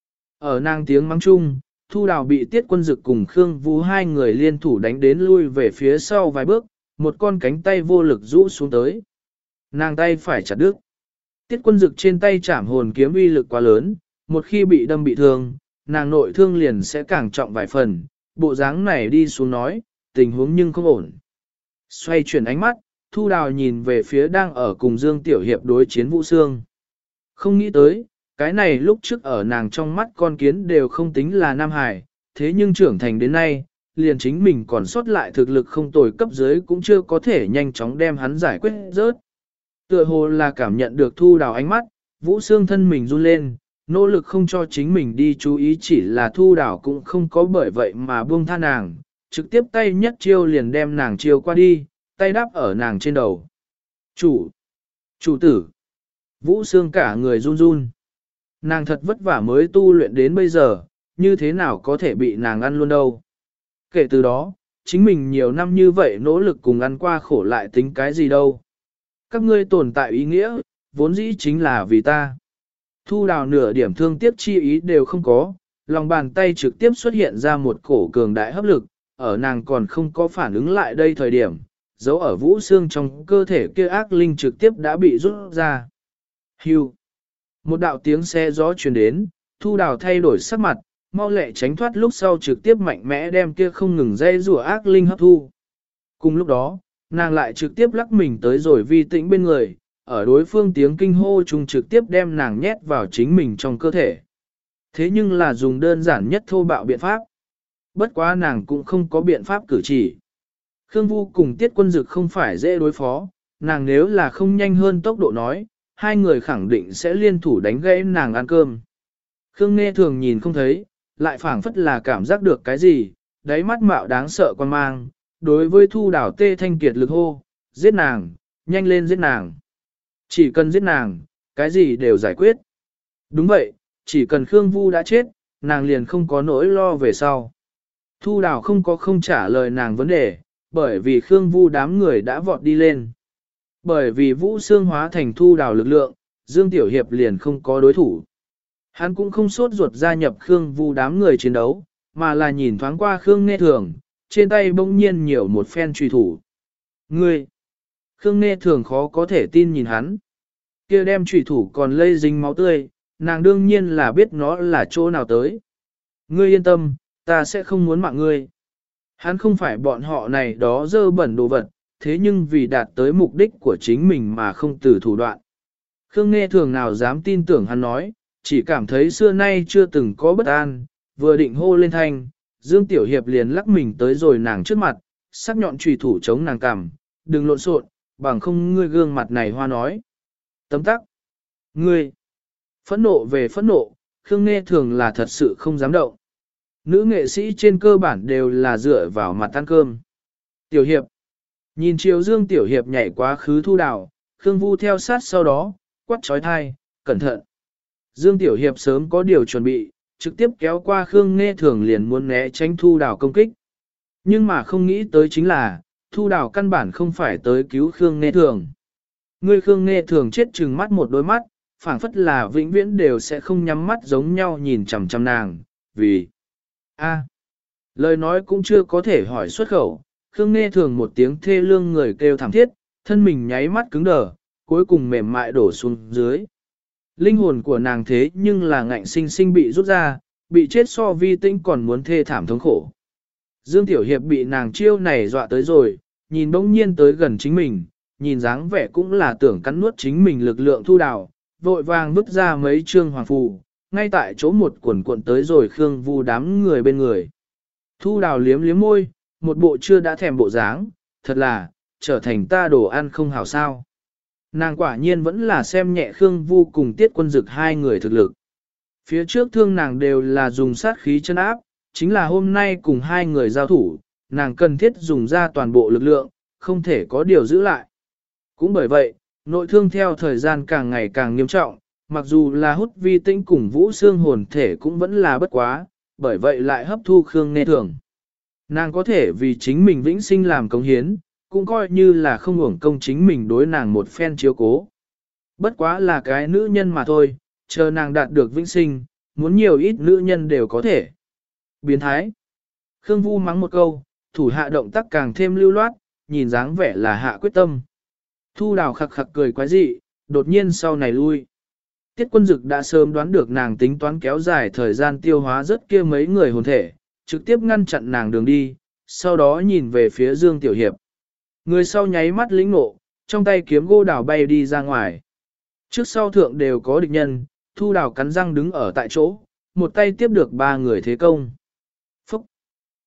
Ở nàng tiếng mắng chung, Thu Đào bị Tiết Quân Dực cùng Khương Vu hai người liên thủ đánh đến lui về phía sau vài bước, một con cánh tay vô lực rũ xuống tới. Nàng tay phải chặt đứt. Tiết Quân Dực trên tay chảm hồn kiếm uy lực quá lớn, một khi bị đâm bị thương, nàng nội thương liền sẽ càng trọng vài phần, bộ dáng này đi xuống nói, tình huống nhưng không ổn. Xoay chuyển ánh mắt, Thu Đào nhìn về phía đang ở cùng Dương Tiểu Hiệp đối chiến Vũ Sương. Không nghĩ tới, cái này lúc trước ở nàng trong mắt con kiến đều không tính là Nam Hải, thế nhưng trưởng thành đến nay, liền chính mình còn sót lại thực lực không tồi cấp dưới cũng chưa có thể nhanh chóng đem hắn giải quyết rớt. Tựa hồ là cảm nhận được Thu Đào ánh mắt, Vũ Sương thân mình run lên, nỗ lực không cho chính mình đi chú ý, chỉ là Thu Đào cũng không có bởi vậy mà buông tha nàng, trực tiếp tay nhất chiêu liền đem nàng chiêu qua đi, tay đáp ở nàng trên đầu. Chủ tử. Vũ Sương cả người run run. Nàng thật vất vả mới tu luyện đến bây giờ, như thế nào có thể bị nàng ăn luôn đâu. Kể từ đó, chính mình nhiều năm như vậy nỗ lực cùng ăn qua khổ lại tính cái gì đâu. Các ngươi tồn tại ý nghĩa, vốn dĩ chính là vì ta. Thu Đào nửa điểm thương tiếc chi ý đều không có, lòng bàn tay trực tiếp xuất hiện ra một cổ cường đại hấp lực, ở nàng còn không có phản ứng lại đây thời điểm, dấu ở Vũ Sương trong cơ thể kia ác linh trực tiếp đã bị rút ra. Hưu. Một đạo tiếng xe gió truyền đến, Thu Đào thay đổi sắc mặt, mau lẹ tránh thoát lúc sau trực tiếp mạnh mẽ đem kia không ngừng dây rùa ác linh hấp thu. Cùng lúc đó, nàng lại trực tiếp lắc mình tới rồi Vi Tĩnh bên người, ở đối phương tiếng kinh hô chung trực tiếp đem nàng nhét vào chính mình trong cơ thể. Thế nhưng là dùng đơn giản nhất thô bạo biện pháp. Bất quá nàng cũng không có biện pháp cử chỉ. Khương Vu cùng Tiết Quân Dực không phải dễ đối phó, nàng nếu là không nhanh hơn tốc độ nói, hai người khẳng định sẽ liên thủ đánh gãy nàng ăn cơm. Khương Nghe thường nhìn không thấy, lại phảng phất là cảm giác được cái gì, đáy mắt mạo đáng sợ quan mang, đối với Thu Đào tê thanh kiệt lực hô, giết nàng, nhanh lên giết nàng. Chỉ cần giết nàng, cái gì đều giải quyết. Đúng vậy, chỉ cần Khương Vu đã chết, nàng liền không có nỗi lo về sau. Thu Đào không trả lời nàng vấn đề, bởi vì Khương Vu đám người đã vọt đi lên. Bởi vì Vũ Sương hóa thành Thu Đào lực lượng, Dương Tiểu Hiệp liền không có đối thủ. Hắn cũng không sốt ruột gia nhập Khương Vu đám người chiến đấu, mà là nhìn thoáng qua Khương Nghe Thường, trên tay bỗng nhiên nhiều một phen truy thủ. Ngươi! Khương Nghe Thường khó có thể tin nhìn hắn. Kia đem truy thủ còn lây dính máu tươi, nàng đương nhiên là biết nó là chỗ nào tới. Ngươi yên tâm, ta sẽ không muốn mạng ngươi. Hắn không phải bọn họ này đó dơ bẩn đồ vật, thế nhưng vì đạt tới mục đích của chính mình mà không từ thủ đoạn. Khương Nghe Thường nào dám tin tưởng hắn nói, chỉ cảm thấy xưa nay chưa từng có bất an, vừa định hô lên thanh, Dương Tiểu Hiệp liền lắc mình tới rồi nàng trước mặt, sắc nhọn chùy thủ chống nàng cằm, đừng lộn xộn, bằng không ngươi gương mặt này hoa nói. Tấm tắc. Ngươi. Phẫn nộ về phẫn nộ, Khương Nghe Thường là thật sự không dám động. Nữ nghệ sĩ trên cơ bản đều là dựa vào mặt ăn cơm. Tiểu Hiệp. Nhìn chiều Dương Tiểu Hiệp nhảy quá khứ Thu Đào, Khương Vu theo sát sau đó, quát trói thai, cẩn thận. Dương Tiểu Hiệp sớm có điều chuẩn bị, trực tiếp kéo qua Khương Nghe Thường liền muốn né tránh Thu Đào công kích. Nhưng mà không nghĩ tới chính là, Thu Đào căn bản không phải tới cứu Khương Nghe Thường. Người Khương Nghe Thường chết chừng mắt một đôi mắt, phảng phất là vĩnh viễn đều sẽ không nhắm mắt giống nhau nhìn chằm chằm nàng, vì... Lời nói cũng chưa có thể hỏi xuất khẩu, Khương Nghe Thường một tiếng thê lương người kêu thảm thiết, thân mình nháy mắt cứng đờ, cuối cùng mềm mại đổ xuống dưới. Linh hồn của nàng thế nhưng là ngạnh sinh sinh bị rút ra, bị chết so Vi Tĩnh còn muốn thê thảm thống khổ. Dương Tiểu Hiệp bị nàng chiêu này dọa tới rồi, nhìn bỗng nhiên tới gần chính mình, nhìn dáng vẻ cũng là tưởng cắn nuốt chính mình lực lượng Thu Đào, vội vàng vứt ra mấy trương hoàng phù, ngay tại chỗ một quần cuộn tới rồi Khương Vu đám người bên người. Thu Đào liếm liếm môi, một bộ chưa đã thèm bộ dáng, thật là, trở thành ta đồ ăn không hảo sao. Nàng quả nhiên vẫn là xem nhẹ Khương Vu cùng Tiết Quân Dực hai người thực lực. Phía trước thương nàng đều là dùng sát khí chân áp, chính là hôm nay cùng hai người giao thủ, nàng cần thiết dùng ra toàn bộ lực lượng, không thể có điều giữ lại. Cũng bởi vậy, nội thương theo thời gian càng ngày càng nghiêm trọng, mặc dù là hút Vi Tĩnh cùng Vũ Sương hồn thể cũng vẫn là bất quá, bởi vậy lại hấp thu Khương Nghe Thường. Nàng có thể vì chính mình vĩnh sinh làm cống hiến, cũng coi như là không uổng công chính mình đối nàng một phen chiếu cố. Bất quá là cái nữ nhân mà thôi, chờ nàng đạt được vĩnh sinh, muốn nhiều ít nữ nhân đều có thể. Biến thái. Khương Vu mắng một câu, thủ hạ động tác càng thêm lưu loát, nhìn dáng vẻ là hạ quyết tâm. Thu Đào khặc khặc cười quái dị, đột nhiên sau này lui. Tiết Quân Dực đã sớm đoán được nàng tính toán kéo dài thời gian tiêu hóa rất kia mấy người hồn thể, trực tiếp ngăn chặn nàng đường đi, sau đó nhìn về phía Dương Tiểu Hiệp. Người sau nháy mắt lĩnh nộ, trong tay kiếm gỗ đào bay đi ra ngoài. Trước sau thượng đều có địch nhân, Thu Đào cắn răng đứng ở tại chỗ, một tay tiếp được ba người thế công. Phúc!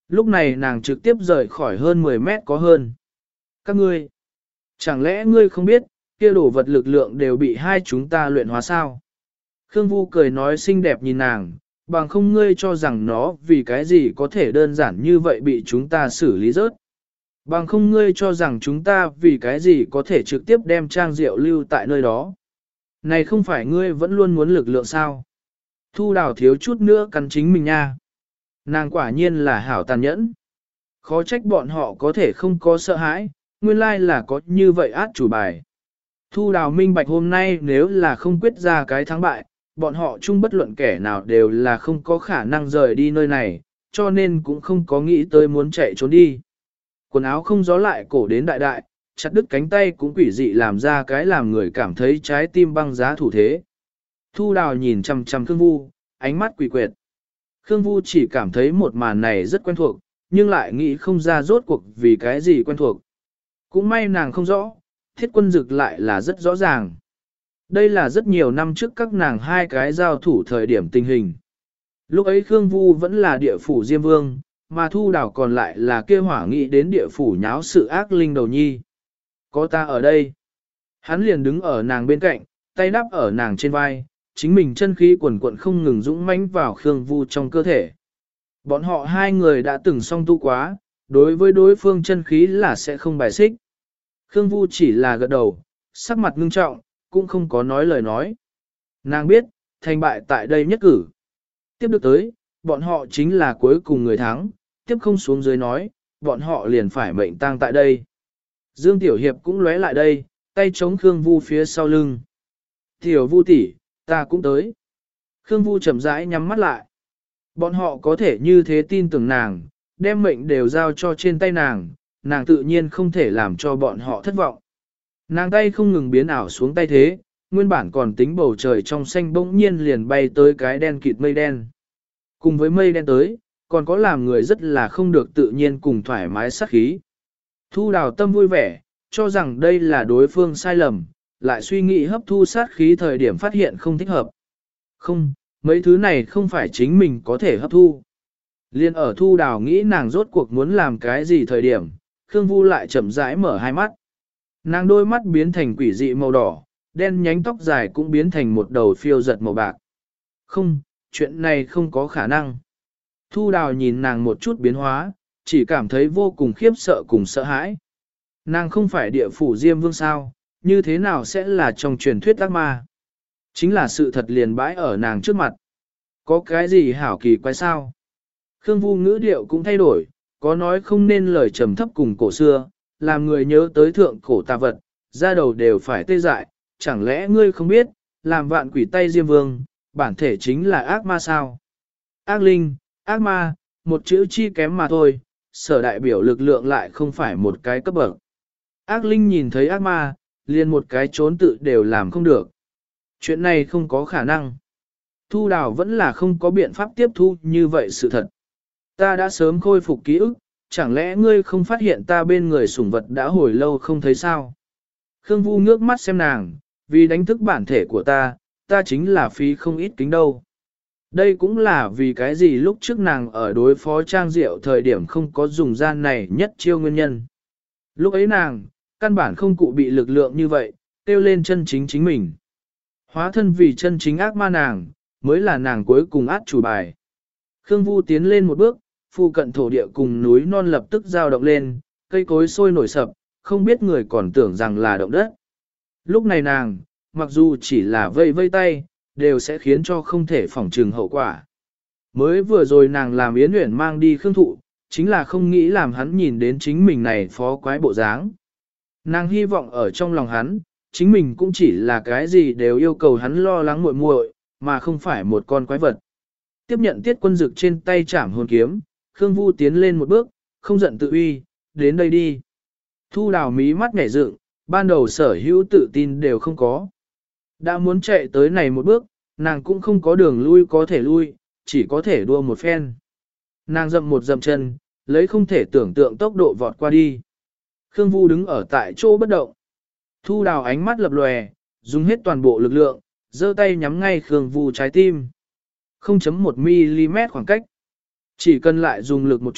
Lúc này nàng trực tiếp rời khỏi hơn 10 mét có hơn. Các ngươi, chẳng lẽ ngươi không biết, kia đồ vật lực lượng đều bị hai chúng ta luyện hóa sao? Khương Vu cười nói xinh đẹp nhìn nàng, bằng không ngươi cho rằng nó vì cái gì có thể đơn giản như vậy bị chúng ta xử lý rớt. Bằng không ngươi cho rằng chúng ta vì cái gì có thể trực tiếp đem trang rượu lưu tại nơi đó. Này không phải ngươi vẫn luôn muốn lực lượng sao? Thu Đào thiếu chút nữa cắn chính mình nha. Nàng quả nhiên là hảo tàn nhẫn. Khó trách bọn họ có thể không có sợ hãi, nguyên lai là có như vậy át chủ bài. Thu Đào minh bạch hôm nay nếu là không quyết ra cái thắng bại, bọn họ chung bất luận kẻ nào đều là không có khả năng rời đi nơi này, cho nên cũng không có nghĩ tới muốn chạy trốn đi. Quần áo không gió lại cổ đến đại đại, chặt đứt cánh tay cũng quỷ dị làm ra cái làm người cảm thấy trái tim băng giá thủ thế. Thu Đào nhìn chằm chằm Khương Vu, ánh mắt quỷ quyệt. Khương Vu chỉ cảm thấy một màn này rất quen thuộc, nhưng lại nghĩ không ra rốt cuộc vì cái gì quen thuộc. Cũng may nàng không rõ, Thiết Quân Dực lại là rất rõ ràng. Đây là rất nhiều năm trước các nàng hai cái giao thủ thời điểm tình hình. Lúc ấy Khương Vu vẫn là địa phủ Diêm Vương, mà Thu Đào còn lại là kia hỏa nghị đến địa phủ nháo sự ác linh đầu nhi. Có ta ở đây. Hắn liền đứng ở nàng bên cạnh, tay đắp ở nàng trên vai, chính mình chân khí quần quận không ngừng dũng mãnh vào Khương Vu trong cơ thể. Bọn họ hai người đã từng song tu quá, đối với đối phương chân khí là sẽ không bài xích. Khương Vu chỉ là gật đầu, sắc mặt ngưng trọng, cũng không có nói lời nói. Nàng biết, thành bại tại đây nhất cử. Tiếp được tới, bọn họ chính là cuối cùng người thắng, tiếp không xuống dưới nói, bọn họ liền phải mệnh tang tại đây. Dương Tiểu Hiệp cũng lóe lại đây, tay chống Khương Vu phía sau lưng. Tiểu Vu tỷ, ta cũng tới. Khương Vu chậm rãi nhắm mắt lại. Bọn họ có thể như thế tin tưởng nàng, đem mệnh đều giao cho trên tay nàng, nàng tự nhiên không thể làm cho bọn họ thất vọng. Nàng tay không ngừng biến ảo xuống tay thế, nguyên bản còn tính bầu trời trong xanh bỗng nhiên liền bay tới cái đen kịt mây đen. Cùng với mây đen tới, còn có làm người rất là không được tự nhiên cùng thoải mái sát khí. Thu Đào tâm vui vẻ, cho rằng đây là đối phương sai lầm, lại suy nghĩ hấp thu sát khí thời điểm phát hiện không thích hợp. Không, mấy thứ này không phải chính mình có thể hấp thu. Liên ở Thu Đào nghĩ nàng rốt cuộc muốn làm cái gì thời điểm, Khương Vu lại chậm rãi mở hai mắt. Nàng đôi mắt biến thành quỷ dị màu đỏ, đen nhánh tóc dài cũng biến thành một đầu phiêu giật màu bạc. Không, chuyện này không có khả năng. Thu Đào nhìn nàng một chút biến hóa, chỉ cảm thấy vô cùng khiếp sợ cùng sợ hãi. Nàng không phải địa phủ Diêm Vương sao, như thế nào sẽ là trong truyền thuyết ác ma? Chính là sự thật liền bãi ở nàng trước mặt. Có cái gì hảo kỳ quái sao? Khương Vu ngữ điệu cũng thay đổi, có nói không nên lời trầm thấp cùng cổ xưa, làm người nhớ tới thượng cổ tà vật, ra đầu đều phải tê dại, chẳng lẽ ngươi không biết, làm vạn quỷ tay Diêm Vương, bản thể chính là ác ma sao? Ác linh, ác ma, một chữ chi kém mà thôi, sở đại biểu lực lượng lại không phải một cái cấp bậc. Ác linh nhìn thấy ác ma, liền một cái trốn tự đều làm không được. Chuyện này không có khả năng. Thu Đào vẫn là không có biện pháp tiếp thu như vậy sự thật. Ta đã sớm khôi phục ký ức, chẳng lẽ ngươi không phát hiện ta bên người sủng vật đã hồi lâu không thấy sao? Khương Vu ngước mắt xem nàng, vì đánh thức bản thể của ta chính là phí không ít kính đâu. Đây cũng là vì cái gì lúc trước nàng ở đối phó Trang Diệu thời điểm không có dùng gian này nhất chiêu nguyên nhân. Lúc ấy nàng, căn bản không cụ bị lực lượng như vậy, tiêu lên chân chính chính mình. Hóa thân vì chân chính ác ma nàng, mới là nàng cuối cùng át chủ bài. Khương Vu tiến lên một bước, phụ cận thổ địa cùng núi non lập tức dao động lên, cây cối sôi nổi sập, không biết người còn tưởng rằng là động đất. Lúc này nàng, mặc dù chỉ là vây vây tay, đều sẽ khiến cho không thể phỏng trừng hậu quả. Mới vừa rồi nàng làm Yến Uyển mang đi Khương Thụ, chính là không nghĩ làm hắn nhìn đến chính mình này phó quái bộ dáng. Nàng hy vọng ở trong lòng hắn, chính mình cũng chỉ là cái gì đều yêu cầu hắn lo lắng muội muội, mà không phải một con quái vật. Tiếp nhận Tiết Quân Dực trên tay chảm hồn kiếm, Khương Vu tiến lên một bước, không giận tự uy, đến đây đi. Thu Đào mí mắt nhảy dựng, ban đầu sở hữu tự tin đều không có. Đã muốn chạy tới này một bước, nàng cũng không có đường lui có thể lui, chỉ có thể đua một phen. Nàng dậm một dậm chân, lấy không thể tưởng tượng tốc độ vọt qua đi. Khương Vu đứng ở tại chỗ bất động. Thu Đào ánh mắt lập lòe, dùng hết toàn bộ lực lượng, giơ tay nhắm ngay Khương Vu trái tim. 0.1 mm khoảng cách. Chỉ cần lại dùng lực một chút,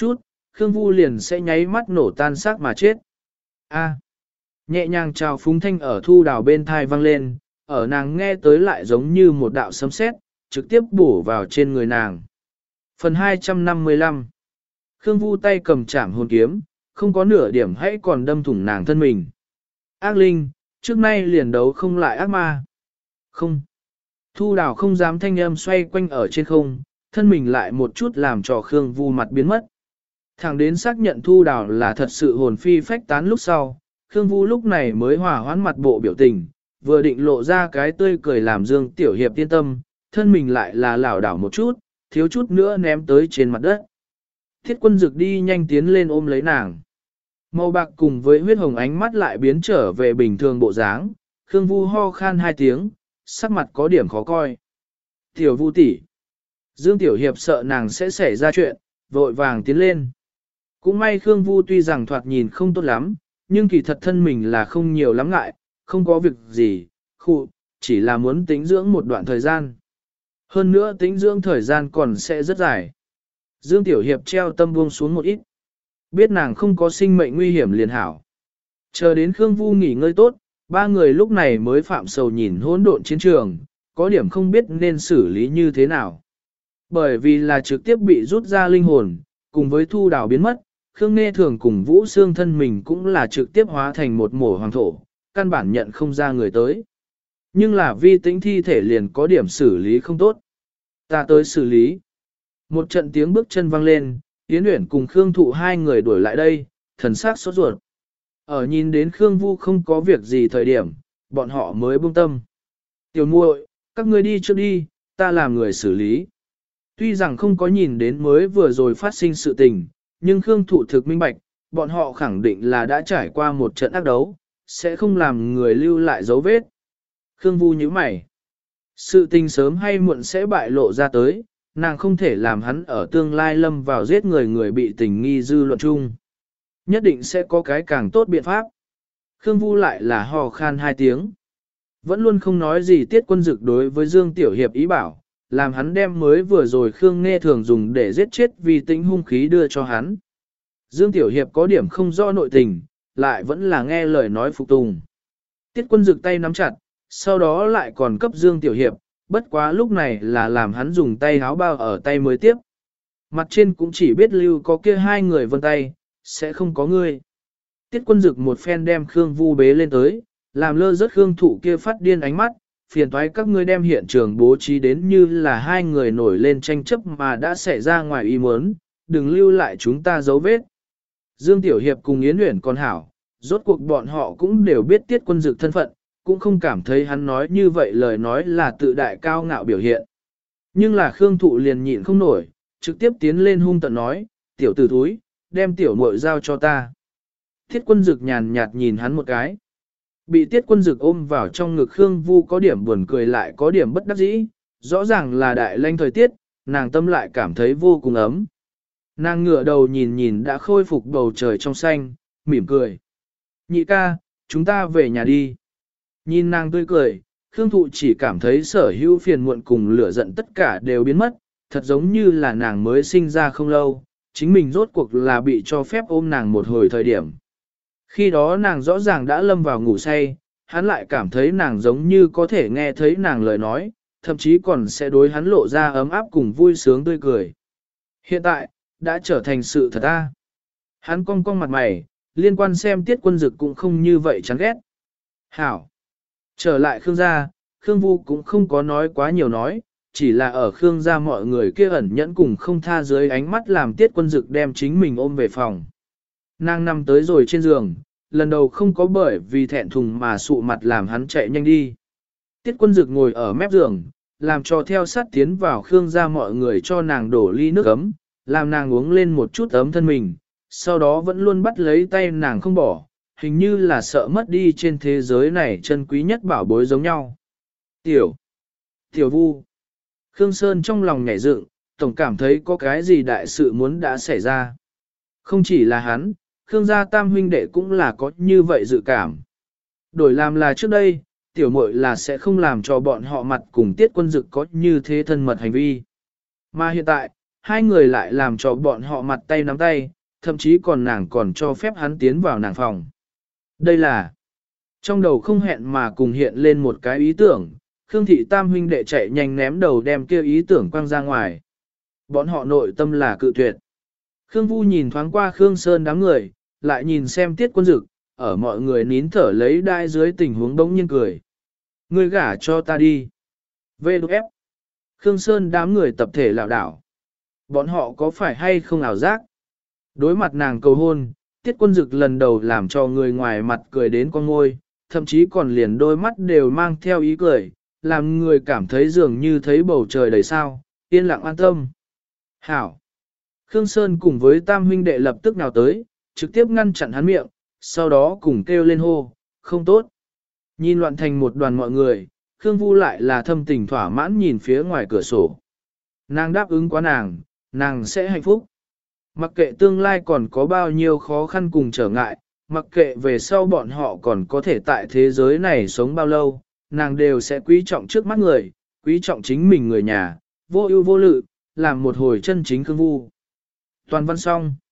Khương Vu liền sẽ nháy mắt nổ tan xác mà chết. A. Nhẹ nhàng chào phúng thanh ở Thu Đào bên thai vang lên, ở nàng nghe tới lại giống như một đạo sấm sét, trực tiếp bổ vào trên người nàng. Phần 255. Khương Vu tay cầm chảm hồn kiếm, không có nửa điểm hãy còn đâm thủng nàng thân mình. Ác linh, trước nay liền đấu không lại ác ma. Không. Thu Đào không dám thanh âm xoay quanh ở trên không, thân mình lại một chút làm cho Khương Vu mặt biến mất. Thẳng đến xác nhận Thu Đào là thật sự hồn phi phách tán lúc sau, Khương Vu lúc này mới hòa hoãn mặt bộ biểu tình, vừa định lộ ra cái tươi cười làm Dương Tiểu Hiệp yên tâm, thân mình lại là lảo đảo một chút, thiếu chút nữa ném tới trên mặt đất. Thiết Quân Dực đi nhanh tiến lên ôm lấy nàng. Màu bạc cùng với huyết hồng ánh mắt lại biến trở về bình thường bộ dáng, Khương Vu ho khan hai tiếng, sắc mặt có điểm khó coi. Tiểu Vu tỷ, Dương Tiểu Hiệp sợ nàng sẽ xảy ra chuyện, vội vàng tiến lên. Cũng may Khương Vu tuy rằng thoạt nhìn không tốt lắm, nhưng kỳ thật thân mình là không nhiều lắm ngại, không có việc gì, chỉ là muốn tĩnh dưỡng một đoạn thời gian. Hơn nữa tĩnh dưỡng thời gian còn sẽ rất dài. Dương Tiểu Hiệp treo tâm buông xuống một ít. Biết nàng không có sinh mệnh nguy hiểm liền hảo. Chờ đến Khương Vu nghỉ ngơi tốt, ba người lúc này mới phạm sầu nhìn hỗn độn chiến trường, có điểm không biết nên xử lý như thế nào. Bởi vì là trực tiếp bị rút ra linh hồn, cùng với Thu Đào biến mất, Khương Nghe Thường cùng Vũ Xương thân mình cũng là trực tiếp hóa thành một mổ hoàng thổ, căn bản nhận không ra người tới. Nhưng là vi tĩnh thi thể liền có điểm xử lý không tốt. Ta tới xử lý. Một trận tiếng bước chân vang lên, Yến Uyển cùng Khương Thụ hai người đuổi lại đây, thần sắc sốt ruột. Ở nhìn đến Khương Vu không có việc gì thời điểm, bọn họ mới buông tâm. Tiểu muội, các ngươi đi trước đi, ta làm người xử lý. Tuy rằng không có nhìn đến mới vừa rồi phát sinh sự tình, nhưng Khương Thụ thực minh bạch, bọn họ khẳng định là đã trải qua một trận ác đấu, sẽ không làm người lưu lại dấu vết. Khương Vu nhíu mày. Sự tình sớm hay muộn sẽ bại lộ ra tới, nàng không thể làm hắn ở tương lai lâm vào giết người bị tình nghi dư luận chung. Nhất định sẽ có cái càng tốt biện pháp. Khương Vu lại là hò khan hai tiếng. Vẫn luôn không nói gì Tiết Quân Dực đối với Dương Tiểu Hiệp ý bảo, làm hắn đem mới vừa rồi Khương Nghe Thường dùng để giết chết vì tính hung khí đưa cho hắn. Dương Tiểu Hiệp có điểm không rõ nội tình, lại vẫn là nghe lời nói phục tùng. Tiết Quân Dực tay nắm chặt, sau đó lại còn cấp Dương Tiểu Hiệp, bất quá lúc này là làm hắn dùng tay háo bao ở tay mới tiếp. Mặt trên cũng chỉ biết lưu có kia hai người vân tay, sẽ không có ngươi. Tiết Quân Dực một phen đem Khương Vu bế lên tới, làm lơ rớt Khương Thụ kia phát điên ánh mắt, phiền toái các ngươi đem hiện trường bố trí đến như là hai người nổi lên tranh chấp mà đã xảy ra ngoài ý muốn, đừng lưu lại chúng ta dấu vết. Dương Tiểu Hiệp cùng Yến Uyển còn hảo, rốt cuộc bọn họ cũng đều biết Tiết Quân Dực thân phận, cũng không cảm thấy hắn nói như vậy lời nói là tự đại cao ngạo biểu hiện. Nhưng là Khương Thụ liền nhịn không nổi, trực tiếp tiến lên hung tận nói, tiểu tử thúi, đem tiểu muội giao cho ta. Tiết Quân Dực nhàn nhạt nhìn hắn một cái. Bị Tiết Quân Dực ôm vào trong ngực Khương Vu có điểm buồn cười lại có điểm bất đắc dĩ, rõ ràng là đại lanh thời tiết, nàng tâm lại cảm thấy vô cùng ấm. Nàng ngửa đầu nhìn nhìn đã khôi phục bầu trời trong xanh, mỉm cười. Nhị ca, chúng ta về nhà đi. Nhìn nàng tươi cười, Khương Thụ chỉ cảm thấy sở hữu phiền muộn cùng lửa giận tất cả đều biến mất, thật giống như là nàng mới sinh ra không lâu, chính mình rốt cuộc là bị cho phép ôm nàng một hồi thời điểm. Khi đó nàng rõ ràng đã lâm vào ngủ say, hắn lại cảm thấy nàng giống như có thể nghe thấy nàng lời nói, thậm chí còn sẽ đối hắn lộ ra ấm áp cùng vui sướng tươi cười. Hiện tại, đã trở thành sự thật ta. Hắn cong cong mặt mày, liên quan xem Tiết Quân Dực cũng không như vậy chán ghét. Hảo. Trở lại Khương gia, Khương Vu cũng không có nói quá nhiều nói, chỉ là ở Khương gia mọi người kia ẩn nhẫn cùng không tha dưới ánh mắt làm Tiết Quân Dực đem chính mình ôm về phòng. Nàng nằm tới rồi trên giường, lần đầu không có bởi vì thẹn thùng mà sụ mặt làm hắn chạy nhanh đi. Tiết Quân Dực ngồi ở mép giường, làm cho theo sát tiến vào Khương gia mọi người cho nàng đổ ly nước ấm, làm nàng uống lên một chút ấm thân mình, sau đó vẫn luôn bắt lấy tay nàng không bỏ, hình như là sợ mất đi trên thế giới này chân quý nhất bảo bối giống nhau. Tiểu Vu. Khương Sơn trong lòng nhảy dựng, tổng cảm thấy có cái gì đại sự muốn đã xảy ra. Không chỉ là hắn, Khương gia tam huynh đệ cũng là có như vậy dự cảm. Đổi làm là trước đây, tiểu muội là sẽ không làm cho bọn họ mặt cùng Tiết Quân Dực có như thế thân mật hành vi. Mà hiện tại, hai người lại làm cho bọn họ mặt tay nắm tay, thậm chí còn nàng còn cho phép hắn tiến vào nàng phòng. Đây là, trong đầu không hẹn mà cùng hiện lên một cái ý tưởng, Khương Thị Tam huynh đệ chạy nhanh ném đầu đem kia ý tưởng quăng ra ngoài. Bọn họ nội tâm là cự tuyệt. Khương Vu nhìn thoáng qua Khương Sơn đám người, lại nhìn xem Tiết Quân Dực, ở mọi người nín thở lấy đai dưới tình huống đống nhiên cười. Ngươi gả cho ta đi. VF. Khương Sơn đám người tập thể lảo đảo. Bọn họ có phải hay không ảo giác? Đối mặt nàng cầu hôn, Tiết Quân Dực lần đầu làm cho người ngoài mặt cười đến con ngôi, thậm chí còn liền đôi mắt đều mang theo ý cười, làm người cảm thấy dường như thấy bầu trời đầy sao, yên lặng an tâm. Hảo! Khương Sơn cùng với Tam huynh đệ lập tức nào tới, trực tiếp ngăn chặn hắn miệng, sau đó cùng kêu lên hô, không tốt. Nhìn loạn thành một đoàn mọi người, Khương Vu lại là thâm tình thỏa mãn nhìn phía ngoài cửa sổ. Nàng đáp ứng quá nàng sẽ hạnh phúc. Mặc kệ tương lai còn có bao nhiêu khó khăn cùng trở ngại, mặc kệ về sau bọn họ còn có thể tại thế giới này sống bao lâu, nàng đều sẽ quý trọng trước mắt người, quý trọng chính mình người nhà, vô ưu vô lự, làm một hồi chân chính Khương Vu. Toàn văn xong.